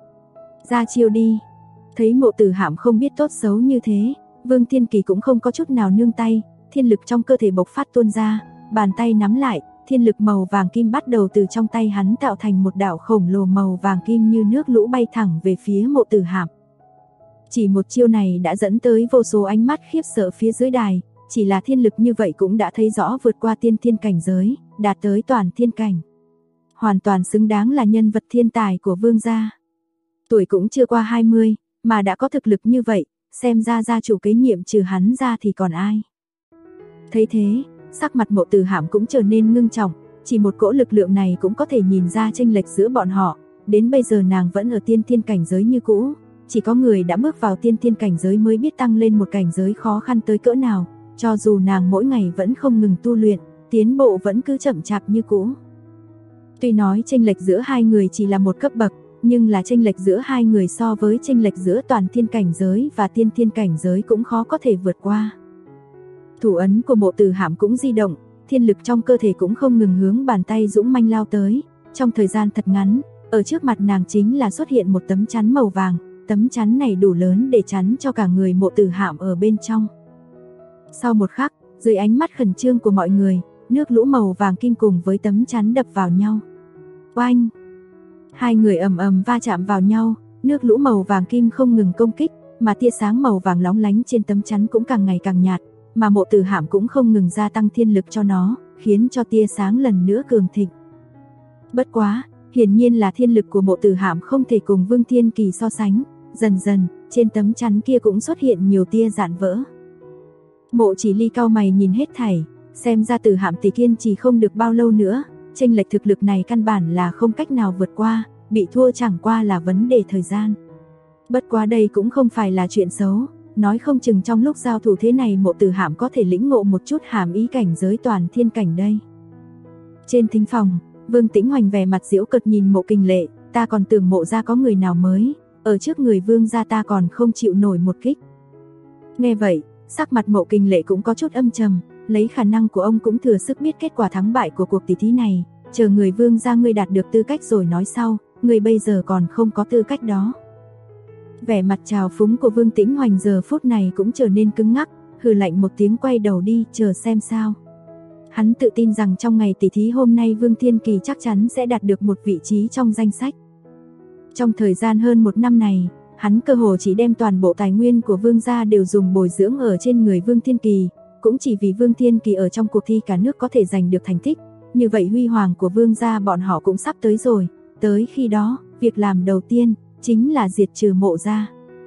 [SPEAKER 2] Ra chiêu đi. Thấy Mộ Tử Hạm không biết tốt xấu như thế, Vương Thiên Kỳ cũng không có chút nào nương tay, thiên lực trong cơ thể bộc phát tuôn ra, bàn tay nắm lại, thiên lực màu vàng kim bắt đầu từ trong tay hắn tạo thành một đạo khổng lồ màu vàng kim như nước lũ bay thẳng về phía Mộ Tử Hạm. Chỉ một chiêu này đã dẫn tới vô số ánh mắt khiếp sợ phía dưới đài, chỉ là thiên lực như vậy cũng đã thấy rõ vượt qua tiên thiên cảnh giới, đạt tới toàn thiên cảnh. Hoàn toàn xứng đáng là nhân vật thiên tài của Vương gia. Tuổi cũng chưa qua 20, mà đã có thực lực như vậy, xem ra gia chủ kế nhiệm trừ hắn ra thì còn ai. Thấy thế, sắc mặt Mộ Tử Hạm cũng trở nên ngưng trọng, chỉ một cỗ lực lượng này cũng có thể nhìn ra chênh lệch giữa bọn họ, đến bây giờ nàng vẫn ở tiên thiên cảnh giới như cũ, chỉ có người đã bước vào tiên thiên cảnh giới mới biết tăng lên một cảnh giới khó khăn tới cỡ nào, cho dù nàng mỗi ngày vẫn không ngừng tu luyện, tiến bộ vẫn cứ chậm chạp như cũ. Tuy nói chênh lệch giữa hai người chỉ là một cấp bậc, nhưng là chênh lệch giữa hai người so với chênh lệch giữa toàn thiên cảnh giới và tiên thiên cảnh giới cũng khó có thể vượt qua. Thủ ấn của Mộ Tử Hạm cũng di động, thiên lực trong cơ thể cũng không ngừng hướng bàn tay dũng manh lao tới, trong thời gian thật ngắn, ở trước mặt nàng chính là xuất hiện một tấm chắn màu vàng, tấm chắn này đủ lớn để chắn cho cả người Mộ Tử Hạm ở bên trong. Sau một khắc, dưới ánh mắt khẩn trương của mọi người, nước lũ màu vàng kim cùng với tấm chắn đập vào nhau. Oanh! Hai người ầm ầm va chạm vào nhau, nước lũ màu vàng kim không ngừng công kích, mà tia sáng màu vàng lóng lánh trên tấm chắn cũng càng ngày càng nhạt, mà Mộ Tử Hạm cũng không ngừng gia tăng thiên lực cho nó, khiến cho tia sáng lần nữa cường thịnh. Bất quá, hiển nhiên là thiên lực của Mộ Tử Hạm không thể cùng Vương Thiên Kỳ so sánh, dần dần, trên tấm chắn kia cũng xuất hiện nhiều tia rạn vỡ. Mộ Chỉ Ly cau mày nhìn hết thảy, xem ra Tử Hạm tỷ kiên trì không được bao lâu nữa, chênh lệch thực lực này căn bản là không cách nào vượt qua, bị thua chẳng qua là vấn đề thời gian. Bất quá đây cũng không phải là chuyện xấu, nói không chừng trong lúc giao thủ thế này Mộ Tử Hạm có thể lĩnh ngộ một chút hàm ý cảnh giới toàn thiên cảnh đây. Trên thính phòng, Vương Tĩnh Hoành vẻ mặt giễu cợt nhìn Mộ Kình Lệ, ta còn tưởng Mộ gia có người nào mới, ở trước người Vương gia ta còn không chịu nổi một kích. Nghe vậy, sắc mặt Mộ Kình Lệ cũng có chút âm trầm, lấy khả năng của ông cũng thừa sức biết kết quả thắng bại của cuộc tỷ thí này, chờ người Vương gia ngươi đạt được tư cách rồi nói sau, ngươi bây giờ còn không có tư cách đó. Vẻ mặt trào phúng của Vương Tĩnh Hoành giờ phút này cũng trở nên cứng ngắc, hừ lạnh một tiếng quay đầu đi, chờ xem sao. Hắn tự tin rằng trong ngày tỷ thí hôm nay Vương Thiên Kỳ chắc chắn sẽ đạt được một vị trí trong danh sách. Trong thời gian hơn 1 năm này, hắn cơ hồ chỉ đem toàn bộ tài nguyên của Vương gia đều dùng bồi dưỡng ở trên người Vương Thiên Kỳ, cũng chỉ vì Vương Thiên Kỳ ở trong cuộc thi cả nước có thể giành được thành tích, như vậy huy hoàng của Vương gia bọn họ cũng sắp tới rồi, tới khi đó, việc làm đầu tiên chính là diệt trừ Mộ gia.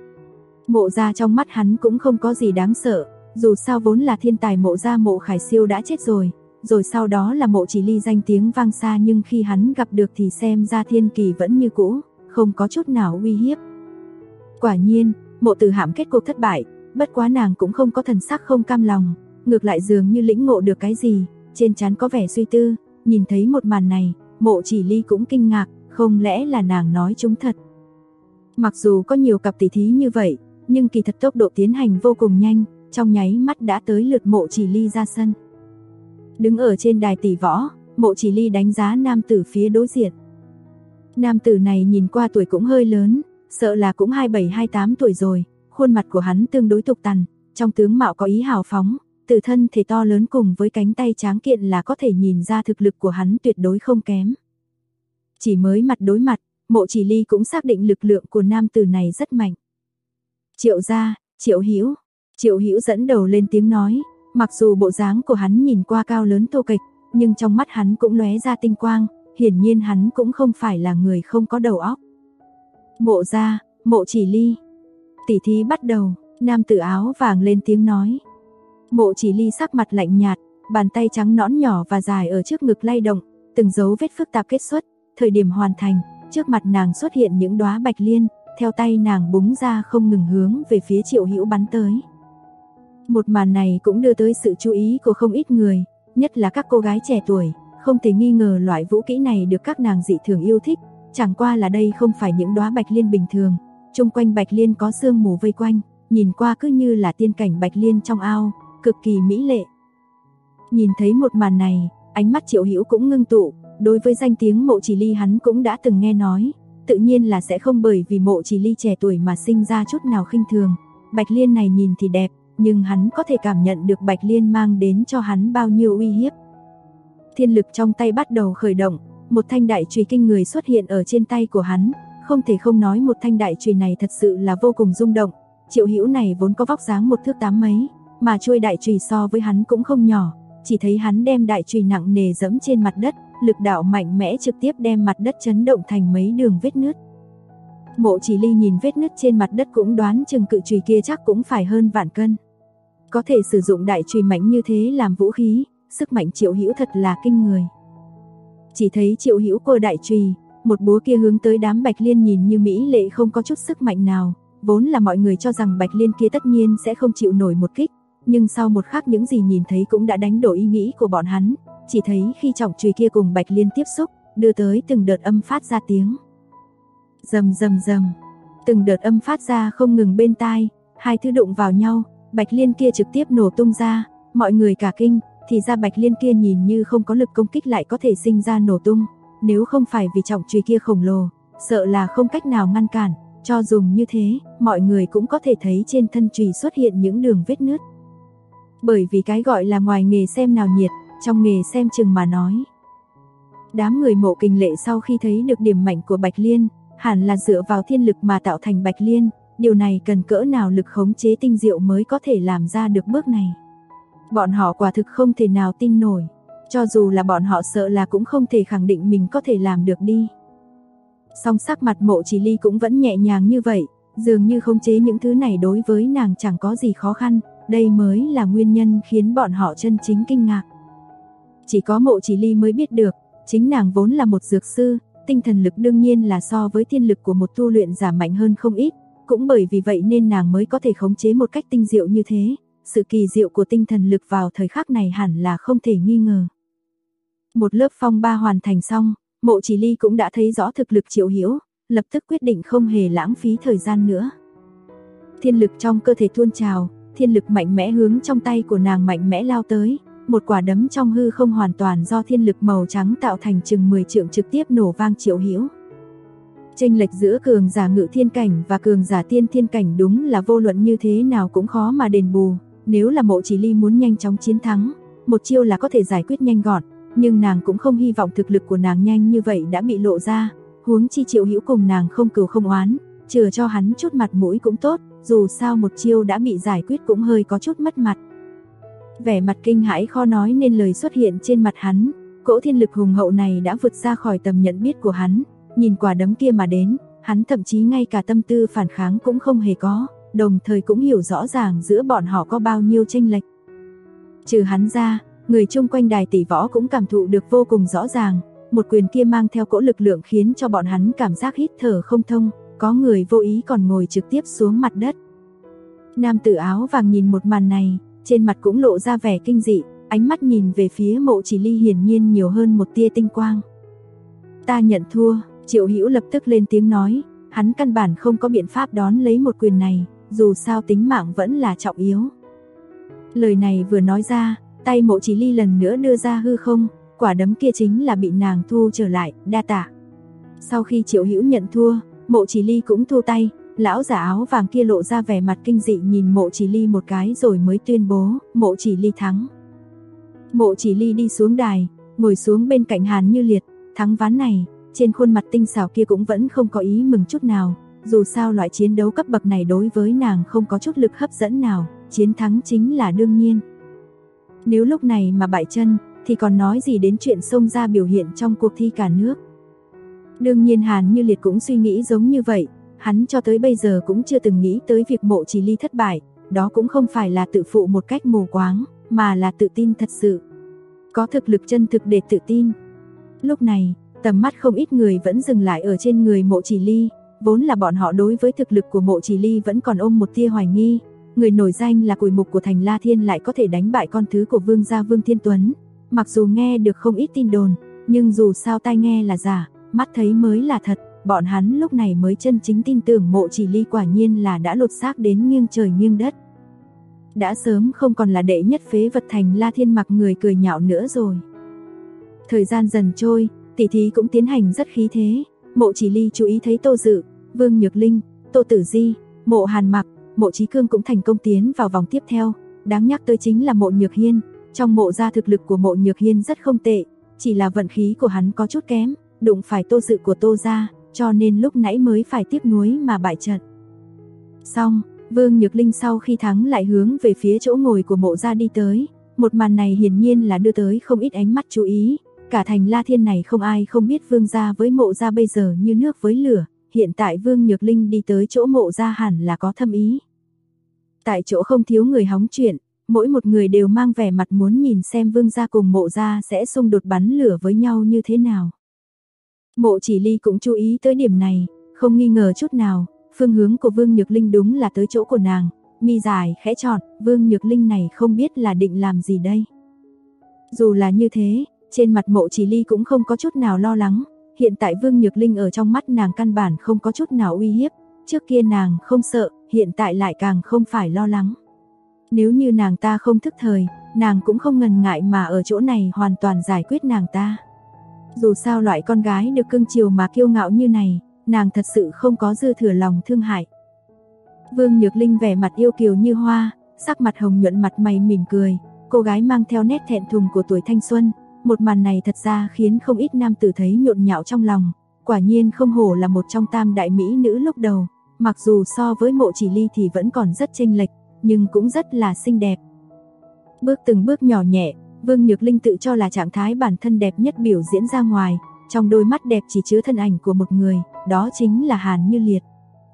[SPEAKER 2] Mộ gia trong mắt hắn cũng không có gì đáng sợ, dù sao vốn là thiên tài Mộ gia Mộ Khải Siêu đã chết rồi sau đó là Mộ Chỉ Ly danh tiếng vang xa, nhưng khi hắn gặp được thì xem ra Thiên Kỳ vẫn như cũ, không có chút nào uy hiếp. Quả nhiên, Mộ Tử Hạm kết cục thất bại, bất quá nàng cũng không có thần sắc không cam lòng, ngược lại dường như lĩnh ngộ được cái gì, trên trán có vẻ suy tư, nhìn thấy một màn này, Mộ Chỉ Ly cũng kinh ngạc, không lẽ là nàng nói trúng thật. Mặc dù có nhiều cặp tỷ thí như vậy, nhưng kỳ thật tốc độ tiến hành vô cùng nhanh, trong nháy mắt đã tới lượt Mộ Chỉ Ly ra sân. Đứng ở trên đài tỷ võ, Mộ Chỉ Ly đánh giá nam tử phía đối diện. Nam tử này nhìn qua tuổi cũng hơi lớn, sợ là cũng 27-28 tuổi rồi, khuôn mặt của hắn tương đối tục tằn, trong tướng mạo có ý hào phóng, từ thân thể to lớn cùng với cánh tay tráng kiện là có thể nhìn ra thực lực của hắn tuyệt đối không kém. Chỉ mới mặt đối mặt, Mộ Chỉ Ly cũng xác định lực lượng của nam tử này rất mạnh. Triệu gia, Triệu Hữu. Triệu Hữu dẫn đầu lên tiếng nói, mặc dù bộ dáng của hắn nhìn qua cao lớn thô kệch, nhưng trong mắt hắn cũng lóe ra tinh quang, hiển nhiên hắn cũng không phải là người không có đầu óc. Mộ gia, Mộ Chỉ Ly. Tỷ thí bắt đầu, nam tử áo vàng lên tiếng nói. Mộ Chỉ Ly sắc mặt lạnh nhạt, bàn tay trắng nõn nhỏ và dài ở trước ngực lay động, từng dấu vết phức tạp kết xuất, thời điểm hoàn thành, trước mặt nàng xuất hiện những đóa bạch liên, theo tay nàng búng ra không ngừng hướng về phía Triệu Hữu bắn tới. Một màn này cũng đưa tới sự chú ý của không ít người, nhất là các cô gái trẻ tuổi, không thể nghi ngờ loại vũ kỹ này được các nàng dị thường yêu thích, chẳng qua là đây không phải những đóa bạch liên bình thường, chung quanh bạch liên có sương mù vây quanh, nhìn qua cứ như là tiên cảnh bạch liên trong ao, cực kỳ mỹ lệ. Nhìn thấy một màn này, ánh mắt Triệu Hữu cũng ngưng tụ, đối với danh tiếng Mộ Chỉ Ly hắn cũng đã từng nghe nói, tự nhiên là sẽ không bởi vì Mộ Chỉ Ly trẻ tuổi mà sinh ra chút nào khinh thường. Bạch liên này nhìn thì đẹp, nhưng hắn có thể cảm nhận được bạch liên mang đến cho hắn bao nhiêu uy hiếp. Thiên lực trong tay bắt đầu khởi động, một thanh đại chùy kinh người xuất hiện ở trên tay của hắn, không thể không nói một thanh đại chùy này thật sự là vô cùng rung động. Triệu Hữu này vốn có vóc dáng 1 thước 8 mấy, mà chuôi đại chùy so với hắn cũng không nhỏ, chỉ thấy hắn đem đại chùy nặng nề giẫm trên mặt đất, lực đạo mạnh mẽ trực tiếp đem mặt đất chấn động thành mấy đường vết nứt. Mộ Chỉ Ly nhìn vết nứt trên mặt đất cũng đoán chừng cự chùy kia chắc cũng phải hơn vạn cân. Có thể sử dụng đại chùy mạnh như thế làm vũ khí, sức mạnh Triệu Hữu thật là kinh người. Chỉ thấy Triệu Hữu cô đại chùy, một búa kia hướng tới đám bạch liên nhìn như mỹ lệ không có chút sức mạnh nào, vốn là mọi người cho rằng bạch liên kia tất nhiên sẽ không chịu nổi một kích, nhưng sau một khắc những gì nhìn thấy cũng đã đánh đổi ý nghĩ của bọn hắn, chỉ thấy khi trọng chùy kia cùng bạch liên tiếp xúc, đưa tới từng đợt âm phát ra tiếng. Rầm rầm rầm, từng đợt âm phát ra không ngừng bên tai, hai thứ đụng vào nhau, bạch liên kia trực tiếp nổ tung ra, mọi người cả kinh, thì ra bạch liên kia nhìn như không có lực công kích lại có thể sinh ra nổ tung, nếu không phải vì trọng chùy kia khổng lồ, sợ là không cách nào ngăn cản, cho dùng như thế, mọi người cũng có thể thấy trên thân chùy xuất hiện những đường vết nứt. Bởi vì cái gọi là ngoài nghề xem nào nhiệt, trong nghề xem chừng mà nói. Đám người Mộ Kình Lệ sau khi thấy được điểm mạnh của bạch liên, hẳn là dựa vào thiên lực mà tạo thành bạch liên, điều này cần cỡ nào lực khống chế tinh diệu mới có thể làm ra được bước này. Bọn họ quả thực không thể nào tin nổi, cho dù là bọn họ sợ là cũng không thể khẳng định mình có thể làm được đi. Song sắc mặt Mộ Chỉ Ly cũng vẫn nhẹ nhàng như vậy, dường như khống chế những thứ này đối với nàng chẳng có gì khó khăn, đây mới là nguyên nhân khiến bọn họ chân chính kinh ngạc. Chỉ có Mộ Chỉ Ly mới biết được, chính nàng vốn là một dược sư, tinh thần lực đương nhiên là so với thiên lực của một tu luyện giả mạnh hơn không ít, cũng bởi vì vậy nên nàng mới có thể khống chế một cách tinh diệu như thế, sự kỳ diệu của tinh thần lực vào thời khắc này hẳn là không thể nghi ngờ. Một lớp phong ba hoàn thành xong, Mộ Chỉ Ly cũng đã thấy rõ thực lực Triệu Hữu, lập tức quyết định không hề lãng phí thời gian nữa. Thiên lực trong cơ thể tuôn trào, thiên lực mạnh mẽ hướng trong tay của nàng mạnh mẽ lao tới, một quả đấm trong hư không hoàn toàn do thiên lực màu trắng tạo thành chừng 10 trượng trực tiếp nổ vang Triệu Hữu. Chênh lệch giữa cường giả ngự thiên cảnh và cường giả tiên thiên cảnh đúng là vô luận như thế nào cũng khó mà đền bù, nếu là Mộ Chỉ Ly muốn nhanh chóng chiến thắng, một chiêu là có thể giải quyết nhanh gọn, nhưng nàng cũng không hy vọng thực lực của nàng nhanh như vậy đã bị lộ ra, huống chi Triệu Hữu cùng nàng không cừu không oán, chừa cho hắn chút mặt mũi cũng tốt, dù sao một chiêu đã bị giải quyết cũng hơi có chút mất mặt. Vẻ mặt kinh hãi khó nói nên lời xuất hiện trên mặt hắn, cỗ thiên lực hùng hậu này đã vượt ra khỏi tầm nhận biết của hắn, nhìn quả đấm kia mà đến, hắn thậm chí ngay cả tâm tư phản kháng cũng không hề có, đồng thời cũng hiểu rõ ràng giữa bọn họ có bao nhiêu chênh lệch. Trừ hắn ra, người chung quanh đài tỷ võ cũng cảm thụ được vô cùng rõ ràng, một quyền kia mang theo cỗ lực lượng khiến cho bọn hắn cảm giác hít thở không thông, có người vô ý còn ngồi trực tiếp xuống mặt đất. Nam tử áo vàng nhìn một màn này, trên mặt cũng lộ ra vẻ kinh dị, ánh mắt nhìn về phía Mộ Chỉ Ly hiển nhiên nhiều hơn một tia tinh quang. Ta nhận thua, Triệu Hữu lập tức lên tiếng nói, hắn căn bản không có biện pháp đón lấy một quyền này, dù sao tính mạng vẫn là trọng yếu. Lời này vừa nói ra, tay Mộ Chỉ Ly lần nữa đưa ra hư không, quả đấm kia chính là bị nàng thu trở lại, đa tạ. Sau khi Triệu Hữu nhận thua, Mộ Chỉ Ly cũng thu tay, lão giả áo vàng kia lộ ra vẻ mặt kinh dị nhìn Mộ Chỉ Ly một cái rồi mới tuyên bố, Mộ Chỉ Ly thắng. Mộ Chỉ Ly đi xuống đài, ngồi xuống bên cạnh Hàn Như Liệt, thắng ván này, trên khuôn mặt tinh xảo kia cũng vẫn không có ý mừng chút nào, dù sao loại chiến đấu cấp bậc này đối với nàng không có chút lực hấp dẫn nào, chiến thắng chính là đương nhiên. Nếu lúc này mà bại chân, thì còn nói gì đến chuyện xông ra biểu hiện trong cuộc thi cả nước. Đương nhiên Hàn Như Liệt cũng suy nghĩ giống như vậy, hắn cho tới bây giờ cũng chưa từng nghĩ tới việc Mộ Chỉ Ly thất bại, đó cũng không phải là tự phụ một cách mù quáng, mà là tự tin thật sự. Có thực lực chân thực để tự tin. Lúc này, tầm mắt không ít người vẫn dừng lại ở trên người Mộ Chỉ Ly, vốn là bọn họ đối với thực lực của Mộ Chỉ Ly vẫn còn ôm một tia hoài nghi, người nổi danh là Cùi Mục của Thành La Thiên lại có thể đánh bại con thứ của Vương gia Vương Thiên Tuấn. Mặc dù nghe được không ít tin đồn, nhưng dù sao tai nghe là giả, mắt thấy mới là thật, bọn hắn lúc này mới chân chính tin tưởng Mộ Chỉ Ly quả nhiên là đã lột xác đến nghiêng trời nghiêng đất. Đã sớm không còn là đệ nhất phế vật Thành La Thiên mặc người cười nhạo nữa rồi. Thời gian dần trôi, tỷ thí cũng tiến hành rất khí thế, Mộ Chỉ Ly chú ý thấy Tô Dự, Vương Nhược Linh, Tô Tử Di, Mộ Hàn Mặc, Mộ Chí Cương cũng thành công tiến vào vòng tiếp theo, đáng nhắc tới chính là Mộ Nhược Hiên, trong Mộ gia thực lực của Mộ Nhược Hiên rất không tệ, chỉ là vận khí của hắn có chút kém, đụng phải Tô Dự của Tô gia, cho nên lúc nãy mới phải tiếc nuối mà bại trận. Xong, Vương Nhược Linh sau khi thắng lại hướng về phía chỗ ngồi của Mộ gia đi tới, một màn này hiển nhiên là đưa tới không ít ánh mắt chú ý, cả Thành La Thiên này không ai không biết Vương gia với Mộ gia bây giờ như nước với lửa, hiện tại Vương Nhược Linh đi tới chỗ Mộ gia hẳn là có thâm ý. Tại chỗ không thiếu người hóng chuyện, mỗi một người đều mang vẻ mặt muốn nhìn xem Vương gia cùng Mộ gia sẽ xung đột bắn lửa với nhau như thế nào. Mộ Chỉ Ly cũng chú ý tới điểm này, không nghi ngờ chút nào, phương hướng của Vương Nhược Linh đúng là tới chỗ của nàng, mi dài khẽ trọn, Vương Nhược Linh này không biết là định làm gì đây. Dù là như thế, trên mặt Mộ Chỉ Ly cũng không có chút nào lo lắng, hiện tại Vương Nhược Linh ở trong mắt nàng căn bản không có chút nào uy hiếp, trước kia nàng không sợ, hiện tại lại càng không phải lo lắng. Nếu như nàng ta không thức thời, nàng cũng không ngần ngại mà ở chỗ này hoàn toàn giải quyết nàng ta. Dù sao loại con gái được cưng chiều mà kiêu ngạo như này, nàng thật sự không có dư thừa lòng thương hại. Vương Nhược Linh vẻ mặt yêu kiều như hoa, sắc mặt hồng nhuận mặt mày mỉm cười, cô gái mang theo nét thẹn thùng của tuổi thanh xuân, một màn này thật ra khiến không ít nam tử thấy nhộn nhạo trong lòng, quả nhiên không hổ là một trong tam đại mỹ nữ lúc đầu, mặc dù so với Mộ Chỉ Ly thì vẫn còn rất chênh lệch, nhưng cũng rất là xinh đẹp. Bước từng bước nhỏ nhẹ, Vương Nhược Linh tự cho là trạng thái bản thân đẹp nhất biểu diễn ra ngoài, trong đôi mắt đẹp chỉ chứa thân ảnh của một người, đó chính là Hàn Như Liệt.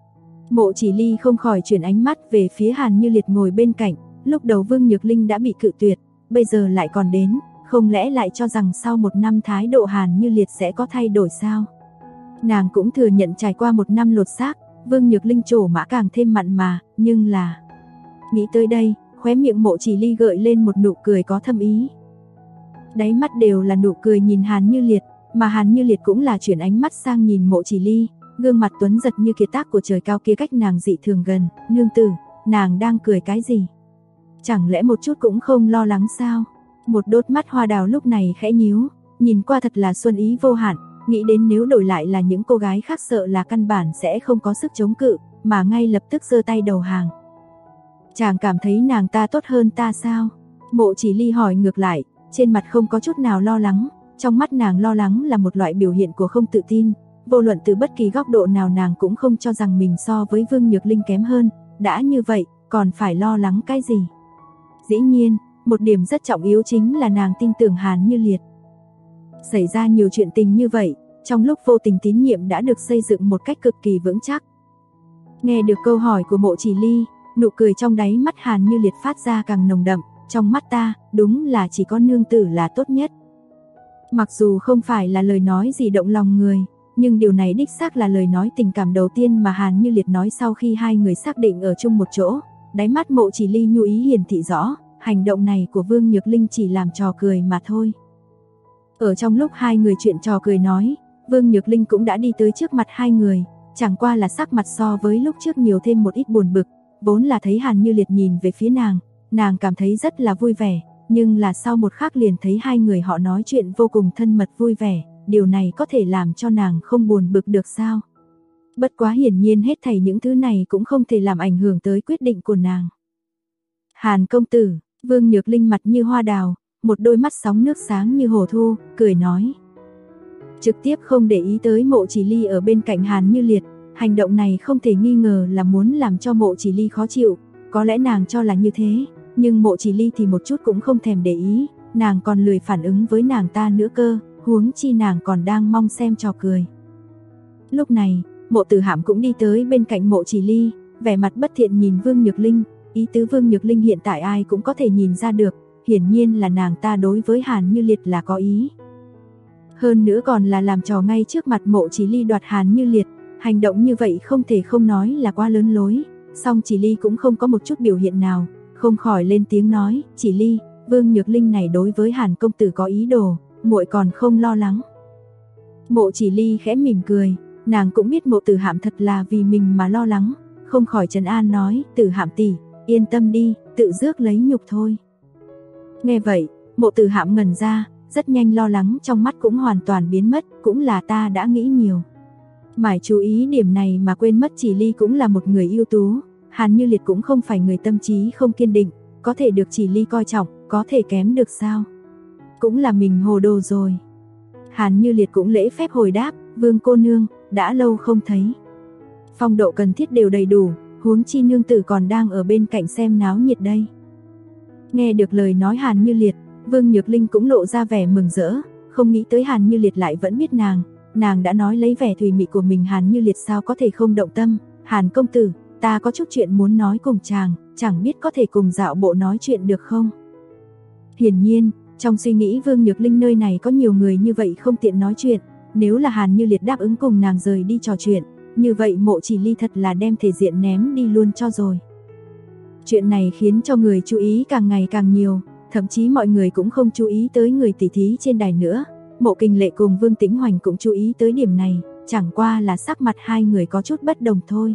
[SPEAKER 2] Mộ Chỉ Ly không khỏi chuyển ánh mắt về phía Hàn Như Liệt ngồi bên cạnh, lúc đầu Vương Nhược Linh đã bị cự tuyệt, bây giờ lại còn đến, không lẽ lại cho rằng sau một năm thái độ Hàn Như Liệt sẽ có thay đổi sao? Nàng cũng thừa nhận trải qua một năm lột xác, Vương Nhược Linh trổ mã càng thêm mặn mà, nhưng là... Nghĩ tới đây, khóe miệng Mộ Chỉ Ly gợi lên một nụ cười có thâm ý. Đáy mắt đều là nụ cười nhìn Hàn Như Liệt, mà Hàn Như Liệt cũng là chuyển ánh mắt sang nhìn Mộ Chỉ Ly, gương mặt tuấn giật như kiệt tác của trời cao kia cách nàng dị thường gần, nương tử, nàng đang cười cái gì? Chẳng lẽ một chút cũng không lo lắng sao? Một đôi mắt hoa đào lúc này khẽ nhíu, nhìn qua thật là xuân ý vô hạn, nghĩ đến nếu đổi lại là những cô gái khác sợ là căn bản sẽ không có sức chống cự, mà ngay lập tức giơ tay đầu hàng. Chàng cảm thấy nàng ta tốt hơn ta sao? Mộ Chỉ Ly hỏi ngược lại, trên mặt không có chút nào lo lắng, trong mắt nàng lo lắng là một loại biểu hiện của không tự tin, vô luận từ bất kỳ góc độ nào nàng cũng không cho rằng mình so với Vương Nhược Linh kém hơn, đã như vậy, còn phải lo lắng cái gì? Dĩ nhiên, một điểm rất trọng yếu chính là nàng tin tưởng Hàn Như Liệt. Xảy ra nhiều chuyện tình như vậy, trong lúc vô tình tín nhiệm đã được xây dựng một cách cực kỳ vững chắc. Nghe được câu hỏi của Mộ Chỉ Ly, nụ cười trong đáy mắt Hàn Như Liệt phát ra càng nồng đậm, trong mắt ta, đúng là chỉ có nương tử là tốt nhất. Mặc dù không phải là lời nói gì động lòng người, nhưng điều này đích xác là lời nói tình cảm đầu tiên mà Hàn Như Liệt nói sau khi hai người xác định ở chung một chỗ. Đáy mắt Mộ Chỉ Ly nhu ý hiển thị rõ, hành động này của Vương Nhược Linh chỉ làm trò cười mà thôi. Ở trong lúc hai người chuyện trò cười nói, Vương Nhược Linh cũng đã đi tới trước mặt hai người, chẳng qua là sắc mặt so với lúc trước nhiều thêm một ít buồn bực, vốn là thấy Hàn Như Liệt nhìn về phía nàng cảm thấy rất là vui vẻ, nhưng là sau một khắc liền thấy hai người họ nói chuyện vô cùng thân mật vui vẻ, điều này có thể làm cho nàng không buồn bực được sao? Bất quá hiển nhiên hết thảy những thứ này cũng không thể làm ảnh hưởng tới quyết định của nàng. Hàn công tử, Vương Nhược Linh mặt như hoa đào, một đôi mắt sóng nước sáng như hồ thu, cười nói. Trực tiếp không để ý tới Mộ Chỉ Ly ở bên cạnh Hàn Như Liệt, hành động này không thể nghi ngờ là muốn làm cho Mộ Chỉ Ly khó chịu, có lẽ nàng cho là như thế, nhưng Mộ Chỉ Ly thì một chút cũng không thèm để ý, nàng còn lười phản ứng với nàng ta nữa cơ, huống chi nàng còn đang mong xem trò cười. Lúc này, Mộ Tử Hạm cũng đi tới bên cạnh Mộ Chỉ Ly, vẻ mặt bất thiện nhìn Vương Nhược Linh, ý tứ Vương Nhược Linh hiện tại ai cũng có thể nhìn ra được, hiển nhiên là nàng ta đối với Hàn Như Liệt là có ý. Hơn nữa còn là làm trò ngay trước mặt Mộ Chỉ Ly đoạt Hàn Như Liệt, hành động như vậy không thể không nói là quá lớn lối, song Chỉ Ly cũng không có một chút biểu hiện nào, không khỏi lên tiếng nói, Chỉ Ly, Vương Nhược Linh này đối với Hàn công tử có ý đồ, muội còn không lo lắng. Mộ Chỉ Ly khẽ mỉm cười, nàng cũng biết Mộ Tử Hạm thật là vì mình mà lo lắng, không khỏi trấn an nói, Tử Hạm tỷ, yên tâm đi, tự rước lấy nhục thôi. Nghe vậy, Mộ Tử Hạm ngẩn ra, rất nhanh lo lắng trong mắt cũng hoàn toàn biến mất, cũng là ta đã nghĩ nhiều. Mãi chú ý điểm này mà quên mất Chỉ Ly cũng là một người ưu tú, Hàn Như Liệt cũng không phải người tâm trí không kiên định, có thể được Chỉ Ly coi trọng, có thể kém được sao? Cũng là mình hồ đồ rồi. Hàn Như Liệt cũng lễ phép hồi đáp, Vương cô nương, đã lâu không thấy. Phong độ cần thiết đều đầy đủ, huống chi nương tử còn đang ở bên cạnh xem náo nhiệt đây. Nghe được lời nói Hàn Như Liệt, Vương Nhược Linh cũng lộ ra vẻ mừng rỡ, không nghĩ tới Hàn Như Liệt lại vẫn biết nàng đã nói lấy vẻ thùy mị của mình Hàn Như Liệt sao có thể không động tâm. Hàn công tử, ta có chút chuyện muốn nói cùng chàng, chẳng biết có thể cùng dạo bộ nói chuyện được không? Hiển nhiên, trong suy nghĩ Vương Nhược Linh nơi này có nhiều người như vậy không tiện nói chuyện, nếu là Hàn Như Liệt đáp ứng cùng nàng rời đi trò chuyện, như vậy Mộ Chỉ Ly thật là đem thể diện ném đi luôn cho rồi. Chuyện này khiến cho người chú ý càng ngày càng nhiều, thậm chí mọi người cũng không chú ý tới người tỷ thí trên đài nữa. Mộ Kình Lệ cùng Vương Tĩnh Hoành cũng chú ý tới điểm này, chẳng qua là sắc mặt hai người có chút bất đồng thôi.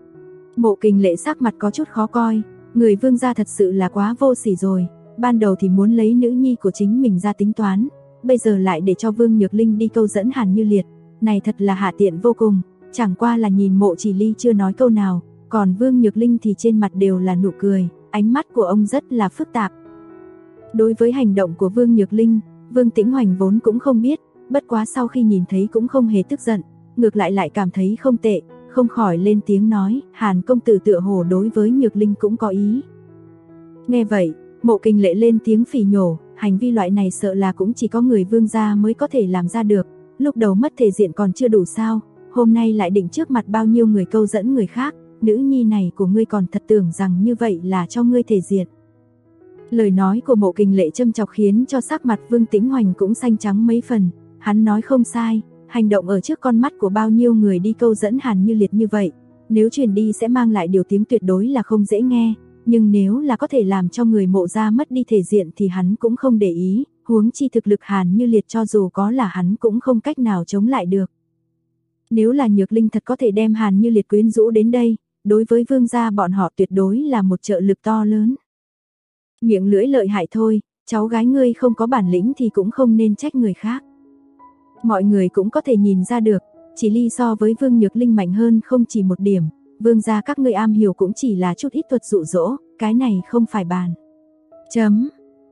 [SPEAKER 2] Mộ Kình Lệ sắc mặt có chút khó coi, người Vương gia thật sự là quá vô sỉ rồi, ban đầu thì muốn lấy nữ nhi của chính mình ra tính toán, bây giờ lại để cho Vương Nhược Linh đi câu dẫn Hàn Như Liệt, này thật là hạ tiện vô cùng, chẳng qua là nhìn Mộ Chỉ Ly chưa nói câu nào, còn Vương Nhược Linh thì trên mặt đều là nụ cười, ánh mắt của ông rất là phức tạp. Đối với hành động của Vương Nhược Linh, Vương Tĩnh Hoành vốn cũng không biết, bất quá sau khi nhìn thấy cũng không hề tức giận, ngược lại cảm thấy không tệ, không khỏi lên tiếng nói, Hàn công tử tựa hồ đối với Nhược Linh cũng có ý. Nghe vậy, Mộ Kình Lệ lên tiếng phỉ nhổ, hành vi loại này sợ là cũng chỉ có người Vương gia mới có thể làm ra được, lúc đầu mất thể diện còn chưa đủ sao, hôm nay lại định trước mặt bao nhiêu người câu dẫn người khác, nữ nhi này của ngươi còn thật tưởng rằng như vậy là cho ngươi thể diện. Lời nói của Mộ Kình Lệ châm chọc khiến cho sắc mặt Vương Tĩnh Hoành cũng xanh trắng mấy phần, hắn nói không sai, hành động ở trước con mắt của bao nhiêu người đi câu dẫn Hàn Như Liệt như vậy, nếu truyền đi sẽ mang lại điều tiếng tuyệt đối là không dễ nghe, nhưng nếu là có thể làm cho người Mộ gia mất đi thể diện thì hắn cũng không để ý, huống chi thực lực Hàn Như Liệt cho dù có là hắn cũng không cách nào chống lại được. Nếu là Nhược Linh thật có thể đem Hàn Như Liệt quyến rũ đến đây, đối với Vương gia bọn họ tuyệt đối là một trợ lực to lớn. Miệng lưỡi lợi hại thôi, cháu gái ngươi không có bản lĩnh thì cũng không nên trách người khác. Mọi người cũng có thể nhìn ra được, Chỉ Ly so với Vương Nhược Linh mạnh hơn không chỉ một điểm, Vương gia các ngươi am hiểu cũng chỉ là chút ít thuật dụ dỗ, cái này không phải bàn.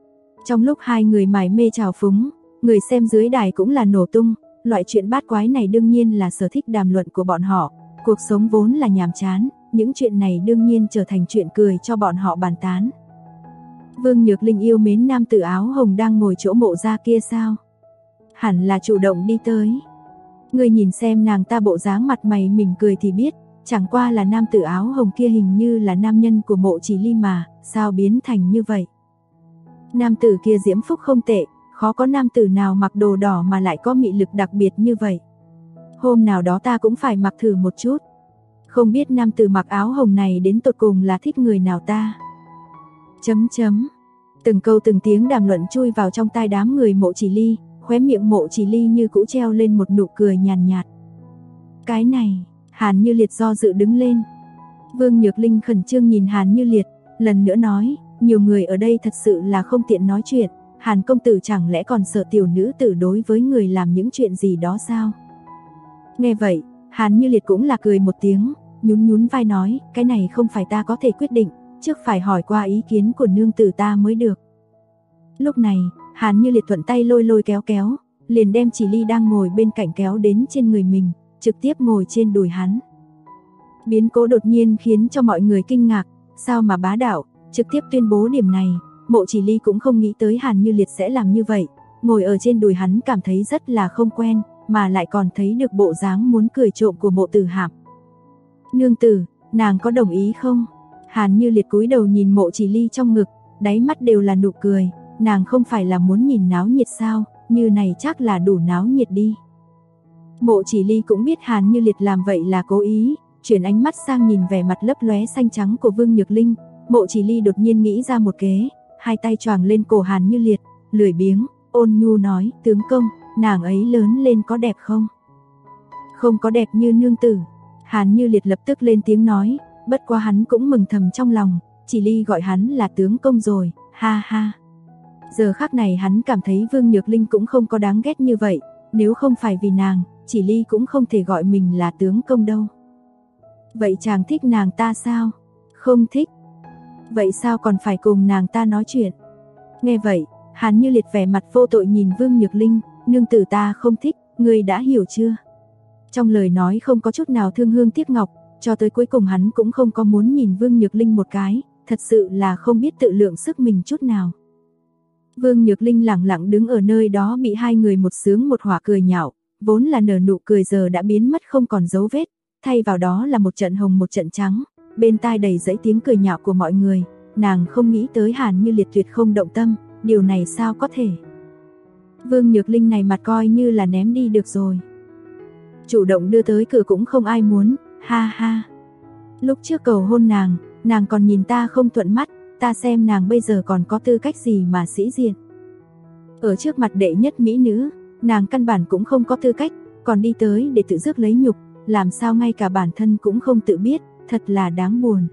[SPEAKER 2] Trong lúc hai người mải mê trào phúng, người xem dưới đài cũng là nổ tung, loại chuyện bát quái này đương nhiên là sở thích đàm luận của bọn họ, cuộc sống vốn là nhàm chán, những chuyện này đương nhiên trở thành chuyện cười cho bọn họ bàn tán. Vương Nhược Linh yêu mến nam tử áo hồng đang ngồi chỗ mộ gia kia sao? Hẳn là chủ động đi tới. Người nhìn xem nàng ta bộ dáng mặt mày mỉm cười thì biết, chẳng qua là nam tử áo hồng kia hình như là nam nhân của Mộ Chỉ Ly mà, sao biến thành như vậy? Nam tử kia diễm phúc không tệ, khó có nam tử nào mặc đồ đỏ mà lại có mị lực đặc biệt như vậy. Hôm nào đó ta cũng phải mặc thử một chút. Không biết nam tử mặc áo hồng này đến tột cùng là thích người nào ta? Từng câu từng tiếng đàm luận chui vào trong tai đám người Mộ Chỉ Ly, khóe miệng Mộ Chỉ Ly như cũ treo lên một nụ cười nhàn nhạt. Cái này, Hàn Như Liệt do dự đứng lên. Vương Nhược Linh khẩn trương nhìn Hàn Như Liệt, lần nữa nói, nhiều người ở đây thật sự là không tiện nói chuyện, Hàn công tử chẳng lẽ còn sợ tiểu nữ tử đối với người làm những chuyện gì đó sao? Nghe vậy, Hàn Như Liệt cũng là cười một tiếng, nhún vai nói, cái này không phải ta có thể quyết định, trước phải hỏi qua ý kiến của nương tử ta mới được. Lúc này, Hàn Như Liệt thuận tay lôi kéo, liền đem Chỉ Ly đang ngồi bên cạnh kéo đến trên người mình, trực tiếp ngồi trên đùi hắn. Biến cố đột nhiên khiến cho mọi người kinh ngạc, sao mà bá đạo, trực tiếp tuyên bố điểm này, Mộ Chỉ Ly cũng không nghĩ tới Hàn Như Liệt sẽ làm như vậy, ngồi ở trên đùi hắn cảm thấy rất là không quen, mà lại còn thấy được bộ dáng muốn cười trộm của Mộ Tử Hạm. Nương tử, nàng có đồng ý không? Hàn Như Liệt cúi đầu nhìn Mộ Chỉ Ly trong ngực, đáy mắt đều là nụ cười, nàng không phải là muốn nhìn náo nhiệt sao, như này chắc là đủ náo nhiệt đi. Mộ Chỉ Ly cũng biết Hàn Như Liệt làm vậy là cố ý, chuyển ánh mắt sang nhìn vẻ mặt lấp lóe xanh trắng của Vương Nhược Linh, Mộ Chỉ Ly đột nhiên nghĩ ra một kế, hai tay choàng lên cổ Hàn Như Liệt, lười biếng, ôn nhu nói, tướng công, nàng ấy lớn lên có đẹp không? Không có đẹp như nương tử. Hàn Như Liệt lập tức lên tiếng nói, bất quá hắn cũng mừng thầm trong lòng, Chỉ Ly gọi hắn là tướng công rồi, ha ha. Giờ khắc này hắn cảm thấy Vương Nhược Linh cũng không có đáng ghét như vậy, nếu không phải vì nàng, Chỉ Ly cũng không thể gọi mình là tướng công đâu. Vậy chàng thích nàng ta sao? Không thích. Vậy sao còn phải cùng nàng ta nói chuyện? Nghe vậy, Hàn Như Liệt vẻ mặt vô tội nhìn Vương Nhược Linh, nương tử ta không thích, ngươi đã hiểu chưa? Trong lời nói không có chút nào thương hương tiếc ngọc, cho tới cuối cùng hắn cũng không có muốn nhìn Vương Nhược Linh một cái, thật sự là không biết tự lượng sức mình chút nào. Vương Nhược Linh lẳng lặng đứng ở nơi đó bị hai người một sướng một hỏa cười nhạo, vốn là nở nụ cười giờ đã biến mất không còn dấu vết, thay vào đó là một trận hồng một trận trắng, bên tai đầy dẫy tiếng cười nhạo của mọi người, nàng không nghĩ tới Hàn Như Liệt tuyệt không động tâm, điều này sao có thể. Vương Nhược Linh này mặt coi như là ném đi được rồi. Chủ động đưa tới cửa cũng không ai muốn, ha ha. Lúc trước cầu hôn nàng còn nhìn ta không thuận mắt, ta xem nàng bây giờ còn có tư cách gì mà sĩ diện. Ở trước mặt đệ nhất mỹ nữ, nàng căn bản cũng không có tư cách, còn đi tới để tự rước lấy nhục, làm sao ngay cả bản thân cũng không tự biết, thật là đáng buồn.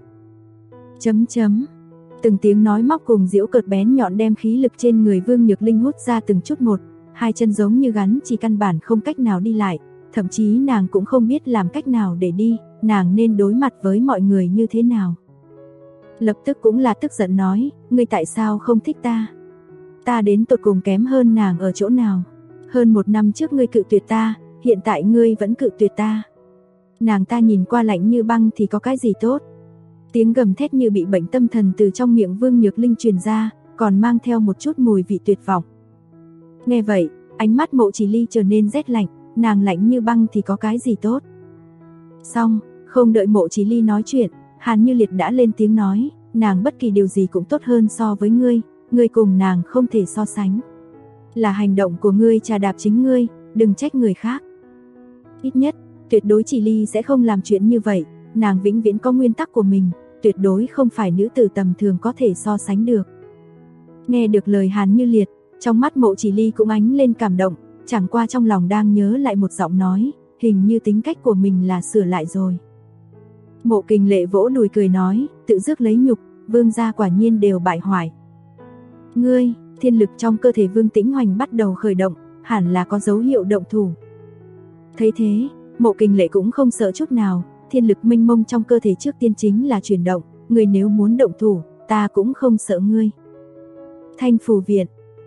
[SPEAKER 2] Từng tiếng nói móc cùng giễu cợt bén nhọn đem khí lực trên người Vương Nhược Linh hút ra từng chút một, hai chân giống như gắn chỉ căn bản không cách nào đi lại, thậm chí nàng cũng không biết làm cách nào để đi, nàng nên đối mặt với mọi người như thế nào. Lập tức cũng là tức giận nói, ngươi tại sao không thích ta? Ta đến tột cùng kém hơn nàng ở chỗ nào? Hơn 1 năm trước ngươi cự tuyệt ta, hiện tại ngươi vẫn cự tuyệt ta. Nàng ta nhìn qua lạnh như băng thì có cái gì tốt? Tiếng gầm thét như bị bệnh tâm thần từ trong miệng Vương Nhược Linh truyền ra, còn mang theo một chút mùi vị tuyệt vọng. Nghe vậy, ánh mắt Mộ Chỉ Ly trở nên rét lạnh, nàng lạnh như băng thì có cái gì tốt? Xong, không đợi Mộ Chỉ Ly nói chuyện, Hàn Như Liệt đã lên tiếng nói, nàng bất kỳ điều gì cũng tốt hơn so với ngươi, ngươi cùng nàng không thể so sánh. Là hành động của ngươi trà đạp chính ngươi, đừng trách người khác. Ít nhất, tuyệt đối Chỉ Ly sẽ không làm chuyện như vậy, nàng vĩnh viễn có nguyên tắc của mình, tuyệt đối không phải nữ tử tầm thường có thể so sánh được. Nghe được lời Hàn Như Liệt, trong mắt Mộ Chỉ Ly cũng ánh lên cảm động, chẳng qua trong lòng đang nhớ lại một giọng nói, hình như tính cách của mình là sửa lại rồi. Mộ Kình Lệ vỗ đùi cười nói, tự rước lấy nhục, vương gia quả nhiên đều bại hoại. Ngươi, thiên lực trong cơ thể Vương Tĩnh Hoành bắt đầu khởi động, hẳn là có dấu hiệu động thủ. Thấy thế, Mộ Kình Lệ cũng không sợ chút nào, thiên lực mênh mông trong cơ thể trước tiên chính là chuyển động, ngươi nếu muốn động thủ, ta cũng không sợ ngươi. Thanh Phù Viện,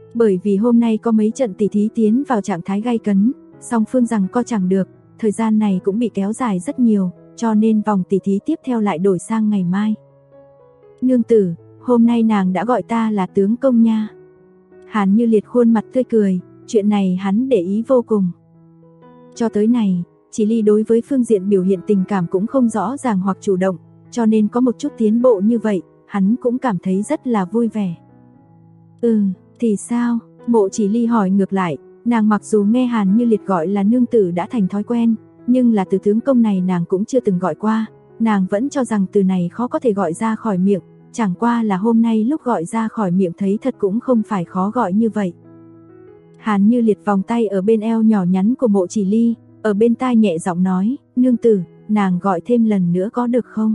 [SPEAKER 2] Bởi vì hôm nay có mấy trận tỷ thí tiến vào trạng thái gay cấn, song phương rằng co chẳng được, thời gian này cũng bị kéo dài rất nhiều, cho nên vòng tỷ thí tiếp theo lại đổi sang ngày mai. Nương tử, hôm nay nàng đã gọi ta là tướng công nha. Hàn Như Liệt khuôn mặt tươi cười, chuyện này hắn để ý vô cùng. Cho tới này, Chỉ Ly đối với phương diện biểu hiện tình cảm cũng không rõ ràng hoặc chủ động, cho nên có một chút tiến bộ như vậy, hắn cũng cảm thấy rất là vui vẻ. Thì sao? Mộ Chỉ Ly hỏi ngược lại, nàng mặc dù nghe Hàn Như Liệt gọi là nương tử đã thành thói quen, nhưng là từ tướng công này nàng cũng chưa từng gọi qua, nàng vẫn cho rằng từ này khó có thể gọi ra khỏi miệng, chẳng qua là hôm nay lúc gọi ra khỏi miệng thấy thật cũng không phải khó gọi như vậy. Hàn Như Liệt vòng tay ở bên eo nhỏ nhắn của Mộ Chỉ Ly, ở bên tai nhẹ giọng nói, nương tử, nàng gọi thêm lần nữa có được không?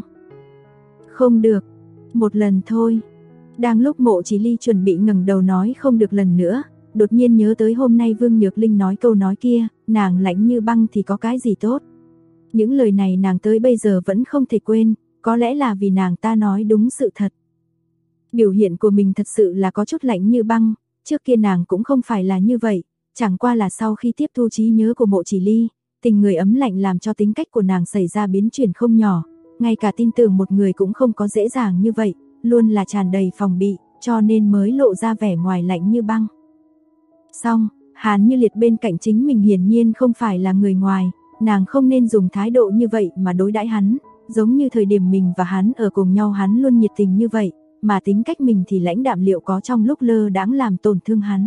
[SPEAKER 2] Không được, một lần thôi. Đang lúc Mộ Chỉ Ly chuẩn bị ngẩng đầu nói không được lần nữa, đột nhiên nhớ tới hôm nay Vương Nhược Linh nói câu nói kia, nàng lạnh như băng thì có cái gì tốt. Những lời này nàng tới bây giờ vẫn không thể quên, có lẽ là vì nàng ta nói đúng sự thật. Biểu hiện của mình thật sự là có chút lạnh như băng, trước kia nàng cũng không phải là như vậy, chẳng qua là sau khi tiếp thu trí nhớ của Mộ Chỉ Ly, tình người ấm lạnh làm cho tính cách của nàng xảy ra biến chuyển không nhỏ, ngay cả tin tưởng một người cũng không có dễ dàng như vậy, luôn là tràn đầy phòng bị, cho nên mới lộ ra vẻ ngoài lạnh như băng. Xong, Hàn Như Liệt bên cạnh chính mình hiển nhiên không phải là người ngoài, nàng không nên dùng thái độ như vậy mà đối đãi hắn, giống như thời điểm mình và hắn ở cùng nhau hắn luôn nhiệt tình như vậy, mà tính cách mình thì lãnh đạm, liệu có trong lúc lơ đãng làm tổn thương hắn.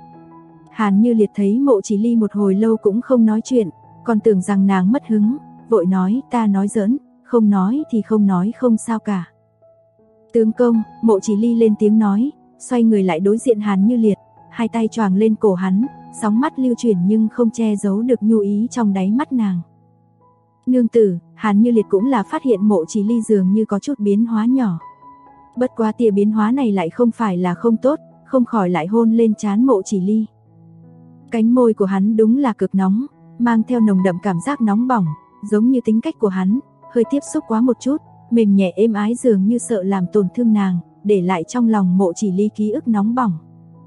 [SPEAKER 2] Hàn Như Liệt thấy Mộ Chỉ Ly một hồi lâu cũng không nói chuyện, còn tưởng rằng nàng mất hứng, vội nói, ta nói giỡn, không nói thì không nói, không sao cả. Tướng công, Mộ Chỉ Ly lên tiếng nói, xoay người lại đối diện Hàn Như Liệt, hai tay choàng lên cổ hắn, sóng mắt lưu chuyển nhưng không che giấu được nhu ý trong đáy mắt nàng. Nương tử, Hàn Như Liệt cũng là phát hiện Mộ Chỉ Ly dường như có chút biến hóa nhỏ. Bất quá tia biến hóa này lại không phải là không tốt, không khỏi lại hôn lên trán Mộ Chỉ Ly. Cánh môi của hắn đúng là cực nóng, mang theo nồng đậm cảm giác nóng bỏng, giống như tính cách của hắn, hơi tiếp xúc quá một chút, mềm nhẹ êm ái dường như sợ làm tổn thương nàng, để lại trong lòng Mộ Chỉ Ly ký ức nóng bỏng.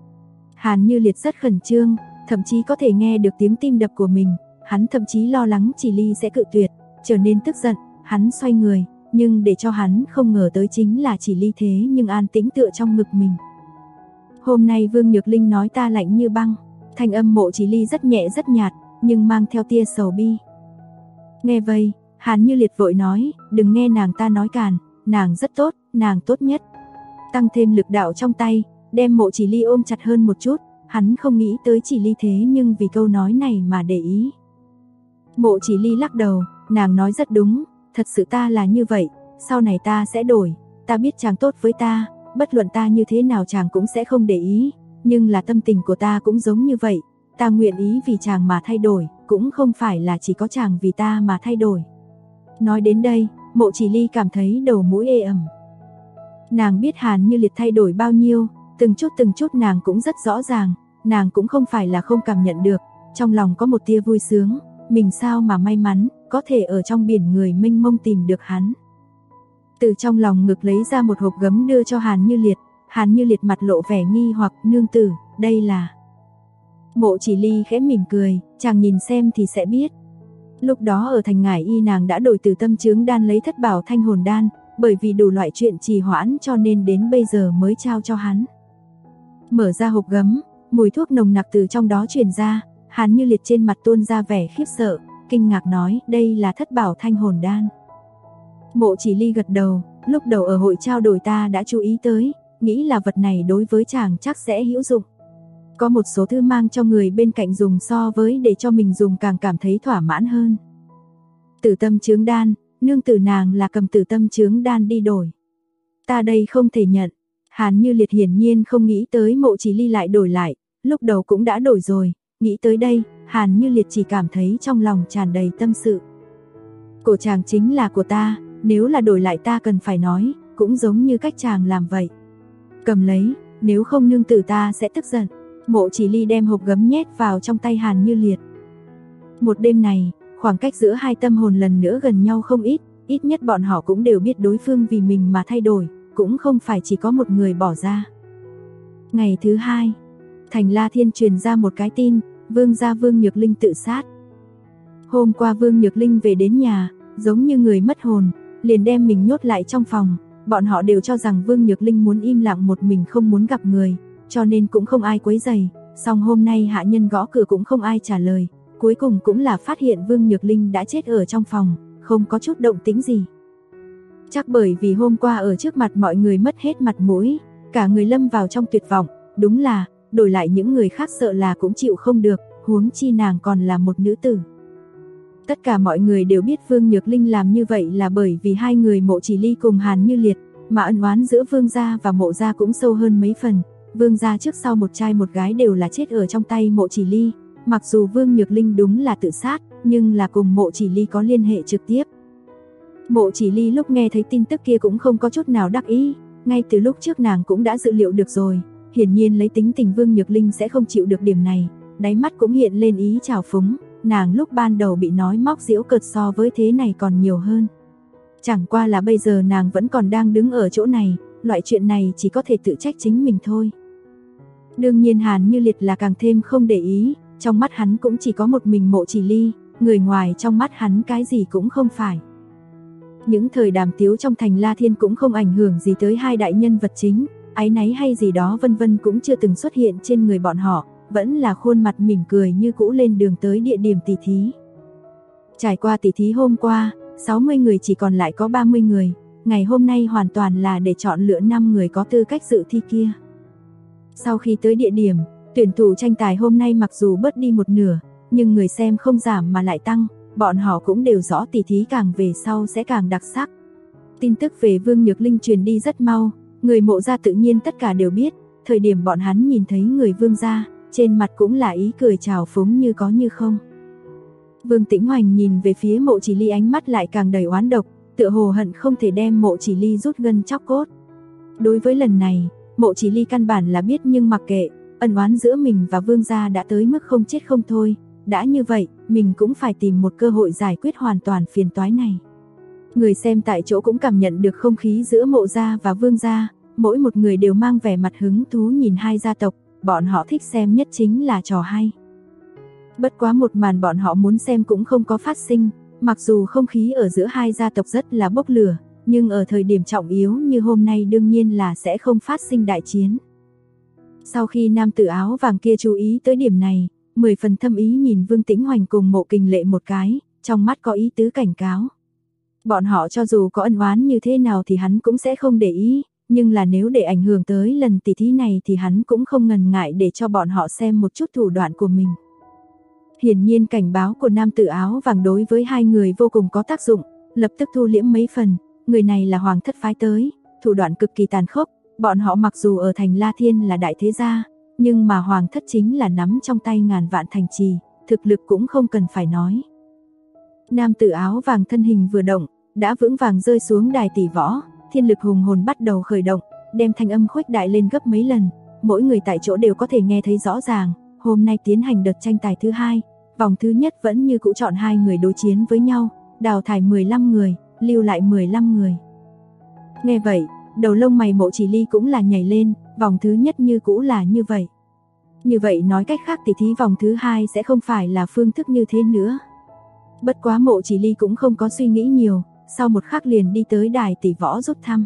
[SPEAKER 2] Hàn Như Liệt rất khẩn trương, thậm chí có thể nghe được tiếng tim đập của mình, hắn thậm chí lo lắng Chỉ Ly sẽ cự tuyệt, trở nên tức giận, hắn xoay người, nhưng để cho hắn không ngờ tới chính là Chỉ Ly thế nhưng an tĩnh tựa trong ngực mình. Hôm nay Vương Nhược Linh nói ta lạnh như băng, thanh âm Mộ Chỉ Ly rất nhẹ rất nhạt, nhưng mang theo tia sầu bi. Nghe vậy, Hàn Như Liệt vội nói, đừng nghe nàng ta nói càn, nàng rất tốt, nàng tốt nhất. Tăng thêm lực đạo trong tay, đem Mộ Chỉ Ly ôm chặt hơn một chút, hắn không nghĩ tới Chỉ Ly thế nhưng vì câu nói này mà để ý. Mộ Chỉ Ly lắc đầu, nàng nói rất đúng, thật sự ta là như vậy, sau này ta sẽ đổi, ta biết chàng tốt với ta, bất luận ta như thế nào chàng cũng sẽ không để ý, nhưng là tâm tình của ta cũng giống như vậy, ta nguyện ý vì chàng mà thay đổi, cũng không phải là chỉ có chàng vì ta mà thay đổi. Nói đến đây, Mộ Chỉ Ly cảm thấy đầu mũi ê ẩm. Nàng biết Hàn Như Liệt thay đổi bao nhiêu, từng chút nàng cũng rất rõ ràng, nàng cũng không phải là không cảm nhận được, trong lòng có một tia vui sướng, mình sao mà may mắn, có thể ở trong biển người mênh mông tìm được hắn. Từ trong lòng ngực lấy ra một hộp gấm đưa cho Hàn Như Liệt mặt lộ vẻ nghi hoặc, nương tử, đây là... Mộ Chỉ Ly khẽ mỉm cười, chàng nhìn xem thì sẽ biết. Lúc đó ở thành Ngải Y nàng đã đổi từ tâm chướng đan lấy thất bảo thanh hồn đan, bởi vì đủ loại chuyện trì hoãn cho nên đến bây giờ mới trao cho hắn. Mở ra hộp gấm, mùi thuốc nồng nặc từ trong đó truyền ra, Hàn Như Liệt trên mặt tuôn ra vẻ khiếp sợ, kinh ngạc nói, đây là thất bảo thanh hồn đan. Mộ Chỉ Ly gật đầu, lúc đầu ở hội trao đổi ta đã chú ý tới, nghĩ là vật này đối với chàng chắc sẽ hữu dụng. Có một số thứ mang cho người bên cạnh dùng so với để cho mình dùng càng cảm thấy thỏa mãn hơn. Tử tâm chướng đan, nương tử nàng là cầm tử tâm chướng đan đi đổi. Ta đây không thể nhận. Hàn Như Liệt hiển nhiên không nghĩ tới Mộ Chỉ Ly lại đổi lại, lúc đầu cũng đã đổi rồi, nghĩ tới đây, Hàn Như Liệt chỉ cảm thấy trong lòng tràn đầy tâm sự. Của chàng chính là của ta, nếu là đổi lại ta cần phải nói, cũng giống như cách chàng làm vậy. Cầm lấy, nếu không nương tử ta sẽ tức giận. Mộ Chỉ Ly đem hộp gấm nhét vào trong tay Hàn Như Liệt. Một đêm này, khoảng cách giữa hai tâm hồn lần nữa gần nhau không ít nhất bọn họ cũng đều biết đối phương vì mình mà thay đổi, cũng không phải chỉ có một người bỏ ra. Ngày thứ hai, Thành La Thiên truyền ra một cái tin, Vương gia Vương Nhược Linh tự sát. Hôm qua Vương Nhược Linh về đến nhà, giống như người mất hồn, liền đem mình nhốt lại trong phòng. Bọn họ đều cho rằng Vương Nhược Linh muốn im lặng một mình không muốn gặp người, cho nên cũng không ai quấy rầy. Song hôm nay hạ nhân gõ cửa cũng không ai trả lời, cuối cùng cũng là phát hiện Vương Nhược Linh đã chết ở trong phòng, không có chút động tĩnh gì. Chắc bởi vì hôm qua ở trước mặt mọi người mất hết mặt mũi, cả người lâm vào trong tuyệt vọng, đúng là, đổi lại những người khác sợ là cũng chịu không được, huống chi nàng còn là một nữ tử. Tất cả mọi người đều biết Vương Nhược Linh làm như vậy là bởi vì hai người Mộ Chỉ Ly cùng Hàn Như Liệt, mà ân oán giữa Vương gia và Mộ gia cũng sâu hơn mấy phần. Vương gia trước sau một trai một gái đều là chết ở trong tay Mộ Chỉ Ly, mặc dù Vương Nhược Linh đúng là tự sát, nhưng là cùng Mộ Chỉ Ly có liên hệ trực tiếp. Mộ Chỉ Ly lúc nghe thấy tin tức kia cũng không có chút nào đắc ý, ngay từ lúc trước nàng cũng đã dự liệu được rồi, hiển nhiên lấy tính tình Vương Nhược Linh sẽ không chịu được điểm này, đáy mắt cũng hiện lên ý trào phúng, nàng lúc ban đầu bị nói móc giễu cợt so với thế này còn nhiều hơn. Chẳng qua là bây giờ nàng vẫn còn đang đứng ở chỗ này, loại chuyện này chỉ có thể tự trách chính mình thôi. Đương nhiên Hàn Như Liệt là càng thêm không để ý, trong mắt hắn cũng chỉ có một mình Mộ Chỉ Ly, người ngoài trong mắt hắn cái gì cũng không phải. Những thời đàm tiếu trong thành La Thiên cũng không ảnh hưởng gì tới hai đại nhân vật chính, áy náy hay gì đó vân vân cũng chưa từng xuất hiện trên người bọn họ, vẫn là khuôn mặt mỉm cười như cũ lên đường tới địa điểm tỷ thí. Trải qua tỷ thí hôm qua, 60 người chỉ còn lại có 30 người, ngày hôm nay hoàn toàn là để chọn lựa 5 người có tư cách dự thi kia. Sau khi tới địa điểm, tuyển thủ tranh tài hôm nay mặc dù bớt đi một nửa, nhưng người xem không giảm mà lại tăng, bọn họ cũng đều rõ tỷ thí càng về sau sẽ càng đặc sắc. Tin tức về Vương Nhược Linh truyền đi rất mau, người Mộ gia tự nhiên tất cả đều biết, thời điểm bọn hắn nhìn thấy người Vương gia, trên mặt cũng là ý cười trào phúng như có như không. Vương Tĩnh Hoành nhìn về phía Mộ Chỉ Ly ánh mắt lại càng đầy oán độc, tựa hồ hận không thể đem Mộ Chỉ Ly rút gân chóc cốt. Đối với lần này, Mộ Chỉ Ly căn bản là biết nhưng mặc kệ, ân oán giữa mình và Vương gia đã tới mức không chết không thôi, đã như vậy, mình cũng phải tìm một cơ hội giải quyết hoàn toàn phiền toái này. Người xem tại chỗ cũng cảm nhận được không khí giữa Mộ gia và Vương gia, mỗi một người đều mang vẻ mặt hứng thú nhìn hai gia tộc, bọn họ thích xem nhất chính là trò hay. Bất quá một màn bọn họ muốn xem cũng không có phát sinh, mặc dù không khí ở giữa hai gia tộc rất là bốc lửa, nhưng ở thời điểm trọng yếu như hôm nay đương nhiên là sẽ không phát sinh đại chiến. Sau khi nam tử áo vàng kia chú ý tới điểm này, 10 phần thâm ý nhìn Vương Tĩnh Hoành cùng Mộ Kình Lệ một cái, trong mắt có ý tứ cảnh cáo. Bọn họ cho dù có ân oán như thế nào thì hắn cũng sẽ không để ý, nhưng là nếu để ảnh hưởng tới lần tỷ thí này thì hắn cũng không ngần ngại để cho bọn họ xem một chút thủ đoạn của mình. Hiển nhiên cảnh báo của nam tử áo vàng đối với hai người vô cùng có tác dụng, lập tức thu liễm mấy phần, người này là hoàng thất phái tới, thủ đoạn cực kỳ tàn khốc, bọn họ mặc dù ở thành La Thiên là đại thế gia, nhưng mà hoàng thất chính là nắm trong tay ngàn vạn thành trì, thực lực cũng không cần phải nói. Nam tử áo vàng thân hình vừa động, đã vững vàng rơi xuống đài tỷ võ, thiên lực hùng hồn bắt đầu khởi động, đem thanh âm khuếch đại lên gấp mấy lần, mỗi người tại chỗ đều có thể nghe thấy rõ ràng. Hôm nay tiến hành đợt tranh tài thứ hai, vòng thứ nhất vẫn như cũ chọn 2 người đối chiến với nhau, đào thải 15 người, lưu lại 15 người. Nghe vậy, đầu lông mày Mộ Chỉ Ly cũng là nhảy lên, vòng thứ nhất như cũ là như vậy. Như vậy nói cách khác tỷ thí vòng thứ hai sẽ không phải là phương thức như thế nữa. Bất quá Mộ Chỉ Ly cũng không có suy nghĩ nhiều, sau một khắc liền đi tới đài tỷ võ rút thăm.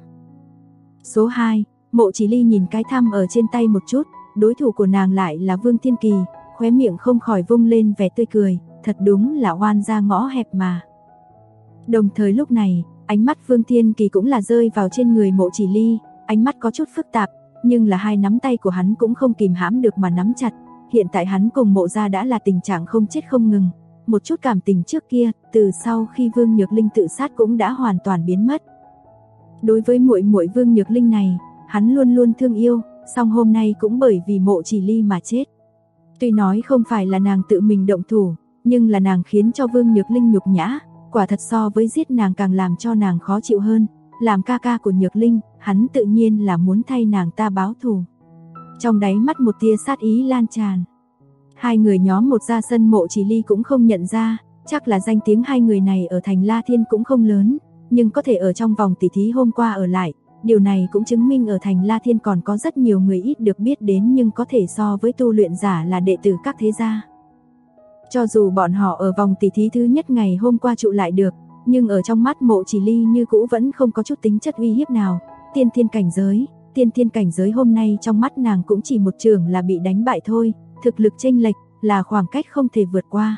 [SPEAKER 2] Số 2, Mộ Chỉ Ly nhìn cái thăm ở trên tay một chút, đối thủ của nàng lại là Vương Thiên Kỳ, khóe miệng không khỏi vung lên vẻ tươi cười, thật đúng là oan ra ngõ hẹp mà. Đồng thời lúc này, ánh mắt Vương Thiên Kỳ cũng là rơi vào trên người Mộ Chỉ Ly, ánh mắt có chút phức tạp, nhưng là hai nắm tay của hắn cũng không kìm hãm được mà nắm chặt. Hiện tại hắn cùng Mộ gia đã là tình trạng không chết không ngừng, một chút cảm tình trước kia, từ sau khi Vương Nhược Linh tự sát cũng đã hoàn toàn biến mất. Đối với muội muội Vương Nhược Linh này, hắn luôn luôn thương yêu, song hôm nay cũng bởi vì Mộ Chỉ Ly mà chết. Tuy nói không phải là nàng tự mình động thủ, nhưng là nàng khiến cho Vương Nhược Linh nhục nhã, quả thật so với giết nàng càng làm cho nàng khó chịu hơn. Làm ca ca của Nhược Linh, hắn tự nhiên là muốn thay nàng ta báo thù. Trong đáy mắt một tia sát ý lan tràn. Hai người nhóm một ra sân Mộ Chỉ Ly cũng không nhận ra, chắc là danh tiếng hai người này ở thành La Thiên cũng không lớn, nhưng có thể ở trong vòng tỷ thí hôm qua ở lại, Điều này cũng chứng minh ở thành La Thiên còn có rất nhiều người ít được biết đến nhưng có thể so với tu luyện giả là đệ tử các thế gia. Cho dù bọn họ ở vòng tỷ thí thứ nhất ngày hôm qua trụ lại được, nhưng ở trong mắt Mộ Chỉ Ly như cũ vẫn không có chút tính chất uy hiếp nào. Tiên thiên cảnh giới hôm nay trong mắt nàng cũng chỉ một trường là bị đánh bại thôi, thực lực chênh lệch là khoảng cách không thể vượt qua.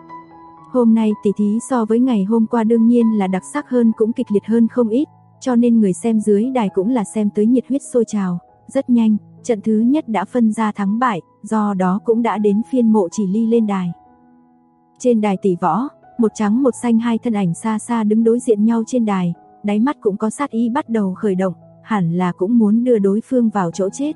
[SPEAKER 2] Hôm nay tỷ thí so với ngày hôm qua đương nhiên là đặc sắc hơn cũng kịch liệt hơn không ít, cho nên người xem dưới đài cũng là xem tới nhiệt huyết sôi trào. Rất nhanh, trận thứ nhất đã phân ra thắng bại, do đó cũng đã đến phiên Mộ Chỉ Ly lên đài. Trên đài tỷ võ, một trắng một xanh hai thân ảnh xa xa đứng đối diện nhau trên đài, đáy mắt cũng có sát ý bắt đầu khởi động, hẳn là cũng muốn đưa đối phương vào chỗ chết.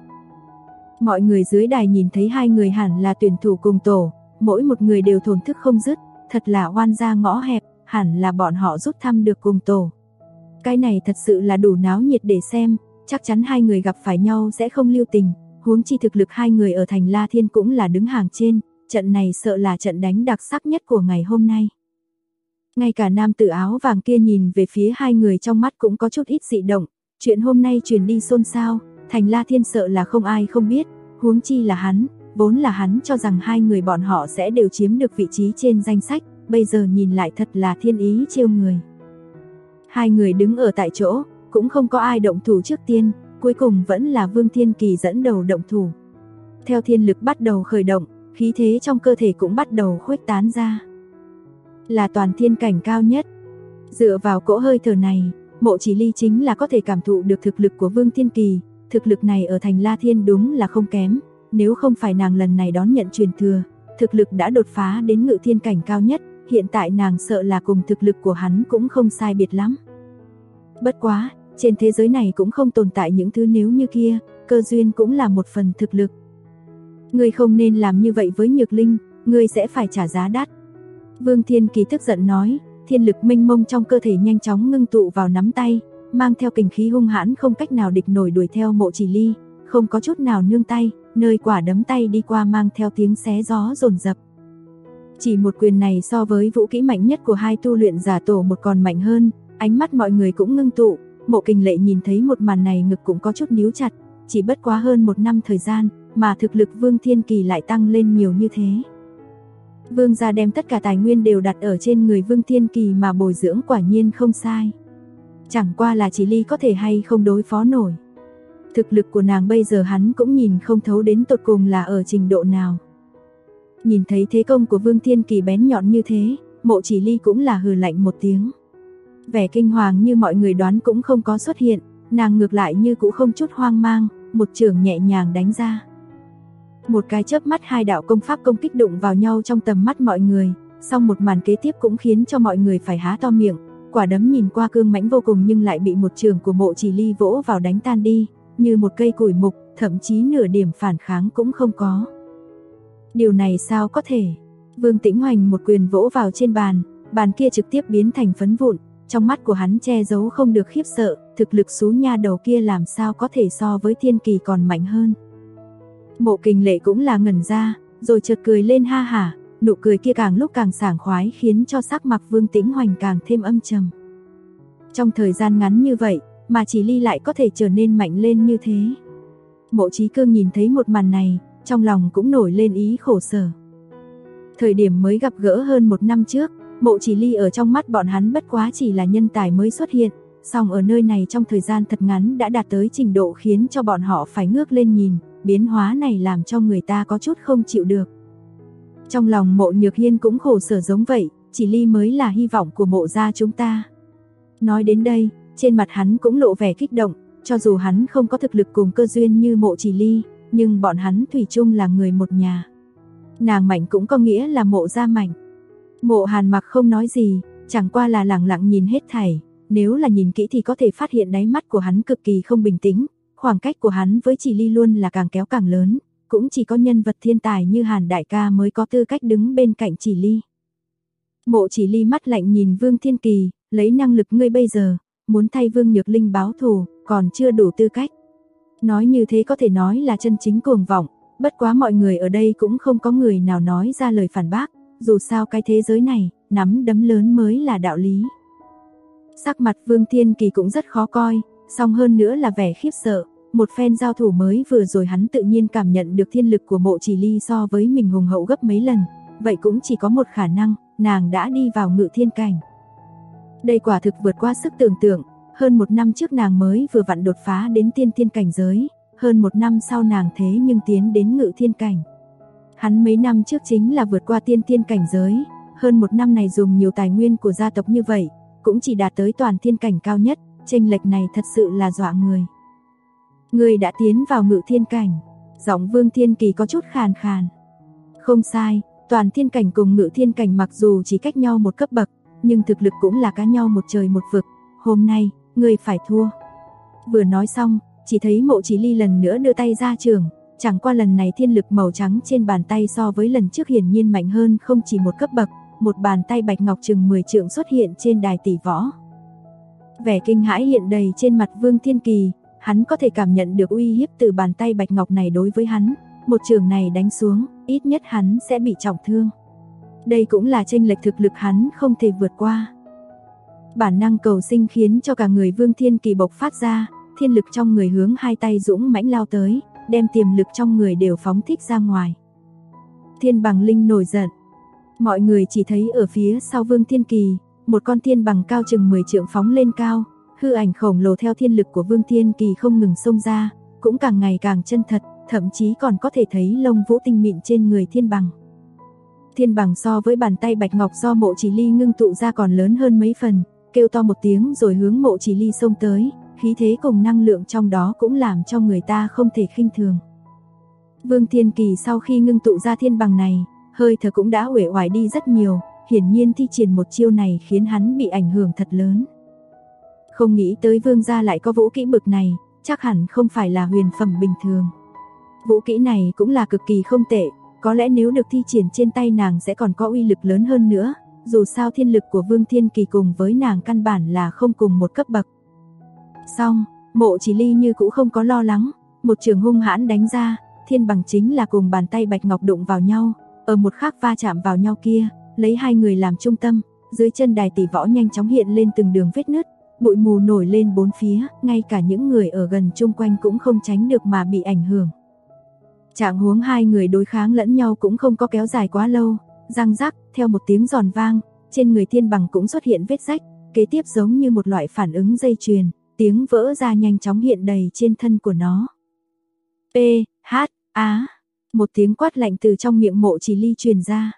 [SPEAKER 2] Mọi người dưới đài nhìn thấy hai người hẳn là tuyển thủ cùng tổ, mỗi một người đều thổn thức không dứt, thật là oan gia ngõ hẹp, hẳn là bọn họ rút thăm được cùng tổ. Cái này thật sự là đủ náo nhiệt để xem, chắc chắn hai người gặp phải nhau sẽ không lưu tình, huống chi thực lực hai người ở thành La Thiên cũng là đứng hàng trên, trận này sợ là trận đánh đặc sắc nhất của ngày hôm nay. Ngay cả nam tử áo vàng kia nhìn về phía hai người trong mắt cũng có chút ít dị động, chuyện hôm nay truyền đi xôn xao, thành La Thiên sợ là không ai không biết, huống chi là hắn, vốn là hắn cho rằng hai người bọn họ sẽ đều chiếm được vị trí trên danh sách, bây giờ nhìn lại thật là thiên ý trêu người. Hai người đứng ở tại chỗ, cũng không có ai động thủ trước tiên, cuối cùng vẫn là Vương Thiên Kỳ dẫn đầu động thủ. Theo thiên lực bắt đầu khởi động, khí thế trong cơ thể cũng bắt đầu khuếch tán ra. Là toàn thiên cảnh cao nhất. Dựa vào cỗ hơi thở này, Mộ Chỉ Ly chính là có thể cảm thụ được thực lực của Vương Thiên Kỳ, thực lực này ở thành La Thiên đúng là không kém, nếu không phải nàng lần này đón nhận truyền thừa, thực lực đã đột phá đến ngự thiên cảnh cao nhất, hiện tại nàng sợ là cùng thực lực của hắn cũng không sai biệt lắm. Bất quá, trên thế giới này cũng không tồn tại những thứ nếu như kia, cơ duyên cũng là một phần thực lực. Ngươi không nên làm như vậy với Nhược Linh, ngươi sẽ phải trả giá đắt. Vương Thiên Kỳ tức giận nói, thiên lực mênh mông trong cơ thể nhanh chóng ngưng tụ vào nắm tay, mang theo kình khí hung hãn không cách nào địch nổi đuổi theo Mộ Chỉ Ly, không có chút nào nương tay, nơi quả đấm tay đi qua mang theo tiếng xé gió dồn dập. Chỉ một quyền này so với vũ kỹ mạnh nhất của hai tu luyện giả tổ một còn mạnh hơn, ánh mắt mọi người cũng ngưng tụ, Mộ Kình Lệ nhìn thấy một màn này ngực cũng có chút níu chặt, chỉ bất quá hơn một năm thời gian, mà thực lực Vương Thiên Kỳ lại tăng lên nhiều như thế. Vương gia đem tất cả tài nguyên đều đặt ở trên người Vương Thiên Kỳ mà bồi dưỡng quả nhiên không sai. Chẳng qua là Chỉ Ly có thể hay không đối phó nổi. Thực lực của nàng bây giờ hắn cũng nhìn không thấu đến tột cùng là ở trình độ nào. Nhìn thấy thế công của Vương Thiên Kỳ bén nhọn như thế, Mộ Chỉ Ly cũng là hừ lạnh một tiếng. Vẻ kinh hoàng như mọi người đoán cũng không có xuất hiện, nàng ngược lại như cũng không chút hoang mang, một chưởng nhẹ nhàng đánh ra. Một cái chớp mắt hai đạo công pháp công kích đụng vào nhau trong tầm mắt mọi người, song một màn kế tiếp cũng khiến cho mọi người phải há to miệng, quả đấm nhìn qua cương mãnh vô cùng nhưng lại bị một chưởng của Mộ Chỉ Ly vỗ vào đánh tan đi, như một cây củi mục, thậm chí nửa điểm phản kháng cũng không có. Điều này sao có thể? Vương Tĩnh Hoành một quyền vỗ vào trên bàn, bàn kia trực tiếp biến thành phấn vụn, trong mắt của hắn che giấu không được khiếp sợ, thực lực xú nha đầu kia làm sao có thể so với Thiên Kỳ còn mạnh hơn. Mộ Kình Lệ cũng là ngẩn ra, rồi chợt cười lên ha hả, nụ cười kia càng lúc càng sảng khoái khiến cho sắc mặt Vương Tĩnh Hoành càng thêm âm trầm. Trong thời gian ngắn như vậy, mà Chỉ Ly lại có thể trở nên mạnh lên như thế. Mộ Chí Cương nhìn thấy một màn này, trong lòng cũng nổi lên ý khổ sở. Thời điểm mới gặp gỡ hơn một năm trước, Mộ Chỉ Ly ở trong mắt bọn hắn bất quá chỉ là nhân tài mới xuất hiện, song ở nơi này trong thời gian thật ngắn đã đạt tới trình độ khiến cho bọn họ phải ngước lên nhìn, biến hóa này làm cho người ta có chút không chịu được. Trong lòng Mộ Nhược Hiên cũng khổ sở giống vậy, Chỉ Ly mới là hy vọng của Mộ gia chúng ta. Nói đến đây, trên mặt hắn cũng lộ vẻ kích động, cho dù hắn không có thực lực cùng cơ duyên như Mộ Chỉ Ly, nhưng bọn hắn thủy chung là người một nhà. Nàng mạnh cũng có nghĩa là Mộ gia mạnh. Mộ Hàn Mặc không nói gì, chẳng qua là lặng lặng nhìn hết thảy, nếu là nhìn kỹ thì có thể phát hiện đáy mắt của hắn cực kỳ không bình tĩnh, khoảng cách của hắn với Chỉ Ly luôn là càng kéo càng lớn, cũng chỉ có nhân vật thiên tài như Hàn đại ca mới có tư cách đứng bên cạnh Chỉ Ly. Mộ Chỉ Ly mắt lạnh nhìn Vương Thiên Kỳ, lấy năng lực ngươi bây giờ, muốn thay Vương Nhược Linh báo thù, còn chưa đủ tư cách. Nói như thế có thể nói là chân chính cuồng vọng, bất quá mọi người ở đây cũng không có người nào nói ra lời phản bác, dù sao cái thế giới này, nắm đấm lớn mới là đạo lý. Sắc mặt Vương Thiên Kỳ cũng rất khó coi, Song hơn nữa là vẻ khiếp sợ, một phen giao thủ mới vừa rồi hắn tự nhiên cảm nhận được thiên lực của Mộ Chỉ Ly so với mình hùng hậu gấp mấy lần, vậy cũng chỉ có một khả năng, nàng đã đi vào ngự thiên cảnh. Đây quả thực vượt qua sức tưởng tượng, hơn một năm trước nàng mới vừa vặn đột phá đến tiên thiên cảnh giới, hơn một năm sau nàng thế nhưng tiến đến ngự thiên cảnh. Hắn mấy năm trước chính là vượt qua tiên thiên cảnh giới, hơn một năm này dùng nhiều tài nguyên của gia tộc như vậy, cũng chỉ đạt tới toàn thiên cảnh cao nhất, chênh lệch này thật sự là dọa người. Người đã tiến vào ngự thiên cảnh, giọng Vương Thiên Kỳ có chút khàn khàn. Không sai, toàn thiên cảnh cùng ngự thiên cảnh mặc dù chỉ cách nhau một cấp bậc, nhưng thực lực cũng là cá nhau một trời một vực, hôm nay, người phải thua. Vừa nói xong, chỉ thấy Mộ Chỉ Ly lần nữa đưa tay ra trường, chẳng qua lần này thiên lực màu trắng trên bàn tay so với lần trước hiển nhiên mạnh hơn không chỉ một cấp bậc, một bàn tay bạch ngọc chừng 10 trượng xuất hiện trên đài tỷ võ. Vẻ kinh hãi hiện đầy trên mặt Vương Thiên Kỳ, hắn có thể cảm nhận được uy hiếp từ bàn tay bạch ngọc này đối với hắn, một trường này đánh xuống, ít nhất hắn sẽ bị trọng thương. Đây cũng là chênh lệch thực lực hắn không thể vượt qua. Bản năng cầu sinh khiến cho cả người Vương Thiên Kỳ bộc phát ra, thiên lực trong người hướng hai tay dũng mãnh lao tới, đem tiềm lực trong người đều phóng thích ra ngoài. Thiên Bằng Linh nổi giận. Mọi người chỉ thấy ở phía sau Vương Thiên Kỳ, một con thiên bằng cao chừng 10 trượng phóng lên cao, hư ảnh khổng lồ theo thiên lực của Vương Thiên Kỳ không ngừng xông ra, cũng càng ngày càng chân thật, thậm chí còn có thể thấy lông vũ tinh mịn trên người thiên bằng. Thiên bằng so với bàn tay bạch ngọc do Mộ Chỉ Ly ngưng tụ ra còn lớn hơn mấy phần, kêu to một tiếng rồi hướng Mộ Chỉ Ly xông tới, khí thế cùng năng lượng trong đó cũng làm cho người ta không thể khinh thường. Vương Thiên Kỳ sau khi ngưng tụ ra thiên bằng này, hơi thở cũng đã uể oải đi rất nhiều, hiển nhiên thi triển một chiêu này khiến hắn bị ảnh hưởng thật lớn. Không nghĩ tới Vương gia lại có vũ kỹ bực này, chắc hẳn không phải là huyền phẩm bình thường. Vũ kỹ này cũng là cực kỳ không tệ, có lẽ nếu được thi triển trên tay nàng sẽ còn có uy lực lớn hơn nữa, dù sao thiên lực của Vương Thiên Kỳ cùng với nàng căn bản là không cùng một cấp bậc. Xong, Mộ Chỉ Ly như cũ không có lo lắng, một trường hung hãn đánh ra, thiên bằng chính là cùng bàn tay bạch ngọc đụng vào nhau, ở một khắc va chạm vào nhau kia, lấy hai người làm trung tâm, dưới chân đài tỷ võ nhanh chóng hiện lên từng đường vết nứt, bụi mù nổi lên bốn phía, ngay cả những người ở gần chung quanh cũng không tránh được mà bị ảnh hưởng. Trạng huống hai người đối kháng lẫn nhau cũng không có kéo dài quá lâu, răng rắc, theo một tiếng giòn vang, trên người thiên bằng cũng xuất hiện vết rách, kế tiếp giống như một loại phản ứng dây chuyền, tiếng vỡ ra nhanh chóng hiện đầy trên thân của nó. P, H, A, một tiếng quát lạnh từ trong miệng Mộ Chỉ Ly truyền ra.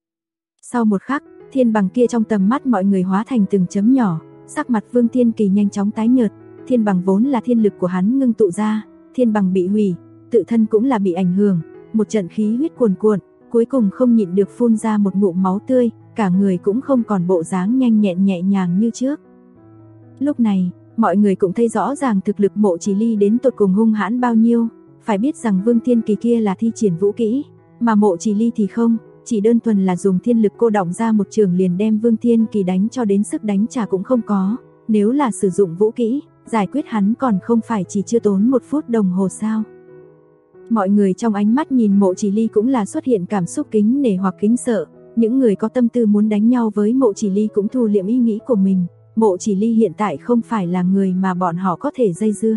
[SPEAKER 2] Sau một khắc, thiên bằng kia trong tầm mắt mọi người hóa thành từng chấm nhỏ, sắc mặt Vương Thiên Kỳ nhanh chóng tái nhợt, thiên bằng vốn là thiên lực của hắn ngưng tụ ra, thiên bằng bị hủy, tự thân cũng là bị ảnh hưởng, một trận khí huyết cuồn cuộn, cuối cùng không nhịn được phun ra một ngụm máu tươi, cả người cũng không còn bộ dáng nhanh nhẹn nhẹ nhàng như trước. Lúc này, mọi người cũng thấy rõ ràng thực lực Mộ Chỉ Ly đến tột cùng hung hãn bao nhiêu, phải biết rằng Vương Thiên Kỳ kia là thi triển vũ kỹ, mà Mộ Chỉ Ly thì không, chỉ đơn thuần là dùng thiên lực cô đọng ra một trường liền đem Vương Thiên Kỳ đánh cho đến sức đánh trả cũng không có, nếu là sử dụng vũ kỹ, giải quyết hắn còn không phải chỉ chưa tốn 1 phút đồng hồ sao. Mọi người trong ánh mắt nhìn Mộ Chỉ Ly cũng là xuất hiện cảm xúc kính nể hoặc kính sợ, những người có tâm tư muốn đánh nhau với Mộ Chỉ Ly cũng thu liệm ý nghĩ của mình, Mộ Chỉ Ly hiện tại không phải là người mà bọn họ có thể dây dưa.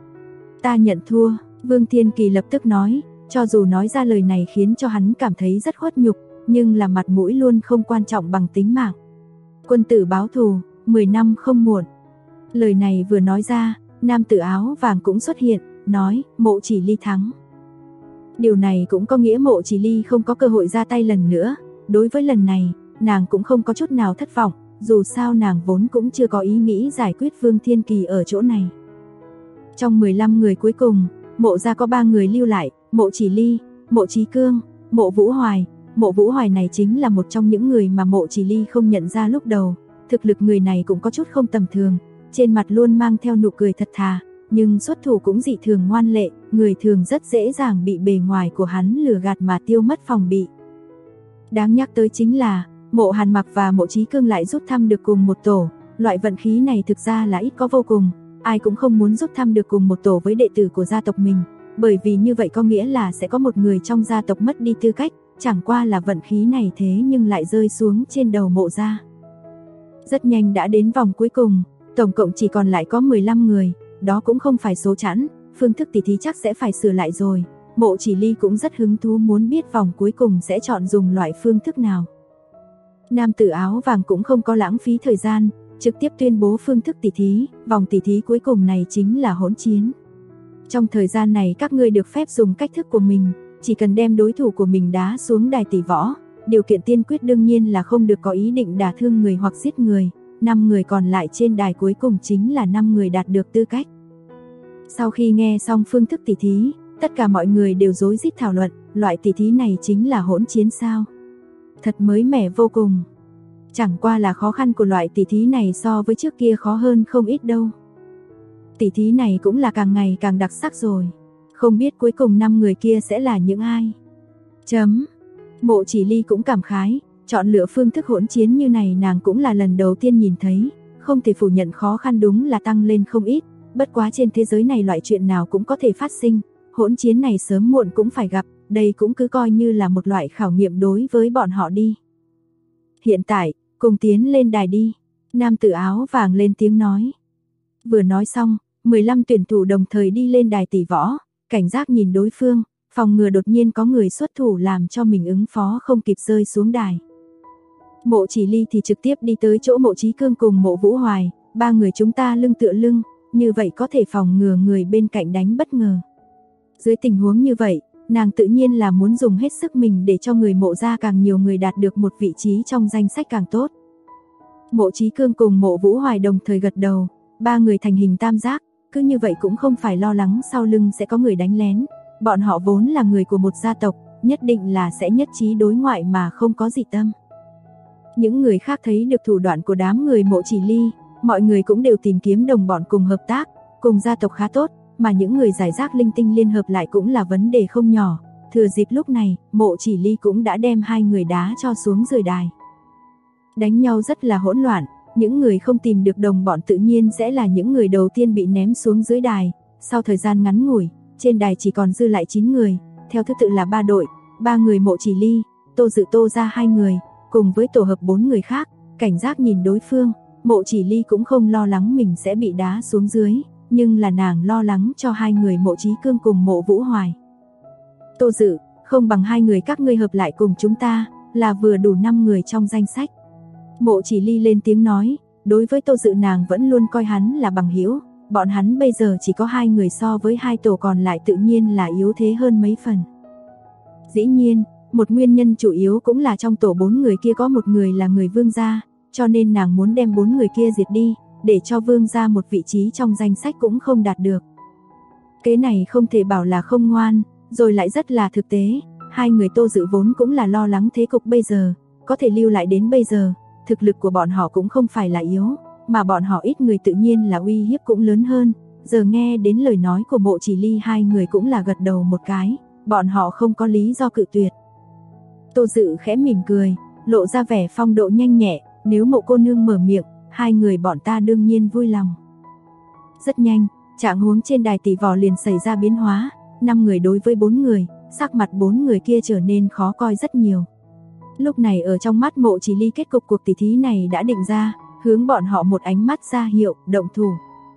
[SPEAKER 2] Ta nhận thua, Vương Thiên Kỳ lập tức nói, cho dù nói ra lời này khiến cho hắn cảm thấy rất khuất nhục, nhưng là mặt mũi luôn không quan trọng bằng tính mạng. Quân tử báo thù, 10 năm không muộn. Lời này vừa nói ra, nam tử áo vàng cũng xuất hiện, nói, Mộ Chỉ Ly thắng. Điều này cũng có nghĩa Mộ Chỉ Ly không có cơ hội ra tay lần nữa, đối với lần này, nàng cũng không có chút nào thất vọng, dù sao nàng vốn cũng chưa có ý nghĩ giải quyết Vương Thiên Kỳ ở chỗ này. Trong 15 người cuối cùng, Mộ gia có 3 người lưu lại, Mộ Chỉ Ly, Mộ Chí Cương, Mộ Vũ Hoài. Mộ Vũ Hoài này chính là một trong những người mà Mộ Chỉ Ly không nhận ra lúc đầu, thực lực người này cũng có chút không tầm thường, trên mặt luôn mang theo nụ cười thật thà, nhưng xuất thủ cũng dị thường ngoan lệ, người thường rất dễ dàng bị bề ngoài của hắn lừa gạt mà tiêu mất phòng bị. Đáng nhắc tới chính là, Mộ Hàn Mặc và Mộ Chí Cương lại rút thăm được cùng một tổ, loại vận khí này thực ra là ít có vô cùng, ai cũng không muốn rút thăm được cùng một tổ với đệ tử của gia tộc mình, bởi vì như vậy có nghĩa là sẽ có một người trong gia tộc mất đi tư cách, chẳng qua là vận khí này thế nhưng lại rơi xuống trên đầu Mộ gia. Rất nhanh đã đến vòng cuối cùng, tổng cộng chỉ còn lại có 15 người, đó cũng không phải số chẵn, phương thức tỉ thí chắc sẽ phải sửa lại rồi. Mộ Chỉ Ly cũng rất hứng thú muốn biết vòng cuối cùng sẽ chọn dùng loại phương thức nào. Nam tử áo vàng cũng không có lãng phí thời gian, trực tiếp tuyên bố phương thức tỉ thí, vòng tỉ thí cuối cùng này chính là hỗn chiến. Trong thời gian này các ngươi được phép dùng cách thức của mình, chỉ cần đem đối thủ của mình đá xuống đài tỷ võ, điều kiện tiên quyết đương nhiên là không được có ý định đả thương người hoặc giết người, 5 người còn lại trên đài cuối cùng chính là 5 người đạt được tư cách. Sau khi nghe xong phương thức tỉ thí, tất cả mọi người đều rối rít thảo luận, loại tỉ thí này chính là hỗn chiến sao? Thật mới mẻ vô cùng. Chẳng qua là khó khăn của loại tỉ thí này so với trước kia khó hơn không ít đâu. Tỉ thí này cũng là càng ngày càng đặc sắc rồi. Không biết cuối cùng 5 người kia sẽ là những ai? Mộ Chỉ Ly cũng cảm khái, chọn lựa phương thức hỗn chiến như này nàng cũng là lần đầu tiên nhìn thấy, không thể phủ nhận khó khăn đúng là tăng lên không ít, bất quá trên thế giới này loại chuyện nào cũng có thể phát sinh, hỗn chiến này sớm muộn cũng phải gặp, đây cũng cứ coi như là một loại khảo nghiệm đối với bọn họ đi. Hiện tại, cùng tiến lên đài đi, nam tử áo vàng lên tiếng nói. Vừa nói xong, 15 tuyển thủ đồng thời đi lên đài tỷ võ, cảnh giác nhìn đối phương, phòng ngừa đột nhiên có người xuất thủ làm cho mình ứng phó không kịp rơi xuống đài. Mộ Chỉ Ly thì trực tiếp đi tới chỗ Mộ Chí Cương cùng Mộ Vũ Hoài, 3 người chúng ta lưng tựa lưng, như vậy có thể phòng ngừa người bên cạnh đánh bất ngờ. Dưới tình huống như vậy, nàng tự nhiên là muốn dùng hết sức mình để cho người Mộ gia càng nhiều người đạt được một vị trí trong danh sách càng tốt. Mộ Chí Cương cùng Mộ Vũ Hoài đồng thời gật đầu, 3 người thành hình tam giác, cứ như vậy cũng không phải lo lắng sau lưng sẽ có người đánh lén. Bọn họ vốn là người của một gia tộc, nhất định là sẽ nhất trí đối ngoại mà không có dị tâm. Những người khác thấy được thủ đoạn của đám người Mộ Chỉ Ly, mọi người cũng đều tìm kiếm đồng bọn cùng hợp tác, cùng gia tộc khá tốt, mà những người giải rác linh tinh liên hợp lại cũng là vấn đề không nhỏ. Thừa dịp lúc này, Mộ Chỉ Ly cũng đã đem 2 người đá cho xuống rời đài. Đánh nhau rất là hỗn loạn, những người không tìm được đồng bọn tự nhiên sẽ là những người đầu tiên bị ném xuống dưới đài. Sau thời gian ngắn ngủi, trên đài chỉ còn dư lại 9 người, theo thứ tự là 3 đội, 3 người Mộ Chỉ Ly, Tô Dự Tô ra 2 người, cùng với tổ hợp 4 người khác, cảnh giác nhìn đối phương. Mộ Chỉ Ly cũng không lo lắng mình sẽ bị đá xuống dưới, nhưng là nàng lo lắng cho 2 người Mộ Chí Cương cùng Mộ Vũ Hoài. Tô Dự, không bằng 2 người các ngươi hợp lại cùng chúng ta, là vừa đủ 5 người trong danh sách. Mộ Chỉ Ly lên tiếng nói, đối với Tô Dự nàng vẫn luôn coi hắn là bằng hữu, bọn hắn bây giờ chỉ có 2 người so với 2 tổ còn lại tự nhiên là yếu thế hơn mấy phần. Dĩ nhiên, một nguyên nhân chủ yếu cũng là trong tổ 4 người kia có một người là người Vương gia, cho nên nàng muốn đem 4 người kia diệt đi, để cho Vương gia một vị trí trong danh sách cũng không đạt được. Kế này không thể bảo là không ngoan, rồi lại rất là thực tế, 2 người Tô Dự vốn cũng là lo lắng thế cục bây giờ, có thể lưu lại đến bây giờ, thực lực của bọn họ cũng không phải là yếu, mà bọn họ ít người tự nhiên là uy hiếp cũng lớn hơn. Giờ nghe đến lời nói của Mộ Chỉ Ly 2 người cũng là gật đầu một cái, bọn họ không có lý do cự tuyệt. Tô Dự khẽ mỉm cười, lộ ra vẻ phong độ nhanh nhẹ, nếu Mộ cô nương mở miệng, 2 người bọn ta đương nhiên vui lòng. Rất nhanh, trạng huống trên đài tỷ võ liền xảy ra biến hóa, 5 người đối với 4 người, sắc mặt 4 người kia trở nên khó coi rất nhiều. Lúc này ở trong mắt Mộ Chỉ Ly kết cục cuộc tỷ thí này đã định ra, hướng bọn họ một ánh mắt ra hiệu, động thủ.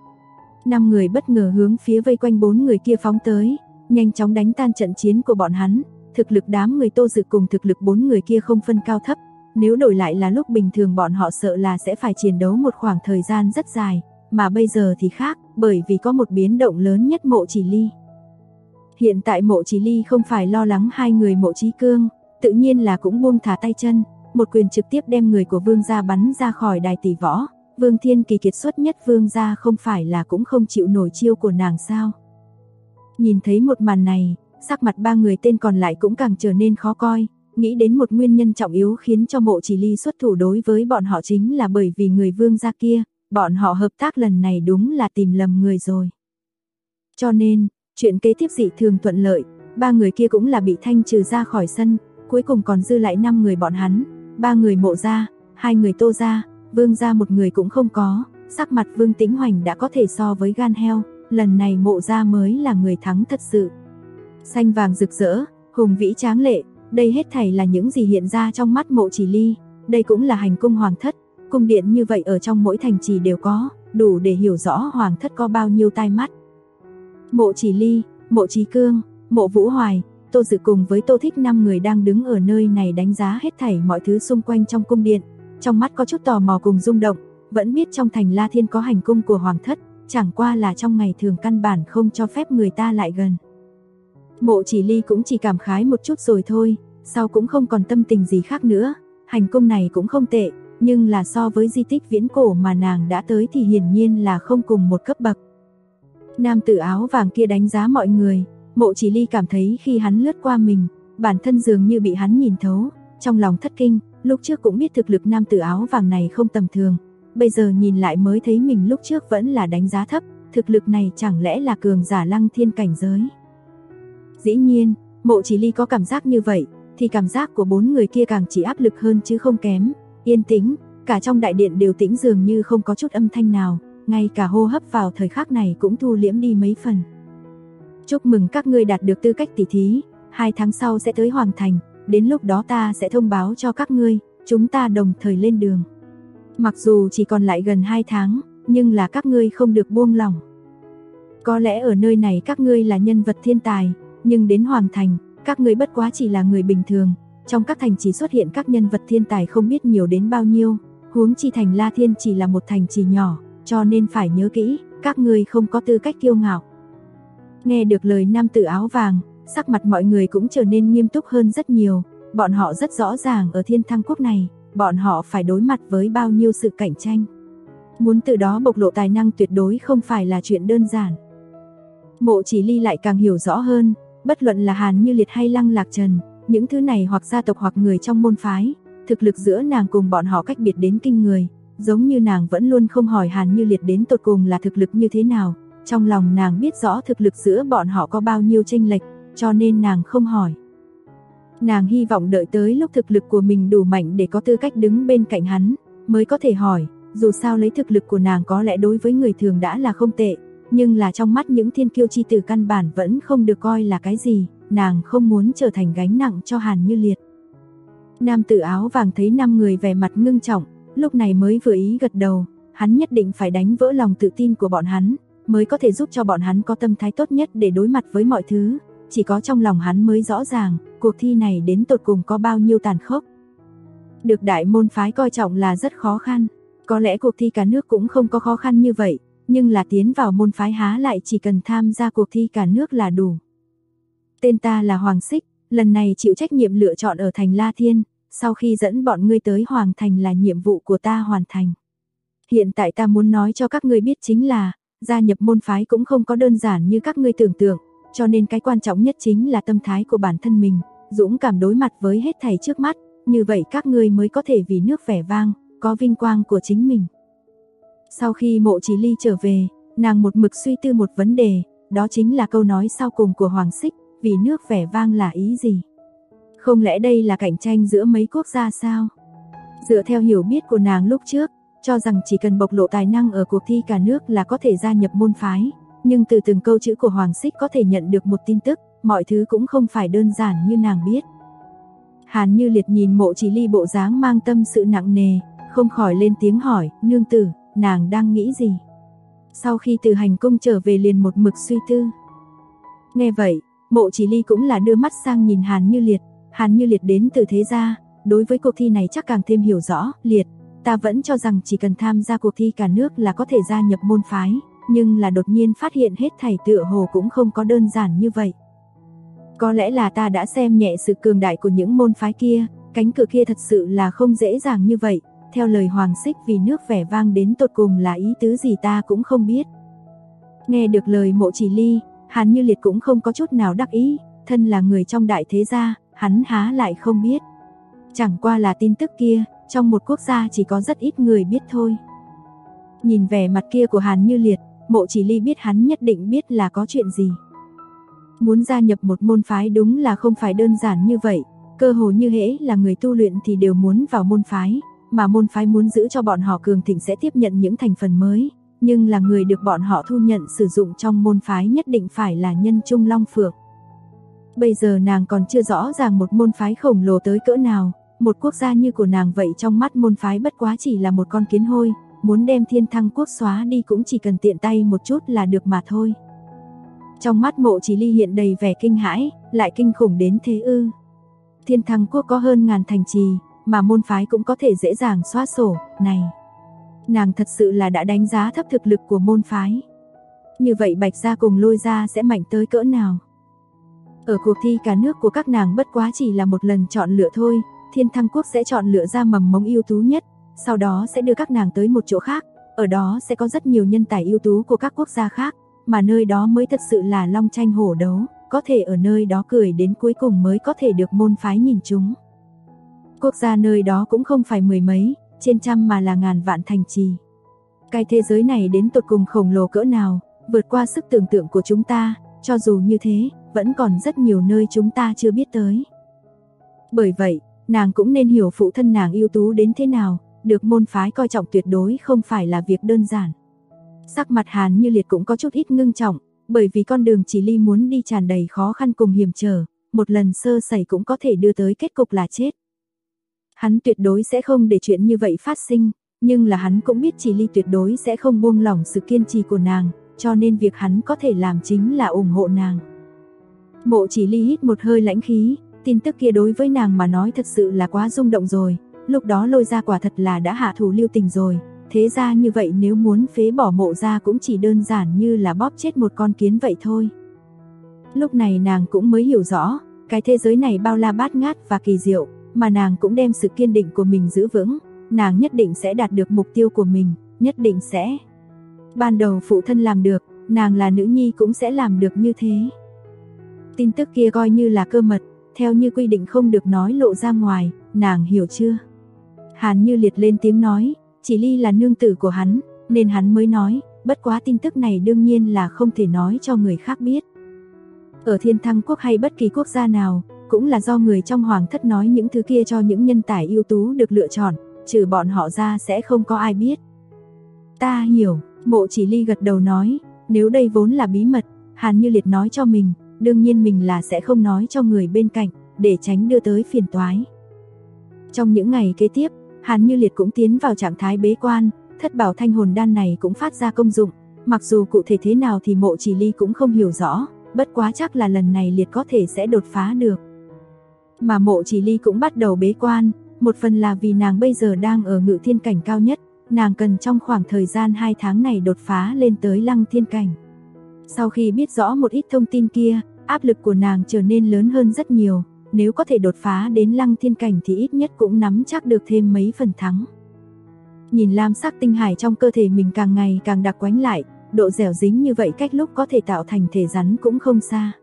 [SPEAKER 2] 5 người bất ngờ hướng phía vây quanh 4 người kia phóng tới, nhanh chóng đánh tan trận chiến của bọn hắn. Thực lực đám người Tô Dự cùng thực lực 4 người kia không phân cao thấp, nếu đổi lại là lúc bình thường bọn họ sợ là sẽ phải chiến đấu một khoảng thời gian rất dài, mà bây giờ thì khác, bởi vì có một biến động lớn nhất Mộ Chỉ Ly. Hiện tại Mộ Chỉ Ly không phải lo lắng 2 người Mộ Chí Cương, tự nhiên là cũng buông thả tay chân, một quyền trực tiếp đem người của Vương gia bắn ra khỏi đài tỷ võ. Vương Thiên Kỳ kiệt xuất nhất Vương gia không phải là cũng không chịu nổi chiêu của nàng sao? Nhìn thấy một màn này, sắc mặt 3 người tên còn lại cũng càng trở nên khó coi, nghĩ đến một nguyên nhân trọng yếu khiến cho Mộ Chỉ Ly xuất thủ đối với bọn họ chính là bởi vì người Vương gia kia, bọn họ hợp tác lần này đúng là tìm lầm người rồi. Cho nên, chuyện kế tiếp dị thường thuận lợi, 3 người kia cũng là bị thanh trừ ra khỏi sân, cuối cùng còn dư lại 5 người bọn hắn, 3 người Mộ gia, 2 người Tô gia, Vương gia một người cũng không có, sắc mặt Vương Tĩnh Hoành đã có thể so với gan heo, lần này Mộ gia mới là người thắng thật sự. Xanh vàng rực rỡ, hùng vĩ tráng lệ, đây hết thảy là những gì hiện ra trong mắt Mộ Chỉ Ly, đây cũng là hành cung hoàng thất, cung điện như vậy ở trong mỗi thành trì đều có, đủ để hiểu rõ Hoàng thất có bao nhiêu tai mắt. Mộ Chỉ Ly, Mộ Chí Cương, Mộ Vũ Hoài, Tô Dự cùng với Tô Thích 5 người đang đứng ở nơi này đánh giá hết thảy mọi thứ xung quanh trong cung điện, trong mắt có chút tò mò cùng rung động, vẫn biết trong thành La Thiên có hành cung của Hoàng thất, chẳng qua là trong ngày thường căn bản không cho phép người ta lại gần. Mộ Chỉ Ly cũng chỉ cảm khái một chút rồi thôi, sau cũng không còn tâm tình gì khác nữa, hành cung này cũng không tệ, nhưng là so với di tích viễn cổ mà nàng đã tới thì hiển nhiên là không cùng một cấp bậc. Nam tử áo vàng kia đánh giá mọi người, Mộ Chỉ Ly cảm thấy khi hắn lướt qua mình, bản thân dường như bị hắn nhìn thấu, trong lòng thất kinh, lúc trước cũng biết thực lực nam tử áo vàng này không tầm thường, bây giờ nhìn lại mới thấy mình lúc trước vẫn là đánh giá thấp, thực lực này chẳng lẽ là cường giả lăng thiên cảnh giới. Dĩ nhiên, Mộ Chỉ Ly có cảm giác như vậy, thì cảm giác của 4 người kia càng chỉ áp lực hơn chứ không kém, yên tĩnh, cả trong đại điện đều tĩnh dường như không có chút âm thanh nào, ngay cả hô hấp vào thời khắc này cũng thu liễm đi mấy phần. Chúc mừng các ngươi đạt được tư cách tỷ thí, 2 tháng sau sẽ tới Hoàng Thành, đến lúc đó ta sẽ thông báo cho các ngươi, chúng ta đồng thời lên đường. Mặc dù chỉ còn lại gần 2 tháng, nhưng là các ngươi không được buông lỏng. Có lẽ ở nơi này các ngươi là nhân vật thiên tài, nhưng đến Hoàng Thành, các ngươi bất quá chỉ là người bình thường, trong các thành chỉ xuất hiện các nhân vật thiên tài không biết nhiều đến bao nhiêu, huống chi thành La Thiên chỉ là một thành trì nhỏ, cho nên phải nhớ kỹ, các ngươi không có tư cách kiêu ngạo. Nghe được lời nam tử áo vàng, sắc mặt mọi người cũng trở nên nghiêm túc hơn rất nhiều, bọn họ rất rõ ràng ở Thiên Thăng Quốc này, bọn họ phải đối mặt với bao nhiêu sự cạnh tranh. Muốn từ đó bộc lộ tài năng tuyệt đối không phải là chuyện đơn giản. Mộ Chỉ Ly lại càng hiểu rõ hơn, bất luận là Hàn Như Liệt hay Lăng Lạc Trần, những thứ này hoặc gia tộc hoặc người trong môn phái, thực lực giữa nàng cùng bọn họ cách biệt đến kinh người, giống như nàng vẫn luôn không hỏi Hàn Như Liệt đến tột cùng là thực lực như thế nào, trong lòng nàng biết rõ thực lực giữa bọn họ có bao nhiêu chênh lệch, cho nên nàng không hỏi. Nàng hy vọng đợi tới lúc thực lực của mình đủ mạnh để có tư cách đứng bên cạnh hắn, mới có thể hỏi, dù sao lấy thực lực của nàng có lẽ đối với người thường đã là không tệ, nhưng là trong mắt những thiên kiêu chi tử căn bản vẫn không được coi là cái gì, nàng không muốn trở thành gánh nặng cho Hàn Như Liệt. Nam tử áo vàng thấy 5 người vẻ mặt ngưng trọng, lúc này mới vừa ý gật đầu, hắn nhất định phải đánh vỡ lòng tự tin của bọn hắn, mới có thể giúp cho bọn hắn có tâm thái tốt nhất để đối mặt với mọi thứ, chỉ có trong lòng hắn mới rõ ràng, cuộc thi này đến tột cùng có bao nhiêu tàn khốc. Được đại môn phái coi trọng là rất khó khăn, có lẽ cuộc thi cả nước cũng không có khó khăn như vậy, nhưng là tiến vào môn phái há lại chỉ cần tham gia cuộc thi cả nước là đủ. Tên ta là Hoàng Xích, lần này chịu trách nhiệm lựa chọn ở thành La Thiên, sau khi dẫn bọn ngươi tới Hoàng Thành là nhiệm vụ của ta hoàn thành. Hiện tại ta muốn nói cho các ngươi biết chính là, gia nhập môn phái cũng không có đơn giản như các ngươi tưởng tượng, cho nên cái quan trọng nhất chính là tâm thái của bản thân mình, dũng cảm đối mặt với hết thảy trước mắt, như vậy các ngươi mới có thể vì nước vẻ vang, có vinh quang của chính mình. Sau khi Mộ Chỉ Ly trở về, nàng một mực suy tư một vấn đề, đó chính là câu nói sau cùng của Hoàng Xích, vì nước vẻ vang là ý gì? Không lẽ đây là cạnh tranh giữa mấy quốc gia sao? Dựa theo hiểu biết của nàng lúc trước, cho rằng chỉ cần bộc lộ tài năng ở cuộc thi cả nước là có thể gia nhập môn phái, nhưng từ từng câu chữ của Hoàng Xích có thể nhận được một tin tức, mọi thứ cũng không phải đơn giản như nàng biết. Hàn Như Liệt nhìn Mộ Chỉ Ly bộ dáng mang tâm sự nặng nề, không khỏi lên tiếng hỏi, nương tử, nàng đang nghĩ gì? Sau khi từ hành cung trở về liền một mực suy tư. Nghe vậy, Mộ Chỉ Ly cũng là đưa mắt sang nhìn Hàn Như Liệt, Hàn Như Liệt đến từ thế gia, đối với cuộc thi này chắc càng thêm hiểu rõ, Liệt, ta vẫn cho rằng chỉ cần tham gia cuộc thi cả nước là có thể gia nhập môn phái, nhưng là đột nhiên phát hiện hết thảy tựa hồ cũng không có đơn giản như vậy. Có lẽ là ta đã xem nhẹ sự cường đại của những môn phái kia, cánh cửa kia thật sự là không dễ dàng như vậy, theo lời Hoàng Xích vì nước vẻ vang đến tột cùng là ý tứ gì ta cũng không biết. Nghe được lời Mộ Chỉ Ly, Hàn Như Liệt cũng không có chút nào đắc ý, thân là người trong đại thế gia, hắn há lại không biết. Chẳng qua là tin tức kia, trong một quốc gia chỉ có rất ít người biết thôi. Nhìn vẻ mặt kia của Hàn Như Liệt, Mộ Chỉ Ly biết hắn nhất định biết là có chuyện gì. Muốn gia nhập một môn phái đúng là không phải đơn giản như vậy, cơ hồ như hễ là người tu luyện thì đều muốn vào môn phái, mà môn phái muốn giữ cho bọn họ cường thịnh sẽ tiếp nhận những thành phần mới, nhưng là người được bọn họ thu nhận sử dụng trong môn phái nhất định phải là nhân trung long phượng. Bây giờ nàng còn chưa rõ ràng một môn phái khổng lồ tới cỡ nào, một quốc gia như của nàng vậy trong mắt môn phái bất quá chỉ là một con kiến hôi, muốn đem Thiên Thăng Quốc xóa đi cũng chỉ cần tiện tay một chút là được mà thôi. Trong mắt Mộ Chỉ Ly hiện đầy vẻ kinh hãi, lại kinh khủng đến thế ư? Thiên Thăng Quốc có hơn ngàn thành trì, mà môn phái cũng có thể dễ dàng xóa sổ, này. Nàng thật sự là đã đánh giá thấp thực lực của môn phái. Như vậy Bạch Gia cùng Lôi Gia sẽ mạnh tới cỡ nào? Ở cuộc thi cả nước của các nàng bất quá chỉ là một lần chọn lựa thôi, Thiên Thăng Quốc sẽ chọn lựa ra mầm mống ưu tú nhất, sau đó sẽ đưa các nàng tới một chỗ khác, ở đó sẽ có rất nhiều nhân tài ưu tú của các quốc gia khác, mà nơi đó mới thật sự là long tranh hổ đấu, có thể ở nơi đó cười đến cuối cùng mới có thể được môn phái nhìn chúng. Quốc gia nơi đó cũng không phải mười mấy, trên trăm mà là ngàn vạn thành trì. Cái thế giới này đến tột cùng khổng lồ cỡ nào, vượt qua sức tưởng tượng của chúng ta, cho dù như thế, vẫn còn rất nhiều nơi chúng ta chưa biết tới. Bởi vậy, nàng cũng nên hiểu phụ thân nàng ưu tú đến thế nào, được môn phái coi trọng tuyệt đối không phải là việc đơn giản. Sắc mặt Hàn Như Liệt cũng có chút ít ngưng trọng, bởi vì con đường Chỉ Ly muốn đi tràn đầy khó khăn cùng hiểm trở, một lần sơ sẩy cũng có thể đưa tới kết cục là chết. Hắn tuyệt đối sẽ không để chuyện như vậy phát sinh, nhưng là hắn cũng biết Chỉ Ly tuyệt đối sẽ không buông lỏng sự kiên trì của nàng, cho nên việc hắn có thể làm chính là ủng hộ nàng. Mộ Chỉ Ly hít một hơi lãnh khí, tin tức kia đối với nàng mà nói thật sự là quá rung động rồi, lúc đó Lôi Gia quả thật là đã hạ thủ lưu tình rồi, thế ra như vậy nếu muốn phế bỏ Mộ Gia cũng chỉ đơn giản như là bóp chết một con kiến vậy thôi. Lúc này nàng cũng mới hiểu rõ, cái thế giới này bao la bát ngát và kỳ diệu, mà nàng cũng đem sự kiên định của mình giữ vững, nàng nhất định sẽ đạt được mục tiêu của mình, nhất định sẽ. Ban đầu phụ thân làm được, nàng là nữ nhi cũng sẽ làm được như thế. Tin tức kia coi như là cơ mật, theo như quy định không được nói lộ ra ngoài, nàng hiểu chưa? Hàn Như Liệt lên tiếng nói, Chỉ Ly là nương tử của hắn, nên hắn mới nói, bất quá tin tức này đương nhiên là không thể nói cho người khác biết. Ở Thiên Thăng Quốc hay bất kỳ quốc gia nào, cũng là do người trong hoàng thất nói những thứ kia cho những nhân tài ưu tú được lựa chọn, trừ bọn họ ra sẽ không có ai biết. Ta hiểu, Mộ Chỉ Ly gật đầu nói, nếu đây vốn là bí mật, Hàn Như Liệt nói cho mình, đương nhiên mình là sẽ không nói cho người bên cạnh, để tránh đưa tới phiền toái. Trong những ngày kế tiếp, Hàn Như Liệt cũng tiến vào trạng thái bế quan, thất bảo thanh hồn đan này cũng phát ra công dụng, mặc dù cụ thể thế nào thì Mộ Chỉ Ly cũng không hiểu rõ, bất quá chắc là lần này Liệt có thể sẽ đột phá được. Mà Mộ Chỉ Ly cũng bắt đầu bế quan, một phần là vì nàng bây giờ đang ở ngự thiên cảnh cao nhất, nàng cần trong khoảng thời gian 2 tháng này đột phá lên tới lăng thiên cảnh. Sau khi biết rõ một ít thông tin kia, áp lực của nàng trở nên lớn hơn rất nhiều, nếu có thể đột phá đến lăng thiên cảnh thì ít nhất cũng nắm chắc được thêm mấy phần thắng. Nhìn lam sắc tinh hải trong cơ thể mình càng ngày càng đặc quánh lại, độ dẻo dính như vậy cách lúc có thể tạo thành thể rắn cũng không xa.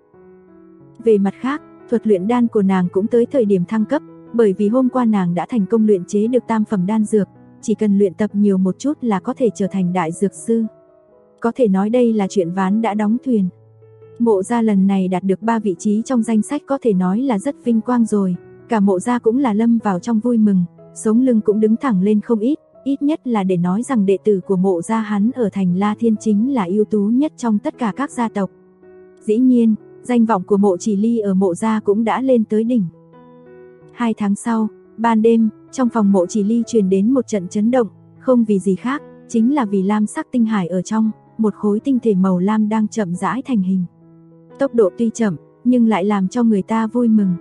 [SPEAKER 2] Về mặt khác, thuật luyện đan của nàng cũng tới thời điểm thăng cấp, bởi vì hôm qua nàng đã thành công luyện chế được tam phẩm đan dược, chỉ cần luyện tập nhiều một chút là có thể trở thành đại dược sư. Có thể nói đây là chuyện ván đã đóng thuyền. Mộ Gia lần này đạt được 3 vị trí trong danh sách có thể nói là rất vinh quang rồi, cả Mộ Gia cũng là lâm vào trong vui mừng, sống lưng cũng đứng thẳng lên không ít nhất là để nói rằng đệ tử của Mộ Gia hắn ở thành La Thiên chính là ưu tú nhất trong tất cả các gia tộc. Dĩ nhiên, danh vọng của Mộ Chỉ Ly ở Mộ Gia cũng đã lên tới đỉnh. 2 tháng sau, ban đêm, trong phòng Mộ Chỉ Ly truyền đến một trận chấn động, không vì gì khác, chính là vì lam sắc tinh hải ở trong, một khối tinh thể màu lam đang chậm rãi thành hình. Tốc độ tuy chậm, nhưng lại làm cho người ta vui mừng.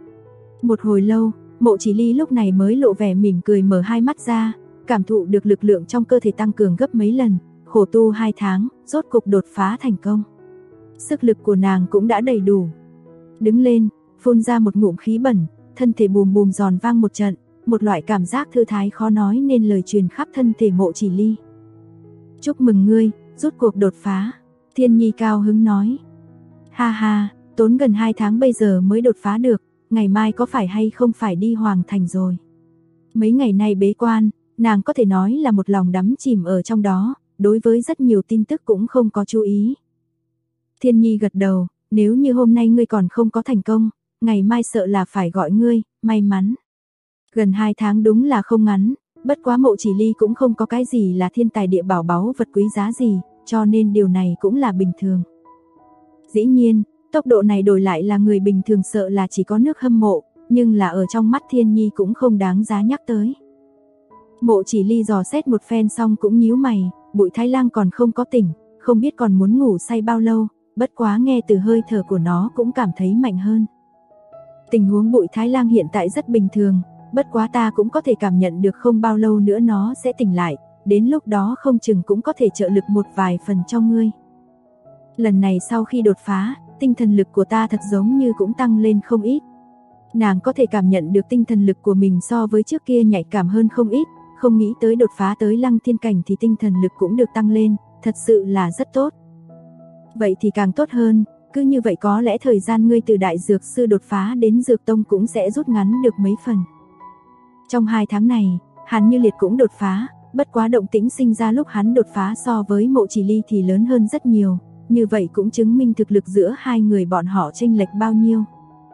[SPEAKER 2] Một hồi lâu, Mộ Chỉ Ly lúc này mới lộ vẻ mỉm cười mở hai mắt ra, cảm thụ được lực lượng trong cơ thể tăng cường gấp mấy lần, khổ tu 2 tháng, rốt cục đột phá thành công. Sức lực của nàng cũng đã đầy đủ. Đứng lên, phun ra một ngụm khí bẩn, thân thể bùm bùm giòn vang một trận, một loại cảm giác thư thái khó nói nên lời truyền khắp thân thể Mộ Chỉ Ly. Chúc mừng ngươi, rốt cuộc đột phá, Thiên Nhi cao hứng nói. Ha ha, tốn gần 2 tháng bây giờ mới đột phá được, ngày mai có phải hay không phải đi Hoàng Thành rồi. Mấy ngày nay bế quan, nàng có thể nói là một lòng đắm chìm ở trong đó, đối với rất nhiều tin tức cũng không có chú ý. Thiên Nhi gật đầu, nếu như hôm nay ngươi còn không có thành công, ngày mai sợ là phải gọi ngươi, may mắn. Gần 2 tháng đúng là không ngắn, bất quá Mộ Chỉ Ly cũng không có cái gì là thiên tài địa bảo báu vật quý giá gì, cho nên điều này cũng là bình thường. Dĩ nhiên, tốc độ này đổi lại là người bình thường sợ là chỉ có nước hâm mộ, nhưng là ở trong mắt Thiên Nhi cũng không đáng giá nhắc tới. Mộ Chỉ Ly dò xét một phen xong cũng nhíu mày, Bụi Thái Lang còn không có tỉnh, không biết còn muốn ngủ say bao lâu, bất quá nghe từ hơi thở của nó cũng cảm thấy mạnh hơn. Tình huống Bụi Thái Lang hiện tại rất bình thường, bất quá ta cũng có thể cảm nhận được không bao lâu nữa nó sẽ tỉnh lại, đến lúc đó không chừng cũng có thể trợ lực một vài phần cho ngươi. Lần này sau khi đột phá, tinh thần lực của ta thật giống như cũng tăng lên không ít. Nàng có thể cảm nhận được tinh thần lực của mình so với trước kia nhạy cảm hơn không ít, không nghĩ tới đột phá tới Lăng Thiên cảnh thì tinh thần lực cũng được tăng lên, thật sự là rất tốt. Vậy thì càng tốt hơn, cứ như vậy có lẽ thời gian ngươi từ đại dược sư đột phá đến dược tông cũng sẽ rút ngắn được mấy phần. Trong 2 tháng này, Hàn Như Liệt cũng đột phá, bất quá động tĩnh sinh ra lúc hắn đột phá so với Mộ Chỉ Ly thì lớn hơn rất nhiều, như vậy cũng chứng minh thực lực giữa hai người bọn họ chênh lệch bao nhiêu.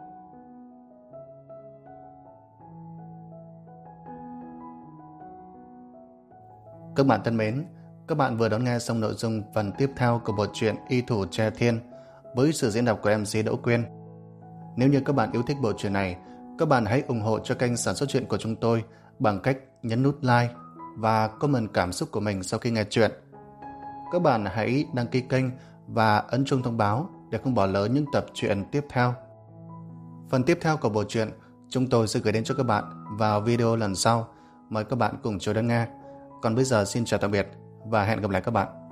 [SPEAKER 1] Các bạn thân mến, các bạn vừa đón nghe xong nội dung phần tiếp theo của bộ truyện Y Thủ Tre Thiên với sự diễn đọc của MC Đỗ Quyên. Nếu như các bạn yêu thích bộ truyện này, các bạn hãy ủng hộ cho kênh sản xuất truyện của chúng tôi bằng cách nhấn nút like và comment cảm xúc của mình sau khi nghe truyện. Các bạn hãy đăng ký kênh và ấn chuông thông báo để không bỏ lỡ những tập truyện tiếp theo. Phần tiếp theo của bộ truyện chúng tôi sẽ gửi đến cho các bạn vào video lần sau. Mời các bạn cùng chờ đón nghe. Còn bây giờ xin chào tạm biệt và hẹn gặp lại các bạn.